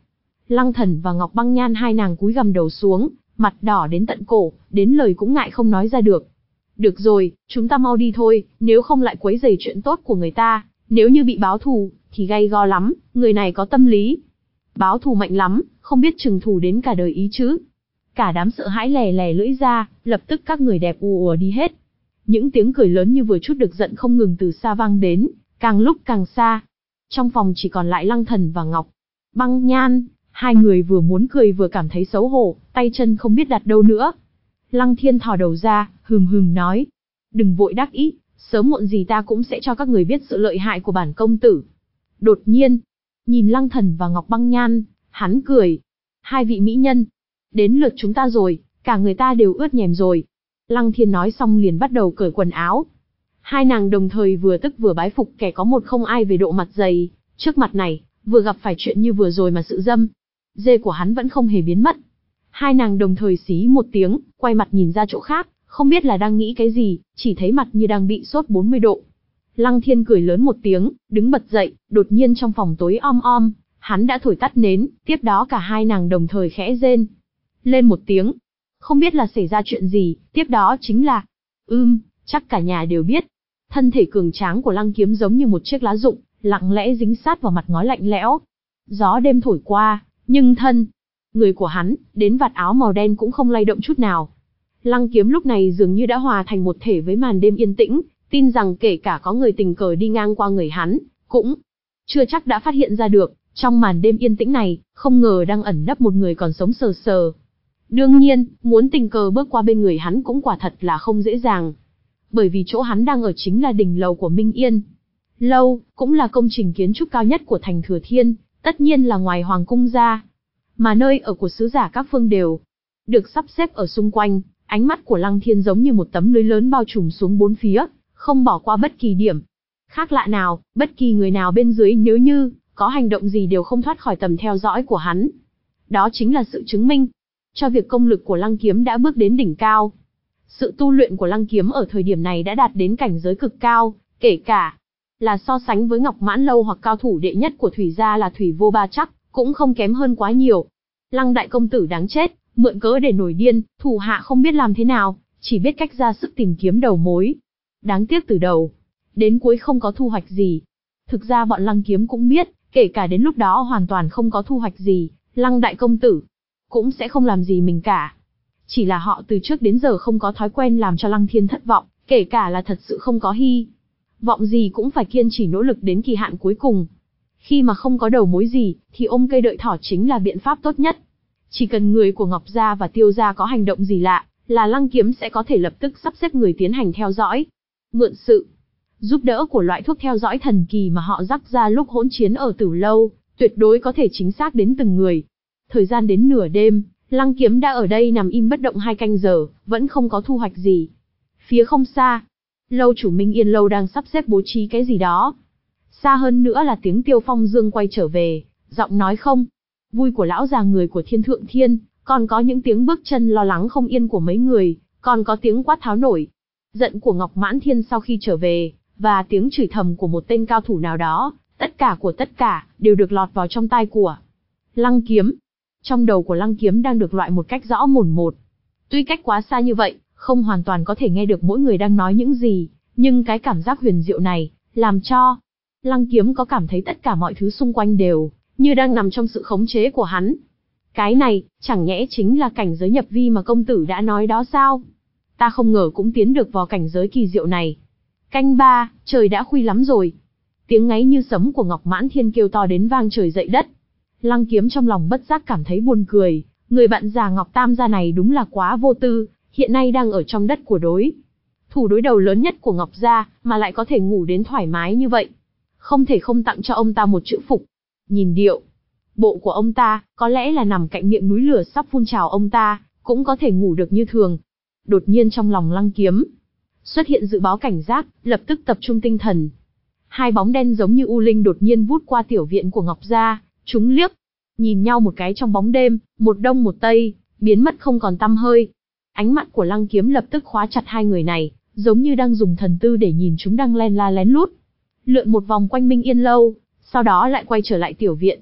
Lăng Thần và Ngọc Băng Nhan hai nàng cúi gằm đầu xuống, mặt đỏ đến tận cổ, đến lời cũng ngại không nói ra được. Được rồi, chúng ta mau đi thôi, nếu không lại quấy rầy chuyện tốt của người ta, nếu như bị báo thù, thì gay go lắm, người này có tâm lý. Báo thù mạnh lắm, không biết trừng thù đến cả đời ý chứ. Cả đám sợ hãi lè lè lưỡi ra, lập tức các người đẹp ùa ùa đi hết. Những tiếng cười lớn như vừa chút được giận không ngừng từ xa vang đến, càng lúc càng xa. Trong phòng chỉ còn lại Lăng Thần và Ngọc Băng Nhan, hai người vừa muốn cười vừa cảm thấy xấu hổ, tay chân không biết đặt đâu nữa. Lăng Thiên thò đầu ra, hừm hừm nói, đừng vội đắc ý, sớm muộn gì ta cũng sẽ cho các người biết sự lợi hại của bản công tử. Đột nhiên, nhìn Lăng Thần và Ngọc Băng Nhan, hắn cười, hai vị mỹ nhân, đến lượt chúng ta rồi, cả người ta đều ướt nhèm rồi. Lăng Thiên nói xong liền bắt đầu cởi quần áo. Hai nàng đồng thời vừa tức vừa bái phục kẻ có một không ai về độ mặt dày, trước mặt này, vừa gặp phải chuyện như vừa rồi mà sự dâm dê của hắn vẫn không hề biến mất. Hai nàng đồng thời xí một tiếng, quay mặt nhìn ra chỗ khác, không biết là đang nghĩ cái gì, chỉ thấy mặt như đang bị sốt bốn mươi độ. Lăng Thiên cười lớn một tiếng, đứng bật dậy, đột nhiên trong phòng tối om om, hắn đã thổi tắt nến, tiếp đó cả hai nàng đồng thời khẽ rên lên một tiếng. Không biết là xảy ra chuyện gì, tiếp đó chính là, ưm, chắc cả nhà đều biết. Thân thể cường tráng của Lăng Kiếm giống như một chiếc lá rụng, lặng lẽ dính sát vào mặt ngói lạnh lẽo. Gió đêm thổi qua, nhưng thân người của hắn, đến vạt áo màu đen cũng không lay động chút nào. Lăng Kiếm lúc này dường như đã hòa thành một thể với màn đêm yên tĩnh, tin rằng kể cả có người tình cờ đi ngang qua người hắn, cũng chưa chắc đã phát hiện ra được, trong màn đêm yên tĩnh này, không ngờ đang ẩn nấp một người còn sống sờ sờ. Đương nhiên, muốn tình cờ bước qua bên người hắn cũng quả thật là không dễ dàng. Bởi vì chỗ hắn đang ở chính là đỉnh lầu của Minh Yên Lâu, cũng là công trình kiến trúc cao nhất của thành Thừa Thiên, tất nhiên là ngoài Hoàng cung ra. Mà nơi ở của sứ giả các phương đều được sắp xếp ở xung quanh, ánh mắt của Lăng Thiên giống như một tấm lưới lớn bao trùm xuống bốn phía, không bỏ qua bất kỳ điểm khác lạ nào, bất kỳ người nào bên dưới nếu như có hành động gì đều không thoát khỏi tầm theo dõi của hắn. Đó chính là sự chứng minh cho việc công lực của Lăng Kiếm đã bước đến đỉnh cao. Sự tu luyện của Lăng Kiếm ở thời điểm này đã đạt đến cảnh giới cực cao, kể cả là so sánh với Ngọc Mãn Lâu hoặc cao thủ đệ nhất của Thủy gia là Thủy Vô Ba Chắc, cũng không kém hơn quá nhiều. Lăng đại công tử đáng chết, mượn cớ để nổi điên, thủ hạ không biết làm thế nào, chỉ biết cách ra sức tìm kiếm đầu mối. Đáng tiếc từ đầu đến cuối không có thu hoạch gì. Thực ra bọn Lăng Kiếm cũng biết, kể cả đến lúc đó hoàn toàn không có thu hoạch gì, Lăng đại công tử cũng sẽ không làm gì mình cả. Chỉ là họ từ trước đến giờ không có thói quen làm cho Lăng Thiên thất vọng, kể cả là thật sự không có hy vọng gì cũng phải kiên trì nỗ lực đến kỳ hạn cuối cùng. Khi mà không có đầu mối gì, thì ôm cây đợi thỏ chính là biện pháp tốt nhất. Chỉ cần người của Ngọc Gia và Tiêu Gia có hành động gì lạ, là Lăng Kiếm sẽ có thể lập tức sắp xếp người tiến hành theo dõi. Mượn sự giúp đỡ của loại thuốc theo dõi thần kỳ mà họ rắc ra lúc hỗn chiến ở Tử Lâu, tuyệt đối có thể chính xác đến từng người. Thời gian đến nửa đêm, Lăng Kiếm đã ở đây nằm im bất động hai canh giờ, vẫn không có thu hoạch gì. Phía không xa, lâu chủ Minh Yên Lâu đang sắp xếp bố trí cái gì đó. Xa hơn nữa là tiếng Tiêu Phong Dương quay trở về, giọng nói không vui của lão già người của Thiên Thượng Thiên, còn có những tiếng bước chân lo lắng không yên của mấy người, còn có tiếng quát tháo nổi giận của Ngọc Mãn Thiên sau khi trở về, và tiếng chửi thầm của một tên cao thủ nào đó, tất cả của tất cả, đều được lọt vào trong tai của Lăng Kiếm. Trong đầu của Lăng Kiếm đang được loại một cách rõ mồn một. Tuy cách quá xa như vậy, không hoàn toàn có thể nghe được mỗi người đang nói những gì, nhưng cái cảm giác huyền diệu này, làm cho Lăng Kiếm có cảm thấy tất cả mọi thứ xung quanh đều như đang nằm trong sự khống chế của hắn. Cái này, chẳng nhẽ chính là cảnh giới nhập vi mà công tử đã nói đó sao? Ta không ngờ cũng tiến được vào cảnh giới kỳ diệu này. Canh ba, trời đã khuya lắm rồi. Tiếng ngáy như sấm của Ngọc Mãn Thiên kêu to đến vang trời dậy đất. Lăng Kiếm trong lòng bất giác cảm thấy buồn cười, người bạn già Ngọc Tam gia này đúng là quá vô tư, hiện nay đang ở trong đất của đối thủ đối đầu lớn nhất của Ngọc gia, mà lại có thể ngủ đến thoải mái như vậy. Không thể không tặng cho ông ta một chữ phục. Nhìn điệu bộ của ông ta, có lẽ là nằm cạnh miệng núi lửa sắp phun trào ông ta, cũng có thể ngủ được như thường. Đột nhiên trong lòng Lăng Kiếm xuất hiện dự báo cảnh giác, lập tức tập trung tinh thần. Hai bóng đen giống như u linh đột nhiên vút qua tiểu viện của Ngọc gia, chúng liếc nhìn nhau một cái trong bóng đêm, một đông một tây, biến mất không còn tăm hơi. Ánh mắt của Lăng Kiếm lập tức khóa chặt hai người này, giống như đang dùng thần tư để nhìn chúng đang len la lén lút lượn một vòng quanh Minh Yên Lâu, sau đó lại quay trở lại tiểu viện.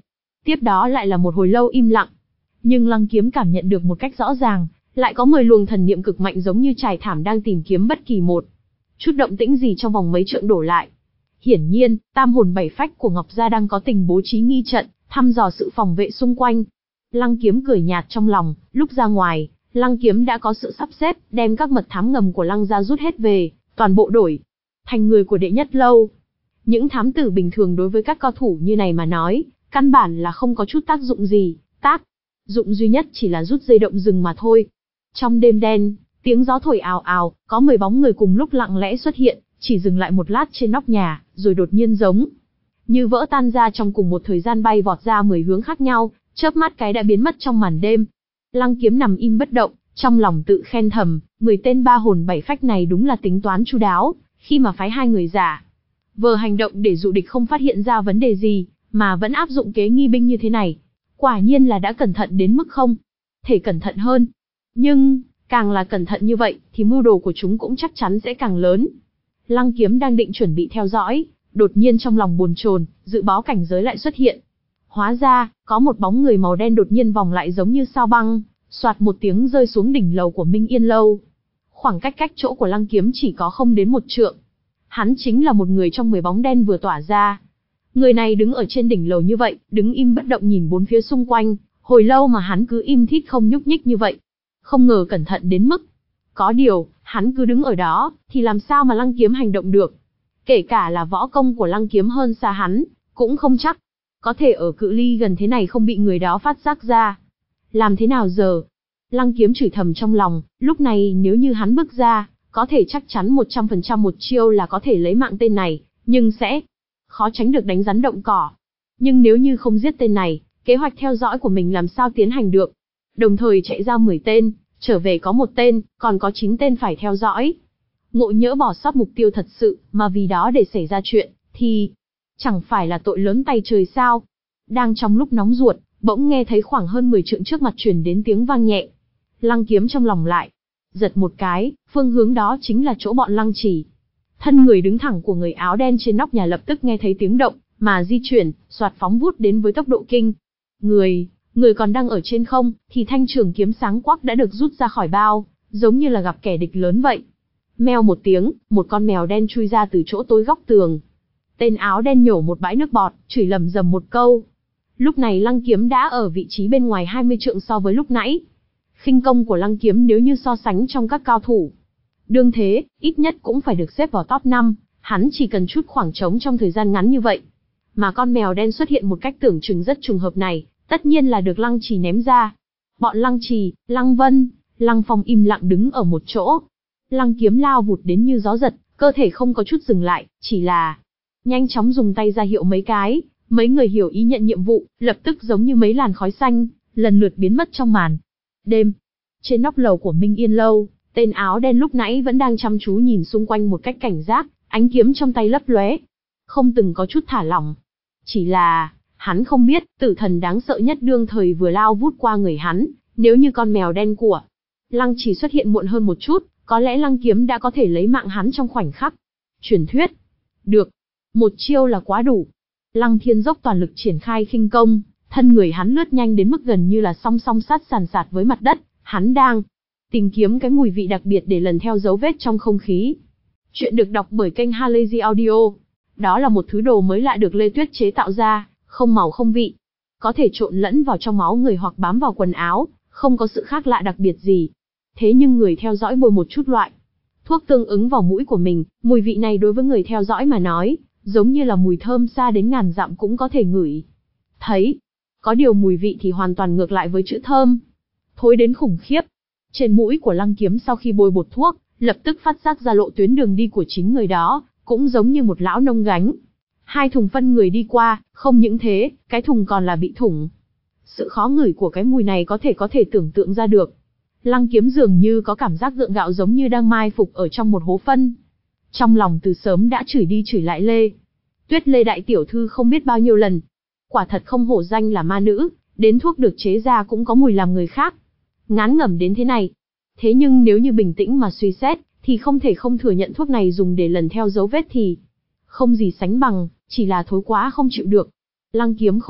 Tiếp đó lại là một hồi lâu im lặng. Nhưng Lăng Kiếm cảm nhận được một cách rõ ràng, lại có mười luồng thần niệm cực mạnh giống như trải thảm đang tìm kiếm bất kỳ một chút động tĩnh gì trong vòng mấy trượng đổ lại. Hiển nhiên, tam hồn bảy phách của Ngọc Gia đang có tình bố trí nghi trận, thăm dò sự phòng vệ xung quanh. Lăng Kiếm cười nhạt trong lòng, lúc ra ngoài, Lăng Kiếm đã có sự sắp xếp, đem các mật thám ngầm của Lăng Gia rút hết về, toàn bộ đổi thành người của đệ nhất lâu. Những thám tử bình thường đối với các cao thủ như này mà nói, căn bản là không có chút tác dụng gì, tác dụng duy nhất chỉ là rút dây động rừng mà thôi. Trong đêm đen, tiếng gió thổi ào ào, có mười bóng người cùng lúc lặng lẽ xuất hiện, chỉ dừng lại một lát trên nóc nhà, rồi đột nhiên giống như vỡ tan ra trong cùng một thời gian bay vọt ra mười hướng khác nhau, chớp mắt cái đã biến mất trong màn đêm. Lăng Kiếm nằm im bất động, trong lòng tự khen thầm, mười tên ba hồn bảy phách này đúng là tính toán chu đáo, khi mà phái hai người giả vờ hành động để dụ địch không phát hiện ra vấn đề gì, mà vẫn áp dụng kế nghi binh như thế này. Quả nhiên là đã cẩn thận đến mức không thể cẩn thận hơn. Nhưng, càng là cẩn thận như vậy, thì mưu đồ của chúng cũng chắc chắn sẽ càng lớn. Lăng Kiếm đang định chuẩn bị theo dõi, đột nhiên trong lòng bồn chồn, dự báo cảnh giới lại xuất hiện. Hóa ra, có một bóng người màu đen đột nhiên vòng lại giống như sao băng, soạt một tiếng rơi xuống đỉnh lầu của Minh Yên Lâu. Khoảng cách cách chỗ của Lăng Kiếm chỉ có không đến một trượng. Hắn chính là một người trong mười bóng đen vừa tỏa ra. Người này đứng ở trên đỉnh lầu như vậy, đứng im bất động nhìn bốn phía xung quanh, hồi lâu mà hắn cứ im thít không nhúc nhích như vậy. Không ngờ cẩn thận đến mức. Có điều, hắn cứ đứng ở đó, thì làm sao mà Lăng Kiếm hành động được. Kể cả là võ công của Lăng Kiếm hơn xa hắn, cũng không chắc. Có thể ở cự ly gần thế này không bị người đó phát giác ra. Làm thế nào giờ? Lăng Kiếm chửi thầm trong lòng, lúc này nếu như hắn bước ra, có thể chắc chắn một trăm phần trăm một chiêu là có thể lấy mạng tên này, nhưng sẽ khó tránh được đánh rắn động cỏ. Nhưng nếu như không giết tên này, kế hoạch theo dõi của mình làm sao tiến hành được? Đồng thời chạy ra mười tên, trở về có một tên, còn có chín tên phải theo dõi. Ngộ nhỡ bỏ sót mục tiêu thật sự, mà vì đó để xảy ra chuyện, thì chẳng phải là tội lớn tay trời sao? Đang trong lúc nóng ruột, bỗng nghe thấy khoảng hơn mười trượng trước mặt truyền đến tiếng vang nhẹ. Lăng Kiếm trong lòng lại giật một cái, phương hướng đó chính là chỗ bọn Lăng Chỉ. Thân người đứng thẳng của người áo đen trên nóc nhà lập tức nghe thấy tiếng động, mà di chuyển, xoạt phóng vút đến với tốc độ kinh. Người, người còn đang ở trên không, thì thanh trường kiếm sáng quắc đã được rút ra khỏi bao, giống như là gặp kẻ địch lớn vậy. Meo một tiếng, một con mèo đen chui ra từ chỗ tối góc tường. Tên áo đen nhổ một bãi nước bọt, chửi lầm rầm một câu. Lúc này Lăng Kiếm đã ở vị trí bên ngoài hai mươi trượng so với lúc nãy. Khinh công của Lăng Kiếm nếu như so sánh trong các cao thủ đương thế, ít nhất cũng phải được xếp vào top năm, hắn chỉ cần chút khoảng trống trong thời gian ngắn như vậy. Mà con mèo đen xuất hiện một cách tưởng chừng rất trùng hợp này, tất nhiên là được Lăng Trì ném ra. Bọn Lăng Trì, Lăng Vân, Lăng Phong im lặng đứng ở một chỗ. Lăng Kiếm lao vụt đến như gió giật, cơ thể không có chút dừng lại, chỉ là nhanh chóng dùng tay ra hiệu mấy cái, mấy người hiểu ý nhận nhiệm vụ, lập tức giống như mấy làn khói xanh, lần lượt biến mất trong màn đêm. Trên nóc lầu của Minh Yên Lâu, tên áo đen lúc nãy vẫn đang chăm chú nhìn xung quanh một cách cảnh giác, ánh kiếm trong tay lấp lóe, không từng có chút thả lỏng. Chỉ là, hắn không biết, tử thần đáng sợ nhất đương thời vừa lao vút qua người hắn, nếu như con mèo đen của Lăng Chỉ xuất hiện muộn hơn một chút, có lẽ Lăng Kiếm đã có thể lấy mạng hắn trong khoảnh khắc. Truyền thuyết. Được. Một chiêu là quá đủ. Lăng Thiên dốc toàn lực triển khai khinh công, thân người hắn lướt nhanh đến mức gần như là song song sát sàn sạt với mặt đất, hắn đang tìm kiếm cái mùi vị đặc biệt để lần theo dấu vết trong không khí. Chuyện được đọc bởi kênh Halazy Audio. Đó là một thứ đồ mới lạ được Lê Tuyết chế tạo ra, không màu không vị. Có thể trộn lẫn vào trong máu người hoặc bám vào quần áo, không có sự khác lạ đặc biệt gì. Thế nhưng người theo dõi bôi một chút loại thuốc tương ứng vào mũi của mình, mùi vị này đối với người theo dõi mà nói, giống như là mùi thơm xa đến ngàn dặm cũng có thể ngửi thấy. Có điều mùi vị thì hoàn toàn ngược lại với chữ thơm. Thối đến khủng khiếp. Trên mũi của Lăng Kiếm sau khi bôi bột thuốc, lập tức phát giác ra lộ tuyến đường đi của chính người đó, cũng giống như một lão nông gánh. Hai thùng phân người đi qua, không những thế, cái thùng còn là bị thủng. Sự khó ngửi của cái mùi này có thể có thể tưởng tượng ra được. Lăng Kiếm dường như có cảm giác gượng gạo giống như đang mai phục ở trong một hố phân. Trong lòng từ sớm đã chửi đi chửi lại Lê Tuyết Lê đại tiểu thư không biết bao nhiêu lần. Quả thật không hổ danh là ma nữ, đến thuốc được chế ra cũng có mùi làm người khác ngán ngẩm đến thế này. Thế nhưng nếu như bình tĩnh mà suy xét, thì không thể không thừa nhận thuốc này dùng để lần theo dấu vết thì không gì sánh bằng, chỉ là thối quá không chịu được. Lăng Kiếm không biết,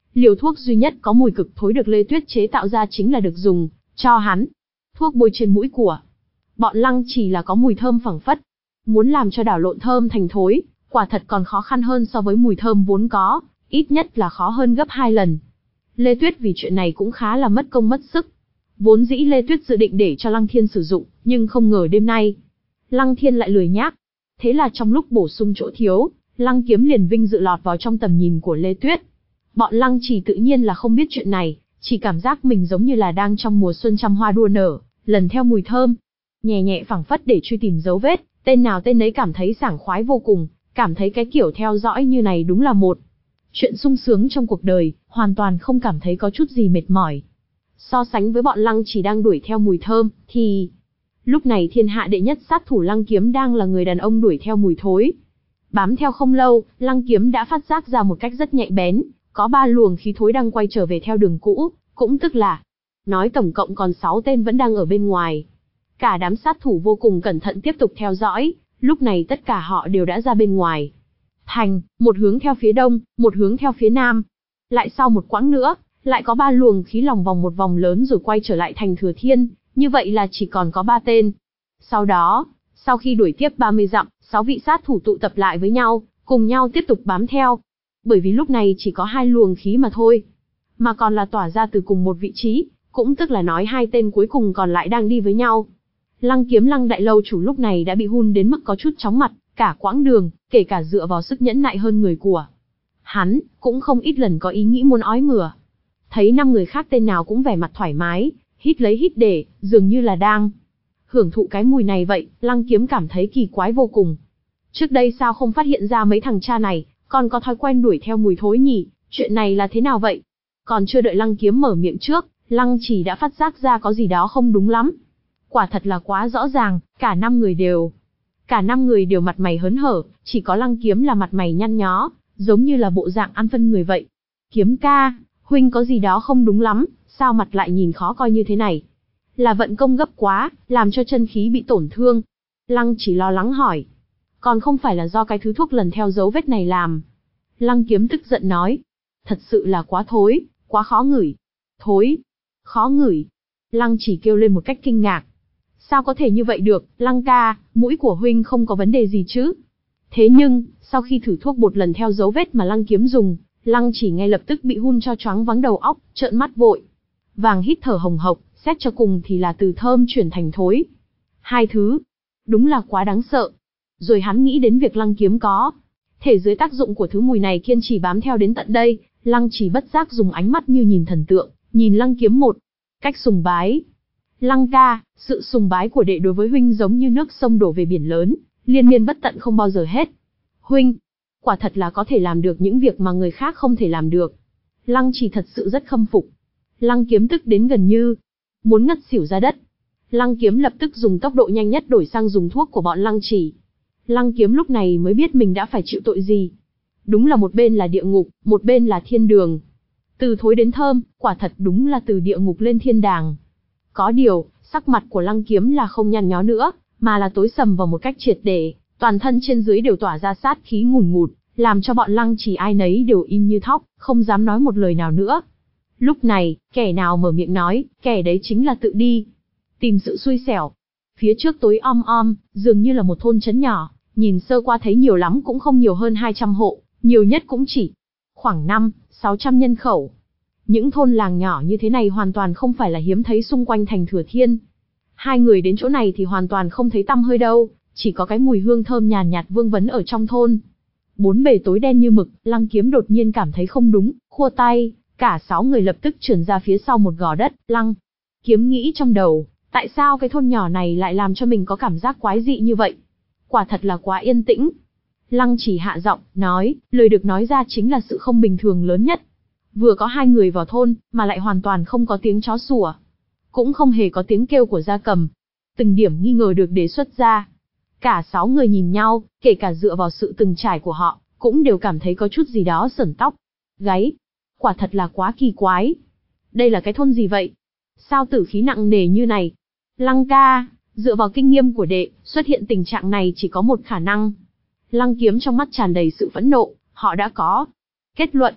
liều thuốc duy nhất có mùi cực thối được Lê Tuyết chế tạo ra chính là được dùng cho hắn. Thuốc bôi trên mũi của bọn Lăng Chỉ là có mùi thơm phảng phất. Muốn làm cho đảo lộn thơm thành thối, quả thật còn khó khăn hơn so với mùi thơm vốn có, ít nhất là khó hơn gấp hai lần. Lê Tuyết vì chuyện này cũng khá là mất công mất sức. Vốn dĩ Lê Tuyết dự định để cho Lăng Thiên sử dụng, nhưng không ngờ đêm nay Lăng Thiên lại lười nhác. Thế là trong lúc bổ sung chỗ thiếu, Lăng Kiếm liền vinh dự lọt vào trong tầm nhìn của Lê Tuyết. Bọn Lăng Chỉ tự nhiên là không biết chuyện này, chỉ cảm giác mình giống như là đang trong mùa xuân trăm hoa đua nở, lần theo mùi thơm, nhẹ nhẹ phảng phất để truy tìm dấu vết, tên nào tên nấy cảm thấy sảng khoái vô cùng, cảm thấy cái kiểu theo dõi như này đúng là một chuyện sung sướng trong cuộc đời, hoàn toàn không cảm thấy có chút gì mệt mỏi. So sánh với bọn Lăng Chỉ đang đuổi theo mùi thơm, thì lúc này thiên hạ đệ nhất sát thủ Lăng Kiếm đang là người đàn ông đuổi theo mùi thối. Bám theo không lâu, Lăng Kiếm đã phát giác ra một cách rất nhạy bén, có ba luồng khí thối đang quay trở về theo đường cũ, cũng tức là nói tổng cộng còn sáu tên vẫn đang ở bên ngoài. Cả đám sát thủ vô cùng cẩn thận tiếp tục theo dõi, lúc này tất cả họ đều đã ra bên ngoài thành, một hướng theo phía đông, một hướng theo phía nam. Lại sau một quãng nữa, lại có ba luồng khí lòng vòng một vòng lớn rồi quay trở lại thành Thừa Thiên, như vậy là chỉ còn có ba tên. Sau đó, sau khi đuổi tiếp ba mươi dặm, sáu vị sát thủ tụ tập lại với nhau, cùng nhau tiếp tục bám theo. Bởi vì lúc này chỉ có hai luồng khí mà thôi, mà còn là tỏa ra từ cùng một vị trí, cũng tức là nói hai tên cuối cùng còn lại đang đi với nhau. Lăng Kiếm Lăng đại lâu chủ lúc này đã bị hun đến mức có chút chóng mặt, cả quãng đường, kể cả dựa vào sức nhẫn nại hơn người của hắn, cũng không ít lần có ý nghĩ muốn ói mửa. Thấy năm người khác tên nào cũng vẻ mặt thoải mái, hít lấy hít để, dường như là đang hưởng thụ cái mùi này vậy, Lăng Kiếm cảm thấy kỳ quái vô cùng. Trước đây sao không phát hiện ra mấy thằng cha này, còn có thói quen đuổi theo mùi thối nhỉ, chuyện này là thế nào vậy? Còn chưa đợi Lăng Kiếm mở miệng trước, Lăng Chỉ đã phát giác ra có gì đó không đúng lắm. Quả thật là quá rõ ràng, cả năm người đều, cả năm người đều mặt mày hớn hở, chỉ có Lăng Kiếm là mặt mày nhăn nhó, giống như là bộ dạng ăn phân người vậy. Kiếm ca, huynh có gì đó không đúng lắm, sao mặt lại nhìn khó coi như thế này? Là vận công gấp quá, làm cho chân khí bị tổn thương. Lăng Chỉ lo lắng hỏi. Còn không phải là do cái thứ thuốc lần theo dấu vết này làm. Lăng Kiếm tức giận nói. Thật sự là quá thối, quá khó ngửi. Thối, khó ngửi. Lăng Chỉ kêu lên một cách kinh ngạc. Sao có thể như vậy được, Lăng ca, mũi của huynh không có vấn đề gì chứ? Thế nhưng, sau khi thử thuốc bột lần theo dấu vết mà Lăng Kiếm dùng, Lăng Chỉ ngay lập tức bị hun cho choáng váng đầu óc, trợn mắt vội vàng hít thở hồng hộc, xét cho cùng thì là từ thơm chuyển thành thối. Hai thứ, đúng là quá đáng sợ. Rồi hắn nghĩ đến việc Lăng Kiếm có thể dưới tác dụng của thứ mùi này kiên trì bám theo đến tận đây, Lăng Chỉ bất giác dùng ánh mắt như nhìn thần tượng, nhìn Lăng Kiếm một cách sùng bái. Lăng ca, sự sùng bái của đệ đối với huynh giống như nước sông đổ về biển lớn, liên miên bất tận không bao giờ hết. Huynh, quả thật là có thể làm được những việc mà người khác không thể làm được. Lăng Chỉ thật sự rất khâm phục. Lăng Kiếm tức đến gần như muốn ngất xỉu ra đất. Lăng Kiếm lập tức dùng tốc độ nhanh nhất đổi sang dùng thuốc của bọn Lăng Chỉ. Lăng Kiếm lúc này mới biết mình đã phải chịu tội gì. Đúng là một bên là địa ngục, một bên là thiên đường. Từ thối đến thơm, quả thật đúng là từ địa ngục lên thiên đàng. Có điều, sắc mặt của Lăng Kiếm là không nhăn nhó nữa, mà là tối sầm vào một cách triệt để, toàn thân trên dưới đều tỏa ra sát khí ngùn ngụt, làm cho bọn Lăng Chỉ ai nấy đều im như thóc, không dám nói một lời nào nữa. Lúc này, kẻ nào mở miệng nói, kẻ đấy chính là tự đi tìm sự xui xẻo. Phía trước tối om om, dường như là một thôn trấn nhỏ, nhìn sơ qua thấy nhiều lắm cũng không nhiều hơn hai trăm hộ, nhiều nhất cũng chỉ khoảng năm, sáu trăm nhân khẩu. Những thôn làng nhỏ như thế này hoàn toàn không phải là hiếm thấy xung quanh thành Thừa Thiên. Hai người đến chỗ này thì hoàn toàn không thấy tăm hơi đâu, chỉ có cái mùi hương thơm nhàn nhạt vương vấn ở trong thôn. Bốn bề tối đen như mực, Lăng Kiếm đột nhiên cảm thấy không đúng, khua tay, cả sáu người lập tức trườn ra phía sau một gò đất. Lăng Kiếm nghĩ trong đầu, tại sao cái thôn nhỏ này lại làm cho mình có cảm giác quái dị như vậy? Quả thật là quá yên tĩnh. Lăng Chỉ hạ giọng, nói, lời được nói ra chính là sự không bình thường lớn nhất. Vừa có hai người vào thôn, mà lại hoàn toàn không có tiếng chó sủa, cũng không hề có tiếng kêu của gia cầm. Từng điểm nghi ngờ được đề xuất ra. Cả sáu người nhìn nhau, kể cả dựa vào sự từng trải của họ, cũng đều cảm thấy có chút gì đó sởn tóc gáy. Quả thật là quá kỳ quái. Đây là cái thôn gì vậy? Sao tử khí nặng nề như này? Lăng ca, dựa vào kinh nghiệm của đệ, xuất hiện tình trạng này chỉ có một khả năng. Lăng Kiếm trong mắt tràn đầy sự phẫn nộ, họ đã có kết luận.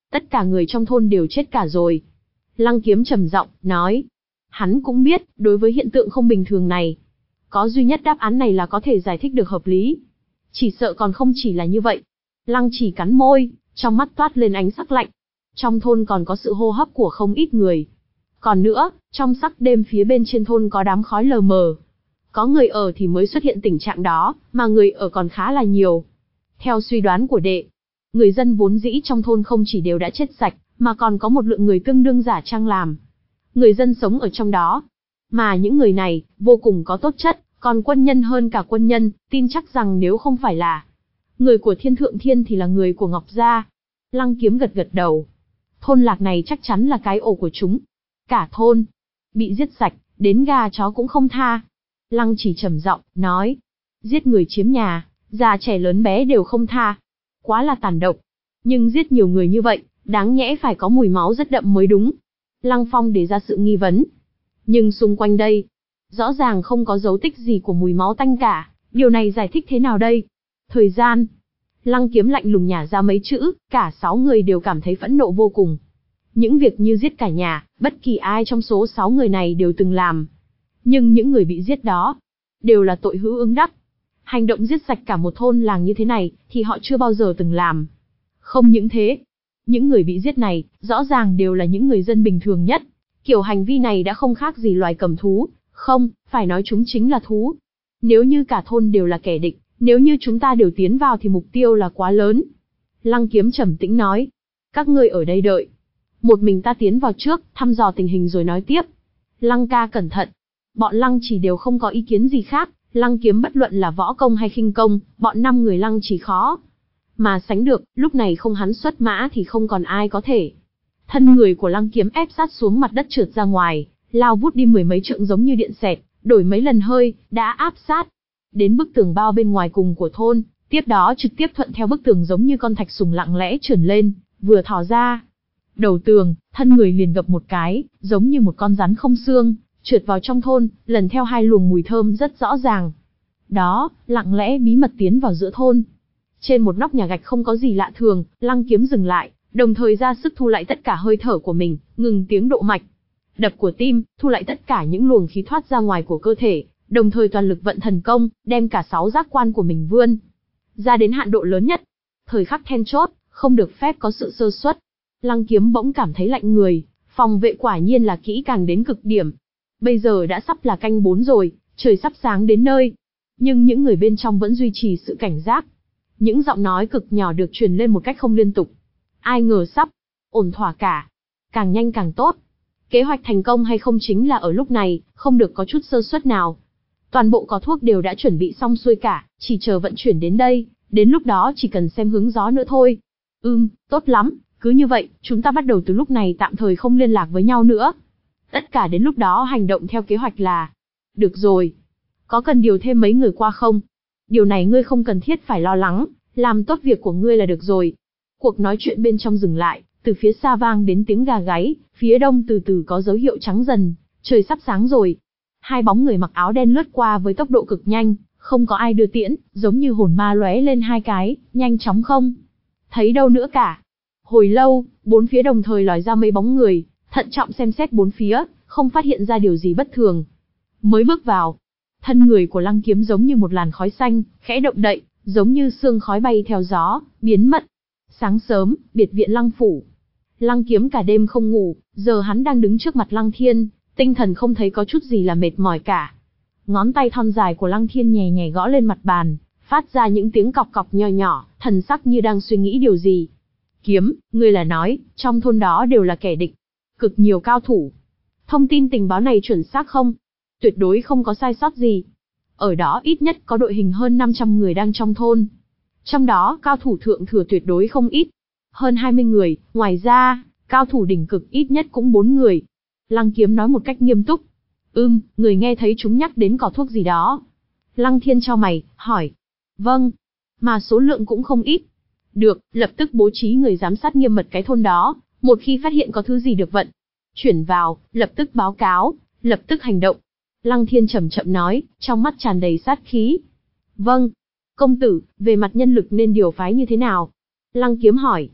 Tất cả người trong thôn đều chết cả rồi. Lăng Kiếm trầm giọng nói. Hắn cũng biết, đối với hiện tượng không bình thường này, có duy nhất đáp án này là có thể giải thích được hợp lý. Chỉ sợ còn không chỉ là như vậy. Lăng Chỉ cắn môi, trong mắt toát lên ánh sắc lạnh. Trong thôn còn có sự hô hấp của không ít người. Còn nữa, trong sắc đêm phía bên trên thôn có đám khói lờ mờ. Có người ở thì mới xuất hiện tình trạng đó, mà người ở còn khá là nhiều. Theo suy đoán của đệ, người dân vốn dĩ trong thôn không chỉ đều đã chết sạch, mà còn có một lượng người tương đương giả trang làm người dân sống ở trong đó. Mà những người này, vô cùng có tốt chất, còn quân nhân hơn cả quân nhân, tin chắc rằng nếu không phải là người của Thiên Thượng Thiên thì là người của Ngọc Gia. Lăng Kiếm gật gật đầu. Thôn lạc này chắc chắn là cái ổ của chúng. Cả thôn bị giết sạch, đến gà chó cũng không tha. Lăng Chỉ trầm giọng nói. Giết người chiếm nhà, già trẻ lớn bé đều không tha. Quá là tàn độc. Nhưng giết nhiều người như vậy, đáng nhẽ phải có mùi máu rất đậm mới đúng. Lăng Phong đề ra sự nghi vấn. Nhưng xung quanh đây, rõ ràng không có dấu tích gì của mùi máu tanh cả. Điều này giải thích thế nào đây? Thời gian. Lăng Kiếm lạnh lùng nhả ra mấy chữ, cả sáu người đều cảm thấy phẫn nộ vô cùng. Những việc như giết cả nhà, bất kỳ ai trong số sáu người này đều từng làm. Nhưng những người bị giết đó, đều là tội hữu ứng đắc. Hành động giết sạch cả một thôn làng như thế này, thì họ chưa bao giờ từng làm. Không những thế, những người bị giết này, rõ ràng đều là những người dân bình thường nhất. Kiểu hành vi này đã không khác gì loài cầm thú, không, phải nói chúng chính là thú. Nếu như cả thôn đều là kẻ địch, nếu như chúng ta đều tiến vào thì mục tiêu là quá lớn. Lăng Kiếm trầm tĩnh nói. Các ngươi ở đây đợi. Một mình ta tiến vào trước, thăm dò tình hình rồi nói tiếp. Lăng ca cẩn thận. Bọn Lăng Chỉ đều không có ý kiến gì khác. Lăng Kiếm bất luận là võ công hay khinh công, bọn năm người Lăng Chỉ khó mà sánh được, lúc này không hắn xuất mã thì không còn ai có thể. Thân người của Lăng Kiếm ép sát xuống mặt đất trượt ra ngoài, lao vút đi mười mấy trượng giống như điện xẹt, đổi mấy lần hơi, đã áp sát đến bức tường bao bên ngoài cùng của thôn, tiếp đó trực tiếp thuận theo bức tường giống như con thạch sùng lặng lẽ trườn lên, vừa thò ra đầu tường, thân người liền gập một cái, giống như một con rắn không xương, trượt vào trong thôn, lần theo hai luồng mùi thơm rất rõ ràng. Đó, lặng lẽ bí mật tiến vào giữa thôn. Trên một nóc nhà gạch không có gì lạ thường, Lăng Kiếm dừng lại, đồng thời ra sức thu lại tất cả hơi thở của mình, ngừng tiếng độ mạch đập của tim, thu lại tất cả những luồng khí thoát ra ngoài của cơ thể, đồng thời toàn lực vận thần công, đem cả sáu giác quan của mình vươn ra đến hạn độ lớn nhất. Thời khắc then chốt, không được phép có sự sơ suất. Lăng Kiếm bỗng cảm thấy lạnh người, phòng vệ quả nhiên là kỹ càng đến cực điểm. Bây giờ đã sắp là canh bốn rồi, trời sắp sáng đến nơi. Nhưng những người bên trong vẫn duy trì sự cảnh giác. Những giọng nói cực nhỏ được truyền lên một cách không liên tục. Ai ngờ sắp ổn thỏa cả. Càng nhanh càng tốt. Kế hoạch thành công hay không chính là ở lúc này, không được có chút sơ suất nào. Toàn bộ có thuốc đều đã chuẩn bị xong xuôi cả, chỉ chờ vận chuyển đến đây, đến lúc đó chỉ cần xem hướng gió nữa thôi. Ừm, tốt lắm, cứ như vậy, chúng ta bắt đầu từ lúc này tạm thời không liên lạc với nhau nữa. Tất cả đến lúc đó hành động theo kế hoạch là... Được rồi. Có cần điều thêm mấy người qua không? Điều này ngươi không cần thiết phải lo lắng, làm tốt việc của ngươi là được rồi. Cuộc nói chuyện bên trong dừng lại, từ phía xa vang đến tiếng gà gáy, phía đông từ từ có dấu hiệu trắng dần, trời sắp sáng rồi. Hai bóng người mặc áo đen lướt qua với tốc độ cực nhanh, không có ai đưa tiễn, giống như hồn ma lóe lên hai cái, nhanh chóng không thấy đâu nữa cả. Hồi lâu, bốn phía đồng thời lòi ra mấy bóng người, thận trọng xem xét bốn phía, không phát hiện ra điều gì bất thường. Mới bước vào, thân người của Lăng Kiếm giống như một làn khói xanh, khẽ động đậy, giống như sương khói bay theo gió, biến mất. Sáng sớm, biệt viện Lăng phủ. Lăng Kiếm cả đêm không ngủ, giờ hắn đang đứng trước mặt Lăng Thiên, tinh thần không thấy có chút gì là mệt mỏi cả. Ngón tay thon dài của Lăng Thiên nhẹ nhẹ gõ lên mặt bàn, phát ra những tiếng cọc cọc nho nhỏ, thần sắc như đang suy nghĩ điều gì. Kiếm, ngươi là nói, trong thôn đó đều là kẻ địch, cực nhiều cao thủ. Thông tin tình báo này chuẩn xác không? Tuyệt đối không có sai sót gì. Ở đó ít nhất có đội hình hơn năm trăm người đang trong thôn. Trong đó, cao thủ thượng thừa tuyệt đối không ít. Hơn hai mươi người, ngoài ra, cao thủ đỉnh cực ít nhất cũng bốn người. Lăng Kiếm nói một cách nghiêm túc. Ừm, người nghe thấy chúng nhắc đến cỏ thuốc gì đó. Lăng Thiên chau mày, hỏi. Vâng, mà số lượng cũng không ít. Được, lập tức bố trí người giám sát nghiêm mật cái thôn đó, một khi phát hiện có thứ gì được vận chuyển vào, lập tức báo cáo, lập tức hành động. Lăng Thiên chậm chậm nói, trong mắt tràn đầy sát khí. Vâng, công tử, về mặt nhân lực nên điều phái như thế nào? Lăng Kiếm hỏi.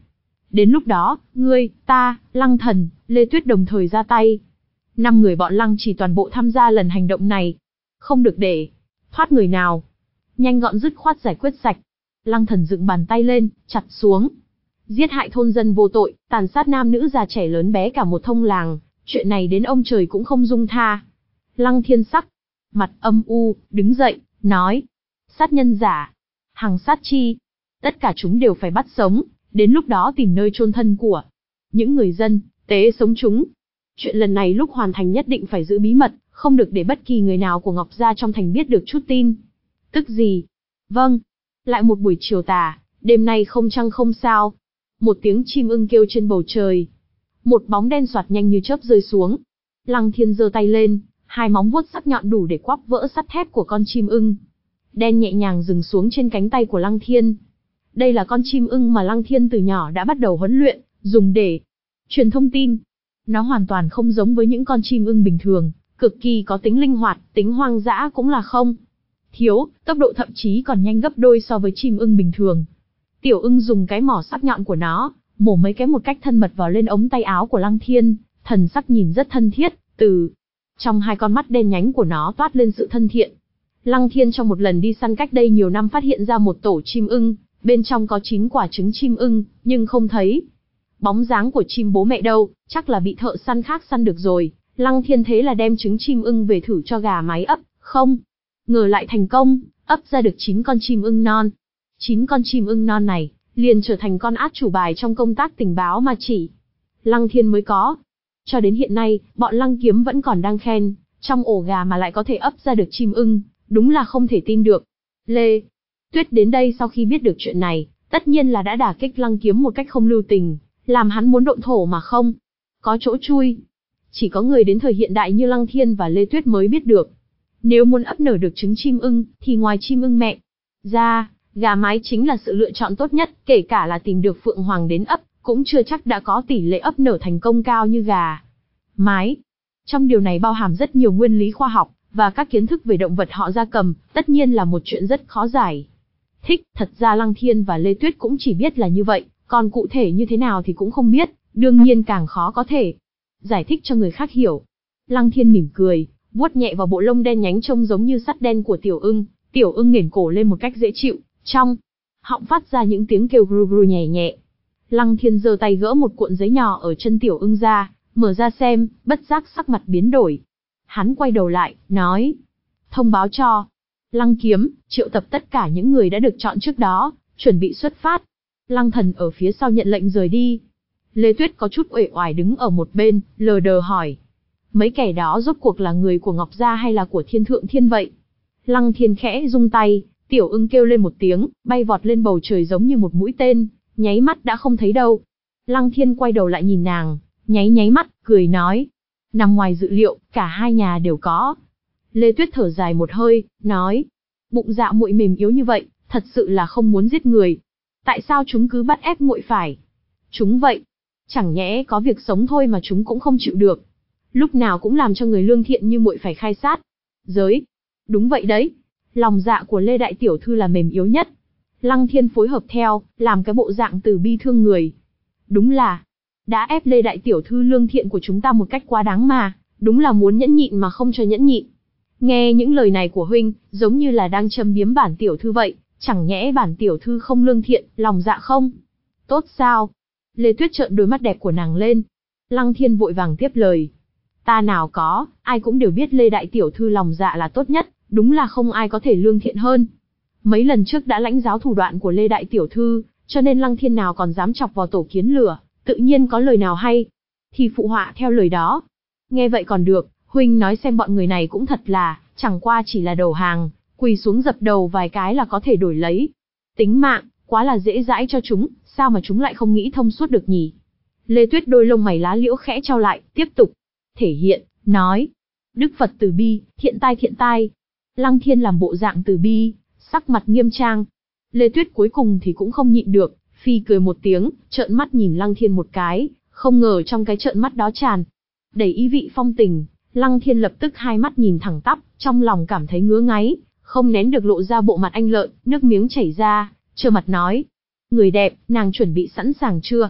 Đến lúc đó, ngươi, ta, Lăng Thần, Lê Tuyết đồng thời ra tay. Năm người bọn Lăng Chỉ toàn bộ tham gia lần hành động này. Không được để thoát người nào. Nhanh gọn dứt khoát giải quyết sạch. Lăng Thần dựng bàn tay lên, chặt xuống. Giết hại thôn dân vô tội, tàn sát nam nữ già trẻ lớn bé cả một thông làng. Chuyện này đến ông trời cũng không dung tha. Lăng Thiên sắc mặt âm u, đứng dậy, nói. Sát nhân giả, hằng sát chi. Tất cả chúng đều phải bắt sống, đến lúc đó tìm nơi chôn thân của những người dân, tế sống chúng. Chuyện lần này lúc hoàn thành nhất định phải giữ bí mật, không được để bất kỳ người nào của Ngọc Gia trong thành biết được chút tin. Tức gì? Vâng. Lại một buổi chiều tà, đêm nay không trăng không sao. Một tiếng chim ưng kêu trên bầu trời. Một bóng đen xoạt nhanh như chớp rơi xuống. Lăng Thiên giơ tay lên, hai móng vuốt sắc nhọn đủ để quắp vỡ sắt thép của con chim ưng. Đen nhẹ nhàng dừng xuống trên cánh tay của Lăng Thiên. Đây là con chim ưng mà Lăng Thiên từ nhỏ đã bắt đầu huấn luyện, dùng để truyền thông tin. Nó hoàn toàn không giống với những con chim ưng bình thường, cực kỳ có tính linh hoạt, tính hoang dã cũng là không thiếu, tốc độ thậm chí còn nhanh gấp đôi so với chim ưng bình thường. Tiểu ưng dùng cái mỏ sắc nhọn của nó, mổ mấy cái một cách thân mật vào lên ống tay áo của Lăng Thiên, thần sắc nhìn rất thân thiết, từ trong hai con mắt đen nhánh của nó toát lên sự thân thiện. Lăng Thiên trong một lần đi săn cách đây nhiều năm phát hiện ra một tổ chim ưng, bên trong có chín quả trứng chim ưng, nhưng không thấy bóng dáng của chim bố mẹ đâu, chắc là bị thợ săn khác săn được rồi. Lăng Thiên thế là đem trứng chim ưng về thử cho gà mái ấp, không ngờ lại thành công, ấp ra được chín con chim ưng non. Chín con chim ưng non này, liền trở thành con át chủ bài trong công tác tình báo mà chỉ Lăng Thiên mới có. Cho đến hiện nay, bọn Lăng Kiếm vẫn còn đang khen, trong ổ gà mà lại có thể ấp ra được chim ưng, đúng là không thể tin được. Lê Tuyết đến đây sau khi biết được chuyện này, tất nhiên là đã đả kích Lăng Kiếm một cách không lưu tình, làm hắn muốn độn thổ mà không có chỗ chui. Chỉ có người đến thời hiện đại như Lăng Thiên và Lê Tuyết mới biết được. Nếu muốn ấp nở được trứng chim ưng, thì ngoài chim ưng mẹ ra, gà mái chính là sự lựa chọn tốt nhất, kể cả là tìm được phượng hoàng đến ấp, cũng chưa chắc đã có tỷ lệ ấp nở thành công cao như gà mái. Trong điều này bao hàm rất nhiều nguyên lý khoa học, và các kiến thức về động vật họ gia cầm, tất nhiên là một chuyện rất khó giải thích. Thật ra Lăng Thiên và Lê Tuyết cũng chỉ biết là như vậy, còn cụ thể như thế nào thì cũng không biết, đương nhiên càng khó có thể giải thích cho người khác hiểu. Lăng Thiên mỉm cười, vuốt nhẹ vào bộ lông đen nhánh trông giống như sắt đen của tiểu ưng. Tiểu ưng nghển cổ lên một cách dễ chịu, trong họng phát ra những tiếng kêu gru gru nhẹ nhẹ. Lăng Thiên giơ tay gỡ một cuộn giấy nhỏ ở chân tiểu ưng ra, mở ra xem, bất giác sắc mặt biến đổi. Hắn quay đầu lại, nói: thông báo cho Lăng Kiếm, triệu tập tất cả những người đã được chọn trước đó, chuẩn bị xuất phát. Lăng Thần ở phía sau nhận lệnh rời đi. Lê Tuyết có chút uể oải đứng ở một bên, lờ đờ hỏi: mấy kẻ đó rốt cuộc là người của Ngọc Gia hay là của Thiên Thượng Thiên vậy? Lăng Thiên khẽ rung tay, tiểu ưng kêu lên một tiếng, bay vọt lên bầu trời giống như một mũi tên, nháy mắt đã không thấy đâu. Lăng Thiên quay đầu lại nhìn nàng, nháy nháy mắt, cười nói: nằm ngoài dự liệu, cả hai nhà đều có. Lê Tuyết thở dài một hơi, nói: bụng dạ muội mềm yếu như vậy, thật sự là không muốn giết người. Tại sao chúng cứ bắt ép muội phải chúng vậy? Chẳng nhẽ có việc sống thôi mà chúng cũng không chịu được. Lúc nào cũng làm cho người lương thiện như muội phải khai sát giới. Đúng vậy đấy, lòng dạ của Lê đại tiểu thư là mềm yếu nhất. Lăng Thiên phối hợp theo, làm cái bộ dạng từ bi thương người. Đúng là đã ép Lê đại tiểu thư lương thiện của chúng ta một cách quá đáng mà, đúng là muốn nhẫn nhịn mà không cho nhẫn nhịn. Nghe những lời này của huynh, giống như là đang châm biếm bản tiểu thư vậy, chẳng nhẽ bản tiểu thư không lương thiện, lòng dạ không tốt sao? Lê Tuyết trợn đôi mắt đẹp của nàng lên. Lăng Thiên vội vàng tiếp lời: ta nào có, ai cũng đều biết Lê đại tiểu thư lòng dạ là tốt nhất, đúng là không ai có thể lương thiện hơn. Mấy lần trước đã lãnh giáo thủ đoạn của Lê đại tiểu thư, cho nên Lăng Thiên nào còn dám chọc vào tổ kiến lửa, tự nhiên có lời nào hay thì phụ họa theo lời đó. Nghe vậy còn được, huynh nói xem bọn người này cũng thật là, chẳng qua chỉ là đầu hàng, quỳ xuống dập đầu vài cái là có thể đổi lấy tính mạng, quá là dễ dãi cho chúng, sao mà chúng lại không nghĩ thông suốt được nhỉ? Lê Tuyết đôi lông mày lá liễu khẽ trao lại, tiếp tục thể hiện, nói: Đức Phật từ bi, thiện tai thiện tai. Lăng Thiên làm bộ dạng từ bi, sắc mặt nghiêm trang. Lê Tuyết cuối cùng thì cũng không nhịn được, phi cười một tiếng, trợn mắt nhìn Lăng Thiên một cái, không ngờ trong cái trợn mắt đó tràn đầy ý vị phong tình. Lăng Thiên lập tức hai mắt nhìn thẳng tắp, trong lòng cảm thấy ngứa ngáy, không nén được lộ ra bộ mặt anh lợn, nước miếng chảy ra, trơ mặt nói: người đẹp, nàng chuẩn bị sẵn sàng chưa?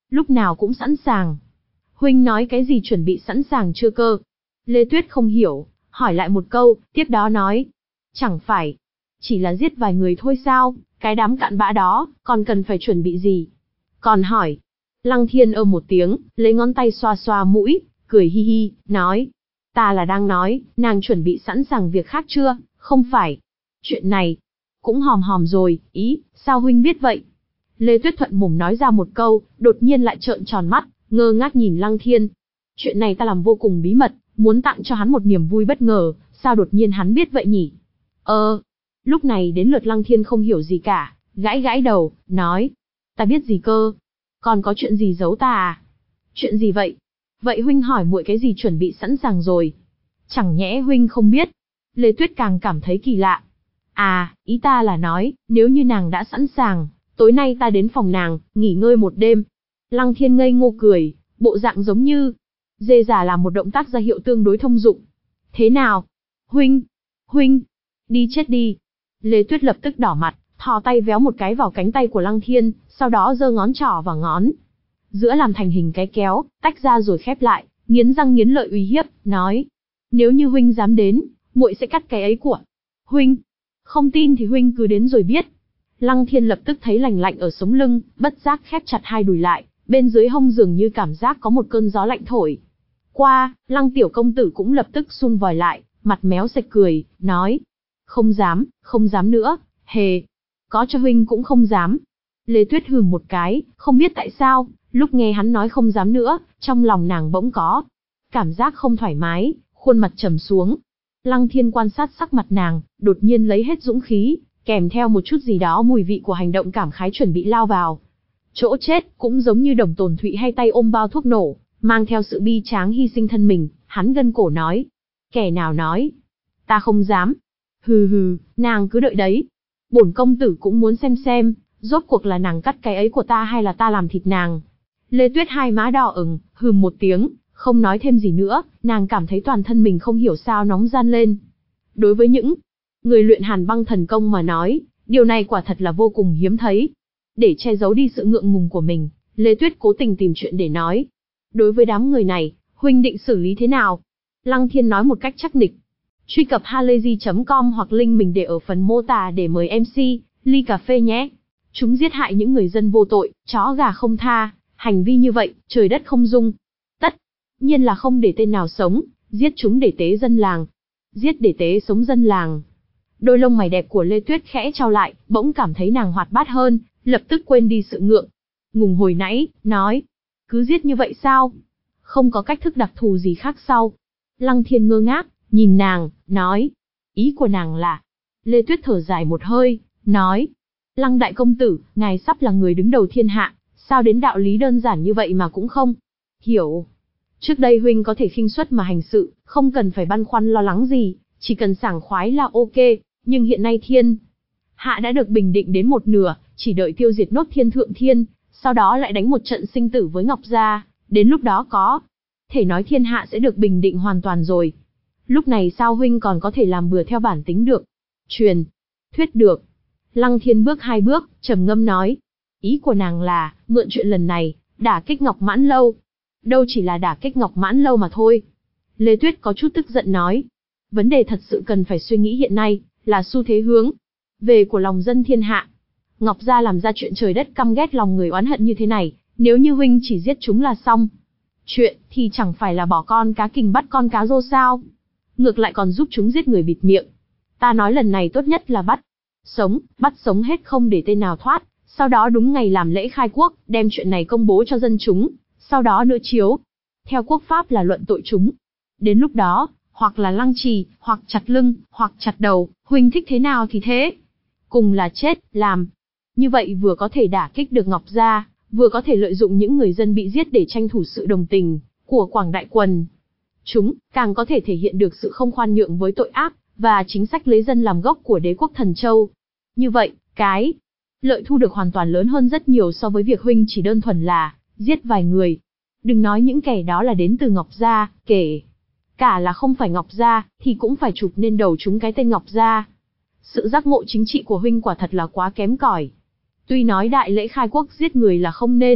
Lúc nào cũng sẵn sàng. Huynh nói cái gì chuẩn bị sẵn sàng chưa cơ? Lê Tuyết không hiểu, hỏi lại một câu, tiếp đó nói. Chẳng phải, chỉ là giết vài người thôi sao, cái đám cặn bã đó, còn cần phải chuẩn bị gì? Còn hỏi. Lăng Thiên ơ một tiếng, lấy ngón tay xoa xoa mũi, cười hi hi, nói. Ta là đang nói, nàng chuẩn bị sẵn sàng việc khác chưa, không phải. Chuyện này, cũng hòm hòm rồi, ý, sao huynh biết vậy? Lê Tuyết thuận mồm nói ra một câu, đột nhiên lại trợn tròn mắt, ngơ ngác nhìn Lăng Thiên. Chuyện này ta làm vô cùng bí mật, muốn tặng cho hắn một niềm vui bất ngờ, sao đột nhiên hắn biết vậy nhỉ? Ờ, lúc này đến lượt Lăng Thiên không hiểu gì cả, gãi gãi đầu, nói. Ta biết gì cơ? Còn có chuyện gì giấu ta à? Chuyện gì vậy? Vậy huynh hỏi muội cái gì chuẩn bị sẵn sàng rồi? Chẳng nhẽ huynh không biết? Lê Tuyết càng cảm thấy kỳ lạ. À, ý ta là nói, nếu như nàng đã sẵn sàng, tối nay ta đến phòng nàng, nghỉ ngơi một đêm. Lăng Thiên ngây ngô cười, bộ dạng giống như dê già làm một động tác ra hiệu tương đối thông dụng. Thế nào? Huynh, huynh, đi chết đi. Lê Tuyết lập tức đỏ mặt, thò tay véo một cái vào cánh tay của Lăng Thiên, sau đó giơ ngón trỏ và ngón giữa làm thành hình cái kéo, tách ra rồi khép lại, nghiến răng nghiến lợi uy hiếp, nói: nếu như huynh dám đến, muội sẽ cắt cái ấy của huynh. Không tin thì huynh cứ đến rồi biết. Lăng Thiên lập tức thấy lành lạnh ở sống lưng, bất giác khép chặt hai đùi lại, bên dưới hông dường như cảm giác có một cơn gió lạnh thổi qua. Lăng tiểu công tử cũng lập tức sung vòi lại, mặt méo sạch cười, nói: không dám, không dám nữa, hề, có cho huynh cũng không dám. Lê Tuyết hừ một cái, không biết tại sao, lúc nghe hắn nói không dám nữa, trong lòng nàng bỗng có cảm giác không thoải mái, khuôn mặt trầm xuống. Lăng Thiên quan sát sắc mặt nàng, đột nhiên lấy hết dũng khí, kèm theo một chút gì đó mùi vị của hành động cảm khái chuẩn bị lao vào chỗ chết, cũng giống như Đồng Tồn Thụy hay tay ôm bao thuốc nổ, mang theo sự bi tráng hy sinh thân mình. Hắn gân cổ nói: kẻ nào nói ta không dám? Hừ hừ, nàng cứ đợi đấy. Bổn công tử cũng muốn xem xem, rốt cuộc là nàng cắt cái ấy của ta hay là ta làm thịt nàng. Lê Tuyết hai má đỏ ửng, hừm một tiếng, không nói thêm gì nữa. Nàng cảm thấy toàn thân mình không hiểu sao nóng gian lên. Đối với những người luyện Hàn Băng Thần Công mà nói, điều này quả thật là vô cùng hiếm thấy. Để che giấu đi sự ngượng ngùng của mình, Lê Tuyết cố tình tìm chuyện để nói. Đối với đám người này, huynh định xử lý thế nào? Lăng Thiên nói một cách chắc nịch. Truy cập halayzi chấm com hoặc link mình để ở phần mô tả để mời em xê ly cà phê nhé. Chúng giết hại những người dân vô tội, chó gà không tha, hành vi như vậy, trời đất không dung. Tất nhiên là không để tên nào sống, giết chúng để tế dân làng. Giết để tế sống dân làng. Đôi lông mày đẹp của Lê Tuyết khẽ trao lại, bỗng cảm thấy nàng hoạt bát hơn, lập tức quên đi sự ngượng ngùng hồi nãy, nói: cứ giết như vậy sao? Không có cách thức đặc thù gì khác sau? Lăng Thiên ngơ ngác, nhìn nàng, nói: ý của nàng là... Lê Tuyết thở dài một hơi, nói: Lăng đại công tử, ngài sắp là người đứng đầu thiên hạ, sao đến đạo lý đơn giản như vậy mà cũng không hiểu? Trước đây huynh có thể khinh suất mà hành sự, không cần phải băn khoăn lo lắng gì, chỉ cần sảng khoái là ok, nhưng hiện nay thiên hạ đã được bình định đến một nửa, chỉ đợi tiêu diệt nốt Thiên Thượng Thiên, sau đó lại đánh một trận sinh tử với Ngọc Gia, đến lúc đó có thể nói thiên hạ sẽ được bình định hoàn toàn rồi. Lúc này sao huynh còn có thể làm bừa theo bản tính được? Truyền thuyết được. Lăng Thiên bước hai bước, trầm ngâm nói: ý của nàng là, mượn chuyện lần này, đả kích Ngọc Mãn Lâu. Đâu chỉ là đả kích Ngọc Mãn Lâu mà thôi. Lê Tuyết có chút tức giận nói: vấn đề thật sự cần phải suy nghĩ hiện nay, là xu thế hướng về của lòng dân thiên hạ. Ngọc Gia làm ra chuyện trời đất căm ghét lòng người oán hận như thế này, nếu như huynh chỉ giết chúng là xong chuyện, thì chẳng phải là bỏ con cá kình bắt con cá rô sao? Ngược lại còn giúp chúng giết người bịt miệng. Ta nói lần này tốt nhất là bắt sống, bắt sống hết không để tên nào thoát, sau đó đúng ngày làm lễ khai quốc, đem chuyện này công bố cho dân chúng, sau đó nữa chiếu theo quốc pháp là luận tội chúng. Đến lúc đó, hoặc là lăng trì, hoặc chặt lưng, hoặc chặt đầu, huynh thích thế nào thì thế. Cùng là chết, làm. Như vậy vừa có thể đả kích được Ngọc Gia, vừa có thể lợi dụng những người dân bị giết để tranh thủ sự đồng tình của quảng đại quần chúng, càng có thể thể hiện được sự không khoan nhượng với tội ác, và chính sách lấy dân làm gốc của đế quốc Thần Châu. Như vậy, cái lợi thu được hoàn toàn lớn hơn rất nhiều so với việc huynh chỉ đơn thuần là giết vài người. Đừng nói những kẻ đó là đến từ Ngọc Gia, kể cả là không phải Ngọc Gia, thì cũng phải chụp nên đầu chúng cái tên Ngọc Gia. Sự giác ngộ chính trị của huynh quả thật là quá kém cỏi. Tuy nói đại lễ khai quốc giết người là không nên,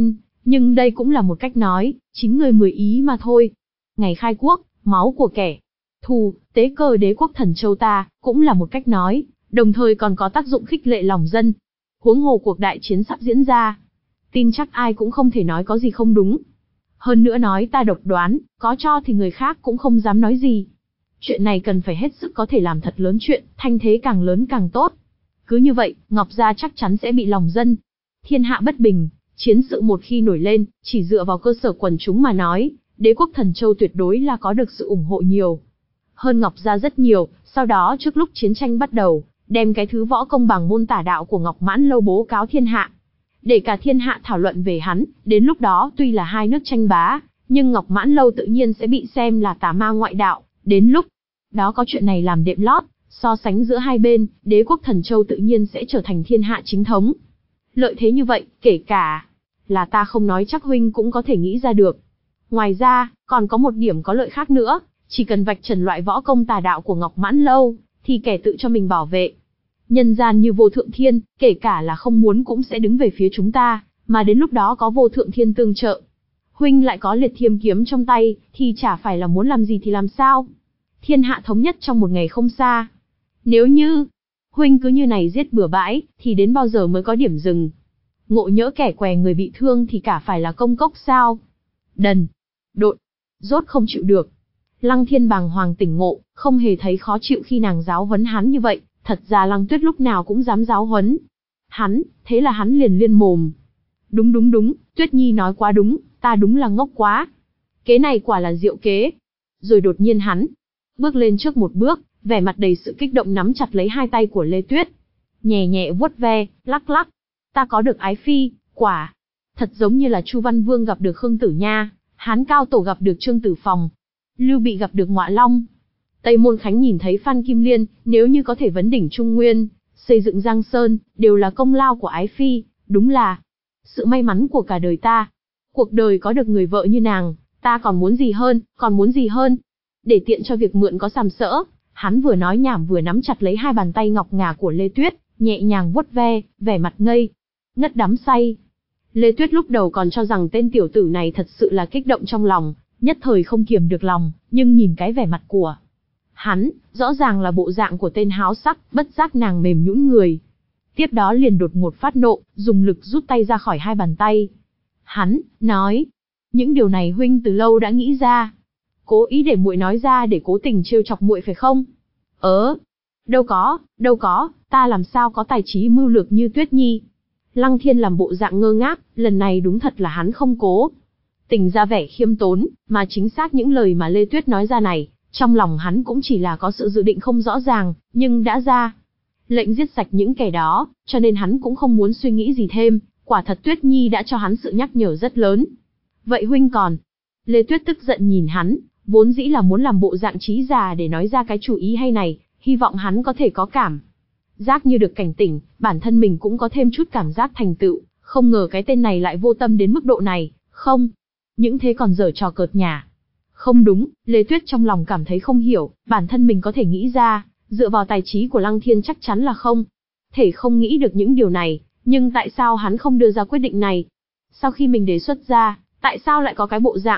Nhưng đây cũng là một cách nói, chín người mười ý mà thôi. Ngày khai quốc, máu của kẻ thù, tế cơ đế quốc Thần Châu ta, cũng là một cách nói, đồng thời còn có tác dụng khích lệ lòng dân. Huống hồ cuộc đại chiến sắp diễn ra, tin chắc ai cũng không thể nói có gì không đúng. Hơn nữa nói ta độc đoán, có cho thì người khác cũng không dám nói gì. Chuyện này cần phải hết sức có thể làm thật lớn chuyện, thanh thế càng lớn càng tốt. Cứ như vậy, Ngọc Gia chắc chắn sẽ bị lòng dân. Thiên hạ bất bình, chiến sự một khi nổi lên, chỉ dựa vào cơ sở quần chúng mà nói, đế quốc Thần Châu tuyệt đối là có được sự ủng hộ nhiều hơn Ngọc Gia rất nhiều. Sau đó trước lúc chiến tranh bắt đầu, đem cái thứ võ công bằng môn tả đạo của Ngọc Mãn Lâu bố cáo thiên hạ, để cả thiên hạ thảo luận về hắn. Đến lúc đó tuy là hai nước tranh bá, nhưng Ngọc Mãn Lâu tự nhiên sẽ bị xem là tà ma ngoại đạo. Đến lúc đó có chuyện này làm đệm lót, so sánh giữa hai bên, đế quốc Thần Châu tự nhiên sẽ trở thành thiên hạ chính thống. Lợi thế như vậy, kể cả là ta không nói chắc huynh cũng có thể nghĩ ra được. Ngoài ra, còn có một điểm có lợi khác nữa, chỉ cần vạch trần loại võ công tà đạo của Ngọc Mãn Lâu, thì kẻ tự cho mình bảo vệ. Nhân gian như Vô Thượng Thiên, kể cả là không muốn cũng sẽ đứng về phía chúng ta, mà đến lúc đó có Vô Thượng Thiên tương trợ, huynh lại có Liệt Thiêm kiếm trong tay, thì chả phải là muốn làm gì thì làm sao. Thiên hạ thống nhất trong một ngày không xa. Nếu như huynh cứ như này giết bừa bãi, thì đến bao giờ mới có điểm dừng? Ngộ nhỡ kẻ què người bị thương thì cả phải là công cốc sao? Đần độn, rốt không chịu được. Lăng Thiên bàng hoàng tỉnh ngộ, không hề thấy khó chịu khi nàng giáo huấn hắn như vậy. Thật ra Lăng Tuyết lúc nào cũng dám giáo huấn hắn, thế là hắn liền liên mồm. Đúng đúng đúng, Tuyết Nhi nói quá đúng, ta đúng là ngốc quá. Kế này quả là diệu kế. Rồi đột nhiên hắn bước lên trước một bước, vẻ mặt đầy sự kích động nắm chặt lấy hai tay của Lê Tuyết, nhẹ nhẹ vuốt ve, lắc lắc. Ta có được ái phi, quả thật giống như là Chu Văn Vương gặp được Khương Tử Nha, Hán Cao Tổ gặp được Trương Tử Phòng, Lưu Bị gặp được Ngọa Long, Tây Môn Khánh nhìn thấy Phan Kim Liên. Nếu như có thể vấn đỉnh Trung Nguyên, xây dựng Giang Sơn, đều là công lao của ái phi, đúng là sự may mắn của cả đời ta. Cuộc đời có được người vợ như nàng, ta còn muốn gì hơn, còn muốn gì hơn. Để tiện cho việc mượn có sàm sỡ, hắn vừa nói nhảm vừa nắm chặt lấy hai bàn tay ngọc ngà của Lê Tuyết, nhẹ nhàng vuốt ve, vẻ mặt ngây ngất đắm say. Lê Tuyết lúc đầu còn cho rằng tên tiểu tử này thật sự là kích động trong lòng, nhất thời không kiềm được lòng, nhưng nhìn cái vẻ mặt của hắn, rõ ràng là bộ dạng của tên háo sắc, bất giác nàng mềm nhũn người. Tiếp đó liền đột ngột phát nộ, dùng lực rút tay ra khỏi hai bàn tay. Hắn nói, những điều này huynh từ lâu đã nghĩ ra, cố ý để muội nói ra để cố tình trêu chọc muội phải không? Ớ, đâu có, đâu có, ta làm sao có tài trí mưu lược như Tuyết Nhi. Lăng Thiên làm bộ dạng ngơ ngác, lần này đúng thật là hắn không cố tình ra vẻ khiêm tốn, mà chính xác những lời mà Lê Tuyết nói ra này, trong lòng hắn cũng chỉ là có sự dự định không rõ ràng, nhưng đã ra lệnh giết sạch những kẻ đó, cho nên hắn cũng không muốn suy nghĩ gì thêm. Quả thật Tuyết Nhi đã cho hắn sự nhắc nhở rất lớn. Vậy huynh còn? Lê Tuyết tức giận nhìn hắn, vốn dĩ là muốn làm bộ dạng trí già để nói ra cái chủ ý hay này, hy vọng hắn có thể có cảm giác như được cảnh tỉnh, bản thân mình cũng có thêm chút cảm giác thành tựu. Không ngờ cái tên này lại vô tâm đến mức độ này, không, những thế còn giở trò cợt nhả. Không đúng, Lê Tuyết trong lòng cảm thấy không hiểu, bản thân mình có thể nghĩ ra, dựa vào tài trí của Lăng Thiên chắc chắn là không thể không nghĩ được những điều này, nhưng tại sao hắn không đưa ra quyết định này? Sau khi mình đề xuất ra, tại sao lại có cái bộ dạng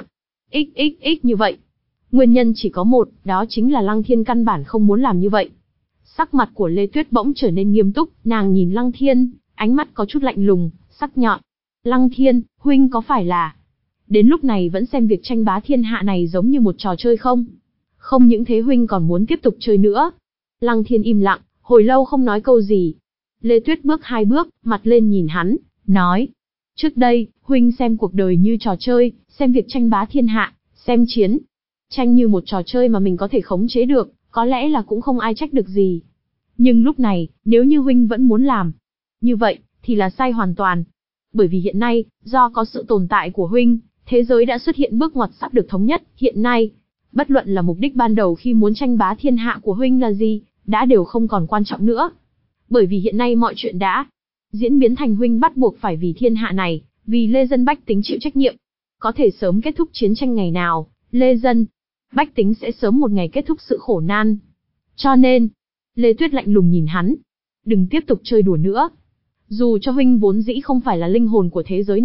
xxx như vậy? Nguyên nhân chỉ có một, đó chính là Lăng Thiên căn bản không muốn làm như vậy. Sắc mặt của Lê Tuyết bỗng trở nên nghiêm túc, nàng nhìn Lăng Thiên, ánh mắt có chút lạnh lùng, sắc nhọn. Lăng Thiên, huynh có phải là đến lúc này vẫn xem việc tranh bá thiên hạ này giống như một trò chơi không? Không những thế huynh còn muốn tiếp tục chơi nữa. Lăng Thiên im lặng, hồi lâu không nói câu gì. Lê Tuyết bước hai bước, mặt lên nhìn hắn, nói. Trước đây, huynh xem cuộc đời như trò chơi, xem việc tranh bá thiên hạ, xem chiến tranh như một trò chơi mà mình có thể khống chế được, có lẽ là cũng không ai trách được gì. Nhưng lúc này, nếu như huynh vẫn muốn làm như vậy, thì là sai hoàn toàn. Bởi vì hiện nay, do có sự tồn tại của huynh, thế giới đã xuất hiện bước ngoặt sắp được thống nhất. Hiện nay, bất luận là mục đích ban đầu khi muốn tranh bá thiên hạ của huynh là gì, đã đều không còn quan trọng nữa. Bởi vì hiện nay mọi chuyện đã diễn biến thành huynh bắt buộc phải vì thiên hạ này, vì lê dân bách tính chịu trách nhiệm. Có thể sớm kết thúc chiến tranh ngày nào, lê dân bách tính sẽ sớm một ngày kết thúc sự khổ nan. Cho nên, Lê Tuyết lạnh lùng nhìn hắn, đừng tiếp tục chơi đùa nữa. Dù cho huynh vốn dĩ không phải là linh hồn của thế giới này,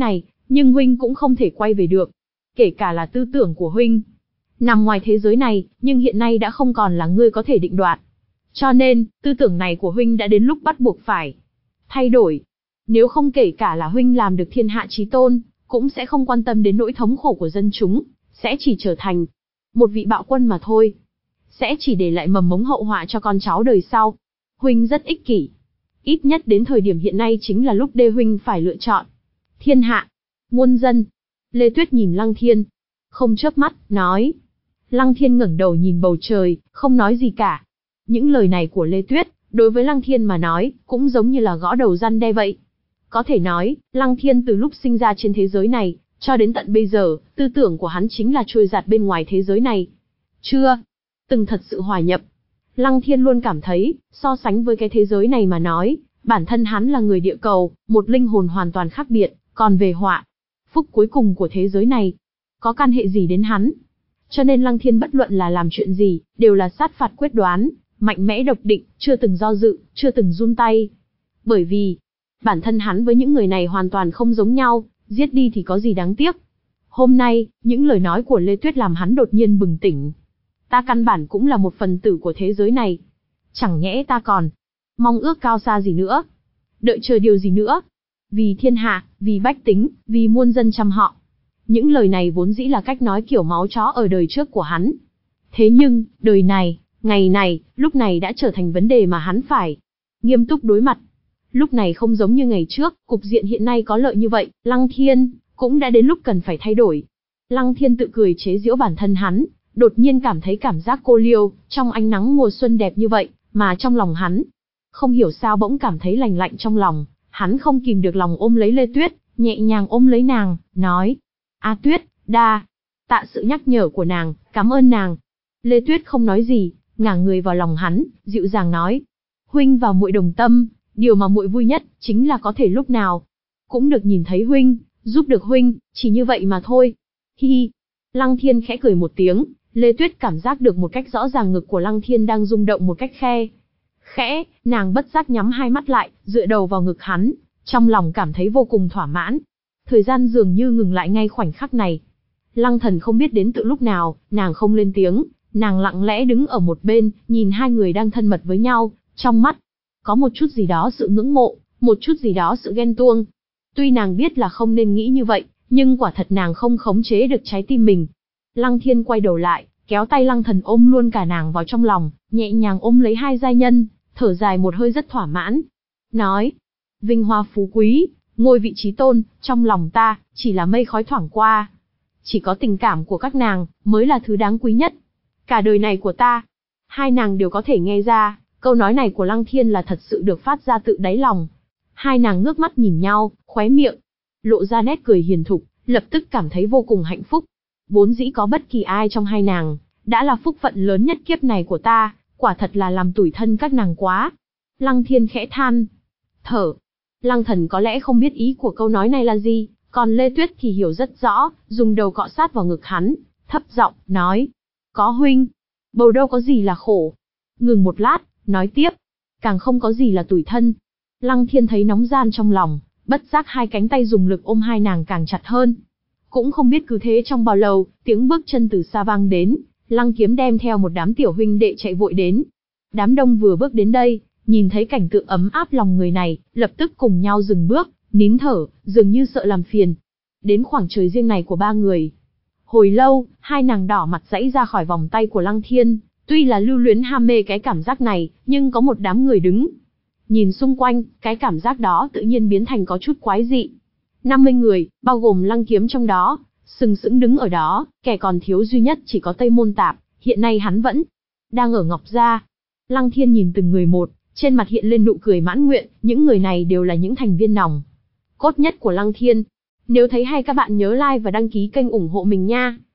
nhưng huynh cũng không thể quay về được. Kể cả là tư tưởng của huynh nằm ngoài thế giới này, nhưng hiện nay đã không còn là ngươi có thể định đoạt. Cho nên, tư tưởng này của huynh đã đến lúc bắt buộc phải thay đổi. Nếu không, kể cả là huynh làm được thiên hạ chí tôn, cũng sẽ không quan tâm đến nỗi thống khổ của dân chúng, sẽ chỉ trở thành một vị bạo quân mà thôi. Sẽ chỉ để lại mầm mống hậu họa cho con cháu đời sau. Huynh rất ích kỷ. Ít nhất đến thời điểm hiện nay chính là lúc đê huynh phải lựa chọn. Thiên hạ, muôn dân. Lê Tuyết nhìn Lăng Thiên, không chớp mắt, nói. Lăng Thiên ngẩng đầu nhìn bầu trời, không nói gì cả. Những lời này của Lê Tuyết, đối với Lăng Thiên mà nói, cũng giống như là gõ đầu răn đe vậy. Có thể nói, Lăng Thiên từ lúc sinh ra trên thế giới này, cho đến tận bây giờ, tư tưởng của hắn chính là trôi dạt bên ngoài thế giới này. Chưa từng thật sự hòa nhập. Lăng Thiên luôn cảm thấy, so sánh với cái thế giới này mà nói, bản thân hắn là người địa cầu, một linh hồn hoàn toàn khác biệt, còn về họa, phúc cuối cùng của thế giới này, có can hệ gì đến hắn. Cho nên Lăng Thiên bất luận là làm chuyện gì, đều là sát phạt quyết đoán, mạnh mẽ độc định, chưa từng do dự, chưa từng run tay. Bởi vì, bản thân hắn với những người này hoàn toàn không giống nhau, giết đi thì có gì đáng tiếc. Hôm nay, những lời nói của Lê Tuyết làm hắn đột nhiên bừng tỉnh. Ta căn bản cũng là một phần tử của thế giới này. Chẳng nhẽ ta còn mong ước cao xa gì nữa? Đợi chờ điều gì nữa? Vì thiên hạ, vì bách tính, vì muôn dân trăm họ. Những lời này vốn dĩ là cách nói kiểu máu chó ở đời trước của hắn. Thế nhưng, đời này, ngày này, lúc này đã trở thành vấn đề mà hắn phải nghiêm túc đối mặt. Lúc này không giống như ngày trước, cục diện hiện nay có lợi như vậy, Lăng Thiên cũng đã đến lúc cần phải thay đổi. Lăng Thiên tự cười chế giễu bản thân hắn, đột nhiên cảm thấy cảm giác cô liêu, trong ánh nắng mùa xuân đẹp như vậy, mà trong lòng hắn, không hiểu sao bỗng cảm thấy lành lạnh trong lòng, hắn không kìm được lòng ôm lấy Lê Tuyết, nhẹ nhàng ôm lấy nàng, nói, A Tuyết, đa tạ sự nhắc nhở của nàng, cảm ơn nàng. Lê Tuyết không nói gì, ngả người vào lòng hắn, dịu dàng nói, huynh và muội đồng tâm, điều mà muội vui nhất, chính là có thể lúc nào cũng được nhìn thấy huynh, giúp được huynh, chỉ như vậy mà thôi. Hi hi. Lăng Thiên khẽ cười một tiếng, Lê Tuyết cảm giác được một cách rõ ràng ngực của Lăng Thiên đang rung động một cách khe khẽ, nàng bất giác nhắm hai mắt lại, dựa đầu vào ngực hắn, trong lòng cảm thấy vô cùng thỏa mãn. Thời gian dường như ngừng lại ngay khoảnh khắc này. Lăng Thần không biết đến từ lúc nào, nàng không lên tiếng, nàng lặng lẽ đứng ở một bên, nhìn hai người đang thân mật với nhau, trong mắt có một chút gì đó sự ngưỡng mộ, một chút gì đó sự ghen tuông. Tuy nàng biết là không nên nghĩ như vậy, nhưng quả thật nàng không khống chế được trái tim mình. Lăng Thiên quay đầu lại, kéo tay Lăng Thần ôm luôn cả nàng vào trong lòng, nhẹ nhàng ôm lấy hai giai nhân, thở dài một hơi rất thỏa mãn. Nói, vinh hoa phú quý, ngôi vị trí tôn, trong lòng ta, chỉ là mây khói thoảng qua. Chỉ có tình cảm của các nàng, mới là thứ đáng quý nhất. Cả đời này của ta, hai nàng đều có thể nghe ra, câu nói này của Lăng Thiên là thật sự được phát ra tự đáy lòng. Hai nàng ngước mắt nhìn nhau, khóe miệng lộ ra nét cười hiền thục, lập tức cảm thấy vô cùng hạnh phúc. Vốn dĩ có bất kỳ ai trong hai nàng, đã là phúc phận lớn nhất kiếp này của ta, quả thật là làm tủi thân các nàng quá. Lăng Thiên khẽ than thở. Lăng Thần có lẽ không biết ý của câu nói này là gì, còn Lê Tuyết thì hiểu rất rõ, dùng đầu cọ sát vào ngực hắn, thấp giọng nói, có huynh, bầu đâu có gì là khổ. Ngừng một lát, nói tiếp, càng không có gì là tủi thân. Lăng Thiên thấy nóng gian trong lòng, bất giác hai cánh tay dùng lực ôm hai nàng càng chặt hơn. Cũng không biết cứ thế trong bao lâu, tiếng bước chân từ xa vang đến, Lăng Kiếm đem theo một đám tiểu huynh đệ chạy vội đến. Đám đông vừa bước đến đây, nhìn thấy cảnh tượng ấm áp lòng người này, lập tức cùng nhau dừng bước, nín thở, dường như sợ làm phiền. Đến khoảng trời riêng này của ba người. Hồi lâu, hai nàng đỏ mặt giãy ra khỏi vòng tay của Lăng Thiên, tuy là lưu luyến ham mê cái cảm giác này, nhưng có một đám người đứng. Nhìn xung quanh, cái cảm giác đó tự nhiên biến thành có chút quái dị. năm mươi người, bao gồm Lăng Kiếm trong đó, sừng sững đứng ở đó, kẻ còn thiếu duy nhất chỉ có Tây Môn Tạp, hiện nay hắn vẫn đang ở Ngọc Gia. Lăng Thiên nhìn từng người một, trên mặt hiện lên nụ cười mãn nguyện, những người này đều là những thành viên nòng cốt nhất của Lăng Thiên. Nếu thấy hay các bạn nhớ like và đăng ký kênh ủng hộ mình nha.